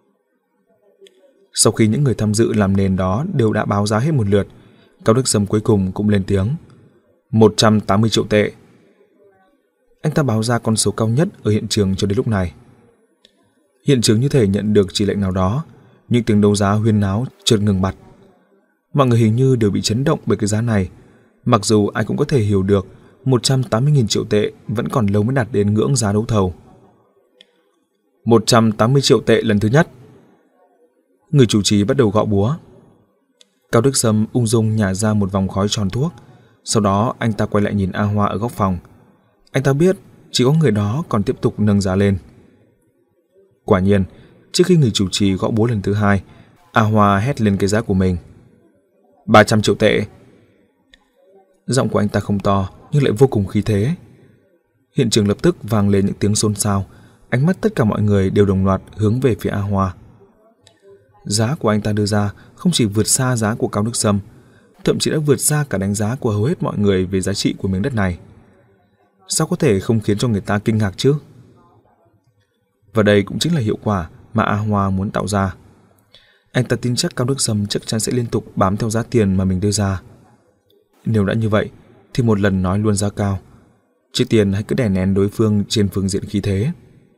Speaker 1: Sau khi những người tham dự làm nền đó đều đã báo giá hết một lượt, Cao Đức Sâm cuối cùng cũng lên tiếng. một trăm tám mươi triệu tệ. Anh ta báo ra con số cao nhất ở hiện trường cho đến lúc này. Hiện trường như thể nhận được chỉ lệnh nào đó, những tiếng đấu giá huyên náo chợt ngừng bặt. Mọi người hình như đều bị chấn động bởi cái giá này, mặc dù ai cũng có thể hiểu được một trăm tám mươi nghìn triệu tệ vẫn còn lâu mới đạt đến ngưỡng giá đấu thầu. một trăm tám mươi triệu tệ lần thứ nhất. Người chủ trì bắt đầu gõ búa. Cao Đức Sâm ung dung nhả ra một vòng khói tròn thuốc, sau đó anh ta quay lại nhìn A Hoa ở góc phòng. Anh ta biết chỉ có người đó còn tiếp tục nâng giá lên. Quả nhiên, trước khi người chủ trì gõ búa lần thứ hai, A Hoa hét lên cái giá của mình. ba trăm triệu tệ. Giọng của anh ta không to nhưng lại vô cùng khí thế. Hiện trường lập tức vang lên những tiếng xôn xao, ánh mắt tất cả mọi người đều đồng loạt hướng về phía A Hoa. Giá của anh ta đưa ra không chỉ vượt xa giá của Cao Đức Sâm, thậm chí đã vượt xa cả đánh giá của hầu hết mọi người về giá trị của miếng đất này. Sao có thể không khiến cho người ta kinh ngạc chứ? Và đây cũng chính là hiệu quả mà A Hoa muốn tạo ra. Anh ta tin chắc Cao Đức Sâm chắc chắn sẽ liên tục bám theo giá tiền mà mình đưa ra. Nếu đã như vậy thì một lần nói luôn giá cao, trước tiên hãy cứ đè nén đối phương trên phương diện khí thế.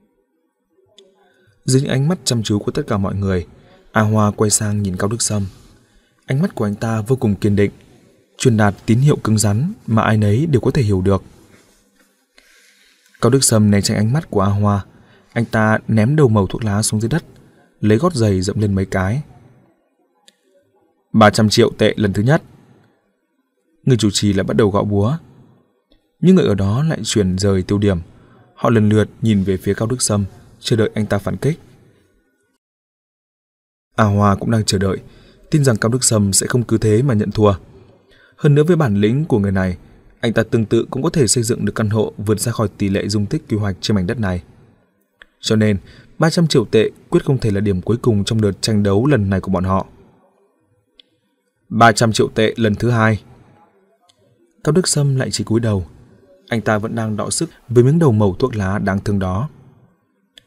Speaker 1: Dưới những ánh mắt chăm chú của tất cả mọi người, A Hoa quay sang nhìn Cao Đức Sâm. Ánh mắt của anh ta vô cùng kiên định, truyền đạt tín hiệu cứng rắn mà ai nấy đều có thể hiểu được. Cao Đức Sâm né tránh ánh mắt của A Hoa, anh ta ném đầu mẩu thuốc lá xuống dưới đất, lấy gót giày dậm lên mấy cái. ba trăm triệu tệ lần thứ nhất. Người chủ trì lại bắt đầu gõ búa. Nhưng người ở đó lại chuyển rời tiêu điểm. Họ lần lượt nhìn về phía Cao Đức Sâm, chờ đợi anh ta phản kích. A Hoa cũng đang chờ đợi, tin rằng Cao Đức Sâm sẽ không cứ thế mà nhận thua. Hơn nữa với bản lĩnh của người này, anh ta tương tự cũng có thể xây dựng được căn hộ vượt ra khỏi tỷ lệ dung tích quy hoạch trên mảnh đất này. Cho nên, ba trăm triệu tệ quyết không thể là điểm cuối cùng trong đợt tranh đấu lần này của bọn họ. ba trăm triệu tệ lần thứ hai. Cao Đức Sâm lại chỉ cúi đầu. Anh ta vẫn đang đọ sức với miếng đầu mẩu thuốc lá đáng thương đó.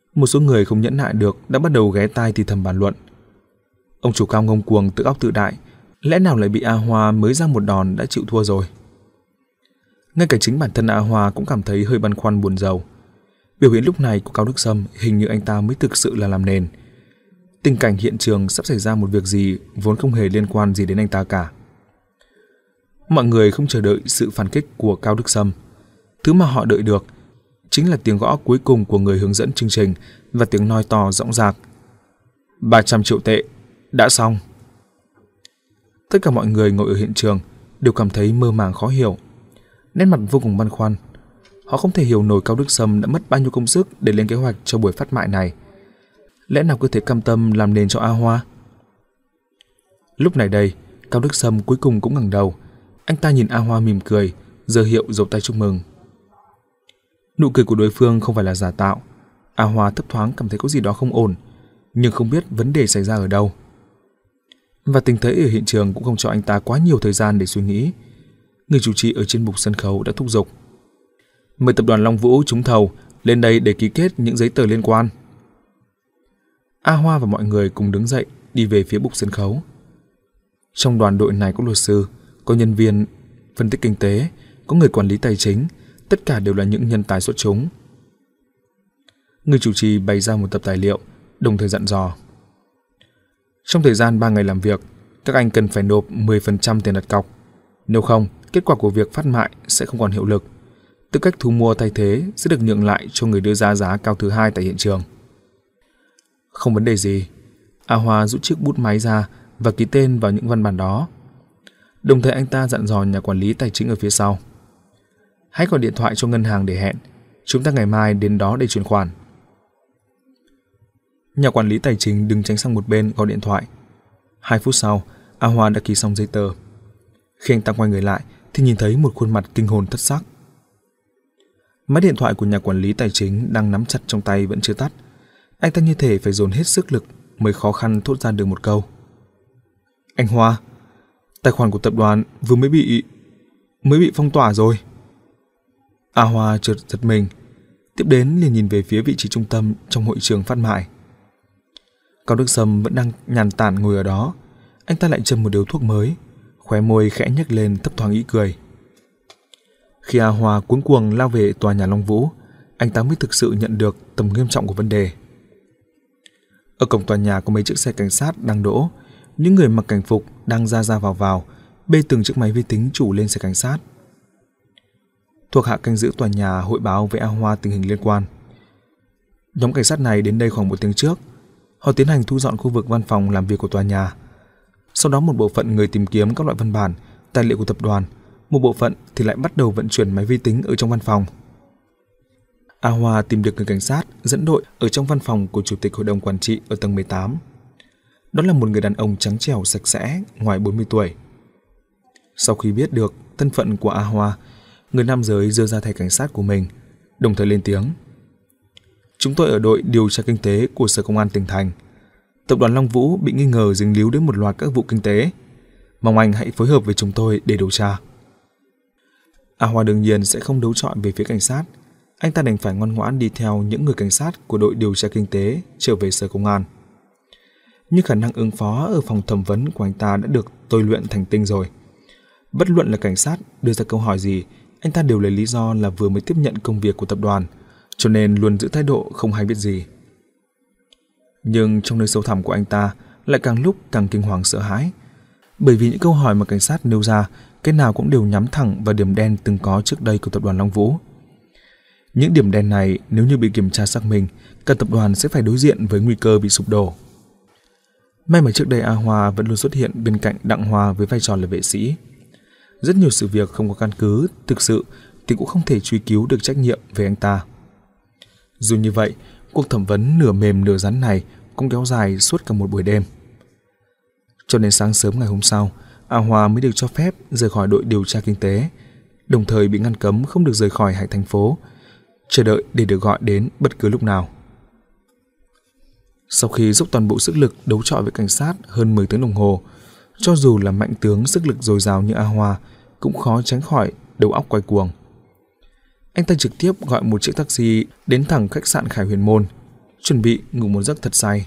Speaker 1: Một số người không nhẫn nại được đã bắt đầu ghé tai thì thầm bàn luận. Ông chủ cao ngông cuồng tự óc tự đại, lẽ nào lại bị A Hoa mới ra một đòn đã chịu thua rồi? Ngay cả chính bản thân A Hoa cũng cảm thấy hơi băn khoăn buồn rầu. Biểu hiện lúc này của Cao Đức Sâm hình như anh ta mới thực sự là làm nền. Tình cảnh hiện trường sắp xảy ra một việc gì vốn không hề liên quan gì đến anh ta cả. Mọi người không chờ đợi sự phản kích của Cao Đức Sâm. Thứ mà họ đợi được chính là tiếng gõ cuối cùng của người hướng dẫn chương trình và tiếng nói to rõng rạc. ba trăm triệu tệ, đã xong. Tất cả mọi người ngồi ở hiện trường đều cảm thấy mơ màng khó hiểu, nét mặt vô cùng băn khoăn. Họ không thể hiểu nổi Cao Đức Sâm đã mất bao nhiêu công sức để lên kế hoạch cho buổi phát mại này. Lẽ nào cứ thể cam tâm làm nền cho A Hoa? Lúc này đây, Cao Đức Sâm cuối cùng cũng ngẩng đầu. Anh ta nhìn A Hoa mỉm cười, giơ hiệu giơ tay chúc mừng. Nụ cười của đối phương không phải là giả tạo. A Hoa thấp thoáng cảm thấy có gì đó không ổn, nhưng không biết vấn đề xảy ra ở đâu. Và tình thế ở hiện trường cũng không cho anh ta quá nhiều thời gian để suy nghĩ. Người chủ trì ở trên bục sân khấu đã thúc giục. Mời tập đoàn Long Vũ trúng thầu lên đây để ký kết những giấy tờ liên quan. A Hoa và mọi người cùng đứng dậy đi về phía bục sân khấu. Trong đoàn đội này có luật sư, có nhân viên phân tích kinh tế, có người quản lý tài chính, tất cả đều là những nhân tài xuất chúng. Người chủ trì bày ra một tập tài liệu, đồng thời dặn dò. Trong thời gian ba ngày làm việc, các anh cần phải nộp mười phần trăm tiền đặt cọc. Nếu không, kết quả của việc phát mại sẽ không còn hiệu lực. Tư cách thu mua thay thế sẽ được nhượng lại cho người đưa ra giá cao thứ hai tại hiện trường. Không vấn đề gì. A Hoa rút chiếc bút máy ra và ký tên vào những văn bản đó. Đồng thời anh ta dặn dò nhà quản lý tài chính ở phía sau. Hãy gọi điện thoại cho ngân hàng để hẹn. Chúng ta ngày mai đến đó để chuyển khoản. Nhà quản lý tài chính đứng tránh sang một bên gọi điện thoại. Hai phút sau, A Hoa đã ký xong giấy tờ. Khi anh ta quay người lại thì nhìn thấy một khuôn mặt kinh hồn thất sắc. Máy điện thoại của nhà quản lý tài chính đang nắm chặt trong tay vẫn chưa tắt. Anh ta như thể phải dồn hết sức lực mới khó khăn thốt ra được một câu. Anh Hoa, tài khoản của tập đoàn vừa mới bị mới bị phong tỏa rồi. A Hoa chợt giật mình, tiếp đến liền nhìn về phía vị trí trung tâm trong hội trường phát mại. Cao Đức Sâm vẫn đang nhàn tản ngồi ở đó. Anh ta lại châm một điếu thuốc mới, khóe môi khẽ nhếch lên thấp thoáng ý cười. Khi A Hoa cuống cuồng lao về tòa nhà Long Vũ, anh ta mới thực sự nhận được tầm nghiêm trọng của vấn đề. Ở cổng tòa nhà có mấy chiếc xe cảnh sát đang đỗ, những người mặc cảnh phục đang ra ra vào vào, bê từng chiếc máy vi tính chủ lên xe cảnh sát. Thuộc hạ canh giữ tòa nhà hội báo với A Hoa tình hình liên quan. Nhóm cảnh sát này đến đây khoảng một tiếng trước. Họ tiến hành thu dọn khu vực văn phòng làm việc của tòa nhà. Sau đó một bộ phận người tìm kiếm các loại văn bản, tài liệu của tập đoàn, một bộ phận thì lại bắt đầu vận chuyển máy vi tính ở trong văn phòng. A Hoa tìm được người cảnh sát dẫn đội ở trong văn phòng của chủ tịch hội đồng quản trị ở tầng mười tám. Đó là một người đàn ông trắng trẻo sạch sẽ, ngoài bốn mươi tuổi. Sau khi biết được thân phận của A Hoa, người nam giới giơ ra thẻ cảnh sát của mình, đồng thời lên tiếng. Chúng tôi ở đội điều tra kinh tế của Sở Công an tỉnh thành. Tập đoàn Long Vũ bị nghi ngờ dính líu đến một loạt các vụ kinh tế. Mong anh hãy phối hợp với chúng tôi để điều tra. A Hoa đương nhiên sẽ không đấu chọi về phía cảnh sát. Anh ta đành phải ngoan ngoãn đi theo những người cảnh sát của đội điều tra kinh tế trở về Sở Công an. Nhưng khả năng ứng phó ở phòng thẩm vấn của anh ta đã được tôi luyện thành tinh rồi. Bất luận là cảnh sát đưa ra câu hỏi gì, anh ta đều lấy lý do là vừa mới tiếp nhận công việc của tập đoàn, cho nên luôn giữ thái độ không hay biết gì. Nhưng trong nơi sâu thẳm của anh ta lại càng lúc càng kinh hoàng sợ hãi, bởi vì những câu hỏi mà cảnh sát nêu ra, cái nào cũng đều nhắm thẳng vào điểm đen từng có trước đây của tập đoàn Long Vũ. Những điểm đen này nếu như bị kiểm tra xác minh, cả tập đoàn sẽ phải đối diện với nguy cơ bị sụp đổ. May mà trước đây A Hoa vẫn luôn xuất hiện bên cạnh Đặng Hoa với vai trò là vệ sĩ. Rất nhiều sự việc không có căn cứ thực sự thì cũng không thể truy cứu được trách nhiệm về anh ta. Dù như vậy, cuộc thẩm vấn nửa mềm nửa rắn này cũng kéo dài suốt cả một buổi đêm. Cho đến sáng sớm ngày hôm sau, A Hoa mới được cho phép rời khỏi đội điều tra kinh tế, đồng thời bị ngăn cấm không được rời khỏi hải thành phố, chờ đợi để được gọi đến bất cứ lúc nào. Sau khi dốc toàn bộ sức lực đấu chọi với cảnh sát hơn mười tiếng đồng hồ, cho dù là mạnh tướng sức lực dồi dào như A Hoa cũng khó tránh khỏi đầu óc quay cuồng. Anh ta trực tiếp gọi một chiếc taxi đến thẳng khách sạn Khải Huyền Môn. chuẩn bị ngủ một giấc thật say.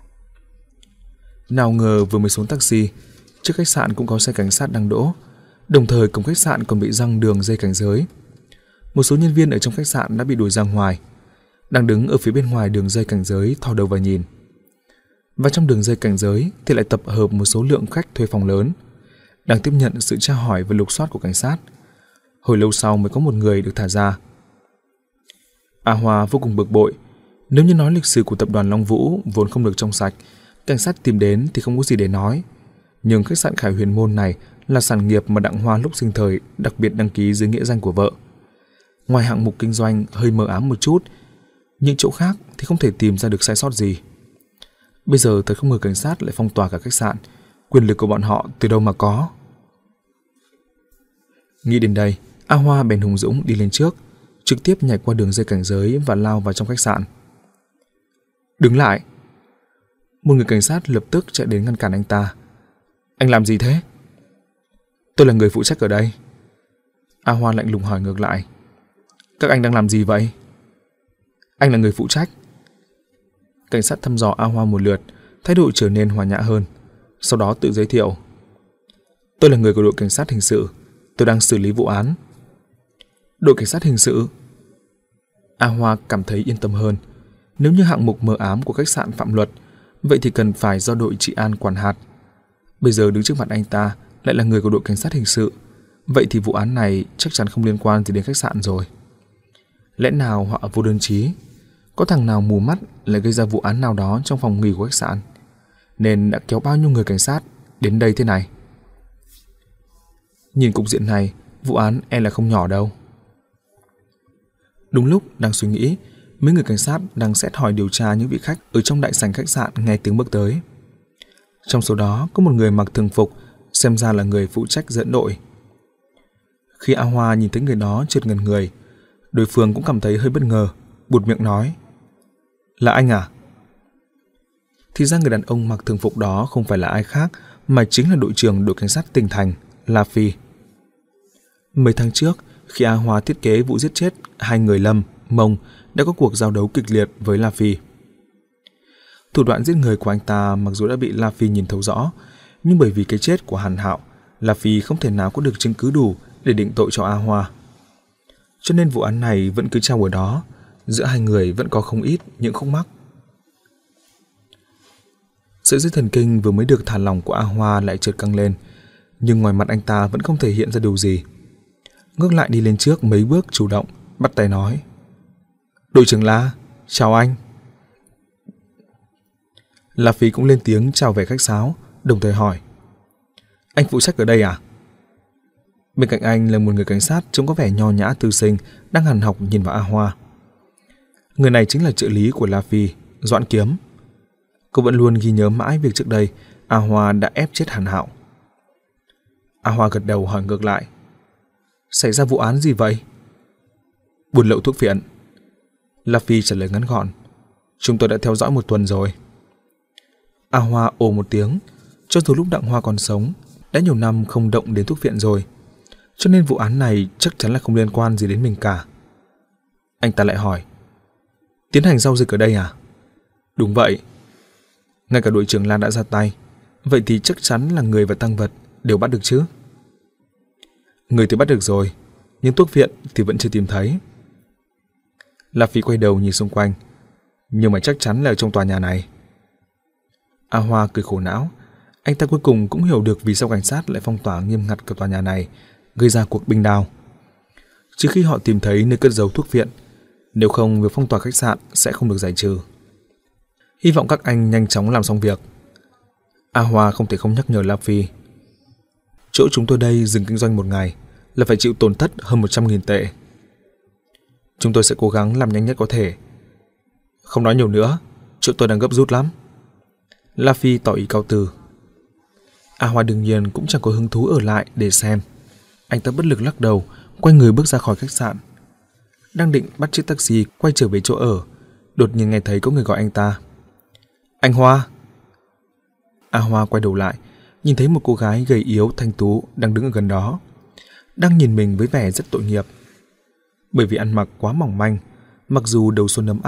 Speaker 1: Nào ngờ vừa mới xuống taxi, trước khách sạn cũng có xe cảnh sát đang đỗ, đồng thời cổng khách sạn còn bị giăng đường dây cảnh giới. Một số nhân viên ở trong khách sạn đã bị đuổi ra ngoài, đang đứng ở phía bên ngoài đường dây cảnh giới thò đầu vào nhìn. Và trong đường dây cảnh giới thì lại tập hợp một số lượng khách thuê phòng lớn, đang tiếp nhận sự tra hỏi và lục soát của cảnh sát. Hồi lâu sau mới có một người được thả ra. A Hoa vô cùng bực bội. Nếu như nói lịch sử của tập đoàn Long Vũ vốn không được trong sạch, cảnh sát tìm đến thì không có gì để nói. Nhưng khách sạn Khải Huyền Môn này là sản nghiệp mà Đặng Hoa lúc sinh thời đặc biệt đăng ký dưới nghĩa danh của vợ. Ngoài hạng mục kinh doanh hơi mờ ám một chút, những chỗ khác thì không thể tìm ra được sai sót gì. Bây giờ thật không ngờ cảnh sát lại phong tỏa cả khách sạn, quyền lực của bọn họ từ đâu mà có. Nghĩ đến đây, A Hoa bèn hùng dũng đi lên trước, trực tiếp nhảy qua đường dây cảnh giới và lao vào trong khách sạn. Đứng lại! Một người cảnh sát lập tức chạy đến ngăn cản anh ta. Anh làm gì thế? Tôi là người phụ trách ở đây. A Hoa lạnh lùng hỏi ngược lại. Các anh đang làm gì vậy? Anh là người phụ trách. Cảnh sát thăm dò A Hoa một lượt, thái độ trở nên hòa nhã hơn. Sau đó tự giới thiệu. Tôi là người của đội cảnh sát hình sự. Tôi đang xử lý vụ án. Đội cảnh sát hình sự? A Hoa cảm thấy yên tâm hơn. Nếu như hạng mục mờ ám của khách sạn phạm luật, vậy thì cần phải do đội trị an quản hạt. Bây giờ đứng trước mặt anh ta lại là người của đội cảnh sát hình sự, vậy thì vụ án này chắc chắn không liên quan gì đến khách sạn rồi. Lẽ nào họ vô đơn chí? Có thằng nào mù mắt lại gây ra vụ án nào đó trong phòng nghỉ của khách sạn, nên đã kéo bao nhiêu người cảnh sát đến đây thế này? Nhìn cục diện này, vụ án e là không nhỏ đâu. Đúng lúc đang suy nghĩ, mấy người cảnh sát đang xét hỏi điều tra những vị khách ở trong đại sảnh khách sạn nghe tiếng bước tới. Trong số đó có một người mặc thường phục, xem ra là người phụ trách dẫn đội. Khi A Hoa nhìn thấy người đó chợt ngẩn người, đối phương cũng cảm thấy hơi bất ngờ, buột miệng nói. Là anh à? Thì ra người đàn ông mặc thường phục đó không phải là ai khác mà chính là đội trưởng đội cảnh sát tỉnh thành, La Phi. Mấy tháng trước, khi A Hoa thiết kế vụ giết chết hai người Lâm, Mông, đã có cuộc giao đấu kịch liệt với La Phi. Thủ đoạn giết người của anh ta mặc dù đã bị La Phi nhìn thấu rõ, nhưng bởi vì cái chết của Hàn Hạo, La Phi không thể nào có được chứng cứ đủ để định tội cho A Hoa. Cho nên vụ án này vẫn cứ treo ở đó, giữa hai người vẫn có không ít những khúc mắc. Sợi dây thần kinh vừa mới được thả lỏng của A Hoa lại chợt căng lên, nhưng ngoài mặt anh ta vẫn không thể hiện ra điều gì. Ngước lại đi lên trước mấy bước chủ động, bắt tay nói. Đội trưởng La, chào anh. La Phi cũng lên tiếng chào vẻ khách sáo, đồng thời hỏi. Anh phụ trách ở đây à? Bên cạnh anh là một người cảnh sát trông có vẻ nho nhã tư sinh, đang hằn học nhìn vào A Hoa. Người này chính là trợ lý của La Phi, Doãn Kiếm. Cô vẫn luôn ghi nhớ mãi việc trước đây A Hoa đã ép chết Hàn Hạo. A Hoa gật đầu hỏi ngược lại. Xảy ra vụ án gì vậy? Buôn lậu thuốc phiện. La Phi trả lời ngắn gọn. Chúng tôi đã theo dõi một tuần rồi. A Hoa ồ một tiếng. Cho dù lúc Đặng Hoa còn sống, đã nhiều năm không động đến thuốc phiện rồi, cho nên vụ án này chắc chắn là không liên quan gì đến mình cả. Anh ta lại hỏi. Tiến hành giao dịch ở đây à? Đúng vậy. Ngay cả đội trưởng Lan đã ra tay, vậy thì chắc chắn là người và tang vật đều bắt được chứ? Người thì bắt được rồi, nhưng thuốc phiện thì vẫn chưa tìm thấy. La Phi quay đầu nhìn xung quanh. Nhưng mà chắc chắn là ở trong tòa nhà này. A Hoa cười khổ não. Anh ta cuối cùng cũng hiểu được vì sao cảnh sát lại phong tỏa nghiêm ngặt cả tòa nhà này, gây ra cuộc binh đao. Trừ khi họ tìm thấy nơi cất giấu thuốc phiện, nếu không việc phong tỏa khách sạn sẽ không được giải trừ. Hy vọng các anh nhanh chóng làm xong việc. A Hoa không thể không nhắc nhở La Phi. Chỗ chúng tôi đây dừng kinh doanh một ngày là phải chịu tổn thất hơn một trăm nghìn tệ. Chúng tôi sẽ cố gắng làm nhanh nhất có thể. Không nói nhiều nữa, chỗ tôi đang gấp rút lắm. La Phi tỏ ý cáo từ. A Hoa đương nhiên cũng chẳng có hứng thú ở lại để xem. Anh ta bất lực lắc đầu, quay người bước ra khỏi khách sạn. Đang định bắt chiếc taxi quay trở về chỗ ở, đột nhiên nghe thấy có người gọi anh ta. Anh Hoa. A Hoa quay đầu lại, nhìn thấy một cô gái gầy yếu thanh tú đang đứng ở gần đó, đang nhìn mình với vẻ rất tội nghiệp. Bởi vì ăn mặc quá mỏng manh, mặc dù đầu xuân ấm áp,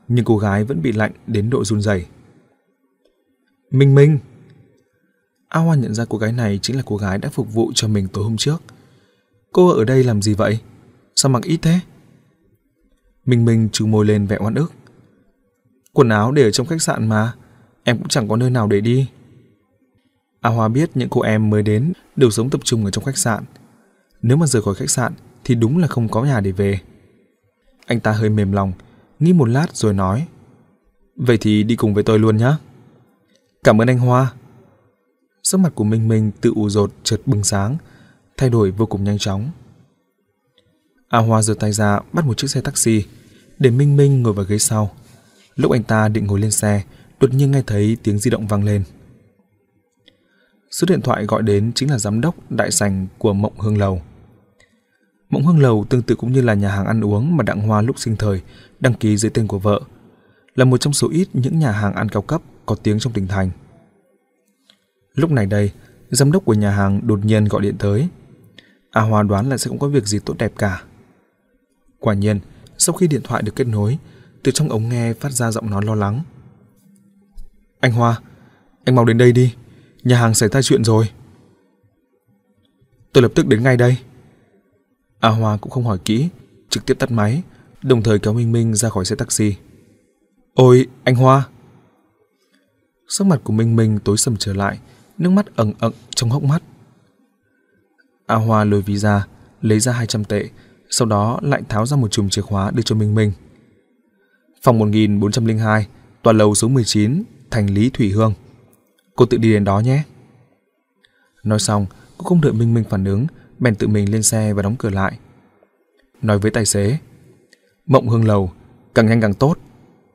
Speaker 1: nhưng cô gái vẫn bị lạnh đến độ run rẩy. Minh Minh! A Hoa nhận ra cô gái này chính là cô gái đã phục vụ cho mình tối hôm trước. Cô ở đây làm gì vậy? Sao mặc ít thế? Minh Minh trừ môi lên vẻ oan ức. Quần áo để ở trong khách sạn mà, em cũng chẳng có nơi nào để đi. A Hoa biết những cô em mới đến đều sống tập trung ở trong khách sạn. Nếu mà rời khỏi khách sạn thì đúng là không có nhà để về. Anh ta hơi mềm lòng, nghĩ một lát rồi nói: Vậy thì đi cùng với tôi luôn nhé. Cảm ơn anh Hoa. Sắc mặt của Minh Minh tự ủ rột chợt bừng sáng, thay đổi vô cùng nhanh chóng. A Hoa giơ tay ra bắt một chiếc xe taxi để Minh Minh ngồi vào ghế sau. Lúc anh ta định ngồi lên xe, đột nhiên nghe thấy tiếng di động vang lên. Số điện thoại gọi đến chính là giám đốc đại sảnh của Mộng Hương Lầu. Mộng Hương Lầu tương tự cũng như là nhà hàng ăn uống mà Đặng Hoa lúc sinh thời đăng ký dưới tên của vợ, là một trong số ít những nhà hàng ăn cao cấp có tiếng trong tỉnh thành. Lúc này đây, giám đốc của nhà hàng đột nhiên gọi điện tới. A Hoa đoán là sẽ không có việc gì tốt đẹp cả. Quả nhiên, sau khi điện thoại được kết nối, từ trong ống nghe phát ra giọng nói lo lắng. Anh Hoa, anh mau đến đây đi, nhà hàng xảy ra chuyện rồi. Tôi lập tức đến ngay đây. A Hoa cũng không hỏi kỹ, trực tiếp tắt máy, đồng thời kéo Minh Minh ra khỏi xe taxi. Ôi, anh Hoa! Sắc mặt của Minh Minh tối sầm trở lại, nước mắt ẩn ẩn trong hốc mắt. A Hoa lôi ví ra, lấy ra hai trăm tệ, sau đó lại tháo ra một chùm chìa khóa đưa cho Minh Minh. Phòng một nghìn bốn trăm lẻ hai, tòa lầu số mười chín, thành Lý Thủy Hương. Cô tự đi đến đó nhé. Nói xong, cô không đợi Minh Minh phản ứng, bèn tự mình lên xe và đóng cửa lại. Nói với tài xế: Mộng Hương Lầu, càng nhanh càng tốt.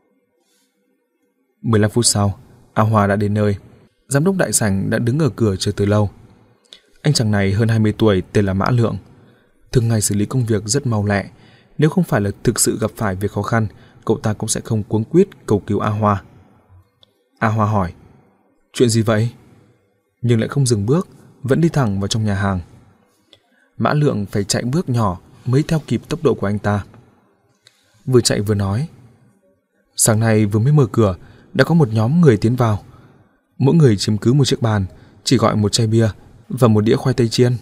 Speaker 1: mười lăm phút sau, A Hoa đã đến nơi. Giám đốc đại sảnh đã đứng ở cửa chờ từ lâu. Anh chàng này hơn hai mươi tuổi, tên là Mã Lượng. Thường ngày xử lý công việc rất mau lẹ. Nếu không phải là thực sự gặp phải việc khó khăn, cậu ta cũng sẽ không cuống quýt cầu cứu A Hoa. A Hoa hỏi: Chuyện gì vậy? Nhưng lại không dừng bước, vẫn đi thẳng vào trong nhà hàng. Mã Lượng phải chạy bước nhỏ mới theo kịp tốc độ của anh ta. Vừa chạy vừa nói: Sáng nay vừa mới mở cửa, đã có một nhóm người tiến vào. Mỗi người chiếm cứ một chiếc bàn, chỉ gọi một chai bia và một đĩa khoai tây chiên.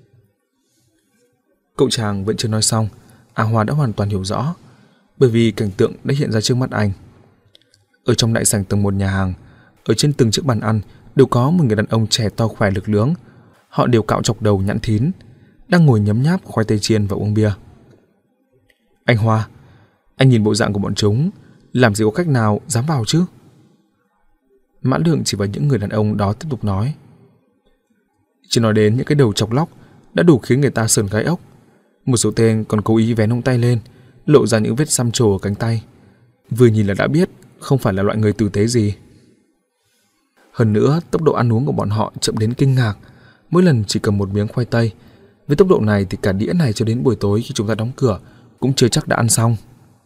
Speaker 1: Cậu chàng vẫn chưa nói xong, A Hoa đã hoàn toàn hiểu rõ, bởi vì cảnh tượng đã hiện ra trước mắt anh. Ở trong đại sảnh tầng một nhà hàng, ở trên từng chiếc bàn ăn đều có một người đàn ông trẻ to khỏe lực lưỡng. Họ đều cạo chọc đầu nhẵn thín, đang ngồi nhấm nháp khoai tây chiên và uống bia. Anh Hoa, anh nhìn bộ dạng của bọn chúng, làm gì có cách nào dám vào chứ? Mã Lượng chỉ vào những người đàn ông đó tiếp tục nói. Chỉ nói đến những cái đầu chọc lóc đã đủ khiến người ta sởn gai ốc. Một số tên còn cố ý vén hông tay lên, lộ ra những vết xăm trổ ở cánh tay. Vừa nhìn là đã biết không phải là loại người tử tế gì. Hơn nữa, tốc độ ăn uống của bọn họ chậm đến kinh ngạc, mỗi lần chỉ cầm một miếng khoai tây. Với tốc độ này thì cả đĩa này cho đến buổi tối khi chúng ta đóng cửa cũng chưa chắc đã ăn xong.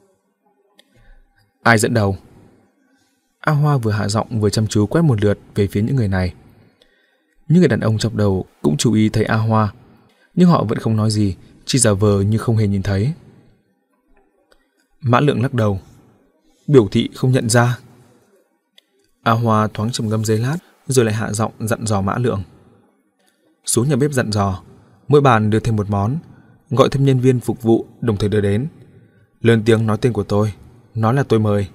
Speaker 1: Ai dẫn đầu? A Hoa vừa hạ giọng vừa chăm chú quét một lượt về phía những người này. Những người đàn ông chọc đầu cũng chú ý thấy A Hoa, nhưng họ vẫn không nói gì, chỉ giả vờ như không hề nhìn thấy. Mã Lượng lắc đầu, biểu thị không nhận ra. A Hoa thoáng trầm ngâm giây lát, rồi lại hạ giọng dặn dò Mã Lượng. Xuống nhà bếp dặn dò, mỗi bàn đưa thêm một món, gọi thêm nhân viên phục vụ đồng thời đưa đến. Lớn tiếng nói tên của tôi, nói là tôi mời.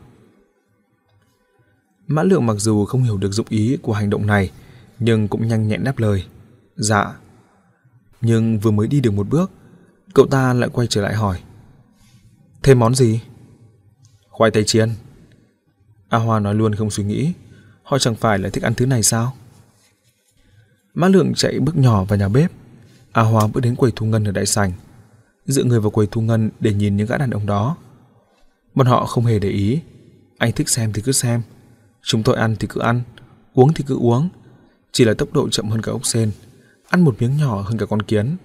Speaker 1: Mã Lượng mặc dù không hiểu được dụng ý của hành động này, nhưng cũng nhanh nhẹn đáp lời, dạ. Nhưng vừa mới đi được một bước, cậu ta lại quay trở lại hỏi, thêm món gì? Khoai tây chiên. A Hoa nói luôn không suy nghĩ, họ chẳng phải là thích ăn thứ này sao? Mã Lượng chạy bước nhỏ vào nhà bếp. A Hoa bước đến quầy thu ngân ở đại sảnh, dựa người vào quầy thu ngân để nhìn những gã đàn ông đó. Bọn họ không hề để ý, anh thích xem thì cứ xem, chúng tôi ăn thì cứ ăn, uống thì cứ uống, chỉ là tốc độ chậm hơn cả ốc sên, ăn một miếng nhỏ hơn cả con kiến.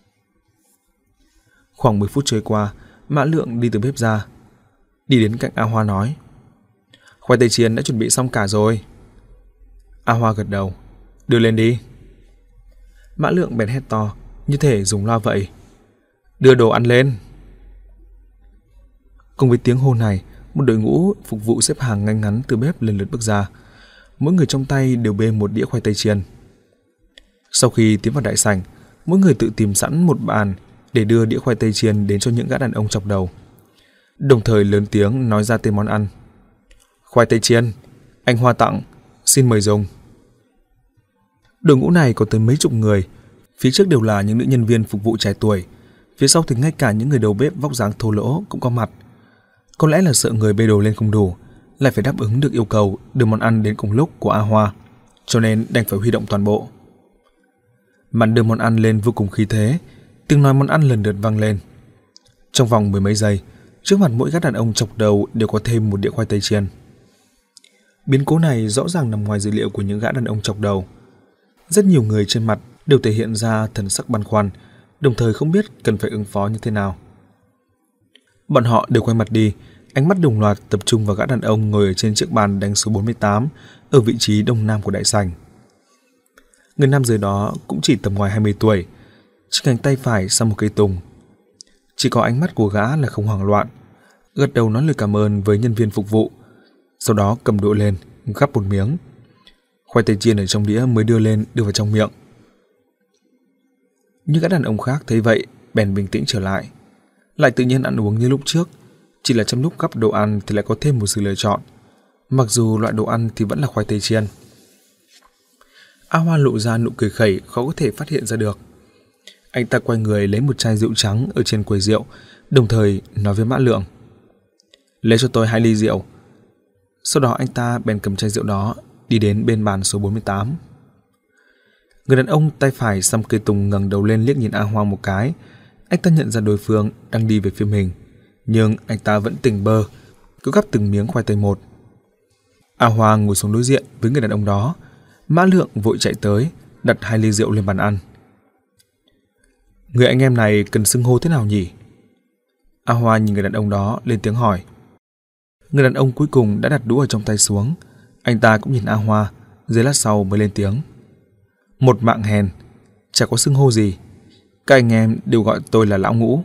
Speaker 1: Khoảng mười phút trôi qua, Mã Lượng đi từ bếp ra, đi đến cạnh A Hoa nói, khoai tây chiên đã chuẩn bị xong cả rồi. A Hoa gật đầu, đưa lên đi. Mã Lượng bèn hét to, như thể dùng loa vậy, đưa đồ ăn lên. Cùng với tiếng hô này, một đội ngũ phục vụ xếp hàng ngay ngắn từ bếp lần lượt bước ra. Mỗi người trong tay đều bê một đĩa khoai tây chiên. Sau khi tiến vào đại sảnh, mỗi người tự tìm sẵn một bàn để đưa đĩa khoai tây chiên đến cho những gã đàn ông chọc đầu, đồng thời lớn tiếng nói ra tên món ăn. Khoai tây chiên, anh Hoa tặng, xin mời dùng. Đội ngũ này có tới mấy chục người, phía trước đều là những nữ nhân viên phục vụ trẻ tuổi, phía sau thì ngay cả những người đầu bếp vóc dáng thô lỗ cũng có mặt. Có lẽ là sợ người bê đồ lên không đủ, lại phải đáp ứng được yêu cầu đưa món ăn đến cùng lúc của A Hoa, cho nên đành phải huy động toàn bộ. Màn đưa món ăn lên vô cùng khí thế, tiếng nói món ăn lần lượt vang lên. Trong vòng mười mấy giây, trước mặt mỗi gã đàn ông chọc đầu đều có thêm một đĩa khoai tây chiên. Biến cố này rõ ràng nằm ngoài dự liệu của những gã đàn ông chọc đầu. Rất nhiều người trên mặt đều thể hiện ra thần sắc băn khoăn, đồng thời không biết cần phải ứng phó như thế nào. Bọn họ đều quay mặt đi, ánh mắt đồng loạt tập trung vào gã đàn ông ngồi ở trên chiếc bàn đánh số bốn mươi tám ở vị trí đông nam của đại sảnh. Người nam dưới đó cũng chỉ tầm ngoài hai mươi tuổi, trên cánh tay phải xăm một cây tùng. Chỉ có ánh mắt của gã là không hoảng loạn, gật đầu nói lời cảm ơn với nhân viên phục vụ, sau đó cầm đũa lên, gắp một miếng. Khoai tây chiên ở trong đĩa mới đưa lên đưa vào trong miệng. Những gã đàn ông khác thấy vậy bèn bình tĩnh trở lại, lại tự nhiên ăn uống như lúc trước, chỉ là trong lúc gắp đồ ăn thì lại có thêm một sự lựa chọn, mặc dù loại đồ ăn thì vẫn là khoai tây chiên. A Hoa lộ ra nụ cười khẩy khó có thể phát hiện ra được. Anh ta quay người lấy một chai rượu trắng ở trên quầy rượu, đồng thời nói với Mã Lượng: lấy cho tôi hai ly rượu. Sau đó anh ta bèn cầm chai rượu đó đi đến bên bàn số bốn mươi tám. Người đàn ông tay phải xăm cây tùng ngẩng đầu lên liếc nhìn A Hoa một cái. Anh ta nhận ra đối phương đang đi về phía mình, nhưng anh ta vẫn tỉnh bơ, cứ gắp từng miếng khoai tây một. A Hoa ngồi xuống đối diện với người đàn ông đó. Mã Lượng vội chạy tới, đặt hai ly rượu lên bàn ăn. Người anh em này cần xưng hô thế nào nhỉ? A Hoa nhìn người đàn ông đó lên tiếng hỏi. Người đàn ông cuối cùng đã đặt đũa ở trong tay xuống. Anh ta cũng nhìn A Hoa, giây lát sau mới lên tiếng. Một mạng hèn, chả có xưng hô gì. Các anh em đều gọi tôi là Lão Ngũ.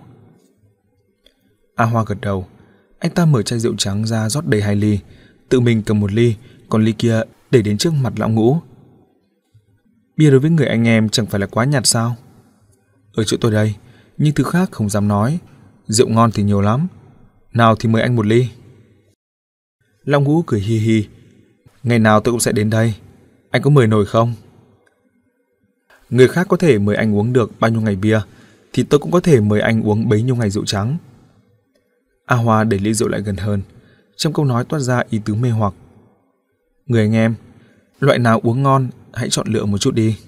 Speaker 1: A Hoa gật đầu. Anh ta mở chai rượu trắng ra rót đầy hai ly, tự mình cầm một ly, còn ly kia để đến trước mặt Lão Ngũ. Bia đối với người anh em chẳng phải là quá nhạt sao? Ở chỗ tôi đây, nhưng thứ khác không dám nói. Rượu ngon thì nhiều lắm. Nào thì mời anh một ly. Lão Ngũ cười hi hi. Ngày nào tôi cũng sẽ đến đây. Anh có mời nổi không? Người khác có thể mời anh uống được bao nhiêu ngày bia, thì tôi cũng có thể mời anh uống bấy nhiêu ngày rượu trắng. A Hoa đẩy ly rượu lại gần hơn, trong câu nói toát ra ý tứ mê hoặc. Người anh em, loại nào uống ngon hãy chọn lựa một chút đi.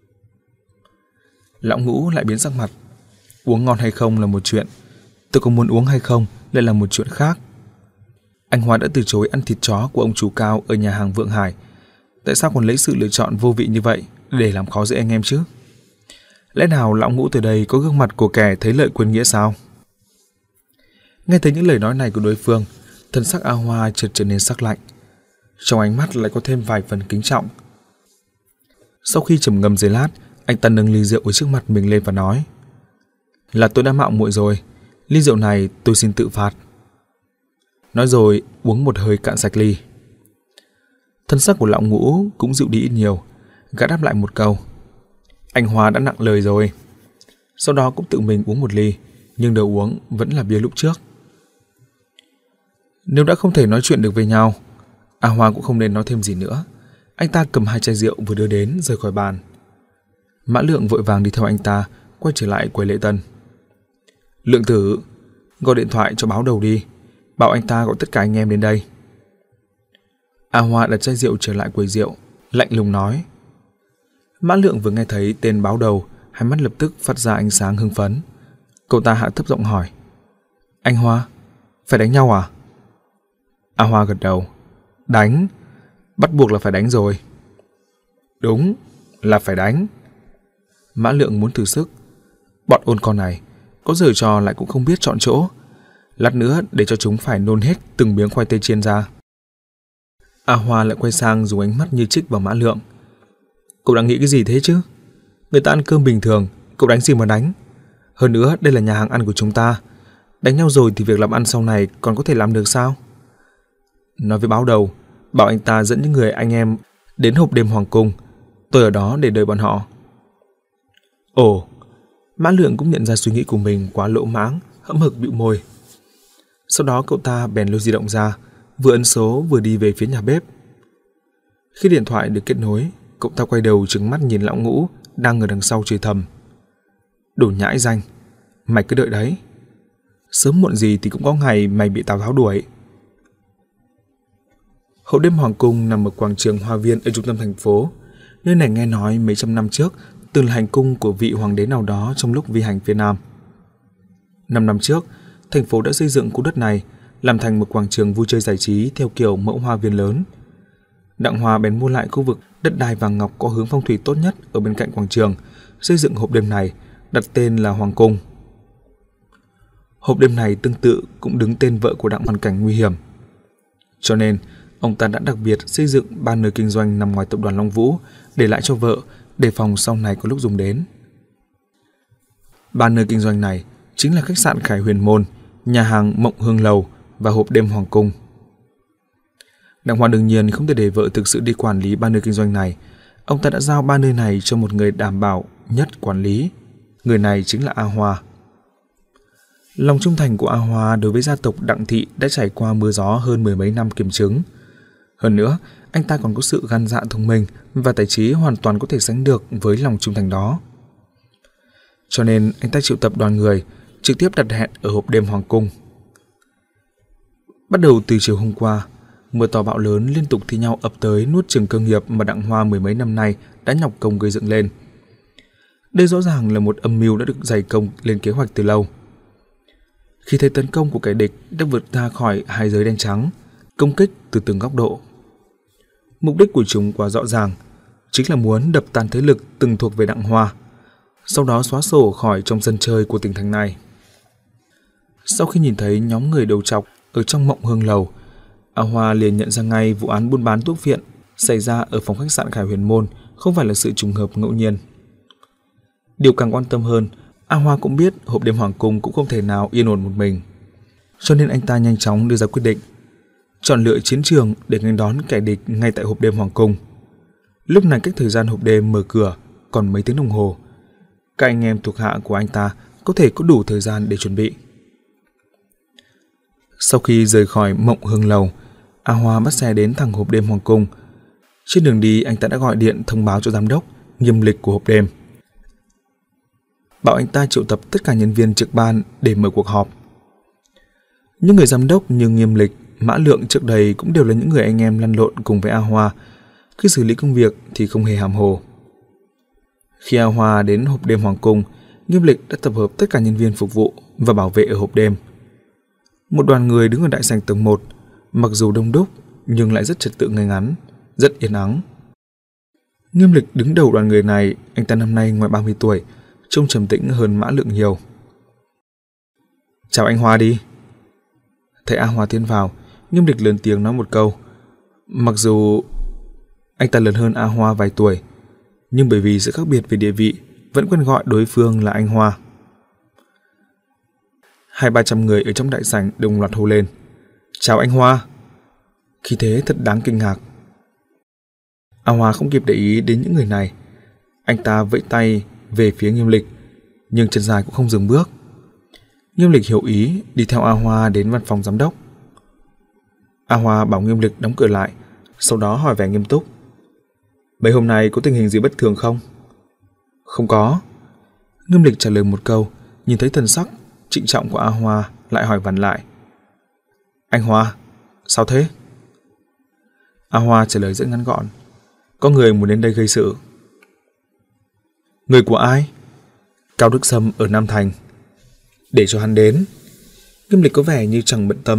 Speaker 1: Lão Ngũ lại biến sắc mặt. Uống ngon hay không là một chuyện, tôi có muốn uống hay không lại là một chuyện khác. Anh Hoa đã từ chối ăn thịt chó của ông chủ Cao ở nhà hàng Vượng Hải, tại sao còn lấy sự lựa chọn vô vị như vậy để làm khó dễ anh em chứ? Lẽ nào Lão Ngũ từ đây có gương mặt của kẻ thấy lợi quên nghĩa sao? Nghe thấy những lời nói này của đối phương, thân sắc A Hoa chợt trở nên sắc lạnh, trong ánh mắt lại có thêm vài phần kính trọng. Sau khi trầm ngâm giây lát, anh ta nâng ly rượu ở trước mặt mình lên và nói: Là tôi đã mạo muội rồi, ly rượu này tôi xin tự phạt. Nói rồi uống một hơi cạn sạch ly. Thân sắc của Lão Ngũ cũng dịu đi ít nhiều, gã đáp lại một câu: Anh Hoa đã nặng lời rồi. Sau đó cũng tự mình uống một ly, nhưng đầu uống vẫn là bia lúc trước. Nếu đã không thể nói chuyện được với nhau, A Hoa cũng không nên nói thêm gì nữa. Anh ta cầm hai chai rượu vừa đưa đến rời khỏi bàn. Mã Lượng vội vàng đi theo anh ta, quay trở lại quầy lễ tân. Lượng tử, gọi điện thoại cho báo đầu đi, bảo anh ta gọi tất cả anh em đến đây. A Hoa đặt chai rượu trở lại quầy rượu, lạnh lùng nói. Mã Lượng vừa nghe thấy tên báo đầu, hai mắt lập tức phát ra ánh sáng hưng phấn. Cậu ta hạ thấp giọng hỏi: Anh Hoa, phải đánh nhau à? A Hoa gật đầu. Đánh, bắt buộc là phải đánh rồi. Đúng, là phải đánh. Mã Lượng muốn thử sức. Bọn ôn con này, có giở trò lại cũng không biết chọn chỗ. Lát nữa để cho chúng phải nôn hết từng miếng khoai tây chiên ra. A Hoa lại quay sang dùng ánh mắt như trích vào Mã Lượng. Cậu đang nghĩ cái gì thế chứ? Người ta ăn cơm bình thường, cậu đánh gì mà đánh? Hơn nữa đây là nhà hàng ăn của chúng ta. Đánh nhau rồi thì việc làm ăn sau này còn có thể làm được sao? Nói với báo đầu, bảo anh ta dẫn những người anh em đến hộp đêm hoàng cung. Tôi ở đó để đợi bọn họ. Ồ, Mã Lượng cũng nhận ra suy nghĩ của mình quá lỗ mãng, hậm hực bĩu môi. Sau đó cậu ta bèn lôi di động ra, vừa ấn số vừa đi về phía nhà bếp. Khi điện thoại được kết nối, cậu ta quay đầu trừng mắt nhìn lão Ngũ đang ở đằng sau chửi thầm. Đồ nhãi danh, mày cứ đợi đấy. Sớm muộn gì thì cũng có ngày mày bị Tào Tháo đuổi. Hộp đêm hoàng cung nằm ở quảng trường Hoa Viên ở trung tâm thành phố. Nơi này nghe nói mấy trăm năm trước từng là hành cung của vị hoàng đế nào đó trong lúc vi hành phía Nam. Năm năm trước, thành phố đã xây dựng khu đất này làm thành một quảng trường vui chơi giải trí theo kiểu mẫu hoa viên lớn. Đặng Hoa bèn mua lại khu vực đất đai vàng ngọc có hướng phong thủy tốt nhất ở bên cạnh quảng trường, xây dựng hộp đêm này, đặt tên là Hoàng Cung. Hộp đêm này tương tự cũng đứng tên vợ của Đặng hoàn cảnh nguy hiểm. Cho nên, ông ta đã đặc biệt xây dựng ba nơi kinh doanh nằm ngoài tập đoàn Long Vũ để lại cho vợ, đề phòng sau này có lúc dùng đến. Ba nơi kinh doanh này chính là khách sạn Khải Huyền Môn, nhà hàng Mộng Hương Lầu và hộp đêm Hoàng Cung. Đặng Hoa đương nhiên không thể để vợ thực sự đi quản lý ba nơi kinh doanh này. Ông ta đã giao ba nơi này cho một người đảm bảo nhất quản lý. Người này chính là A Hoa. Lòng trung thành của A Hoa đối với gia tộc Đặng thị đã trải qua mưa gió hơn mười mấy năm kiểm chứng. Hơn nữa, anh ta còn có sự gan dạ thông minh và tài trí hoàn toàn có thể sánh được với lòng trung thành đó. Cho nên anh ta triệu tập đoàn người, trực tiếp đặt hẹn ở hộp đêm Hoàng Cung. Bắt đầu từ chiều hôm qua, mưa to bão lớn liên tục thi nhau ập tới nuốt chửng cơ nghiệp mà Đặng Hoa mười mấy năm nay đã nhọc công gây dựng lên. Đây rõ ràng là một âm mưu đã được dày công lên kế hoạch từ lâu. Khi thấy tấn công của kẻ địch đã vượt ra khỏi hai giới đen trắng, công kích từ từng góc độ. Mục đích của chúng quá rõ ràng, chính là muốn đập tan thế lực từng thuộc về Đặng Hoa, sau đó xóa sổ khỏi trong sân chơi của tỉnh thành này. Sau khi nhìn thấy nhóm người đầu trọc ở trong Mộng Hương Lầu, A Hoa liền nhận ra ngay vụ án buôn bán thuốc phiện xảy ra ở phòng khách sạn Khải Huyền Môn không phải là sự trùng hợp ngẫu nhiên. Điều càng quan tâm hơn, A Hoa cũng biết hộp đêm Hoàng Cung cũng không thể nào yên ổn một mình. Cho nên anh ta nhanh chóng đưa ra quyết định, chọn lựa chiến trường để nghênh đón kẻ địch ngay tại hộp đêm Hoàng Cung. Lúc này cách thời gian hộp đêm mở cửa còn mấy tiếng đồng hồ. Các anh em thuộc hạ của anh ta có thể có đủ thời gian để chuẩn bị. Sau khi rời khỏi Mộng Hương Lầu, A Hoa bắt xe đến thẳng hộp đêm Hoàng Cung. Trên đường đi, anh ta đã gọi điện thông báo cho giám đốc nghiêm lịch của hộp đêm, bảo anh ta triệu tập tất cả nhân viên trực ban để mở cuộc họp. Những người giám đốc như Nghiêm Lịch, Mã Lượng trước đây cũng đều là những người anh em lăn lộn cùng với A Hoa. Khi xử lý công việc thì không hề hàm hồ. Khi A Hoa đến hộp đêm Hoàng Cung, Nghiêm Lịch đã tập hợp tất cả nhân viên phục vụ và bảo vệ ở hộp đêm. Một đoàn người đứng ở đại sảnh tầng một, mặc dù đông đúc nhưng lại rất trật tự ngay ngắn, rất yên ắng. Nghiêm Lịch đứng đầu đoàn người này, anh ta năm nay ngoài ba mươi tuổi, trông trầm tĩnh hơn Mã Lượng nhiều. Chào anh Hoa đi. Thấy A Hoa tiến vào, Nghiêm Lịch lớn tiếng nói một câu. Mặc dù anh ta lớn hơn A Hoa vài tuổi, nhưng bởi vì sự khác biệt về địa vị, vẫn quen gọi đối phương là anh Hoa. Hai ba trăm người ở trong đại sảnh đồng loạt hô lên. Chào anh Hoa. Khí thế thật đáng kinh ngạc. A Hoa không kịp để ý đến những người này. Anh ta vẫy tay về phía Nghiêm Lịch, nhưng chân dài cũng không dừng bước. Nghiêm Lịch hiểu ý, đi theo A Hoa đến văn phòng giám đốc. A Hoa bảo Nghiêm Lịch đóng cửa lại, sau đó hỏi vẻ nghiêm túc. Mấy hôm nay có tình hình gì bất thường không? Không có. Nghiêm Lịch trả lời một câu, nhìn thấy thần sắc trịnh trọng của A Hoa, lại hỏi vặn lại. Anh Hoa, sao thế? A Hoa trả lời rất ngắn gọn. Có người muốn đến đây gây sự. Người của ai? Cao Đức Sâm ở Nam Thành. Để cho hắn đến. Nghiêm Lịch có vẻ như chẳng bận tâm.